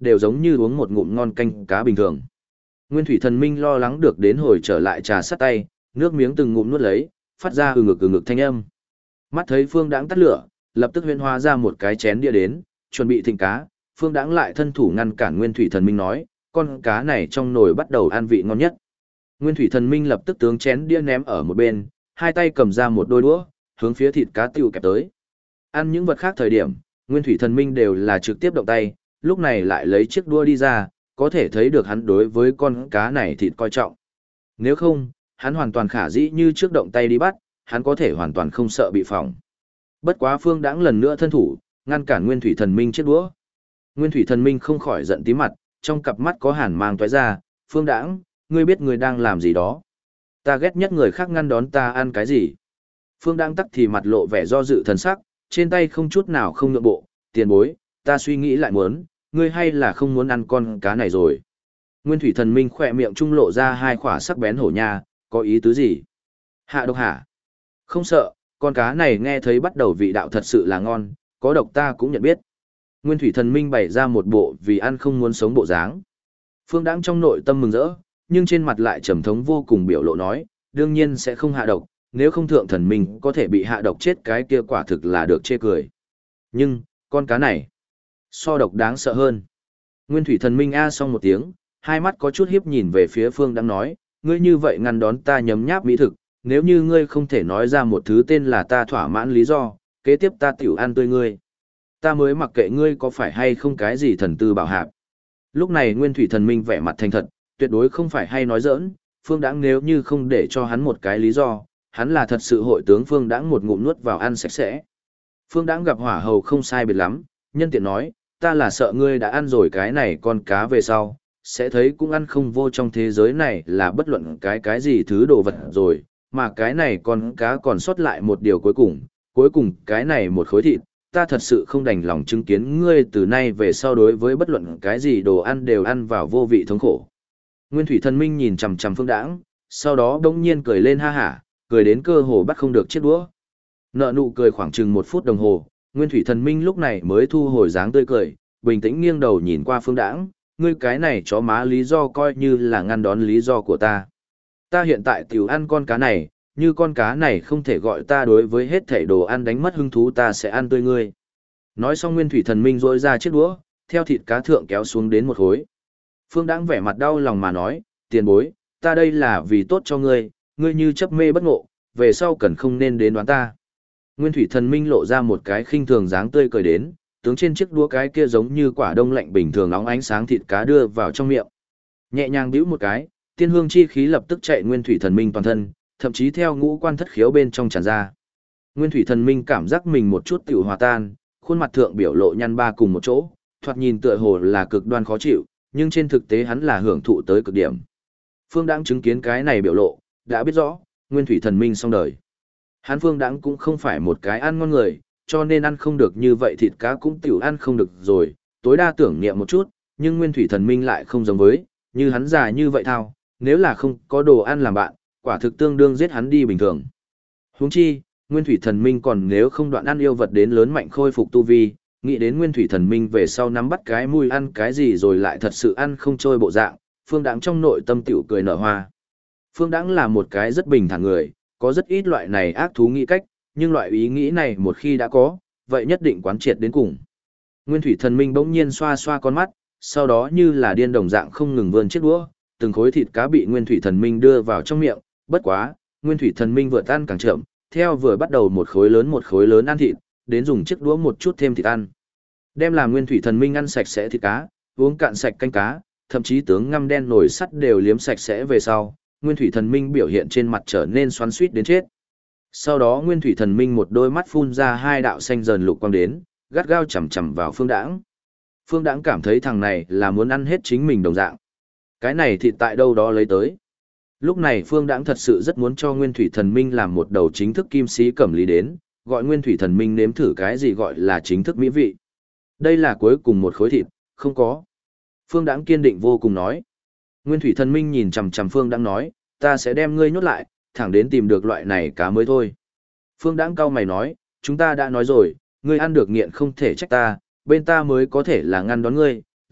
đều giống như uống một ngụm ngon canh cá bình thường. Nguyên Thủy Thần Minh lo lắng được đến hồi trở lại trà sát tay, nước miếng từng ngụm nuốt lấy, phát ra ừ ngực thanh âm. Mắt thấy Phương Đãng tắt lửa, lập tức huyễn hóa ra một cái chén đĩa đến, chuẩn bị thịnh cá. Phương Đãng lại thân thủ ngăn cản Nguyên Thủy Thần Minh nói, con cá này trong nồi bắt đầu ăn vị ngon nhất. Nguyên Thủy Thần Minh lập tức tướng chén đĩa ném ở một bên, hai tay cầm ra một đôi đũa, hướng phía thịt cá tiêu kẹp tới. Ăn những vật khác thời điểm, Nguyên Thủy Thần Minh đều là trực tiếp động tay, lúc này lại lấy chiếc đũa đi ra, có thể thấy được hắn đối với con cá này thịt coi trọng. Nếu không, hắn hoàn toàn khả dĩ như trước động tay đi bắt, hắn có thể hoàn toàn không sợ bị phỏng. Bất quá Phương Đãng lần nữa thân thủ, ngăn cản Nguyên Thủy Thần Minh chiếc đũa. Nguyên Thủy Thần Minh không khỏi giận tí mặt, trong cặp mắt có hàn mang tóe ra, "Phương Đãng, ngươi biết ngươi đang làm gì đó? Ta ghét nhất người khác ngăn đón ta ăn cái gì?" Phương Đãng tắc thì mặt lộ vẻ do dự thần sắc, trên tay không chút nào không nhượng bộ, "Tiền bối, ta suy nghĩ lại muốn, ngươi hay là không muốn ăn con cá này rồi?" Nguyên Thủy Thần Minh khỏe miệng trung lộ ra hai khỏa sắc bén hổ nha, "Có ý tứ gì? Hạ độc hả?" "Không sợ, con cá này nghe thấy bắt đầu vị đạo thật sự là ngon, có độc ta cũng nhận biết." Nguyên Thủy Thần Minh bày ra một bộ vì ăn không muốn sống bộ dáng. Phương Đãng trong nội tâm mừng rỡ, nhưng trên mặt lại trầm thống vô cùng biểu lộ nói, "Đương nhiên sẽ không hạ độc, nếu không thượng thần minh có thể bị hạ độc chết cái kia quả thực là được chê cười. Nhưng, con cá này, so độc đáng sợ hơn." Nguyên Thủy Thần Minh a xong một tiếng, hai mắt có chút hiếp nhìn về phía Phương Đãng nói, "Ngươi như vậy ngăn đón ta nhấm nháp mỹ thực, nếu như ngươi không thể nói ra một thứ tên là ta thỏa mãn lý do, kế tiếp ta tiểu ăn tươi ngươi. Ta mới mặc kệ ngươi có phải hay không cái gì thần tư bảo hạp." Lúc này Nguyên Thủy Thần Minh vẻ mặt thành thật, tuyệt đối không phải hay nói giỡn, Phương Đãng nếu như không để cho hắn một cái lý do, hắn là thật sự hội tướng Phương Đãng một ngụm nuốt vào ăn sạch sẽ. Phương Đãng gặp hỏa hầu không sai biệt lắm, nhân tiện nói, "Ta là sợ ngươi đã ăn rồi cái này con cá về sau, sẽ thấy cũng ăn không vô trong thế giới này là bất luận cái gì thứ đồ vật rồi, mà cái này con cá còn sót lại một điều cuối cùng cái này một khối thịt, ta thật sự không đành lòng chứng kiến ngươi từ nay về sau đối với bất luận cái gì đồ ăn đều ăn vào vô vị thống khổ." Nguyên Thủy Thần Minh nhìn chằm chằm Phương Đãng, sau đó đống nhiên cười lên ha hả, cười đến cơ hồ bắt không được chiếc đũa. Nợ nụ cười khoảng chừng 1 phút đồng hồ, Nguyên Thủy Thần Minh lúc này mới thu hồi dáng tươi cười, bình tĩnh nghiêng đầu nhìn qua Phương Đãng, "Ngươi cái này chó má lý do coi như là ngăn đón lý do của ta. Ta hiện tại tiểu ăn con cá này, như con cá này không thể gọi ta đối với hết thảy đồ ăn đánh mất hứng thú ta sẽ ăn tươi ngươi." Nói xong Nguyên Thủy Thần Minh rỗi ra chiếc đũa, theo thịt cá thượng kéo xuống đến một khối. Phương Đãng vẻ mặt đau lòng mà nói, "Tiền bối, ta đây là vì tốt cho ngươi, ngươi như chấp mê bất ngộ, về sau cần không nên đến đoán ta." Nguyên Thủy Thần Minh lộ ra một cái khinh thường dáng tươi cười đến, tướng trên chiếc đũa cái kia giống như quả đông lạnh bình thường nóng ánh sáng thịt cá đưa vào trong miệng. Nhẹ nhàng bĩu một cái, tiên hương chi khí lập tức chạy Nguyên Thủy Thần Minh toàn thân, thậm chí theo ngũ quan thất khiếu bên trong tràn ra. Nguyên Thủy Thần Minh cảm giác mình một chút tiểu hòa tan, khuôn mặt thượng biểu lộ nhăn ba cùng một chỗ, thoạt nhìn tựa hồ là cực đoan khó chịu, nhưng trên thực tế hắn là hưởng thụ tới cực điểm. Phương Đãng chứng kiến cái này biểu lộ, đã biết rõ, Nguyên Thủy Thần Minh xong đời. Hắn Phương Đãng cũng không phải một cái ăn ngon người, cho nên ăn không được như vậy thịt cá cũng tiểu ăn không được rồi, tối đa tưởng niệm một chút, nhưng Nguyên Thủy Thần Minh lại không giống với, như hắn già như vậy thao, nếu là không có đồ ăn làm bạn, quả thực tương đương giết hắn đi bình thường. Huống chi, Nguyên Thủy Thần Minh còn nếu không đoạn ăn yêu vật đến lớn mạnh khôi phục tu vi, nghĩ đến Nguyên Thủy Thần Minh về sau nắm bắt cái mùi ăn cái gì rồi lại thật sự ăn không trôi bộ dạng, Phương Đãng trong nội tâm tiểu cười nở hoa. Phương Đãng là một cái rất bình thản người, có rất ít loại này ác thú nghĩ cách, nhưng loại ý nghĩ này một khi đã có, vậy nhất định quán triệt đến cùng. Nguyên Thủy Thần Minh bỗng nhiên xoa xoa con mắt, sau đó như là điên đồng dạng không ngừng vươn chiếc đũa, từng khối thịt cá bị Nguyên Thủy Thần Minh đưa vào trong miệng, bất quá, Nguyên Thủy Thần Minh vượt ăn càng chậm, theo vừa bắt đầu một khối lớn ăn thịt, đến dùng chiếc đũa một chút thêm thịt ăn. Đem làm Nguyên Thủy Thần Minh ăn sạch sẽ thịt cá, uống cạn sạch canh cá, thậm chí tướng ngăm đen nổi sắt đều liếm sạch sẽ về sau, Nguyên Thủy Thần Minh biểu hiện trên mặt trở nên xoắn xuýt đến chết. Sau đó Nguyên Thủy Thần Minh một đôi mắt phun ra hai đạo xanh dần lục quang đến, gắt gao chằm chằm vào Phương Đãng. Phương Đãng cảm thấy thằng này là muốn ăn hết chính mình đồng dạng. Cái này thịt tại đâu đó lấy tới. Lúc này Phương Đãng thật sự rất muốn cho Nguyên Thủy Thần Minh làm một đầu chính thức kim sĩ cẩm lý đến, gọi Nguyên Thủy Thần Minh nếm thử cái gì gọi là chính thức mỹ vị. Đây là cuối cùng một khối thịt, không có. Phương Đãng kiên định vô cùng nói. Nguyên Thủy Thần Minh nhìn chằm chằm Phương Đãng nói, "Ta sẽ đem ngươi nhốt lại, thẳng đến tìm được loại này cá mới thôi." Phương Đãng cau mày nói, "Chúng ta đã nói rồi, ngươi ăn được nghiện không thể trách ta, bên ta mới có thể là ngăn đón ngươi,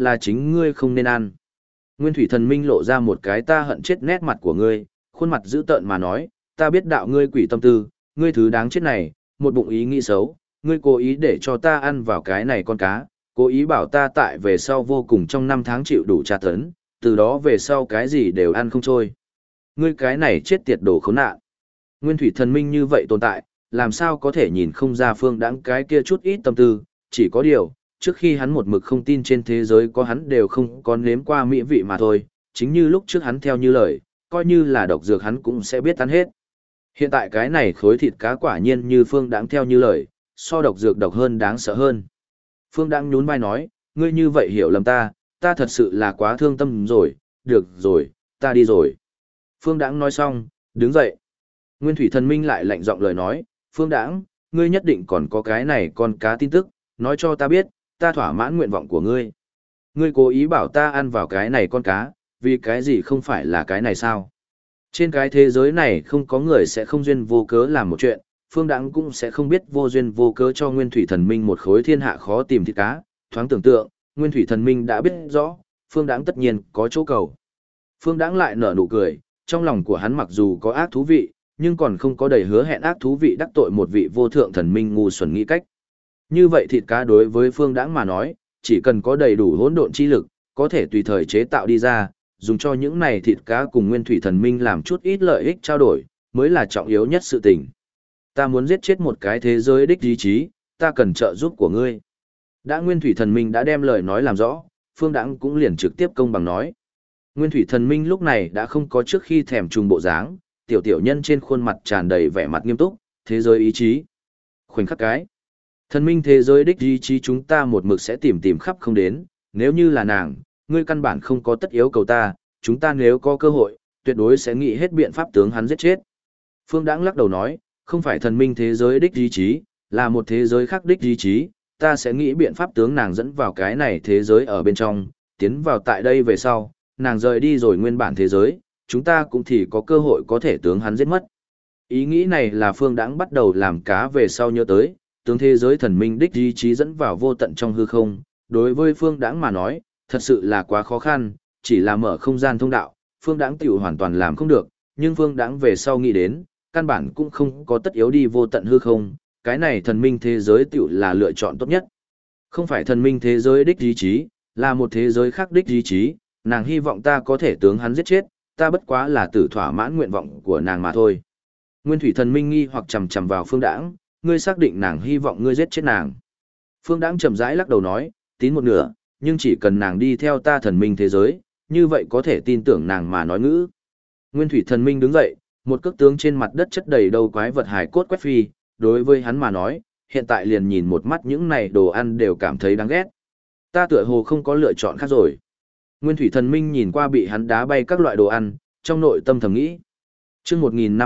là chính ngươi không nên ăn. Nguyên thủy thần minh lộ ra một cái ta hận chết nét mặt của ngươi, khuôn mặt dữ tợn mà nói, ta biết đạo ngươi quỷ tâm tư, ngươi thứ đáng chết này, một bụng ý nghĩ xấu, ngươi cố ý để cho ta ăn vào cái này con cá, cố ý bảo ta tại về sau vô cùng trong 5 tháng chịu đủ tra tấn, từ đó về sau cái gì đều ăn không trôi. Ngươi cái này chết tiệt đồ khốn nạn. Nguyên thủy thần minh như vậy tồn tại, làm sao có thể nhìn không ra Phương Đãng cái kia chút ít tâm tư, chỉ có điều, trước khi hắn một mực không tin trên thế giới có hắn đều không có nếm qua mỹ vị mà thôi, chính như lúc trước hắn theo như lời, coi như là độc dược hắn cũng sẽ biết ăn hết. Hiện tại cái này khối thịt cá quả nhiên như Phương Đãng theo như lời, so độc dược độc hơn đáng sợ hơn. Phương Đãng nhún vai nói, ngươi như vậy hiểu lầm ta thật sự là quá thương tâm rồi, được rồi, ta đi rồi. Phương Đãng nói xong, đứng dậy. Nguyên thủy thần minh lại lạnh giọng lời nói, Phương Đãng, ngươi nhất định còn có cái này con cá tin tức, nói cho ta biết, ta thỏa mãn nguyện vọng của ngươi. Ngươi cố ý bảo ta ăn vào cái này con cá, vì cái gì không phải là cái này sao? Trên cái thế giới này không có người sẽ không duyên vô cớ làm một chuyện, Phương Đãng cũng sẽ không biết vô duyên vô cớ cho Nguyên thủy thần minh một khối thiên hạ khó tìm thịt cá, thoáng tưởng tượng, Nguyên thủy thần minh đã biết rõ, Phương Đãng tất nhiên có chỗ cầu. Phương Đãng lại nở nụ cười, trong lòng của hắn mặc dù có ác thú vị, nhưng còn không có đầy hứa hẹn ác thú vị đắc tội một vị vô thượng thần minh ngu xuẩn nghĩ cách. Như vậy thịt cá đối với Phương Đãng mà nói, chỉ cần có đầy đủ hỗn độn chi lực, có thể tùy thời chế tạo đi ra, dùng cho những này thịt cá cùng Nguyên thủy thần minh làm chút ít lợi ích trao đổi, mới là trọng yếu nhất sự tình. Ta muốn giết chết một cái thế giới đích ý chí, ta cần trợ giúp của ngươi. Đã Nguyên thủy thần minh đã đem lời nói làm rõ, Phương Đãng cũng liền trực tiếp công bằng nói. Nguyên thủy thần minh lúc này đã không có trước khi thèm trùng bộ dáng, tiểu tiểu nhân trên khuôn mặt tràn đầy vẻ mặt nghiêm túc, thế giới ý chí. Khoảnh khắc cái. Thần minh thế giới đích ý chí chúng ta một mực sẽ tìm khắp không đến, nếu như là nàng, ngươi căn bản không có tất yếu cầu ta, chúng ta nếu có cơ hội, tuyệt đối sẽ nghĩ hết biện pháp tướng hắn giết chết. Phương Đãng lắc đầu nói, không phải thần minh thế giới đích ý chí, là một thế giới khác đích ý chí, ta sẽ nghĩ biện pháp tướng nàng dẫn vào cái này thế giới ở bên trong, tiến vào tại đây về sau, nàng rời đi rồi nguyên bản thế giới, chúng ta cũng thì có cơ hội có thể tướng hắn giết mất. Ý nghĩ này là Phương Đãng bắt đầu làm cá về sau nhớ tới, tướng thế giới thần minh đích ý chí dẫn vào vô tận trong hư không, đối với Phương Đãng mà nói, thật sự là quá khó khăn, chỉ là mở không gian thông đạo, Phương Đãng tiểu hoàn toàn làm không được, nhưng Phương Đãng về sau nghĩ đến, căn bản cũng không có tất yếu đi vô tận hư không, cái này thần minh thế giới tiểu là lựa chọn tốt nhất. Không phải thần minh thế giới đích ý chí, là một thế giới khác đích ý chí, nàng hy vọng ta có thể tướng hắn giết chết, ta bất quá là tử thỏa mãn nguyện vọng của nàng mà thôi. Nguyên thủy thần minh nghi hoặc chầm chầm vào Phương Đãng, ngươi xác định nàng hy vọng ngươi giết chết nàng. Phương Đãng chậm rãi lắc đầu nói, tín một nửa, nhưng chỉ cần nàng đi theo ta thần minh thế giới, như vậy có thể tin tưởng nàng mà nói ngữ. Nguyên thủy thần minh đứng dậy, một cước tướng trên mặt đất chất đầy đầu quái vật hài cốt quét phi, đối với hắn mà nói, hiện tại liền nhìn một mắt những này đồ ăn đều cảm thấy đáng ghét. Ta tựa hồ không có lựa chọn khác rồi. Nguyên thủy thần minh nhìn qua bị hắn đá bay các loại đồ ăn, trong nội tâm thầm nghĩ. Chương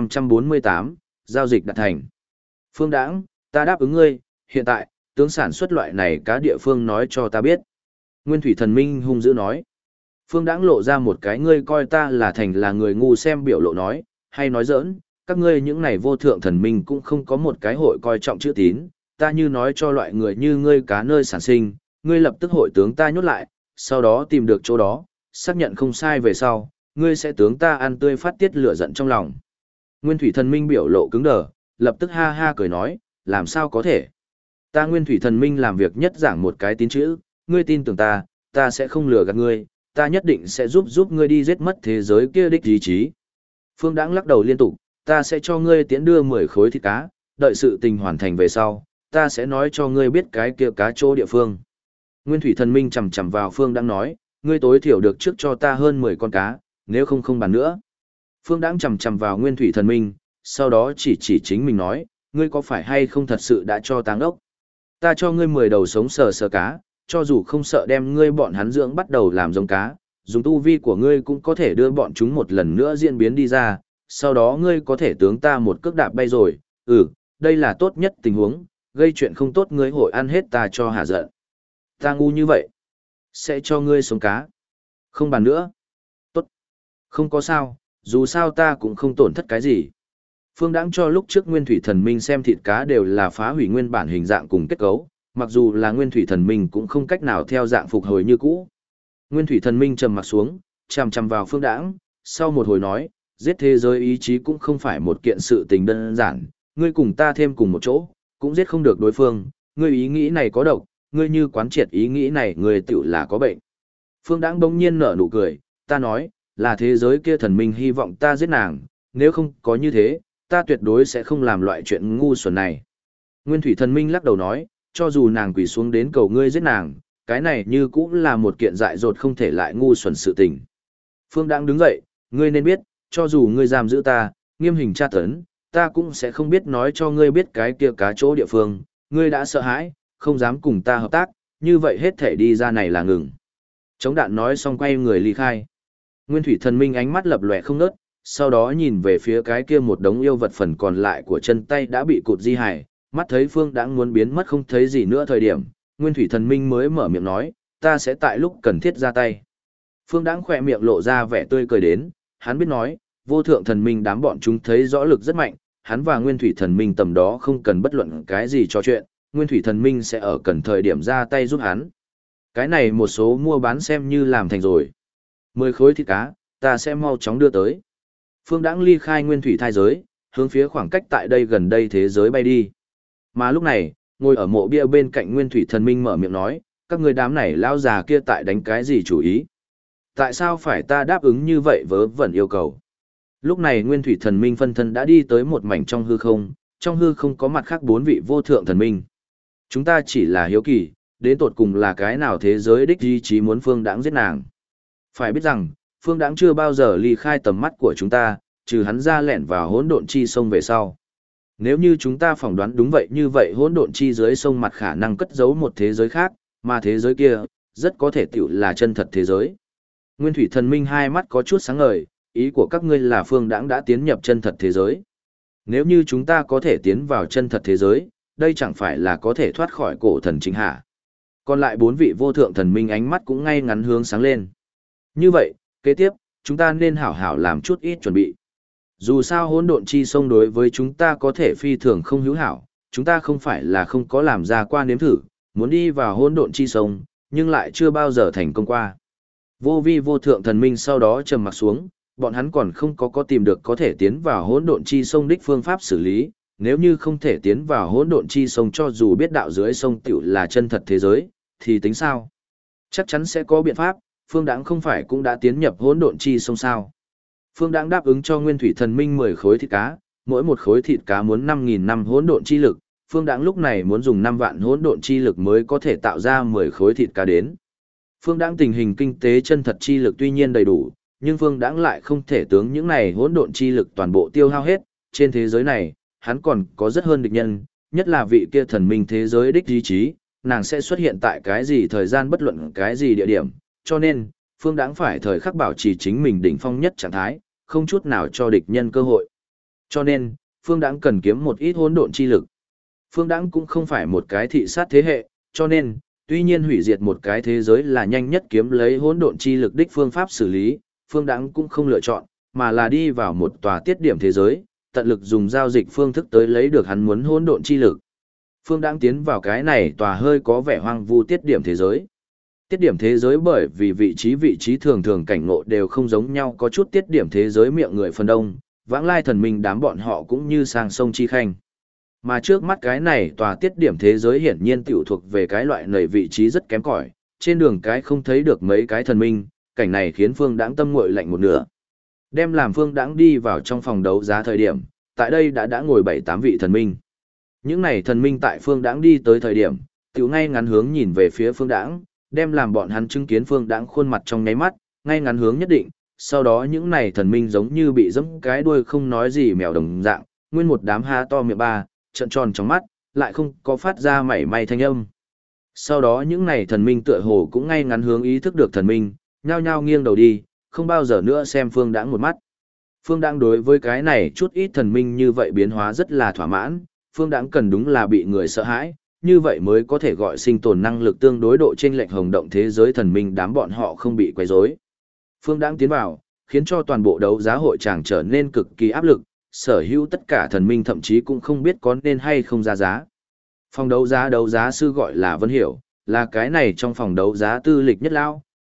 1548, giao dịch đạt thành. Phương Đãng, ta đáp ứng ngươi, hiện tại, tướng sản xuất loại này cá địa phương nói cho ta biết. Nguyên thủy thần minh hung dữ nói. Phương Đãng lộ ra một cái ngươi coi ta là thành là người ngu xem biểu lộ nói, hay nói giỡn, các ngươi những này vô thượng thần minh cũng không có một cái hội coi trọng chữ tín, ta như nói cho loại người như ngươi cá nơi sản sinh, ngươi lập tức hội tướng ta nhốt lại, sau đó tìm được chỗ đó, xác nhận không sai về sau, ngươi sẽ tướng ta ăn tươi phát tiết lửa giận trong lòng. Nguyên thủy thần minh biểu lộ cứng đờ, lập tức ha ha cười nói, làm sao có thể? Ta Nguyên thủy thần minh làm việc nhất giảng một cái tín chữ, ngươi tin tưởng ta sẽ không lừa gạt ngươi, ta nhất định sẽ giúp ngươi đi giết mất thế giới kia đích ý chí. Phương Đãng lắc đầu liên tục, ta sẽ cho ngươi tiễn đưa 10 khối thịt cá, đợi sự tình hoàn thành về sau, ta sẽ nói cho ngươi biết cái kia cá chỗ địa phương. Nguyên thủy thần minh chầm chầm vào Phương Đãng nói, ngươi tối thiểu được trước cho ta hơn 10 con cá, nếu không không bàn nữa. Phương Đãng chầm chầm vào Nguyên thủy thần minh, sau đó chỉ chính mình nói, ngươi có phải hay không thật sự đã cho táng ốc? Ta cho ngươi 10 đầu sống sờ cá, cho dù không sợ đem ngươi bọn hắn dưỡng bắt đầu làm giống cá, dùng tu vi của ngươi cũng có thể đưa bọn chúng một lần nữa diễn biến đi ra, sau đó ngươi có thể tướng ta một cước đạp bay rồi, đây là tốt nhất tình huống, gây chuyện không tốt ngươi hội ăn hết ta cho hả giận. Ta ngu như vậy, sẽ cho ngươi sống cá. Không bàn nữa. Tốt. Không có sao, dù sao ta cũng không tổn thất cái gì. Phương Đãng cho lúc trước Nguyên thủy thần minh xem thịt cá đều là phá hủy nguyên bản hình dạng cùng kết cấu, mặc dù là Nguyên thủy thần minh cũng không cách nào theo dạng phục hồi như cũ, Nguyên thủy thần minh trầm mặt xuống, chằm chằm vào Phương Đãng, sau một hồi nói, giết thế giới ý chí cũng không phải một kiện sự tình đơn giản, ngươi cùng ta thêm cùng một chỗ, cũng giết không được đối phương, ngươi ý nghĩ này có độc, ngươi như quán triệt ý nghĩ này ngươi tựu là có bệnh. Phương Đãng bỗng nhiên nở nụ cười, ta nói, là thế giới kia thần minh hy vọng ta giết nàng, nếu không có như thế, ta tuyệt đối sẽ không làm loại chuyện ngu xuẩn này. Nguyên thủy thần minh lắc đầu nói, cho dù nàng quỳ xuống đến cầu ngươi giết nàng, cái này như cũng là một kiện dại dột không thể lại ngu xuẩn sự tình. Phương Đãng đứng dậy, ngươi nên biết, cho dù ngươi giam giữ ta, nghiêm hình tra tấn, ta cũng sẽ không biết nói cho ngươi biết cái kia cá chỗ địa phương, ngươi đã sợ hãi, không dám cùng ta hợp tác, như vậy hết thể đi ra này là ngừng. Chống đạn nói xong quay người ly khai. Nguyên thủy thần minh ánh mắt lập lòe không ngớt, sau đó nhìn về phía cái kia một đống yêu vật phần còn lại của chân tay đã bị cụt di hải, mắt thấy Phương Đãng muốn biến mất không thấy gì nữa thời điểm, Nguyên thủy thần minh mới mở miệng nói, ta sẽ tại lúc cần thiết ra tay. Phương Đãng khỏe miệng lộ ra vẻ tươi cười đến, hắn biết nói, vô thượng thần minh đám bọn chúng thấy rõ lực rất mạnh, hắn và Nguyên thủy thần minh tầm đó không cần bất luận cái gì cho chuyện, Nguyên thủy thần minh sẽ ở cần thời điểm ra tay giúp hắn. Cái này một số mua bán xem như làm thành rồi. 10 khối thịt cá, ta sẽ mau chóng đưa tới. Phương Đãng ly khai nguyên thủy thai giới, hướng phía khoảng cách tại đây gần đây thế giới bay đi. Mà lúc này, ngồi ở mộ bia bên cạnh nguyên thủy thần minh mở miệng nói, các người đám này lao già kia tại đánh cái gì chủ ý? Tại sao phải ta đáp ứng như vậy vớ vẩn yêu cầu? Lúc này nguyên thủy thần minh phân thân đã đi tới một mảnh trong hư không có mặt khác 4 vị vô thượng thần minh. Chúng ta chỉ là hiếu kỳ, đến tột cùng là cái nào thế giới đích ý chí muốn Phương Đãng giết nàng. Phải biết rằng, Phương Đãng chưa bao giờ ly khai tầm mắt của chúng ta, trừ hắn ra lẻn vào hỗn độn chi sông về sau. Nếu như chúng ta phỏng đoán đúng vậy như vậy hỗn độn chi dưới sông mặt khả năng cất giấu một thế giới khác, mà thế giới kia, rất có thể tiểu là chân thật thế giới. Nguyên thủy thần minh hai mắt có chút sáng ngời, ý của các ngươi là Phương Đãng đã tiến nhập chân thật thế giới. Nếu như chúng ta có thể tiến vào chân thật thế giới, đây chẳng phải là có thể thoát khỏi cổ thần chính hạ. Còn lại 4 vị vô thượng thần minh ánh mắt cũng ngay ngắn hướng sáng lên. Như vậy, kế tiếp, chúng ta nên hảo hảo làm chút ít chuẩn bị. Dù sao hỗn độn chi sông đối với chúng ta có thể phi thường không hữu hảo, chúng ta không phải là không có làm ra qua nếm thử, muốn đi vào hỗn độn chi sông, nhưng lại chưa bao giờ thành công qua. Vô vi vô thượng thần minh sau đó trầm mặc xuống, bọn hắn còn không có tìm được có thể tiến vào hỗn độn chi sông đích phương pháp xử lý, nếu như không thể tiến vào hỗn độn chi sông cho dù biết đạo dưới sông tiểu là chân thật thế giới, thì tính sao? Chắc chắn sẽ có biện pháp, Phương Đãng không phải cũng đã tiến nhập hỗn độn chi sông sao? Phương Đãng đáp ứng cho Nguyên thủy thần minh 10 khối thịt cá, mỗi một khối thịt cá muốn 5.000 năm hỗn độn chi lực, Phương Đãng lúc này muốn dùng 5 vạn hỗn độn chi lực mới có thể tạo ra 10 khối thịt cá đến. Phương Đãng tình hình kinh tế chân thật chi lực tuy nhiên đầy đủ, nhưng Phương Đãng lại không thể tướng những này hỗn độn chi lực toàn bộ tiêu hao hết, trên thế giới này, hắn còn có rất hơn địch nhân, nhất là vị kia thần minh thế giới đích ý chí, nàng sẽ xuất hiện tại cái gì thời gian bất luận cái gì địa điểm, cho nên, Phương Đãng phải thời khắc bảo trì chính mình đỉnh phong nhất trạng thái, không chút nào cho địch nhân cơ hội. Cho nên, Phương Đãng cần kiếm một ít hỗn độn chi lực. Phương Đãng cũng không phải một cái thị sát thế hệ, cho nên, tuy nhiên hủy diệt một cái thế giới là nhanh nhất kiếm lấy hỗn độn chi lực đích phương pháp xử lý, Phương Đãng cũng không lựa chọn, mà là đi vào một tòa tiết điểm thế giới, tận lực dùng giao dịch phương thức tới lấy được hắn muốn hỗn độn chi lực. Phương Đãng tiến vào cái này tòa hơi có vẻ hoang vu tiết điểm thế giới. Tiết điểm thế giới bởi vì vị trí thường thường cảnh ngộ đều không giống nhau, có chút tiết điểm thế giới miệng người phần đông, vãng lai thần minh đám bọn họ cũng như sang sông chi khanh. Mà trước mắt cái này tòa tiết điểm thế giới hiển nhiên tiểu thuộc về cái loại nầy vị trí rất kém cỏi, trên đường cái không thấy được mấy cái thần minh, cảnh này khiến Phương Đãng tâm nguội lạnh một nửa. Đem làm Phương Đãng đi vào trong phòng đấu giá thời điểm, tại đây đã ngồi 7-8 vị thần minh. Những này thần minh tại Phương Đãng đi tới thời điểm, tiểu ngay ngắn hướng nhìn về phía Phương Đãng, đem làm bọn hắn chứng kiến Phương Đãng khuôn mặt trong nháy mắt, ngay ngắn hướng nhất định, sau đó những này thần minh giống như bị giẫm cái đuôi không nói gì mèo đồng dạng, nguyên một đám há to miệng ba, trợn tròn trong mắt, lại không có phát ra mảy may thanh âm. Sau đó những này thần minh tựa hồ cũng ngay ngắn hướng ý thức được thần minh, nhao nhao nghiêng đầu đi, không bao giờ nữa xem Phương Đãng một mắt. Phương Đãng đối với cái này chút ít thần minh như vậy biến hóa rất là thỏa mãn, Phương Đãng cần đúng là bị người sợ hãi, như vậy mới có thể gọi sinh tồn năng lực tương đối độ chênh lệch hồng động thế giới thần minh đám bọn họ không bị quấy rối. Phương Đãng tiến vào, khiến cho toàn bộ đấu giá hội tràng trở nên cực kỳ áp lực, sở hữu tất cả thần minh thậm chí cũng không biết có nên hay không ra giá. Phòng đấu giá sư gọi là Vân Hiểu, là cái này trong phòng đấu giá tư lịch nhất lao,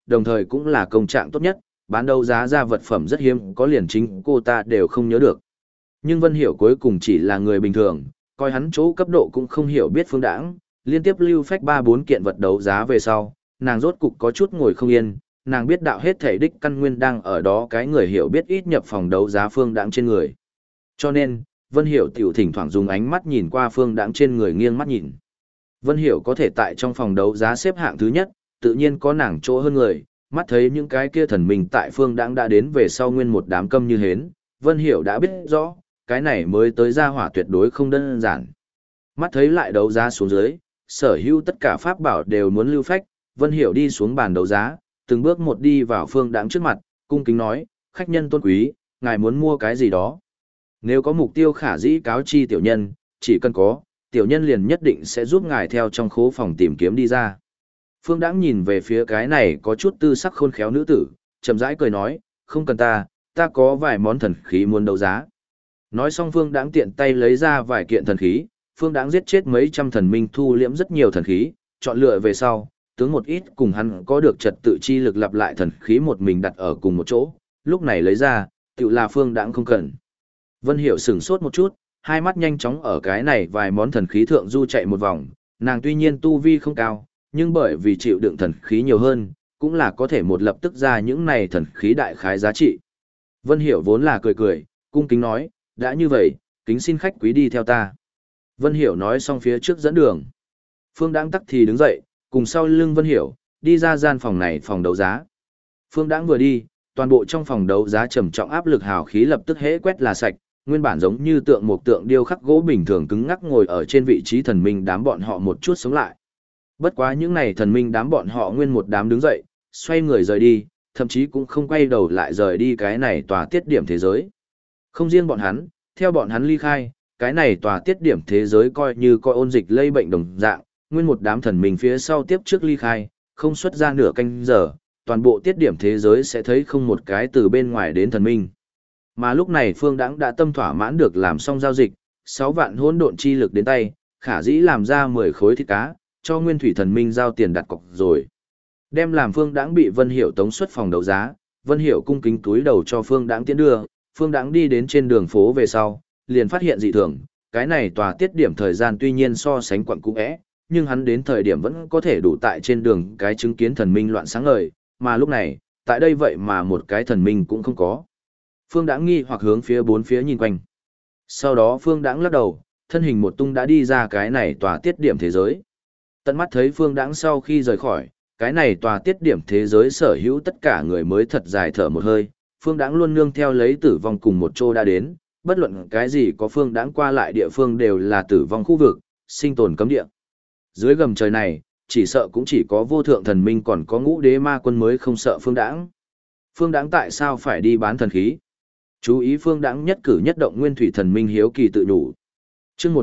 đồng thời cũng là công trạng tốt nhất, bán đấu giá ra vật phẩm rất hiếm, có liền chính cô ta đều không nhớ được. Nhưng Vân Hiểu cuối cùng chỉ là người bình thường, coi hắn chỗ cấp độ cũng không hiểu biết Phương Đãng, liên tiếp lưu phách 3-4 kiện vật đấu giá về sau, nàng rốt cục có chút ngồi không yên, nàng biết đạo hết thể đích căn nguyên đang ở đó cái người hiểu biết ít nhập phòng đấu giá Phương Đãng trên người. Cho nên, Vân Hiểu tiểu thỉnh thoảng dùng ánh mắt nhìn qua Phương Đãng trên người nghiêng mắt nhìn. Vân Hiểu có thể tại trong phòng đấu giá xếp hạng thứ nhất, tự nhiên có nàng chỗ hơn người, mắt thấy những cái kia thần minh tại Phương Đãng đã đến về sau nguyên một đám câm như hến, Vân Hiểu đã biết rõ, cái này mới tới ra hỏa tuyệt đối không đơn giản. Mắt thấy lại đấu giá xuống dưới, sở hữu tất cả pháp bảo đều muốn lưu phách, Vân Hiểu đi xuống bàn đấu giá, từng bước một đi vào Phương Đãng trước mặt, cung kính nói, khách nhân tôn quý, ngài muốn mua cái gì đó. Nếu có mục tiêu khả dĩ cáo chi tiểu nhân, chỉ cần có, tiểu nhân liền nhất định sẽ giúp ngài theo trong khố phòng tìm kiếm đi ra. Phương Đãng nhìn về phía cái này có chút tư sắc khôn khéo nữ tử, chậm rãi cười nói, không cần ta có vài món thần khí muốn đấu giá. Nói xong Phương Đãng tiện tay lấy ra vài kiện thần khí, Phương Đãng giết chết mấy trăm thần minh thu liễm rất nhiều thần khí, chọn lựa về sau, tướng một ít cùng hắn có được trật tự chi lực lặp lại thần khí một mình đặt ở cùng một chỗ, lúc này lấy ra, tự là Phương Đãng không cần. Vân Hiểu sửng sốt một chút, hai mắt nhanh chóng ở cái này vài món thần khí thượng du chạy một vòng, nàng tuy nhiên tu vi không cao, nhưng bởi vì chịu đựng thần khí nhiều hơn, cũng là có thể một lập tức ra những này thần khí đại khái giá trị. Vân Hiểu vốn là cười cười, cung kính nói, đã như vậy, kính xin khách quý đi theo ta. Vân Hiểu nói xong phía trước dẫn đường. Phương Đãng tắc thì đứng dậy, cùng sau lưng Vân Hiểu, đi ra gian phòng này phòng đấu giá. Phương Đãng vừa đi, toàn bộ trong phòng đấu giá trầm trọng áp lực hào khí lập tức hễ quét là sạch, nguyên bản giống như một tượng điêu khắc gỗ bình thường cứng ngắc ngồi ở trên vị trí thần minh đám bọn họ một chút sống lại. Bất quá những này thần minh đám bọn họ nguyên một đám đứng dậy, xoay người rời đi, thậm chí cũng không quay đầu lại rời đi cái này tòa tiết điểm thế giới. Không riêng bọn hắn, theo bọn hắn ly khai, cái này tòa tiết điểm thế giới coi như coi ôn dịch lây bệnh đồng dạng, nguyên một đám thần minh phía sau tiếp trước ly khai, không xuất ra nửa canh giờ, toàn bộ tiết điểm thế giới sẽ thấy không một cái từ bên ngoài đến thần minh. Mà lúc này Phương Đãng đã tâm thỏa mãn được làm xong giao dịch, 6 vạn hỗn độn chi lực đến tay, khả dĩ làm ra 10 khối thịt cá, cho nguyên thủy thần minh giao tiền đặt cọc rồi. Đem làm Phương Đãng bị Vân Hiểu tống xuất phòng đấu giá, Vân Hiểu cung kính túi đầu cho Phương Đãng tiến đưa, Phương Đãng đi đến trên đường phố về sau, liền phát hiện dị thường, cái này tòa tiết điểm thời gian tuy nhiên so sánh quặng cũ é, nhưng hắn đến thời điểm vẫn có thể đủ tại trên đường cái chứng kiến thần minh loạn sáng ngời, mà lúc này, tại đây vậy mà một cái thần minh cũng không có. Phương Đãng nghi hoặc hướng phía bốn phía nhìn quanh. Sau đó Phương Đãng lắc đầu, thân hình một tung đã đi ra cái này tòa tiết điểm thế giới. Tận mắt thấy Phương Đãng sau khi rời khỏi, cái này tòa tiết điểm thế giới sở hữu tất cả người mới thật dài thở một hơi. Phương Đãng luôn nương theo lấy tử vong cùng một chỗ đã đến, bất luận cái gì có Phương Đãng qua lại địa phương đều là tử vong khu vực, sinh tồn cấm địa. Dưới gầm trời này, chỉ sợ cũng chỉ có vô thượng thần minh còn có ngũ đế ma quân mới không sợ Phương Đãng. Phương Đãng tại sao phải đi bán thần khí? Chú ý Phương Đãng nhất cử nhất động nguyên thủy thần minh hiếu kỳ tự nhủ. Chương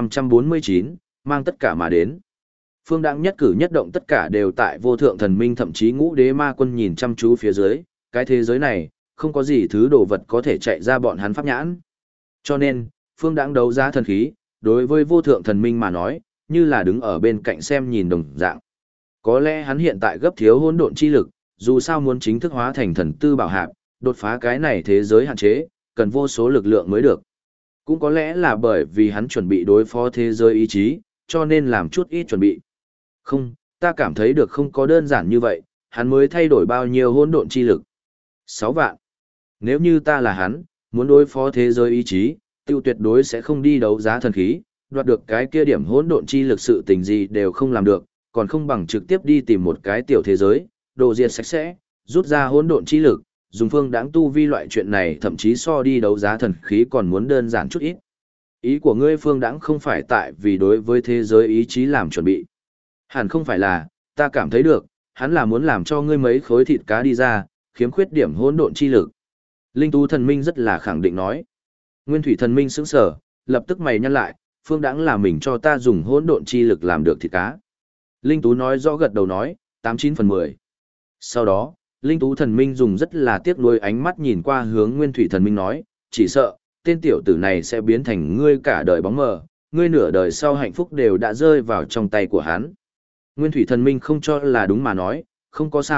1549, mang tất cả mà đến. Phương Đãng nhất cử nhất động tất cả đều tại vô thượng thần minh thậm chí ngũ đế ma quân nhìn chăm chú phía dưới, cái thế giới này, không có gì thứ đồ vật có thể chạy ra bọn hắn pháp nhãn. Cho nên, Phương Đãng đấu giá thần khí, đối với vô thượng thần minh mà nói, như là đứng ở bên cạnh xem nhìn đồng dạng. Có lẽ hắn hiện tại gấp thiếu hỗn độn chi lực, dù sao muốn chính thức hóa thành thần tư bảo hạp, đột phá cái này thế giới hạn chế, cần vô số lực lượng mới được. Cũng có lẽ là bởi vì hắn chuẩn bị đối phó thế giới ý chí, cho nên làm chút ít chuẩn bị. Không, ta cảm thấy được không có đơn giản như vậy, hắn mới thay đổi bao nhiêu hỗn độn chi lực. 6 vạn. Nếu như ta là hắn, muốn đối phó thế giới ý chí, tiêu tuyệt đối sẽ không đi đấu giá thần khí, đoạt được cái kia điểm hỗn độn chi lực sự tình gì đều không làm được, còn không bằng trực tiếp đi tìm một cái tiểu thế giới, đồ diệt sạch sẽ, rút ra hỗn độn chi lực, dùng Phương Đãng tu vi loại chuyện này thậm chí so đi đấu giá thần khí còn muốn đơn giản chút ít. Ý của ngươi Phương Đãng không phải tại vì đối với thế giới ý chí làm chuẩn bị. Hẳn không phải là, ta cảm thấy được, hắn là muốn làm cho ngươi mấy khối thịt cá đi ra, khiếm khuyết điểm hỗn độn chi lực. Linh Tú thần minh rất là khẳng định nói. Nguyên thủy thần minh sững sờ, lập tức mày nhăn lại, Phương Đãng là mình cho ta dùng hỗn độn chi lực làm được thịt cá. Linh Tú nói rõ gật đầu nói, 89/10. Sau đó, Linh Tú thần minh dùng rất là tiếc nuối ánh mắt nhìn qua hướng Nguyên thủy thần minh nói, chỉ sợ, tên tiểu tử này sẽ biến thành ngươi cả đời bóng mờ, ngươi nửa đời sau hạnh phúc đều đã rơi vào trong tay của hắn. Nguyên thủy thần minh không cho là đúng mà nói, không có sao,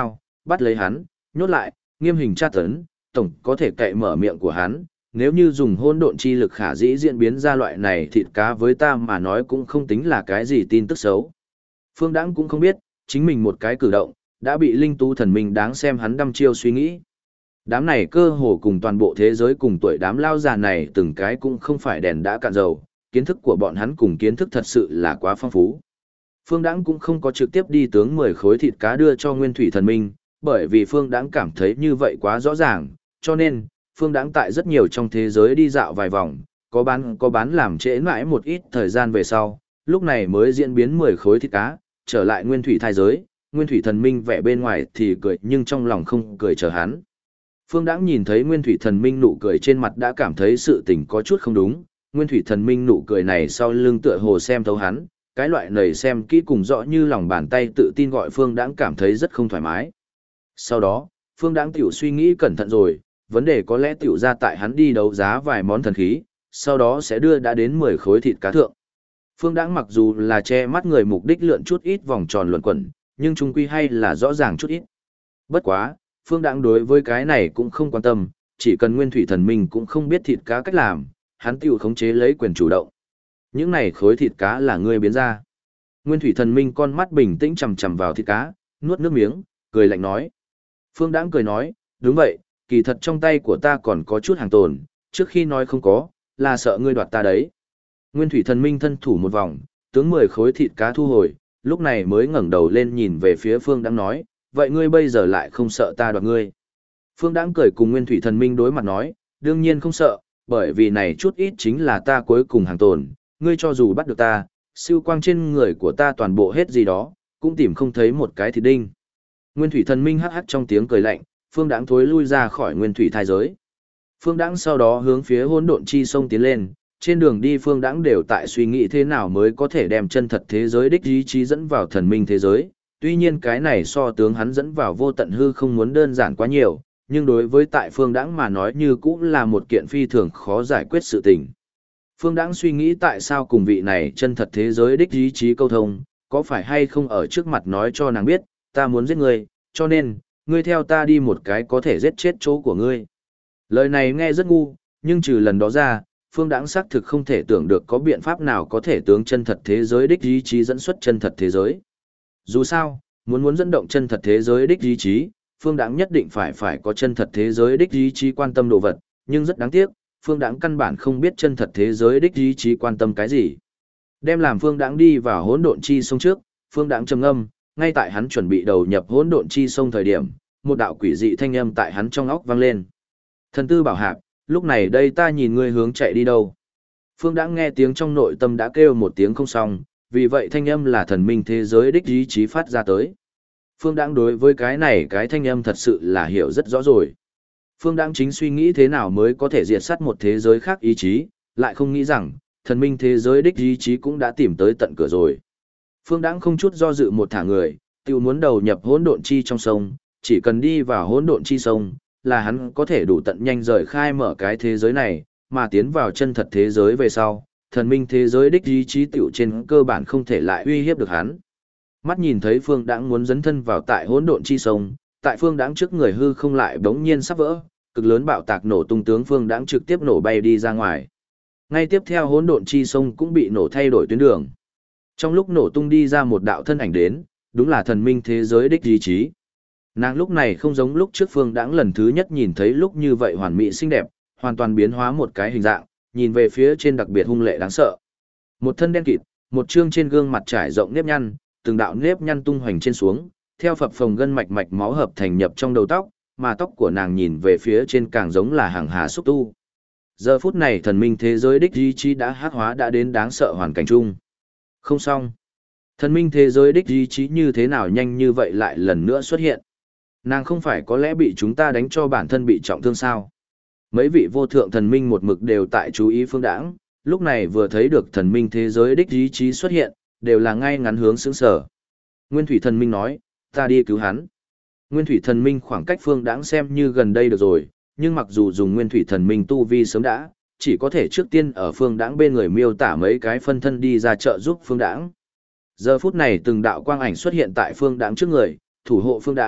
bắt lấy hắn, nhốt lại, nghiêm hình tra tấn, tổng có thể cậy mở miệng của hắn, nếu như dùng hỗn độn chi lực khả dĩ diễn biến ra loại này thịt cá với ta mà nói cũng không tính là cái gì tin tức xấu. Phương Đãng cũng không biết, chính mình một cái cử động, đã bị linh tú thần minh đáng xem hắn đăm chiêu suy nghĩ. Đám này cơ hồ cùng toàn bộ thế giới cùng tuổi đám lao già này từng cái cũng không phải đèn đã cạn dầu, kiến thức của bọn hắn cùng kiến thức thật sự là quá phong phú. Phương Đãng cũng không có trực tiếp đi tướng 10 khối thịt cá đưa cho Nguyên Thủy Thần Minh, bởi vì Phương Đãng cảm thấy như vậy quá rõ ràng, cho nên, Phương Đãng tại rất nhiều trong thế giới đi dạo vài vòng, có bán làm trễ mãi một ít thời gian về sau, lúc này mới diễn biến 10 khối thịt cá, trở lại Nguyên Thủy thai giới, Nguyên Thủy Thần Minh vẻ bên ngoài thì cười nhưng trong lòng không cười chờ hắn. Phương Đãng nhìn thấy Nguyên Thủy Thần Minh nụ cười trên mặt đã cảm thấy sự tình có chút không đúng, Nguyên Thủy Thần Minh nụ cười này sau lưng tựa hồ xem thấu hắn, cái loại nầy xem kỹ cùng rõ như lòng bàn tay tự tin gọi Phương Đãng cảm thấy rất không thoải mái. Sau đó, Phương Đãng tiểu suy nghĩ cẩn thận rồi, vấn đề có lẽ tiểu ra tại hắn đi đấu giá vài món thần khí, sau đó sẽ đưa đã đến 10 khối thịt cá thượng. Phương Đãng mặc dù là che mắt người mục đích lượn chút ít vòng tròn luẩn quẩn, nhưng chung quy hay là rõ ràng chút ít. Bất quá, Phương Đãng đối với cái này cũng không quan tâm, chỉ cần Nguyên Thủy Thần Minh cũng không biết thịt cá cách làm, hắn tiểu khống chế lấy quyền chủ động. Những này khối thịt cá là ngươi biến ra. Nguyên Thủy Thần Minh con mắt bình tĩnh chằm chằm vào thịt cá, nuốt nước miếng, cười lạnh nói. Phương Đãng cười nói, đúng vậy, kỳ thật trong tay của ta còn có chút hàng tồn, trước khi nói không có, là sợ ngươi đoạt ta đấy. Nguyên Thủy Thần Minh thân thủ một vòng, tướng 10 khối thịt cá thu hồi, lúc này mới ngẩng đầu lên nhìn về phía Phương Đãng nói, vậy ngươi bây giờ lại không sợ ta đoạt ngươi. Phương Đãng cười cùng Nguyên Thủy Thần Minh đối mặt nói, đương nhiên không sợ, bởi vì này chút ít chính là ta cuối cùng hàng tồn, ngươi cho dù bắt được ta, siêu quang trên người của ta toàn bộ hết gì đó, cũng tìm không thấy một cái thịt đinh. Nguyên Thủy Thần Minh hắc hắc trong tiếng cười lạnh, Phương Đãng thối lui ra khỏi Nguyên Thủy thai giới. Phương Đãng sau đó hướng phía hỗn độn chi sông tiến lên, trên đường đi Phương Đãng đều tại suy nghĩ thế nào mới có thể đem chân thật thế giới đích ý chí dẫn vào thần minh thế giới. Tuy nhiên cái này so tướng hắn dẫn vào vô tận hư không muốn đơn giản quá nhiều, nhưng đối với tại Phương Đãng mà nói như cũng là một kiện phi thường khó giải quyết sự tình. Phương Đãng suy nghĩ tại sao cùng vị này chân thật thế giới đích ý chí câu thông, có phải hay không ở trước mặt nói cho nàng biết, ta muốn giết ngươi, cho nên, ngươi theo ta đi một cái có thể giết chết chỗ của ngươi. Lời này nghe rất ngu, nhưng trừ lần đó ra, Phương Đãng xác thực không thể tưởng được có biện pháp nào có thể tướng chân thật thế giới đích ý chí dẫn xuất chân thật thế giới. Dù sao, muốn dẫn động chân thật thế giới đích ý chí, Phương Đãng nhất định phải có chân thật thế giới đích ý chí quan tâm đồ vật, nhưng rất đáng tiếc, Phương Đãng căn bản không biết chân thật thế giới đích ý chí quan tâm cái gì. Đem làm Phương Đãng đi vào hỗn độn chi sông trước, Phương Đãng trầm ngâm, ngay tại hắn chuẩn bị đầu nhập hỗn độn chi sông thời điểm, một đạo quỷ dị thanh âm tại hắn trong óc vang lên. Thần tư bảo hạp, lúc này đây ta nhìn ngươi hướng chạy đi đâu. Phương Đãng nghe tiếng trong nội tâm đã kêu một tiếng không xong, vì vậy thanh âm là thần minh thế giới đích ý chí phát ra tới. Phương Đãng đối với cái này cái thanh âm thật sự là hiểu rất rõ rồi. Phương Đãng chính suy nghĩ thế nào mới có thể diệt sát một thế giới khác ý chí, lại không nghĩ rằng, thần minh thế giới đích ý chí cũng đã tìm tới tận cửa rồi. Phương Đãng không chút do dự một thả người, tiêu muốn đầu nhập hỗn độn chi trong sông, chỉ cần đi vào hỗn độn chi sông, là hắn có thể đủ tận nhanh rời khai mở cái thế giới này, mà tiến vào chân thật thế giới về sau, thần minh thế giới đích ý chí tiểu trên cơ bản không thể lại uy hiếp được hắn. Mắt nhìn thấy Phương Đãng muốn dấn thân vào tại hỗn độn chi sông, tại Phương Đãng trước người hư không lại bỗng nhiên sắp vỡ, cực lớn bạo tạc nổ tung tướng Phương Đãng trực tiếp nổ bay đi ra ngoài. Ngay tiếp theo hỗn độn chi sông cũng bị nổ thay đổi tuyến đường. Trong lúc nổ tung đi ra một đạo thân ảnh đến, đúng là thần minh thế giới đích ý chí. Nàng lúc này không giống lúc trước Phương Đãng lần thứ nhất nhìn thấy lúc như vậy hoàn mỹ xinh đẹp, hoàn toàn biến hóa một cái hình dạng, nhìn về phía trên đặc biệt hung lệ đáng sợ. Một thân đen kịt, một trương trên gương mặt trải rộng nếp nhăn, từng đạo nếp nhăn tung hoành trên xuống, theo phập phồng gân mạch mạch máu hợp thành nhập trong đầu tóc, mà tóc của nàng nhìn về phía trên càng giống là hàng hà xúc tu. Giờ phút này thần minh thế giới đích ý chí đã hắc hóa đã đến đáng sợ hoàn cảnh chung. Không xong. Thần minh thế giới đích ý chí như thế nào nhanh như vậy lại lần nữa xuất hiện. Nàng không phải có lẽ bị chúng ta đánh cho bản thân bị trọng thương sao. Mấy vị vô thượng thần minh một mực đều tại chú ý Phương Đãng, lúc này vừa thấy được thần minh thế giới đích ý chí xuất hiện, đều là ngay ngắn hướng sững sở. Nguyên Thủy thần minh nói, ta đi cứu hắn. Nguyên Thủy thần minh khoảng cách Phương Đãng xem như gần đây được rồi, nhưng mặc dù dùng Nguyên Thủy thần minh tu vi sớm đã, chỉ có thể trước tiên ở Phương Đãng bên người miêu tả mấy cái phân thân đi ra trợ giúp Phương Đãng. Giờ phút này từng đạo quang ảnh xuất hiện tại Phương Đãng trước người, thủ hộ Phương Đãng,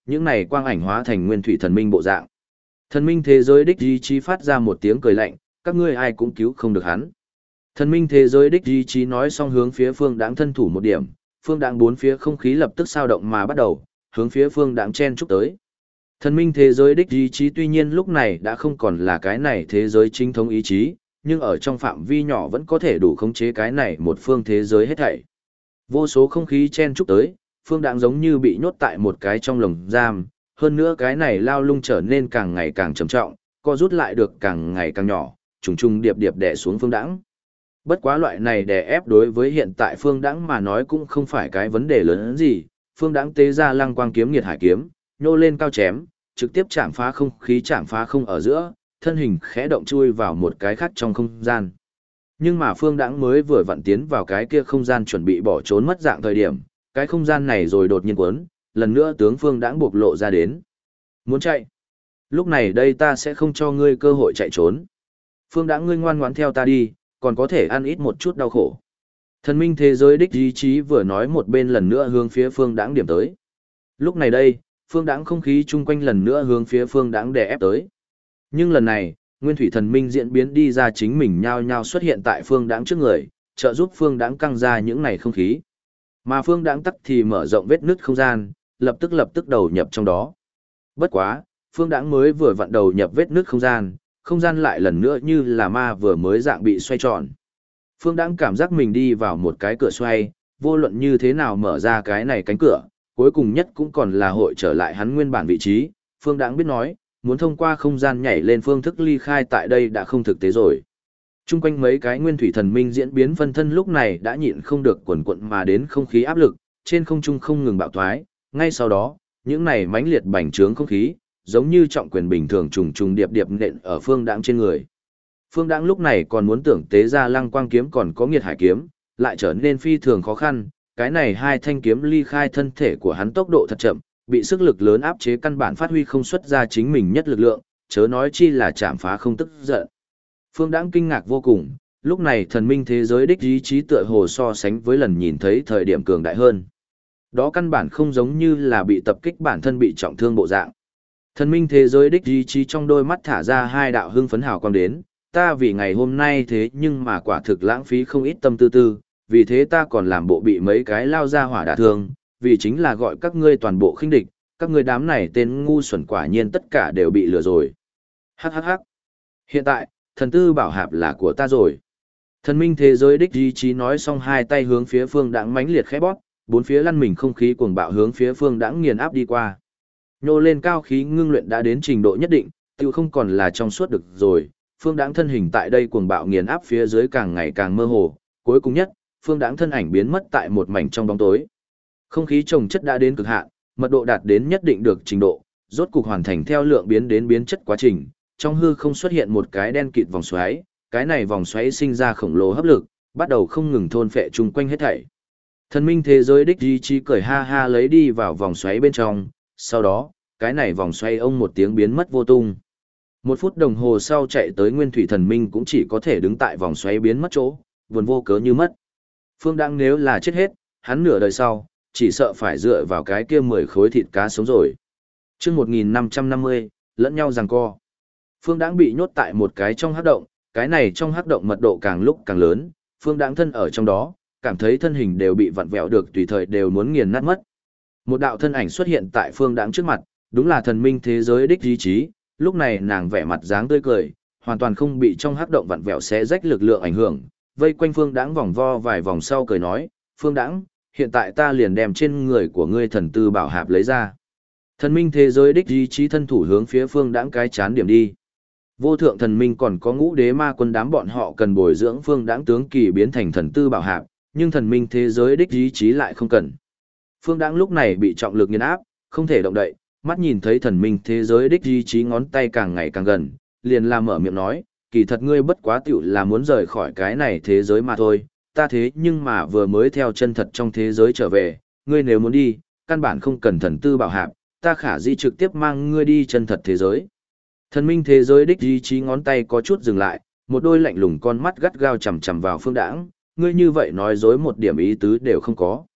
những này quang ảnh hóa thành nguyên thủy thần minh bộ dạng. Thần minh thế giới đích ý chí phát ra một tiếng cười lạnh, các ngươi ai cũng cứu không được hắn. Thần minh thế giới đích ý chí nói xong hướng phía Phương Đãng thân thủ một điểm, Phương Đãng bốn phía không khí lập tức sao động mà bắt đầu, hướng phía Phương Đãng chen chúc tới. Thần minh thế giới đích ý chí tuy nhiên lúc này đã không còn là cái này thế giới chính thống ý chí, nhưng ở trong phạm vi nhỏ vẫn có thể đủ khống chế cái này một phương thế giới hết thảy. Vô số không khí chen chúc tới, Phương Đãng giống như bị nhốt tại một cái trong lồng giam, hơn nữa cái này lao lung trở nên càng ngày càng trầm trọng, co rút lại được càng ngày càng nhỏ, trùng trùng điệp điệp đè xuống Phương Đãng. Bất quá loại này đè ép đối với hiện tại Phương Đãng mà nói cũng không phải cái vấn đề lớn hơn gì, Phương Đãng tế ra Lăng Quang kiếm nghiệt hải kiếm, nhô lên cao chém, trực tiếp chạm phá không khí chạm phá không ở giữa, thân hình khẽ động chui vào một cái khác trong không gian. Nhưng mà Phương Đãng mới vừa vặn tiến vào cái kia không gian chuẩn bị bỏ trốn mất dạng thời điểm, cái không gian này rồi đột nhiên cuốn, lần nữa tướng Phương Đãng bộc lộ ra đến. Muốn chạy? Lúc này đây ta sẽ không cho ngươi cơ hội chạy trốn. Phương Đãng, ngươi ngoan ngoãn theo ta đi, còn có thể ăn ít một chút đau khổ. Thần minh thế giới đích ý chí vừa nói một bên lần nữa hướng phía Phương Đãng điểm tới. Lúc này đây, Phương Đãng không khí chung quanh lần nữa hướng phía Phương Đãng đè ép tới. Nhưng lần này, Nguyên Thủy Thần Minh diễn biến đi ra chính mình nhao nhao xuất hiện tại Phương Đãng trước người, trợ giúp Phương Đãng căng ra những này không khí. Mà Phương Đãng tắc thì mở rộng vết nứt không gian, lập tức đầu nhập trong đó. Bất quá, Phương Đãng mới vừa vặn đầu nhập vết nứt không gian lại lần nữa như là ma vừa mới dạng bị xoay tròn. Phương Đãng cảm giác mình đi vào một cái cửa xoay, vô luận như thế nào mở ra cái này cánh cửa, cuối cùng nhất cũng còn là hội trở lại hắn nguyên bản vị trí. Phương Đãng biết nói, muốn thông qua không gian nhảy lên phương thức ly khai tại đây đã không thực tế rồi. Trung quanh mấy cái nguyên thủy thần minh diễn biến phân thân lúc này đã nhịn không được quần quận mà đến không khí áp lực, trên không trung không ngừng bạo thoái, ngay sau đó, những này mãnh liệt bành trướng không khí, giống như trọng quyền bình thường trùng trùng điệp điệp nện ở Phương Đãng trên người. Phương Đãng lúc này còn muốn tưởng tế ra Lăng Quang kiếm còn có Nghiệt Hải kiếm, lại trở nên phi thường khó khăn, cái này hai thanh kiếm ly khai thân thể của hắn tốc độ thật chậm, bị sức lực lớn áp chế căn bản phát huy không xuất ra chính mình nhất lực lượng, chớ nói chi là chạm phá không tức giận. Phương Đãng kinh ngạc vô cùng, lúc này thần minh thế giới đích ý chí tựa hồ so sánh với lần nhìn thấy thời điểm cường đại hơn. Đó căn bản không giống như là bị tập kích bản thân bị trọng thương bộ dạng. Thần minh thế giới đích ý chí trong đôi mắt thả ra hai đạo hưng phấn hào quang đến, ta vì ngày hôm nay thế nhưng mà quả thực lãng phí không ít tâm tư, vì thế ta còn làm bộ bị mấy cái lao ra hỏa đả thương, vì chính là gọi các ngươi toàn bộ khinh địch, các ngươi đám này tên ngu xuẩn quả nhiên tất cả đều bị lừa rồi. Hắc hắc hắc. Hiện tại, thần tư bảo hạp là của ta rồi. Thần minh thế giới đích ý chí nói xong hai tay hướng phía Phương Đãng mãnh liệt khẽ bóp, bốn phía lăn mình không khí cuồng bạo hướng phía Phương Đãng nghiền áp đi qua. Nhô lên cao khí ngưng luyện đã đến trình độ nhất định, tiêu không còn là trong suốt được rồi. Phương Đãng thân hình tại đây cuồng bạo nghiền áp phía dưới càng ngày càng mơ hồ, cuối cùng nhất, Phương Đãng thân ảnh biến mất tại một mảnh trong bóng tối. Không khí chồng chất đã đến cực hạn, mật độ đạt đến nhất định được trình độ, rốt cục hoàn thành theo lượng biến đến biến chất quá trình, trong hư không xuất hiện một cái đen kịt vòng xoáy, cái này vòng xoáy sinh ra khổng lồ hấp lực, bắt đầu không ngừng thôn phệ chung quanh hết thảy. Thần minh thế giới đích ý chí cười ha ha lấy đi vào vòng xoáy bên trong, sau đó, cái này vòng xoáy ông một tiếng biến mất vô tung. Một phút đồng hồ sau chạy tới nguyên thủy thần minh cũng chỉ có thể đứng tại vòng xoáy biến mất chỗ, buồn vô cớ như mất. Phương Đãng nếu là chết hết, hắn nửa đời sau, chỉ sợ phải dựa vào cái kia 10 khối thịt cá sống rồi. Chương 1550, lẫn nhau giằng co. Phương Đãng bị nhốt tại một cái trong hắc động, cái này trong hắc động mật độ càng lúc càng lớn, Phương Đãng thân ở trong đó, cảm thấy thân hình đều bị vặn vẹo được tùy thời đều muốn nghiền nát mất. Một đạo thân ảnh xuất hiện tại Phương Đãng trước mặt, đúng là thần minh thế giới đích ý chí, lúc này nàng vẻ mặt dáng tươi cười, hoàn toàn không bị trong hắc động vặn vẹo xé rách lực lượng ảnh hưởng, vây quanh Phương Đãng vòng vo vài vòng sau cười nói, Phương Đãng, hiện tại ta liền đem trên người của ngươi thần tư bảo hạp lấy ra. Thần minh thế giới đích ý chí thân thủ hướng phía Phương Đãng cái chán điểm đi. Vô thượng thần minh còn có ngũ đế ma quân đám bọn họ cần bồi dưỡng Phương Đãng tướng kỳ biến thành thần tư bảo hạp, nhưng thần minh thế giới đích ý chí lại không cần. Phương Đãng lúc này bị trọng lực nghiền áp, không thể động đậy, mắt nhìn thấy thần minh thế giới đích ý chí ngón tay càng ngày càng gần, liền làm mở miệng nói, kỳ thật ngươi bất quá tiểu là muốn rời khỏi cái này thế giới mà thôi, ta thế nhưng mà vừa mới theo chân thật trong thế giới trở về, ngươi nếu muốn đi, căn bản không cần thần tư bảo hạp, ta khả di trực tiếp mang ngươi đi chân thật thế giới. Thần minh thế giới đích ý chí ngón tay có chút dừng lại, một đôi lạnh lùng con mắt gắt gao chằm chằm vào Phương Đãng, ngươi như vậy nói dối một điểm ý tứ đều không có.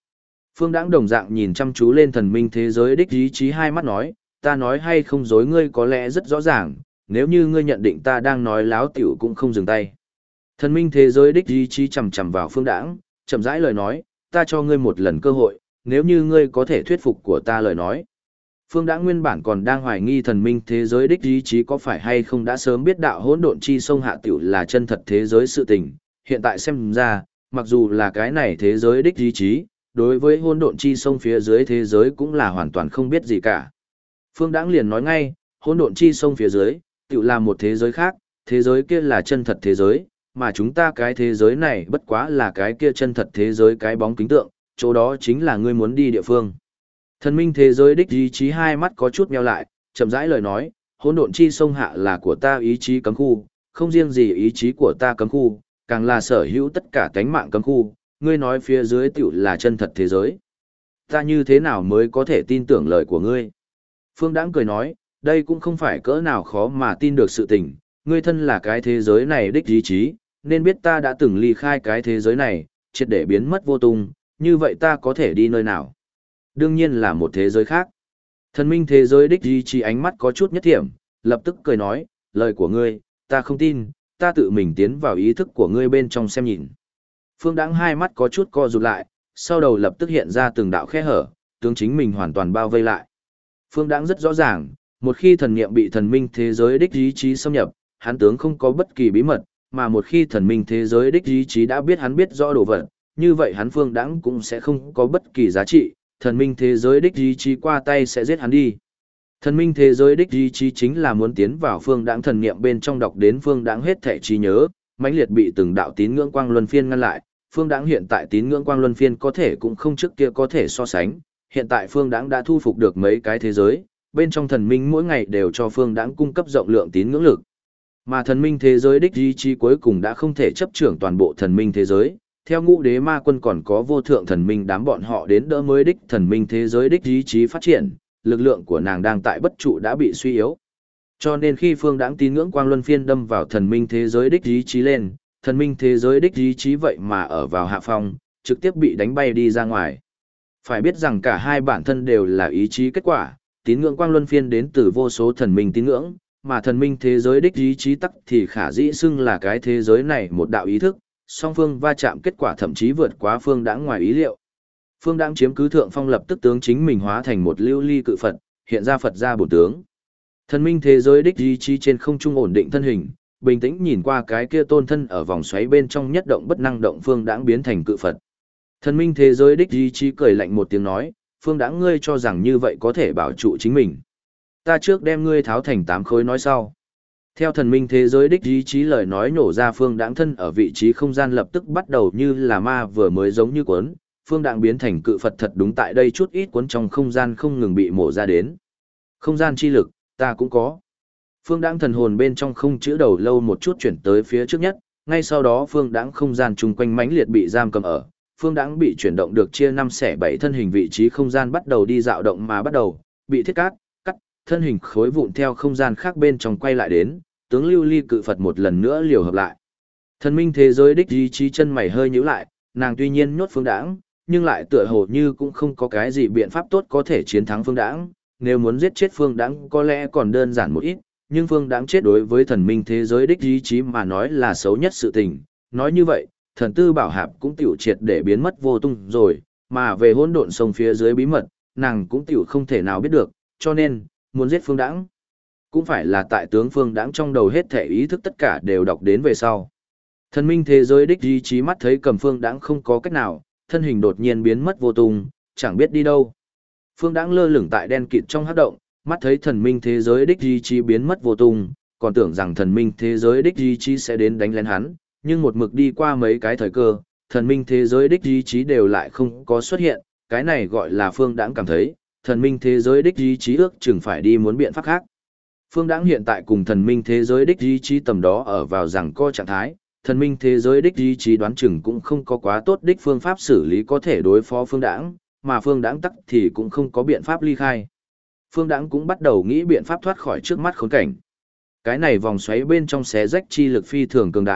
Phương Đãng đồng dạng nhìn chăm chú lên thần minh thế giới đích ý chí hai mắt nói, ta nói hay không dối ngươi có lẽ rất rõ ràng, nếu như ngươi nhận định ta đang nói láo tiểu cũng không dừng tay. Thần minh thế giới đích ý chí chầm chầm vào Phương Đãng, chậm rãi lời nói, ta cho ngươi một lần cơ hội, nếu như ngươi có thể thuyết phục của ta lời nói. Phương Đãng nguyên bản còn đang hoài nghi thần minh thế giới đích ý chí có phải hay không đã sớm biết đạo hỗn độn chi sông hạ tiểu là chân thật thế giới sự tình, hiện tại xem ra, mặc dù là cái này thế giới đích ý chí, đối với hỗn độn chi sông phía dưới thế giới cũng là hoàn toàn không biết gì cả. Phương Đãng liền nói ngay, hỗn độn chi sông phía dưới, tiểu là một thế giới khác, thế giới kia là chân thật thế giới, mà chúng ta cái thế giới này bất quá là cái kia chân thật thế giới cái bóng kính tượng, chỗ đó chính là ngươi muốn đi địa phương. Thần minh thế giới đích ý chí hai mắt có chút nheo lại, chậm rãi lời nói, hỗn độn chi sông hạ là của ta ý chí cấm khu, không riêng gì ý chí của ta cấm khu, càng là sở hữu tất cả cánh mạng cấm khu, ngươi nói phía dưới tiểu là chân thật thế giới. Ta như thế nào mới có thể tin tưởng lời của ngươi? Phương Đãng cười nói, đây cũng không phải cỡ nào khó mà tin được sự tình, ngươi thân là cái thế giới này đích ý chí, nên biết ta đã từng ly khai cái thế giới này, triệt để biến mất vô tung, như vậy ta có thể đi nơi nào? Đương nhiên là một thế giới khác. Thần minh thế giới đích ý chí ánh mắt có chút nhất thiểm, lập tức cười nói, lời của ngươi, ta không tin, ta tự mình tiến vào ý thức của ngươi bên trong xem nhìn. Phương Đãng hai mắt có chút co rụt lại, sau đầu lập tức hiện ra từng đạo khe hở, tướng chính mình hoàn toàn bao vây lại. Phương Đãng rất rõ ràng, một khi thần niệm bị thần minh thế giới đích ý chí xâm nhập, hắn tướng không có bất kỳ bí mật, mà một khi thần minh thế giới đích ý chí đã biết hắn biết rõ đồ vật, như vậy hắn Phương Đãng cũng sẽ không có bất kỳ giá trị, thần minh thế giới đích ý chí qua tay sẽ giết hắn đi. Thần minh thế giới đích ý chí chính là muốn tiến vào Phương Đãng thần niệm bên trong đọc đến Phương Đãng hết thảy trí nhớ, mãnh liệt bị từng đạo tín ngưỡng quang luân phiên ngăn lại. Phương Đãng hiện tại tín ngưỡng quang luân phiên có thể cũng không trước kia có thể so sánh, hiện tại Phương Đãng đã thu phục được mấy cái thế giới, bên trong thần minh mỗi ngày đều cho Phương Đãng cung cấp rộng lượng tín ngưỡng lực. Mà thần minh thế giới đích ý chí cuối cùng đã không thể chấp trưởng toàn bộ thần minh thế giới, theo Ngũ Đế Ma Quân còn có vô thượng thần minh đám bọn họ đến đỡ mới đích thần minh thế giới đích ý chí phát triển, lực lượng của nàng đang tại bất trụ đã bị suy yếu. Cho nên khi Phương Đãng tín ngưỡng quang luân phiên đâm vào thần minh thế giới đích ý chí lên, thần minh thế giới đích ý chí vậy mà ở vào hạ phong, trực tiếp bị đánh bay đi ra ngoài. Phải biết rằng cả hai bản thân đều là ý chí kết quả, tín ngưỡng quang luân phiên đến từ vô số thần minh tín ngưỡng, mà thần minh thế giới đích ý chí tắc thì khả dĩ xưng là cái thế giới này một đạo ý thức, song phương va chạm kết quả thậm chí vượt quá Phương Đãng ngoài ý liệu. Phương Đãng chiếm cứ thượng phong lập tức tướng chính mình hóa thành một lưu ly cự Phật, hiện ra Phật ra bổn tướng. Thần minh thế giới đích ý chí trên không trung ổn định thân hình, bình tĩnh nhìn qua cái kia tôn thân ở vòng xoáy bên trong nhất động bất năng động Phương Đãng biến thành cự Phật. Thần minh thế giới đích ý chí cười lạnh một tiếng nói, Phương Đãng ngươi cho rằng như vậy có thể bảo trụ chính mình. Ta trước đem ngươi tháo thành 8 khối nói sau. Theo thần minh thế giới đích ý chí lời nói nổ ra, Phương Đãng thân ở vị trí không gian lập tức bắt đầu như là ma vừa mới giống như cuốn, Phương Đãng biến thành cự Phật thật đúng tại đây chút ít cuốn trong không gian không ngừng bị mổ ra đến. Không gian chi lực, ta cũng có. Phương Đãng thần hồn bên trong không chữ đầu lâu một chút chuyển tới phía trước nhất, ngay sau đó Phương Đãng không gian chung quanh mãnh liệt bị giam cầm ở, Phương Đãng bị chuyển động được chia 5 xẻ 7 thân hình vị trí không gian bắt đầu đi dạo động mà bắt đầu bị thiết cắt, thân hình khối vụn theo không gian khác bên trong quay lại đến, tướng lưu ly cự Phật một lần nữa liều hợp lại. Thần minh thế giới đích ý chí chân mày hơi nhíu lại, nàng tuy nhiên nhốt Phương Đãng, nhưng lại tựa hồ như cũng không có cái gì biện pháp tốt có thể chiến thắng Phương Đãng, nếu muốn giết chết Phương Đãng có lẽ còn đơn giản một ít, nhưng Phương Đãng chết đối với thần minh thế giới đích ý chí mà nói là xấu nhất sự tình, nói như vậy, thần tư bảo hạp cũng tiểu triệt để biến mất vô tung rồi, mà về hỗn độn sông phía dưới bí mật, nàng cũng tiểu không thể nào biết được, cho nên, muốn giết Phương Đãng, cũng phải là tại tướng Phương Đãng trong đầu hết thể ý thức tất cả đều đọc đến về sau. Thần minh thế giới đích ý chí mắt thấy cầm Phương Đãng không có cách nào, thân hình đột nhiên biến mất vô tung, chẳng biết đi đâu. Phương Đãng lơ lửng tại đen kịt trong hắc động, mắt thấy thần minh thế giới đích ý chí biến mất vô tung, còn tưởng rằng thần minh thế giới đích ý chí sẽ đến đánh lén hắn, nhưng một mực đi qua mấy cái thời cơ, thần minh thế giới đích ý chí đều lại không có xuất hiện, cái này gọi là Phương Đãng cảm thấy, thần minh thế giới đích ý chí ước chừng phải đi muốn biện pháp khác. Phương Đãng hiện tại cùng thần minh thế giới đích ý chí tầm đó ở vào rằng co trạng thái, thần minh thế giới đích ý chí đoán chừng cũng không có quá tốt đích phương pháp xử lý có thể đối phó Phương Đãng, mà Phương Đãng tắc thì cũng không có biện pháp ly khai. Phương Đãng cũng bắt đầu nghĩ biện pháp thoát khỏi trước mắt khốn cảnh. Cái này vòng xoáy bên trong xé rách chi lực phi thường cường đại,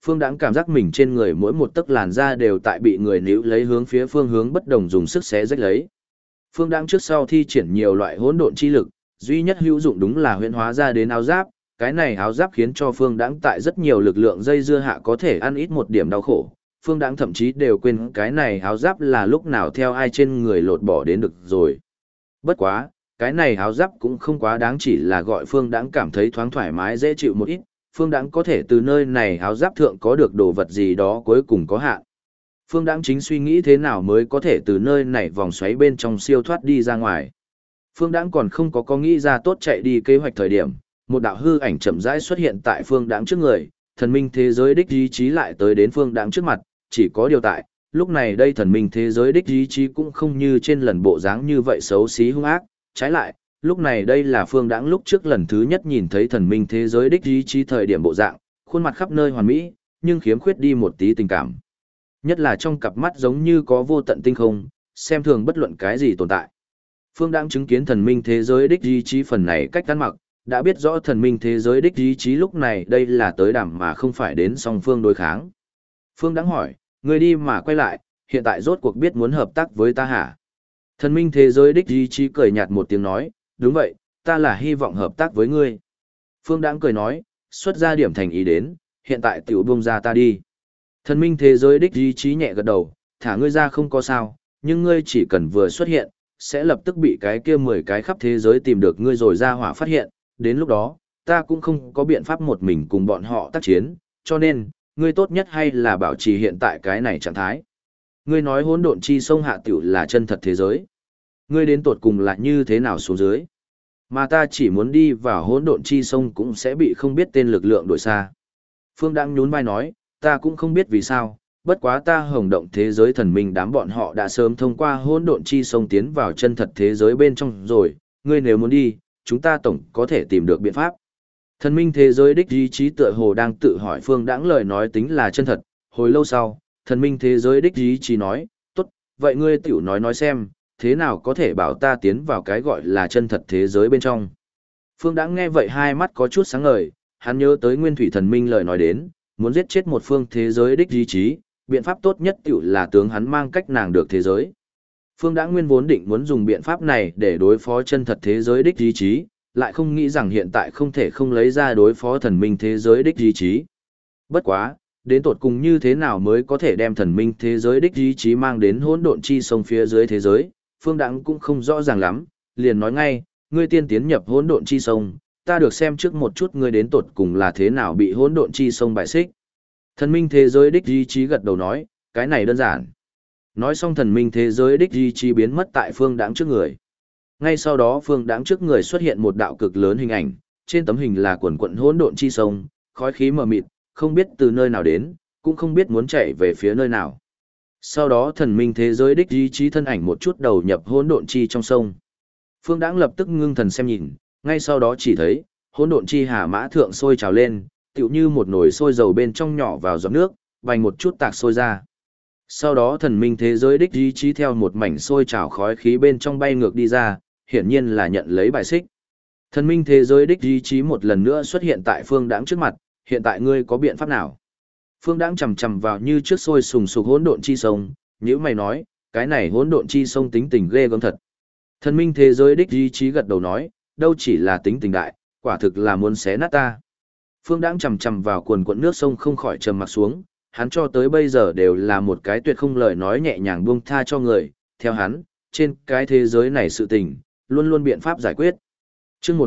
Phương Đãng cảm giác mình trên người mỗi một tấc làn da đều tại bị người níu lấy hướng phía phương hướng bất đồng dùng sức xé rách lấy. Phương Đãng trước sau thi triển nhiều loại hỗn độn chi lực, duy nhất hữu dụng đúng là huyễn hóa ra đến áo giáp, cái này áo giáp khiến cho Phương Đãng tại rất nhiều lực lượng dây dưa hạ có thể ăn ít một điểm đau khổ. Phương Đãng thậm chí đều quên cái này áo giáp là lúc nào theo ai trên người lột bỏ đến được rồi. Bất quá, cái này áo giáp cũng không quá đáng, chỉ là gọi Phương Đãng cảm thấy thoáng thoải mái dễ chịu một ít. Phương Đãng có thể từ nơi này áo giáp thượng có được đồ vật gì đó cuối cùng có hạn. Phương Đãng chính suy nghĩ thế nào mới có thể từ nơi này vòng xoáy bên trong siêu thoát đi ra ngoài. Phương Đãng còn không có nghĩ ra tốt chạy đi kế hoạch thời điểm, một đạo hư ảnh chậm rãi xuất hiện tại Phương Đãng trước người, thần minh thế giới đích ý chí lại tới đến Phương Đãng trước mặt, chỉ có điều tại, lúc này đây thần minh thế giới đích ý chí cũng không như trên lần bộ dáng như vậy xấu xí hung ác, trái lại, lúc này đây là Phương Đãng lúc trước lần thứ nhất nhìn thấy thần minh thế giới đích ý chí thời điểm bộ dạng, khuôn mặt khắp nơi hoàn mỹ, nhưng khiếm khuyết đi một tí tình cảm. Nhất là trong cặp mắt giống như có vô tận tinh không, xem thường bất luận cái gì tồn tại. Phương Đãng chứng kiến thần minh thế giới đích ý chí phần này cách ăn mặc, đã biết rõ thần minh thế giới đích ý chí lúc này đây là tới đàm mà không phải đến song phương đối kháng. Phương Đãng hỏi, người đi mà quay lại, hiện tại rốt cuộc biết muốn hợp tác với ta hả? Thần minh thế giới đích ý chí cười nhạt một tiếng nói, đúng vậy, ta là hy vọng hợp tác với ngươi. Phương Đãng cười nói, xuất ra điểm thành ý đến, hiện tại tiểu buông ra ta đi. Thần minh thế giới đích ý chí nhẹ gật đầu, thả ngươi ra không có sao, nhưng ngươi chỉ cần vừa xuất hiện, sẽ lập tức bị cái kia 10 cái khắp thế giới tìm được ngươi rồi ra hỏa phát hiện, đến lúc đó, ta cũng không có biện pháp một mình cùng bọn họ tác chiến, cho nên, ngươi tốt nhất hay là bảo trì hiện tại cái này trạng thái. Ngươi nói hỗn độn chi sông hạ tiểu là chân thật thế giới. Ngươi đến tột cùng là như thế nào xuống dưới? Mà ta chỉ muốn đi vào hỗn độn chi sông cũng sẽ bị không biết tên lực lượng đuổi xa. Phương đang nhún vai nói, ta cũng không biết vì sao, bất quá ta hồng động thế giới thần minh đám bọn họ đã sớm thông qua hỗn độn chi sông tiến vào chân thật thế giới bên trong rồi, ngươi nếu muốn đi, chúng ta tổng có thể tìm được biện pháp. Thần minh thế giới đích ý chí tựa hồ đang tự hỏi Phương Đãng lời nói tính là chân thật, hồi lâu sau, thần minh thế giới đích ý chí nói, tốt, vậy ngươi tiểu nói xem, thế nào có thể bảo ta tiến vào cái gọi là chân thật thế giới bên trong. Phương Đãng nghe vậy hai mắt có chút sáng ngời, hắn nhớ tới nguyên thủy thần minh lời nói đến, muốn giết chết một phương thế giới đích ý chí, biện pháp tốt nhất tiểu là tướng hắn mang cách nàng được thế giới. Phương Đãng nguyên vốn định muốn dùng biện pháp này để đối phó chân thật thế giới đích ý chí, lại không nghĩ rằng hiện tại không thể không lấy ra đối phó thần minh thế giới đích ý chí. Bất quá, đến tột cùng như thế nào mới có thể đem thần minh thế giới đích ý chí mang đến hỗn độn chi sông phía dưới thế giới, Phương Đãng cũng không rõ ràng lắm, liền nói ngay, ngươi tiên tiến nhập hỗn độn chi sông, ta được xem trước một chút ngươi đến tột cùng là thế nào bị hỗn độn chi sông bại xích. Thần minh thế giới đích ý chí gật đầu nói, cái này đơn giản. Nói xong thần minh thế giới đích ý chí biến mất tại Phương Đãng trước người. Ngay sau đó Phương Đãng trước người xuất hiện một đạo cực lớn hình ảnh, trên tấm hình là quần quận hỗn độn chi sông, khói khí mờ mịt, không biết từ nơi nào đến, cũng không biết muốn chạy về phía nơi nào. Sau đó thần minh thế giới đích ý chí thân ảnh một chút đầu nhập hỗn độn chi trong sông. Phương Đãng lập tức ngưng thần xem nhìn, ngay sau đó chỉ thấy, hỗn độn chi hà mã thượng sôi trào lên, tựu như một nồi sôi dầu bên trong nhỏ vào giọt nước, vành một chút tạc sôi ra. Sau đó thần minh thế giới đích ý chí theo một mảnh sôi trào khói khí bên trong bay ngược đi ra, hiển nhiên là nhận lấy bài xích. Thần minh thế giới đích ý chí một lần nữa xuất hiện tại Phương Đãng trước mặt, hiện tại ngươi có biện pháp nào? Phương Đãng chầm chầm vào như trước sôi sùng sục hỗn độn chi sông, nhữ mày nói, cái này hỗn độn chi sông tính tình ghê gớm thật. Thần minh thế giới đích ý chí gật đầu nói, đâu chỉ là tính tình đại, quả thực là muốn xé nát ta. Phương Đãng chầm chầm vào cuồn cuộn nước sông không khỏi trầm mặc xuống, hắn cho tới bây giờ đều là một cái tuyệt không lời nói nhẹ nhàng buông tha cho người, theo hắn, trên cái thế giới này sự tình, luôn luôn biện pháp giải quyết. Chương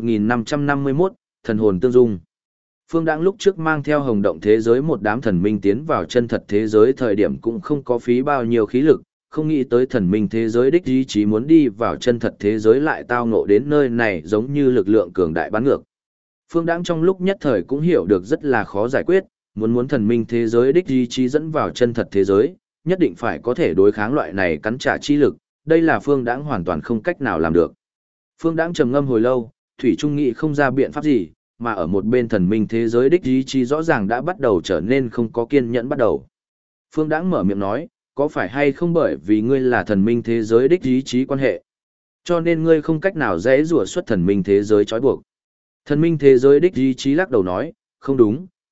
1551, thần hồn tương dung. Phương Đãng lúc trước mang theo hồng động thế giới một đám thần minh tiến vào chân thật thế giới thời điểm cũng không có phí bao nhiêu khí lực, không nghĩ tới thần minh thế giới đích ý chí muốn đi vào chân thật thế giới lại tao ngộ đến nơi này giống như lực lượng cường đại bắn ngược. Phương Đãng trong lúc nhất thời cũng hiểu được rất là khó giải quyết, muốn thần minh thế giới đích ý chí dẫn vào chân thật thế giới, nhất định phải có thể đối kháng loại này cắn trả chi lực, đây là Phương Đãng hoàn toàn không cách nào làm được. Phương Đãng trầm ngâm hồi lâu, thủy trung nghị không ra biện pháp gì, mà ở một bên thần minh thế giới đích ý chí rõ ràng đã bắt đầu trở nên không có kiên nhẫn bắt đầu. Phương Đãng mở miệng nói, có phải hay không bởi vì ngươi là thần minh thế giới đích ý chí quan hệ, cho nên ngươi không cách nào dễ rủa xuất thần minh thế giới trói buộc. Thần minh thế giới đích ý chí lắc đầu nói, không đúng,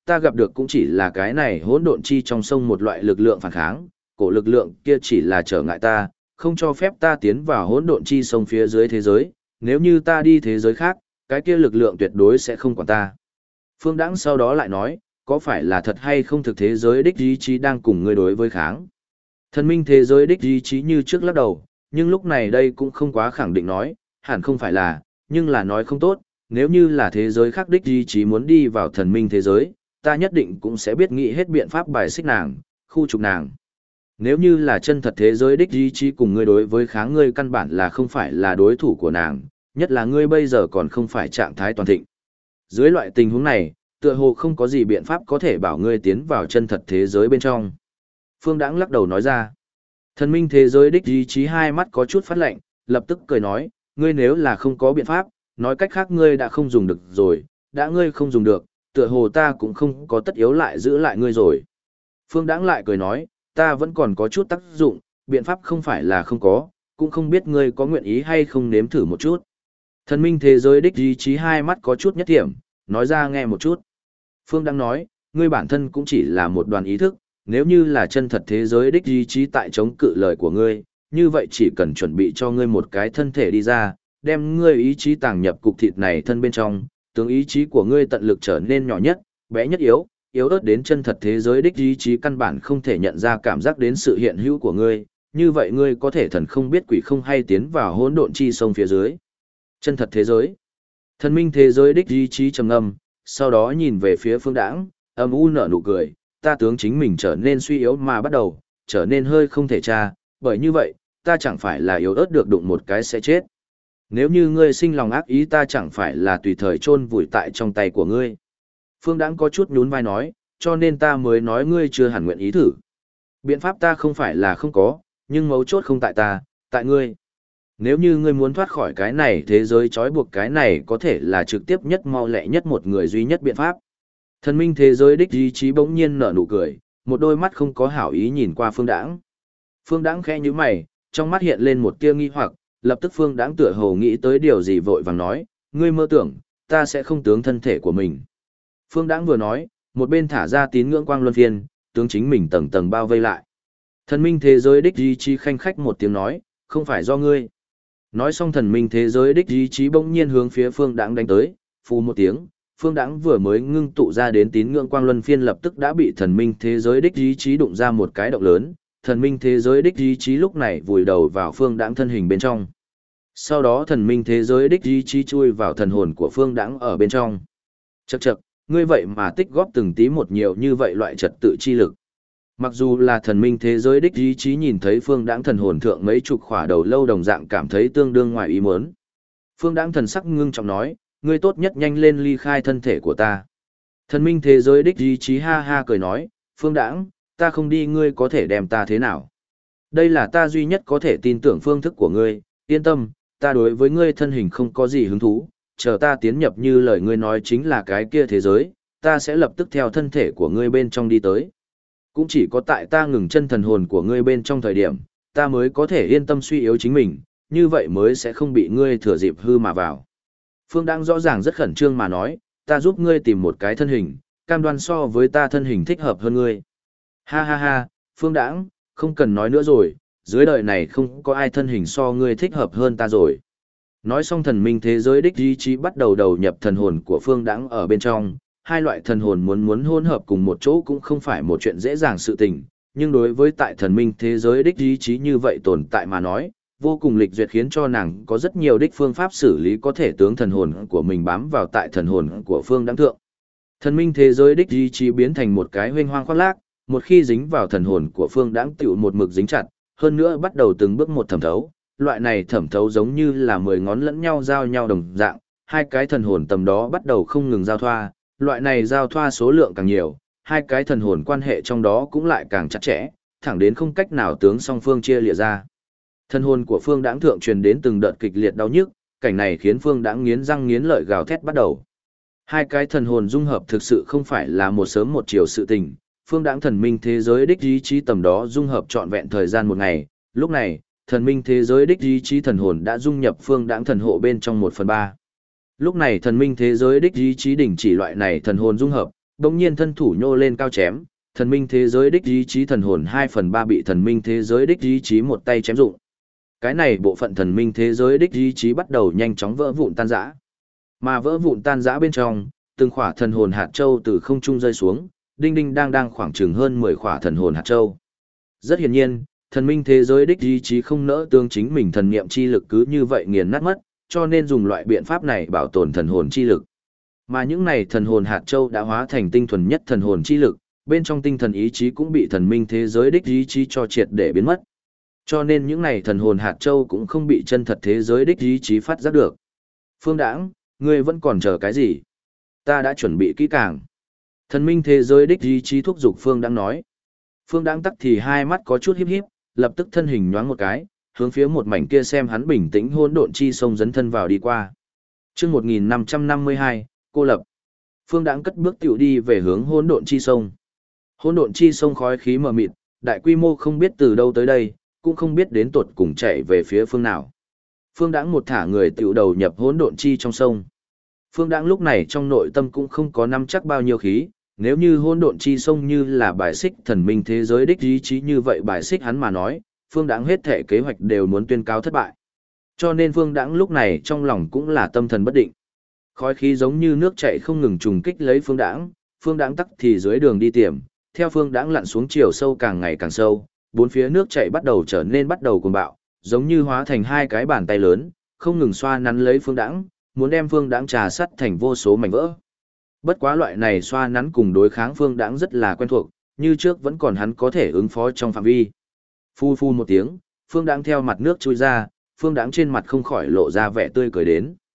ta gặp được cũng chỉ là cái này hỗn độn chi trong sông một loại lực lượng phản kháng, cổ lực lượng kia chỉ là trở ngại ta, không cho phép ta tiến vào hỗn độn chi sông phía dưới thế giới, nếu như ta đi thế giới khác, cái kia lực lượng tuyệt đối sẽ không quản ta. Phương Đãng sau đó lại nói, có phải là thật hay không thực thế giới đích ý chí đang cùng ngươi đối với kháng? Thần minh thế giới đích ý chí như trước lắc đầu, nhưng lúc này đây cũng không quá khẳng định nói, hẳn không phải là, nhưng là nói không tốt, nếu như là thế giới khác đích ý chí muốn đi vào thần minh thế giới, ta nhất định cũng sẽ biết nghĩ hết biện pháp bài xích nàng, khu trục nàng. Nếu như là chân thật thế giới đích ý chí cùng ngươi đối với kháng, ngươi căn bản là không phải là đối thủ của nàng, nhất là ngươi bây giờ còn không phải trạng thái toàn thịnh. Dưới loại tình huống này, tựa hồ không có gì biện pháp có thể bảo ngươi tiến vào chân thật thế giới bên trong. Phương Đãng lắc đầu nói ra. Thần minh thế giới đích ý chí hai mắt có chút phát lạnh, lập tức cười nói, ngươi nếu là không có biện pháp, nói cách khác ngươi đã không dùng được rồi, đã ngươi không dùng được, tựa hồ ta cũng không có tất yếu lại giữ lại ngươi rồi. Phương Đãng lại cười nói, ta vẫn còn có chút tác dụng, biện pháp không phải là không có, cũng không biết ngươi có nguyện ý hay không nếm thử một chút. Thần minh thế giới đích ý chí hai mắt có chút nhất điểm, nói ra nghe một chút. Phương Đãng nói, ngươi bản thân cũng chỉ là một đoàn ý thức, nếu như là chân thật thế giới đích ý chí tại chống cự lời của ngươi, như vậy chỉ cần chuẩn bị cho ngươi một cái thân thể đi ra, đem ngươi ý chí tàng nhập cục thịt này thân bên trong, tướng ý chí của ngươi tận lực trở nên nhỏ nhất, bé nhất yếu ớt đến chân thật thế giới đích ý chí căn bản không thể nhận ra cảm giác đến sự hiện hữu của ngươi, như vậy ngươi có thể thần không biết quỷ không hay tiến vào hỗn độn chi sông phía dưới. Chân thật thế giới. Thần minh thế giới đích ý chí trầm ngâm, sau đó nhìn về phía Phương Đãng, âm u nở nụ cười, ta tướng chính mình trở nên suy yếu mà bắt đầu, trở nên hơi không thể tra, bởi như vậy, ta chẳng phải là yếu ớt được đụng một cái sẽ chết. Nếu như ngươi sinh lòng ác ý, ta chẳng phải là tùy thời chôn vùi tại trong tay của ngươi. Phương Đãng có chút nhún vai nói, cho nên ta mới nói ngươi chưa hẳn nguyện ý thử. Biện pháp ta không phải là không có, nhưng mấu chốt không tại ta, tại ngươi. Nếu như ngươi muốn thoát khỏi cái này thế giới trói buộc, cái này có thể là trực tiếp nhất mau lẹ nhất một người duy nhất biện pháp. Thần minh thế giới đích ý chí bỗng nhiên nở nụ cười, một đôi mắt không có hảo ý nhìn qua Phương Đãng. Phương Đãng khẽ nhíu mày, trong mắt hiện lên một tia nghi hoặc, lập tức Phương Đãng tựa hồ nghĩ tới điều gì vội vàng nói, ngươi mơ tưởng, ta sẽ không tướng thân thể của mình. Phương Đãng vừa nói, một bên thả ra tín ngưỡng quang luân phiên, tướng chính mình tầng tầng bao vây lại. Thần minh thế giới đích ý chí khanh khách một tiếng nói, không phải do ngươi. Nói xong thần minh thế giới đích ý chí bỗng nhiên hướng phía Phương Đãng đánh tới, phù một tiếng, Phương Đãng vừa mới ngưng tụ ra đến tín ngưỡng quang luân phiên lập tức đã bị thần minh thế giới đích ý chí đụng ra một cái động lớn, thần minh thế giới đích ý chí lúc này vùi đầu vào Phương Đãng thân hình bên trong. Sau đó thần minh thế giới đích ý chí chui vào thần hồn của Phương Đãng ở bên trong. Chậc chậc, ngươi vậy mà tích góp từng tí một nhiều như vậy loại trật tự chi lực. Mặc dù là thần minh thế giới đích ý chí nhìn thấy Phương Đãng thần hồn thượng mấy chục khỏa đầu lâu đồng dạng cảm thấy tương đương ngoài ý muốn. Phương Đãng thần sắc ngưng trọng nói, ngươi tốt nhất nhanh lên ly khai thân thể của ta. Thần minh thế giới đích ý chí ha ha cười nói, Phương Đãng, ta không đi ngươi có thể đem ta thế nào. Đây là ta duy nhất có thể tin tưởng phương thức của ngươi, yên tâm, ta đối với ngươi thân hình không có gì hứng thú, chờ ta tiến nhập như lời ngươi nói chính là cái kia thế giới, ta sẽ lập tức theo thân thể của ngươi bên trong đi tới. Cũng chỉ có tại ta ngừng chân thần hồn của ngươi bên trong thời điểm, ta mới có thể yên tâm suy yếu chính mình, như vậy mới sẽ không bị ngươi thừa dịp hư mà vào. Phương Đãng rõ ràng rất khẩn trương mà nói, ta giúp ngươi tìm một cái thân hình, cam đoan so với ta thân hình thích hợp hơn ngươi. Ha ha ha, Phương Đãng, không cần nói nữa rồi, dưới đời này không có ai thân hình so ngươi thích hợp hơn ta rồi. Nói xong thần minh thế giới đích ý chí bắt đầu đầu nhập thần hồn của Phương Đãng ở bên trong, hai loại thần hồn muốn hỗn hợp cùng một chỗ cũng không phải một chuyện dễ dàng sự tình, nhưng đối với tại thần minh thế giới đích ý chí như vậy tồn tại mà nói, vô cùng lịch duyệt khiến cho nàng có rất nhiều đích phương pháp xử lý có thể tướng thần hồn của mình bám vào tại thần hồn của Phương Đãng thượng. Thần minh thế giới đích ý chí biến thành một cái huênh hoang khoác lác, một khi dính vào thần hồn của Phương Đãng tựu một mực dính chặt, hơn nữa bắt đầu từng bước một thẩm thấu. Loại này thẩm thấu giống như là 10 ngón lẫn nhau giao nhau đồng dạng, hai cái thần hồn tầm đó bắt đầu không ngừng giao thoa, loại này giao thoa số lượng càng nhiều, hai cái thần hồn quan hệ trong đó cũng lại càng chặt chẽ, thẳng đến không cách nào tướng song phương chia lìa ra. Thần hồn của Phương Đãng thượng truyền đến từng đợt kịch liệt đau nhức, cảnh này khiến Phương Đãng nghiến răng nghiến lợi gào thét bắt đầu. Hai cái thần hồn dung hợp thực sự không phải là một sớm một chiều sự tình, Phương Đãng thần minh thế giới đích ý chí tầm đó dung hợp trọn vẹn thời gian một ngày, lúc này, thần minh thế giới đích ý chí thần hồn đã dung nhập Phương Đãng thần hộ bên trong 1/3. Lúc này thần minh thế giới đích ý chí đình chỉ loại này thần hồn dung hợp, Đống nhiên thân thủ nhô lên cao chém, thần minh thế giới đích ý chí thần hồn 2/3 bị thần minh thế giới đích ý chí một tay chém dụng. Cái này bộ phận thần minh thế giới đích ý chí bắt đầu nhanh chóng vỡ vụn tan rã. Mà vỡ vụn tan rã bên trong, từng khỏa thần hồn hạt châu từ không trung rơi xuống, đinh đinh đang khoảng chừng hơn 10 khỏa thần hồn hạt châu. Rất hiển nhiên, thần minh thế giới đích ý chí không nỡ tương chính mình thần niệm chi lực cứ như vậy nghiền nát mất, cho nên dùng loại biện pháp này bảo tồn thần hồn chi lực. Mà những này thần hồn hạt châu đã hóa thành tinh thuần nhất thần hồn chi lực, bên trong tinh thần ý chí cũng bị thần minh thế giới đích ý chí cho triệt để biến mất. Cho nên những này thần hồn hạt châu cũng không bị chân thật thế giới đích ý chí phát giác được. Phương Đãng, ngươi vẫn còn chờ cái gì? Ta đã chuẩn bị kỹ càng. Thần minh thế giới đích ý chí thúc giục Phương Đãng nói. Phương Đãng tắc thì hai mắt có chút híp híp, lập tức thân hình nhoáng một cái, hướng phía một mảnh kia xem hắn bình tĩnh hỗn độn chi sông dấn thân vào đi qua. Chương 1552, cô lập. Phương Đãng cất bước tiểu đi về hướng hỗn độn chi sông. Hỗn độn chi sông khói khí mờ mịt, đại quy mô không biết từ đâu tới đây, cũng không biết đến tột cùng chạy về phía phương nào. Phương Đãng một thả người tiểu đầu nhập hỗn độn chi trong sông. Phương Đãng lúc này trong nội tâm cũng không có nắm chắc bao nhiêu khí, nếu như hỗn độn chi sông như là bài xích thần minh thế giới đích ý chí như vậy bài xích hắn mà nói, Phương Đãng hết thể kế hoạch đều muốn tuyên cáo thất bại. Cho nên Phương Đãng lúc này trong lòng cũng là tâm thần bất định. Khói khí giống như nước chảy không ngừng trùng kích lấy Phương Đãng tắc thì dưới đường đi tiềm, theo Phương Đãng lặn xuống chiều sâu càng ngày càng sâu, bốn phía nước chảy bắt đầu trở nên bắt đầu cuồng bạo, giống như hóa thành hai cái bàn tay lớn, không ngừng xoa nắn lấy Phương Đãng, muốn đem Phương Đãng trà sắt thành vô số mảnh vỡ. Bất quá loại này xoa nắn cùng đối kháng Phương Đãng rất là quen thuộc, như trước vẫn còn hắn có thể ứng phó trong phạm vi. Phu phu một tiếng, Phương Đãng theo mặt nước chui ra, Phương Đãng trên mặt không khỏi lộ ra vẻ tươi cười đến.